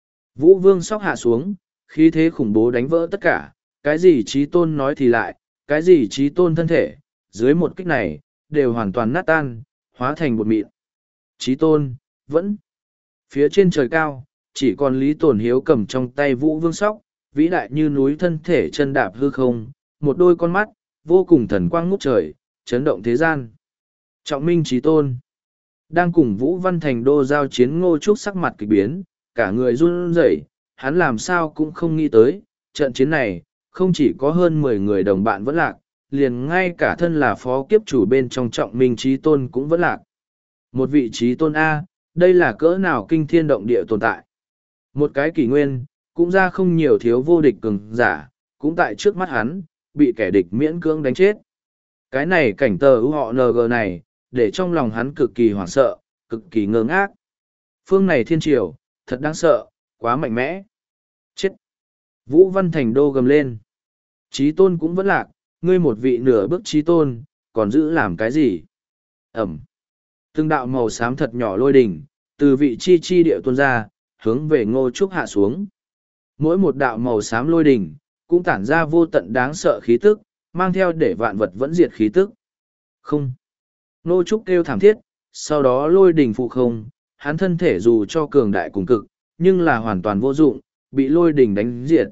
Vũ Vương sóc hạ xuống, khí thế khủng bố đánh vỡ tất cả, cái gì trí tôn nói thì lại, cái gì trí tôn thân thể, dưới một kích này, đều hoàn toàn nát tan, hóa thành bột mịn. Trí tôn, vẫn. Phía trên trời cao, chỉ còn Lý Tồn Hiếu cầm trong tay Vũ Vương sóc, vĩ đại như núi thân thể chân đạp hư không, một đôi con mắt, vô cùng thần quang ngút trời, chấn động thế gian. Trọng minh trí tôn. Đang cùng Vũ Văn Thành Đô giao chiến Ngô Trúc sắc mặt kịch biến, cả người run rẩy, hắn làm sao cũng không nghĩ tới, trận chiến này, không chỉ có hơn mười người đồng bạn vẫn lạc, liền ngay cả thân là phó kiếp chủ bên trong trọng minh trí tôn cũng vẫn lạc. Một vị trí tôn A, đây là cỡ nào kinh thiên động địa tồn tại. Một cái kỷ nguyên, cũng ra không nhiều thiếu vô địch cường giả, cũng tại trước mắt hắn, bị kẻ địch miễn cưỡng đánh chết. Cái này cảnh tờ ưu họ en giê này, để trong lòng hắn cực kỳ hoảng sợ, cực kỳ ngơ ngác. Phương này thiên triều, thật đáng sợ, quá mạnh mẽ. Chết! Vũ Văn Thành Đô gầm lên. Chí tôn cũng vẫn lạc, ngươi một vị nửa bước chí tôn, còn giữ làm cái gì? Ẩm! Từng đạo màu xám thật nhỏ lôi đỉnh, từ vị chi chi địa tuôn ra, hướng về Ngô Trúc hạ xuống. Mỗi một đạo màu xám lôi đỉnh, cũng tản ra vô tận đáng sợ khí tức, mang theo để vạn vật vẫn diệt khí tức. Không! Ngô Trúc kêu thảm thiết, sau đó lôi đỉnh phụ không, hắn thân thể dù cho cường đại cùng cực, nhưng là hoàn toàn vô dụng, bị lôi đỉnh đánh diệt.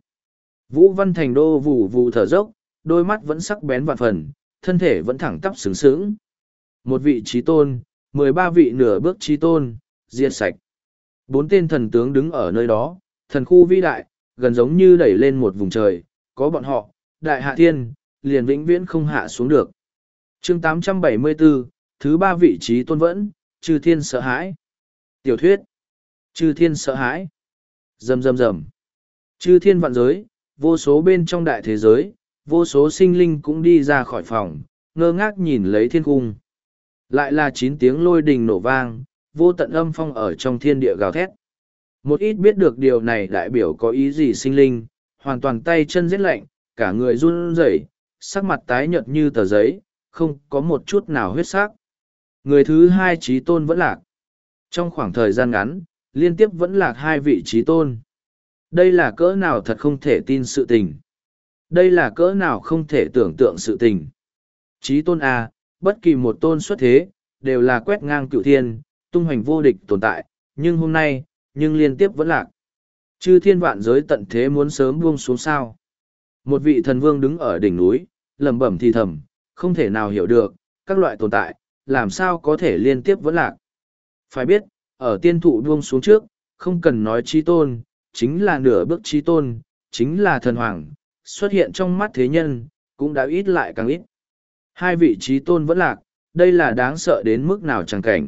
Vũ Văn Thành Đô vù vù thở dốc, đôi mắt vẫn sắc bén vạn phần, thân thể vẫn thẳng tắp sướng sướng. Một vị trí tôn, mười ba vị nửa bước trí tôn, diệt sạch. Bốn tên thần tướng đứng ở nơi đó, thần khu vĩ đại, gần giống như đẩy lên một vùng trời, có bọn họ, đại hạ thiên, liền vĩnh viễn không hạ xuống được. chương tám trăm bảy mươi bốn, thứ ba vị trí tôn vẫn, chư thiên sợ hãi. Tiểu thuyết, chư thiên sợ hãi. Rầm rầm rầm. Chư thiên vạn giới, vô số bên trong đại thế giới, vô số sinh linh cũng đi ra khỏi phòng, ngơ ngác nhìn lấy thiên cung. Lại là chín tiếng lôi đình nổ vang, vô tận âm phong ở trong thiên địa gào thét. Một ít biết được điều này đại biểu có ý gì sinh linh, hoàn toàn tay chân rét lạnh, cả người run rẩy, sắc mặt tái nhợt như tờ giấy, không có một chút nào huyết sắc. Người thứ hai trí tôn vẫn lạc. Trong khoảng thời gian ngắn, liên tiếp vẫn lạc hai vị trí tôn. Đây là cỡ nào thật không thể tin sự tình. Đây là cỡ nào không thể tưởng tượng sự tình. Trí tôn A, bất kỳ một tôn xuất thế, đều là quét ngang cựu thiên, tung hoành vô địch tồn tại, nhưng hôm nay, nhưng liên tiếp vẫn lạc. Chư thiên vạn giới tận thế muốn sớm buông xuống sao. Một vị thần vương đứng ở đỉnh núi, lẩm bẩm thì thầm, không thể nào hiểu được, các loại tồn tại, làm sao có thể liên tiếp vẫn lạc. Phải biết, ở tiên thụ buông xuống trước, không cần nói trí tôn, chính là nửa bước trí tôn, chính là thần hoàng, xuất hiện trong mắt thế nhân, cũng đã ít lại càng ít. Hai vị trí tôn vẫn lạc, đây là đáng sợ đến mức nào chẳng cảnh.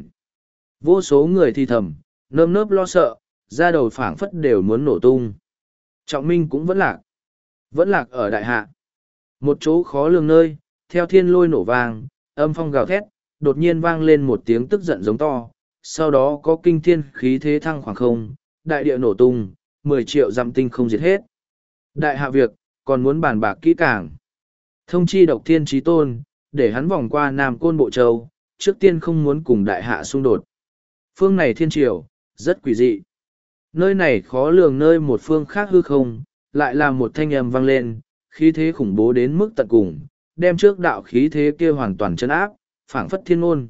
Vô số người thì thầm, nơm nớp lo sợ, da đầu phảng phất đều muốn nổ tung. Trọng minh cũng vẫn lạc. Vẫn lạc ở đại hạ. Một chỗ khó lường nơi, theo thiên lôi nổ vang, âm phong gào thét, đột nhiên vang lên một tiếng tức giận giống to, sau đó có kinh thiên khí thế thăng khoảng không, đại địa nổ tung, mười triệu dặm tinh không diệt hết. Đại hạ việc, còn muốn bàn bạc kỹ càng. Thông chi độc thiên trí tôn, để hắn vòng qua Nam Côn Bộ Châu, trước tiên không muốn cùng đại hạ xung đột. Phương này thiên triều, rất quỷ dị. Nơi này khó lường nơi một phương khác hư không, lại là một thanh âm vang lên, khí thế khủng bố đến mức tận cùng, đem trước đạo khí thế kia hoàn toàn chân áp, phảng phất thiên ngôn.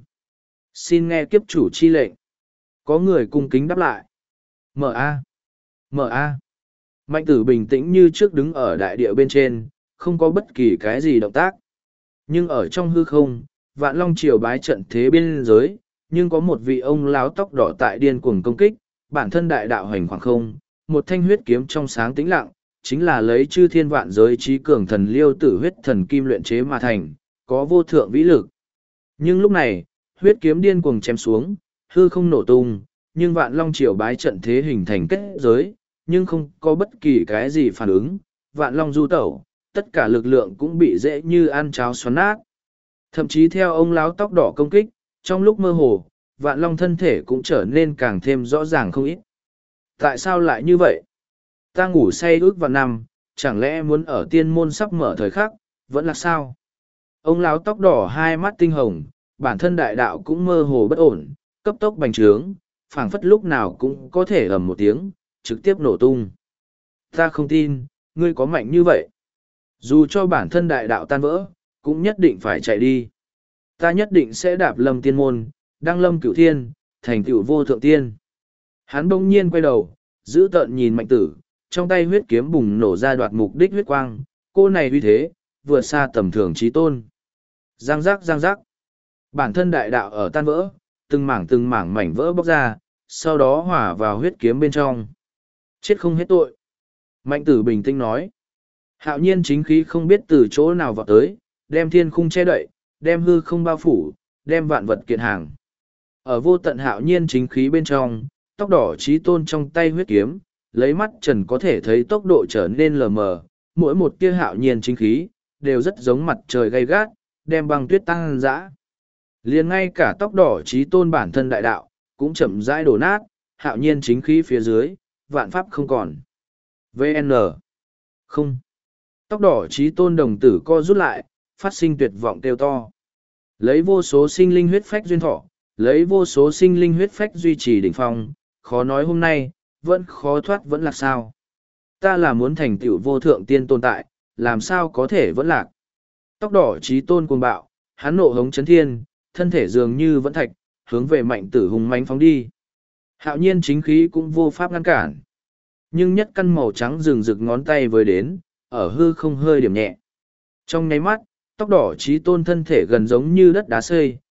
Xin nghe kiếp chủ chi lệnh. Có người cung kính đáp lại. Mở A. Mở A. Mạnh tử bình tĩnh như trước đứng ở đại địa bên trên, không có bất kỳ cái gì động tác. Nhưng ở trong hư không, vạn long triều bái trận thế biên giới, nhưng có một vị ông láo tóc đỏ tại điên cuồng công kích, bản thân đại đạo hành khoảng không, một thanh huyết kiếm trong sáng tĩnh lặng, chính là lấy chư thiên vạn giới trí cường thần liêu tử huyết thần kim luyện chế mà thành, có vô thượng vĩ lực. Nhưng lúc này, huyết kiếm điên cuồng chém xuống, hư không nổ tung, nhưng vạn long triều bái trận thế hình thành kết giới, nhưng không có bất kỳ cái gì phản ứng, vạn long du tẩu, tất cả lực lượng cũng bị dễ như ăn cháo xoắn nát. Thậm chí theo ông láo tóc đỏ công kích, trong lúc mơ hồ, vạn long thân thể cũng trở nên càng thêm rõ ràng không ít. Tại sao lại như vậy? Ta ngủ say ước vào năm, chẳng lẽ muốn ở tiên môn sắp mở thời khắc, vẫn là sao? Ông láo tóc đỏ hai mắt tinh hồng, bản thân đại đạo cũng mơ hồ bất ổn, cấp tốc bành trướng, phảng phất lúc nào cũng có thể ầm một tiếng, trực tiếp nổ tung. Ta không tin, ngươi có mạnh như vậy. Dù cho bản thân đại đạo tan vỡ, cũng nhất định phải chạy đi. Ta nhất định sẽ đạp lâm tiên môn, đăng lâm cửu thiên, thành tựu vô thượng tiên. Hắn bỗng nhiên quay đầu, giữ tợn nhìn mạnh tử, trong tay huyết kiếm bùng nổ ra đoạt mục đích huyết quang, cô này uy thế, vượt xa tầm thường trí tôn. Giang giác giang giác. Bản thân đại đạo ở tan vỡ, từng mảng từng mảng mảnh vỡ bóc ra, sau đó hỏa vào huyết kiếm bên trong. Chết không hết tội. Mạnh tử bình tĩnh nói. Hạo nhiên chính khí không biết từ chỗ nào vào tới, đem thiên khung che đậy, đem hư không bao phủ, đem vạn vật kiện hàng. Ở vô tận hạo nhiên chính khí bên trong, tóc đỏ trí tôn trong tay huyết kiếm, lấy mắt trần có thể thấy tốc độ trở nên lờ mờ, mỗi một tia hạo nhiên chính khí, đều rất giống mặt trời gay gắt, đem băng tuyết tăng dã. Liền ngay cả tóc đỏ trí tôn bản thân đại đạo, cũng chậm rãi đổ nát, hạo nhiên chính khí phía dưới, vạn pháp không còn. vê en Không. Tóc đỏ trí tôn đồng tử co rút lại, phát sinh tuyệt vọng kêu to. Lấy vô số sinh linh huyết phách duyên thọ, lấy vô số sinh linh huyết phách duy trì đỉnh phong, khó nói hôm nay, vẫn khó thoát vẫn lạc sao. Ta là muốn thành tựu vô thượng tiên tồn tại, làm sao có thể vẫn lạc. Tóc đỏ trí tôn cuồng bạo, hắn nộ hống chấn thiên, thân thể dường như vẫn thạch, hướng về mạnh tử hùng mãnh phóng đi. Hạo nhiên chính khí cũng vô pháp ngăn cản. Nhưng nhất căn màu trắng rừng rực ngón tay với đến, ở hư không hơi điểm nhẹ. Trong nháy mắt, tóc đỏ trí tôn thân thể gần giống như đất đá xây,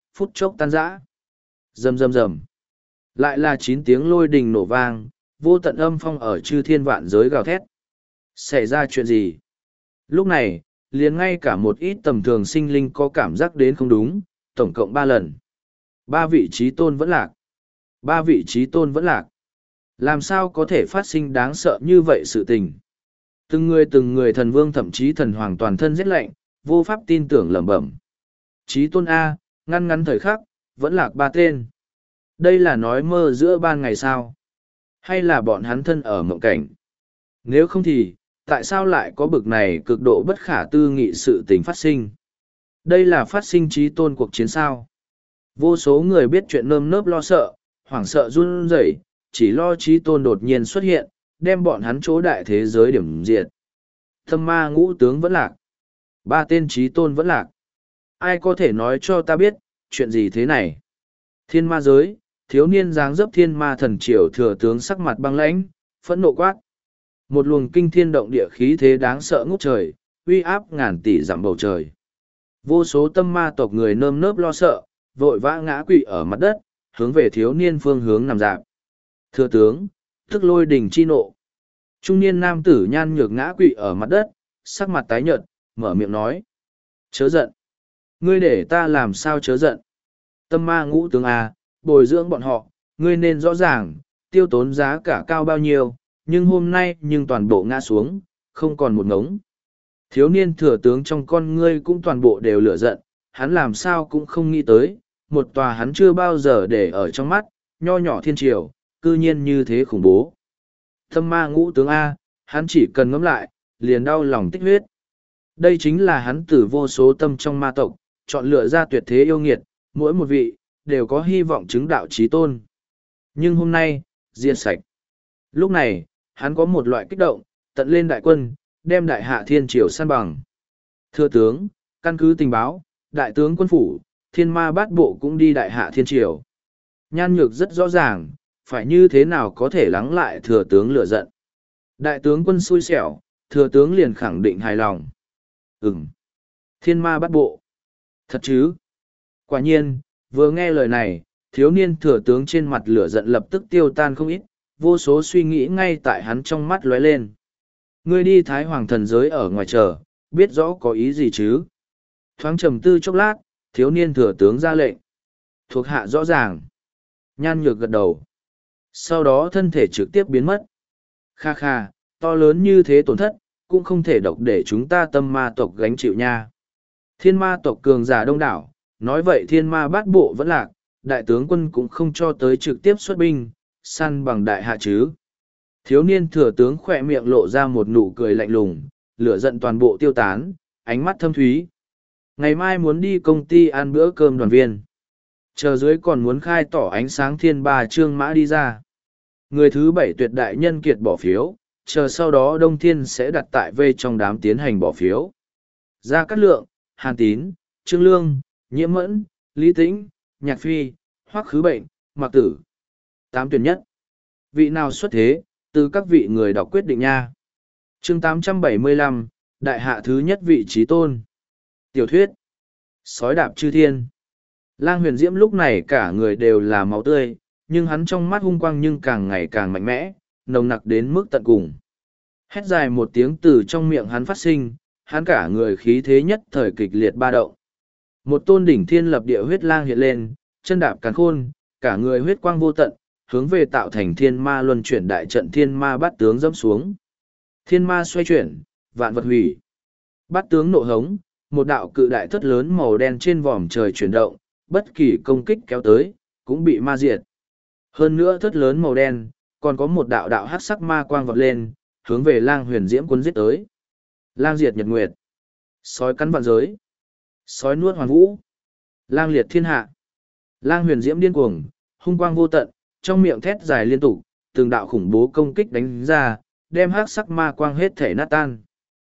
phút chốc tan rã. Rầm rầm rầm. Lại là chín tiếng lôi đình nổ vang, vô tận âm phong ở chư thiên vạn giới gào thét. Xảy ra chuyện gì? Lúc này, liền ngay cả một ít tầm thường sinh linh có cảm giác đến không đúng, tổng cộng ba lần. Ba vị trí tôn vẫn lạc. Ba vị trí tôn vẫn lạc. Làm sao có thể phát sinh đáng sợ như vậy sự tình? Từng người từng người thần vương thậm chí thần hoàng toàn thân rét lạnh, vô pháp tin tưởng lẩm bẩm. Trí tôn A, ngăn ngắn thời khắc, vẫn lạc ba tên. Đây là nói mơ giữa ban ngày sao? Hay là bọn hắn thân ở mộng cảnh? Nếu không thì, tại sao lại có bực này cực độ bất khả tư nghị sự tình phát sinh? Đây là phát sinh trí tôn cuộc chiến sao? Vô số người biết chuyện nơm nớp lo sợ, hoảng sợ run rẩy, chỉ lo trí tôn đột nhiên xuất hiện, đem bọn hắn chỗ đại thế giới điểm diệt. Thâm ma ngũ tướng vẫn lạc. Ba tên trí tôn vẫn lạc. Ai có thể nói cho ta biết, chuyện gì thế này? Thiên ma giới, thiếu niên dáng dấp thiên ma thần triều thừa tướng sắc mặt băng lãnh, phẫn nộ quát. Một luồng kinh thiên động địa khí thế đáng sợ ngút trời, uy áp ngàn tỷ dặm bầu trời. Vô số tâm ma tộc người nơm nớp lo sợ, vội vã ngã quỵ ở mặt đất, hướng về thiếu niên phương hướng nằm dạp. Thừa tướng, tức lôi đỉnh chi nộ. Trung niên nam tử nhan nhược ngã quỵ ở mặt đất, sắc mặt tái nhợt, mở miệng nói. Chớ giận. Ngươi để ta làm sao chớ giận. Tâm ma ngũ tướng A, bồi dưỡng bọn họ, ngươi nên rõ ràng, tiêu tốn giá cả cao bao nhiêu, nhưng hôm nay nhưng toàn bộ ngã xuống, không còn một ngống. Thiếu niên thừa tướng trong con ngươi cũng toàn bộ đều lửa giận, hắn làm sao cũng không nghĩ tới, một tòa hắn chưa bao giờ để ở trong mắt, nho nhỏ thiên triều, cư nhiên như thế khủng bố. Tâm ma ngũ tướng A, hắn chỉ cần ngẫm lại, liền đau lòng tích huyết. Đây chính là hắn từ vô số tâm trong ma tộc, chọn lựa ra tuyệt thế yêu nghiệt, mỗi một vị, đều có hy vọng chứng đạo trí tôn. Nhưng hôm nay, diệt sạch. Lúc này, hắn có một loại kích động, tận lên đại quân, đem đại hạ thiên triều săn bằng. Thưa tướng, căn cứ tình báo, đại tướng quân phủ, thiên ma bát bộ cũng đi đại hạ thiên triều. Nhan nhược rất rõ ràng, phải như thế nào có thể lắng lại thừa tướng lửa giận. Đại tướng quân xui xẻo, thừa tướng liền khẳng định hài lòng. Ừm. Thiên ma bát bộ. Thật chứ? Quả nhiên, vừa nghe lời này, thiếu niên thừa tướng trên mặt lửa giận lập tức tiêu tan không ít, vô số suy nghĩ ngay tại hắn trong mắt lóe lên. Ngươi đi Thái Hoàng thần giới ở ngoài chờ, biết rõ có ý gì chứ? Thoáng trầm tư chốc lát, thiếu niên thừa tướng ra lệnh. Thuộc hạ rõ ràng. Nhan nhược gật đầu. Sau đó thân thể trực tiếp biến mất. Kha kha, to lớn như thế tổn thất, cũng không thể độc để chúng ta tâm ma tộc gánh chịu nha. Thiên ma tộc cường giả đông đảo, nói vậy thiên ma bát bộ vẫn lạc, đại tướng quân cũng không cho tới trực tiếp xuất binh, săn bằng đại hạ chứ. Thiếu niên thừa tướng khỏe miệng lộ ra một nụ cười lạnh lùng, lửa giận toàn bộ tiêu tán, ánh mắt thâm thúy. Ngày mai muốn đi công ty ăn bữa cơm đoàn viên. Chờ dưới còn muốn khai tỏ ánh sáng thiên ba trương mã đi ra. Người thứ bảy tuyệt đại nhân kiệt bỏ phiếu, chờ sau đó Đông Thiên sẽ đặt tại V trong đám tiến hành bỏ phiếu. Gia Cát Lượng, Hàn Tín, Trương Lương, Nhiễm Mẫn, Lý Tĩnh, Nhạc Phi, Hoắc Khứ Bệnh, Mạc Tử. Tám tuyển nhất. Vị nào xuất thế, từ các vị người đọc quyết định nha. Chương tám trăm bảy mươi lăm, Đại hạ thứ nhất vị trí tôn. Tiểu thuyết. Sói đạp chư thiên. Lang Huyền Diễm lúc này cả người đều là máu tươi, nhưng hắn trong mắt hung quang nhưng càng ngày càng mạnh mẽ, nồng nặc đến mức tận cùng. Hét dài một tiếng từ trong miệng hắn phát sinh, hắn cả người khí thế nhất thời kịch liệt ba động. Một tôn đỉnh thiên lập địa huyết lang hiện lên, chân đạp càn khôn, cả người huyết quang vô tận, hướng về tạo thành thiên ma luân chuyển đại trận thiên ma bát tướng dẫm xuống. Thiên ma xoay chuyển, vạn vật hủy. Bát tướng nộ hống, một đạo cự đại thất lớn màu đen trên vòm trời chuyển động, bất kỳ công kích kéo tới, cũng bị ma diệt. Hơn nữa thất lớn màu đen, còn có một đạo đạo hắc sắc ma quang vọt lên, hướng về Lang Huyền Diễm cuốn giết tới. Lang diệt nhật nguyệt, sói cắn vạn giới, sói nuốt hoàn vũ, lang liệt thiên hạ. Lang Huyền Diễm điên cuồng, hung quang vô tận, trong miệng thét dài liên tục, từng đạo khủng bố công kích đánh ra, đem hắc sắc ma quang hết thể nát tan.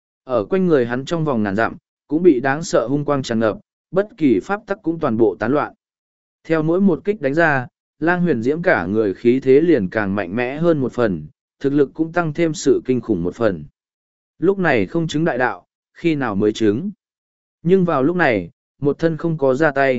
Ở quanh người hắn trong vòng ngàn dặm, cũng bị đáng sợ hung quang tràn ngập, bất kỳ pháp tắc cũng toàn bộ tán loạn. Theo mỗi một kích đánh ra, Lang Huyền Diễm cả người khí thế liền càng mạnh mẽ hơn một phần, thực lực cũng tăng thêm sự kinh khủng một phần. Lúc này không chứng đại đạo, khi nào mới chứng. Nhưng vào lúc này, một thân không có ra tay,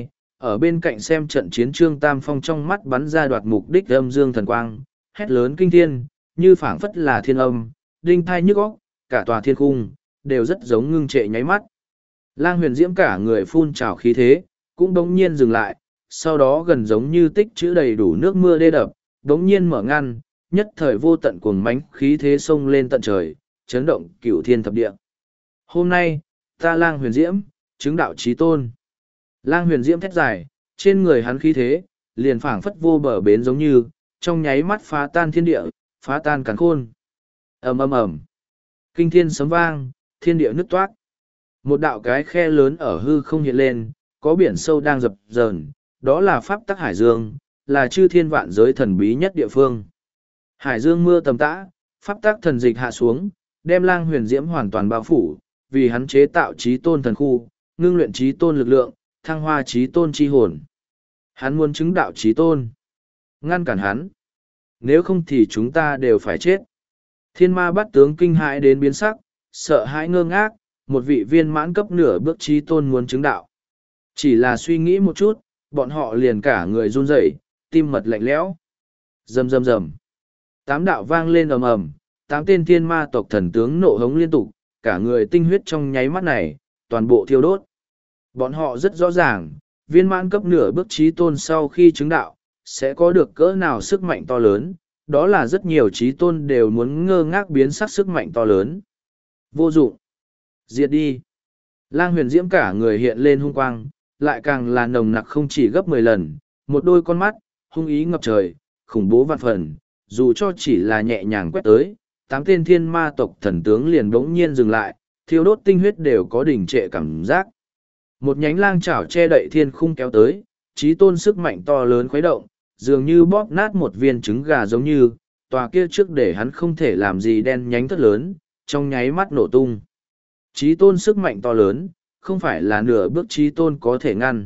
Ở bên cạnh xem trận chiến Trương Tam Phong trong mắt bắn ra đoạt mục đích âm dương thần quang, hét lớn kinh thiên, như phảng phất là thiên âm, đinh thai nhức óc, cả tòa thiên cung, đều rất giống ngưng trệ nháy mắt. Lang Huyền Diễm cả người phun trào khí thế, cũng đống nhiên dừng lại, sau đó gần giống như tích trữ đầy đủ nước mưa đê đập, đống nhiên mở ngăn, nhất thời vô tận cuồng mãnh khí thế xông lên tận trời, chấn động cửu thiên thập địa. Hôm nay, ta Lang Huyền Diễm, chứng đạo chí tôn. Lang Huyền Diễm thét dài, trên người hắn khí thế, liền phảng phất vô bờ bến giống như, trong nháy mắt phá tan thiên địa, phá tan càn khôn. Ầm ầm ầm. Kinh thiên sấm vang, thiên địa nứt toác. Một đạo cái khe lớn ở hư không hiện lên, có biển sâu đang dập dờn, đó là pháp tắc hải dương, là chư thiên vạn giới thần bí nhất địa phương. Hải dương mưa tầm tã, pháp tắc thần dịch hạ xuống, đem Lang Huyền Diễm hoàn toàn bao phủ, vì hắn chế tạo chí tôn thần khu, ngưng luyện chí tôn lực lượng, thăng hoa chí tôn chi hồn. Hắn muốn chứng đạo chí tôn. Ngăn cản hắn. Nếu không thì chúng ta đều phải chết. Thiên ma bắt tướng kinh hãi đến biến sắc, sợ hãi ngơ ngác, một vị viên mãn cấp nửa bước chí tôn muốn chứng đạo. Chỉ là suy nghĩ một chút, bọn họ liền cả người run rẩy, tim mật lạnh lẽo. Rầm rầm rầm. Tám đạo vang lên ầm ầm, tám tên thiên ma tộc thần tướng nộ hống liên tục, cả người tinh huyết trong nháy mắt này, toàn bộ thiêu đốt. Bọn họ rất rõ ràng, viên mãn cấp nửa bước chí tôn sau khi chứng đạo, sẽ có được cỡ nào sức mạnh to lớn, đó là rất nhiều chí tôn đều muốn ngơ ngác biến sắc sức mạnh to lớn. Vô dụng. Diệt đi. Lang Huyền Diễm cả người hiện lên hung quang, lại càng là nồng nặc không chỉ gấp mười lần, một đôi con mắt, hung ý ngập trời, khủng bố vạn phần, dù cho chỉ là nhẹ nhàng quét tới, tám tên thiên ma tộc thần tướng liền bỗng nhiên dừng lại, thiêu đốt tinh huyết đều có đỉnh trệ cảm giác. Một nhánh lang chảo che đậy thiên khung kéo tới, chí tôn sức mạnh to lớn khuấy động, dường như bóp nát một viên trứng gà giống như, tòa kia trước để hắn không thể làm gì đen nhánh thất lớn, trong nháy mắt nổ tung. Chí tôn sức mạnh to lớn, không phải là nửa bước chí tôn có thể ngăn.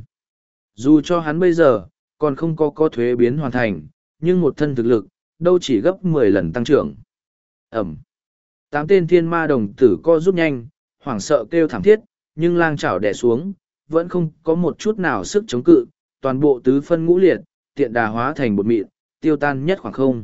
Dù cho hắn bây giờ, còn không có có thuế biến hoàn thành, nhưng một thân thực lực, đâu chỉ gấp mười lần tăng trưởng. Ẩm. Tám tên thiên ma đồng tử co rút nhanh, hoảng sợ kêu thảm thiết, nhưng lang chảo đè xuống, vẫn không có một chút nào sức chống cự, toàn bộ tứ phân ngũ liệt, tiện đà hóa thành bột mịn, tiêu tan nhất khoảng không.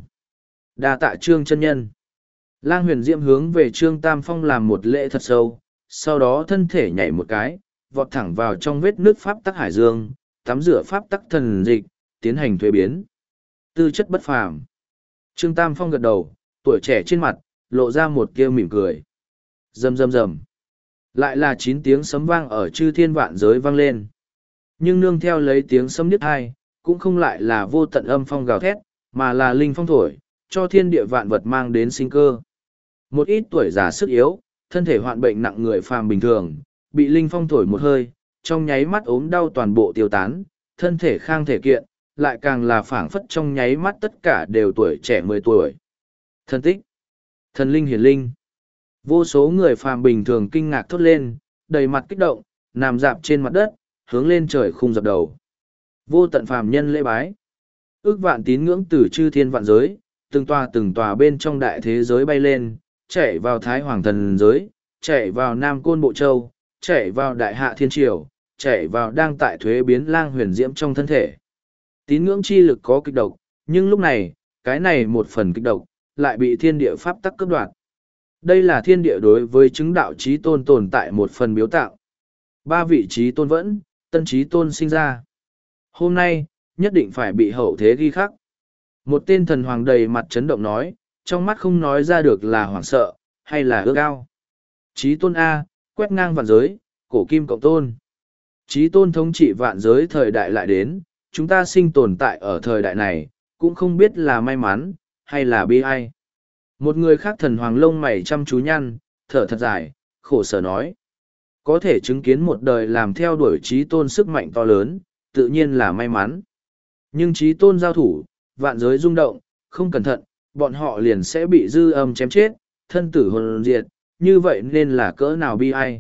Đa tạ Trương chân nhân. Lang Huyền Diễm hướng về Trương Tam Phong làm một lễ thật sâu, sau đó thân thể nhảy một cái, vọt thẳng vào trong vết nước pháp tắc hải dương, tắm rửa pháp tắc thần dịch, tiến hành thuế biến. Tư chất bất phàm. Trương Tam Phong gật đầu, tuổi trẻ trên mặt, lộ ra một kia mỉm cười. Rầm rầm rầm. Lại là chín tiếng sấm vang ở chư thiên vạn giới vang lên. Nhưng nương theo lấy tiếng sấm điếc hai, cũng không lại là vô tận âm phong gào thét, mà là linh phong thổi, cho thiên địa vạn vật mang đến sinh cơ. Một ít tuổi già sức yếu, thân thể hoạn bệnh nặng người phàm bình thường, bị linh phong thổi một hơi, trong nháy mắt ốm đau toàn bộ tiêu tán, thân thể khang thể kiện, lại càng là phảng phất trong nháy mắt tất cả đều tuổi trẻ mười tuổi. Thân tích, thần linh hiển linh. Vô số người phàm bình thường kinh ngạc thốt lên, đầy mặt kích động, nằm dạp trên mặt đất, hướng lên trời khung dập đầu. Vô tận phàm nhân lễ bái. Ước vạn tín ngưỡng từ chư thiên vạn giới, từng tòa từng tòa bên trong đại thế giới bay lên, chạy vào Thái Hoàng thần giới, chạy vào Nam Côn Bộ Châu, chạy vào Đại Hạ Thiên Triều, chạy vào đang tại thuế biến Lang Huyền Diễm trong thân thể. Tín ngưỡng chi lực có kịch độc, nhưng lúc này, cái này một phần kịch độc, lại bị thiên địa pháp tắc cướp đoạt. Đây là thiên địa đối với chứng đạo chí tôn tồn tại một phần biếu tạo. Ba vị chí tôn vẫn, tân chí tôn sinh ra. Hôm nay, nhất định phải bị hậu thế ghi khắc. Một tên thần hoàng đầy mặt chấn động nói, trong mắt không nói ra được là hoảng sợ, hay là ước ao. Chí tôn A, quét ngang vạn giới, cổ kim cộng tôn. Chí tôn thống trị vạn giới thời đại lại đến, chúng ta sinh tồn tại ở thời đại này, cũng không biết là may mắn, hay là bi ai. Một người khác thần hoàng lông mày chăm chú nhăn, thở thật dài, khổ sở nói. Có thể chứng kiến một đời làm theo đuổi chí tôn sức mạnh to lớn, tự nhiên là may mắn. Nhưng chí tôn giao thủ, vạn giới rung động, không cẩn thận, bọn họ liền sẽ bị dư âm chém chết, thân tử hồn diệt, như vậy nên là cỡ nào bi ai.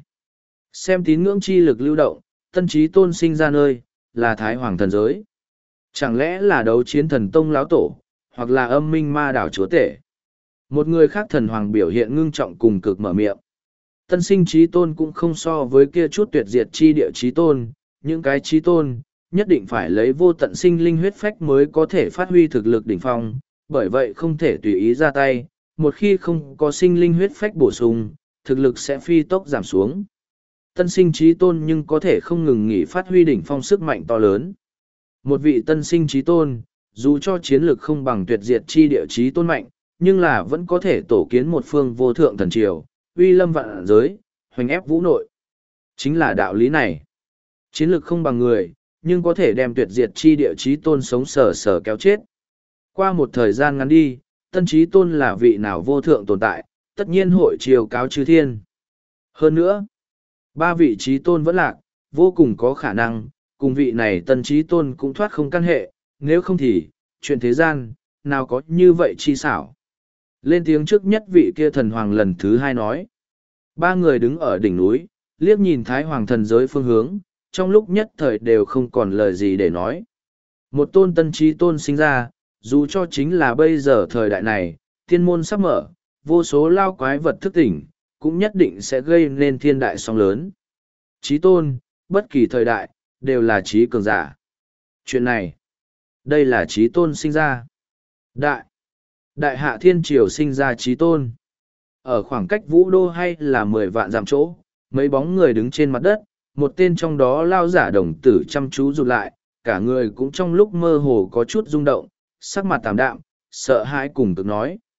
Xem tín ngưỡng chi lực lưu động, tân chí tôn sinh ra nơi, là Thái Hoàng thần giới. Chẳng lẽ là đấu chiến thần tông láo tổ, hoặc là âm minh ma đảo chúa tể. Một người khác thần hoàng biểu hiện ngưng trọng cùng cực mở miệng. Tân sinh chí tôn cũng không so với kia chút tuyệt diệt chi địa chí tôn, những cái chí tôn, nhất định phải lấy vô tận sinh linh huyết phách mới có thể phát huy thực lực đỉnh phong, bởi vậy không thể tùy ý ra tay, một khi không có sinh linh huyết phách bổ sung, thực lực sẽ phi tốc giảm xuống. Tân sinh trí tôn nhưng có thể không ngừng nghỉ phát huy đỉnh phong sức mạnh to lớn. Một vị tân sinh trí tôn, dù cho chiến lực không bằng tuyệt diệt chi địa trí tôn mạnh, nhưng là vẫn có thể tổ kiến một phương vô thượng thần triều, uy lâm vạn giới, hoành ép vũ nội. Chính là đạo lý này. Chiến lực không bằng người, nhưng có thể đem tuyệt diệt chi địa trí tôn sống sờ sờ kéo chết. Qua một thời gian ngắn đi, tân trí tôn là vị nào vô thượng tồn tại, tất nhiên hội triều cáo chư thiên. Hơn nữa, ba vị trí tôn vẫn lạc, vô cùng có khả năng, cùng vị này tân trí tôn cũng thoát không căn hệ, nếu không thì, chuyện thế gian, nào có như vậy chi xảo. Lên tiếng trước nhất vị kia thần hoàng lần thứ hai nói. Ba người đứng ở đỉnh núi, liếc nhìn thái hoàng thần giới phương hướng, trong lúc nhất thời đều không còn lời gì để nói. Một tôn tân trí tôn sinh ra, dù cho chính là bây giờ thời đại này, thiên môn sắp mở, vô số lao quái vật thức tỉnh, cũng nhất định sẽ gây nên thiên đại sóng lớn. Trí tôn, bất kỳ thời đại, đều là trí cường giả. Chuyện này, đây là trí tôn sinh ra. Đại, đại hạ thiên triều sinh ra trí tôn. Ở khoảng cách vũ đô hay là mười vạn dặm chỗ, mấy bóng người đứng trên mặt đất, một tên trong đó lao giả đồng tử chăm chú rụt lại, cả người cũng trong lúc mơ hồ có chút rung động, sắc mặt tạm đạm, sợ hãi cùng cực nói.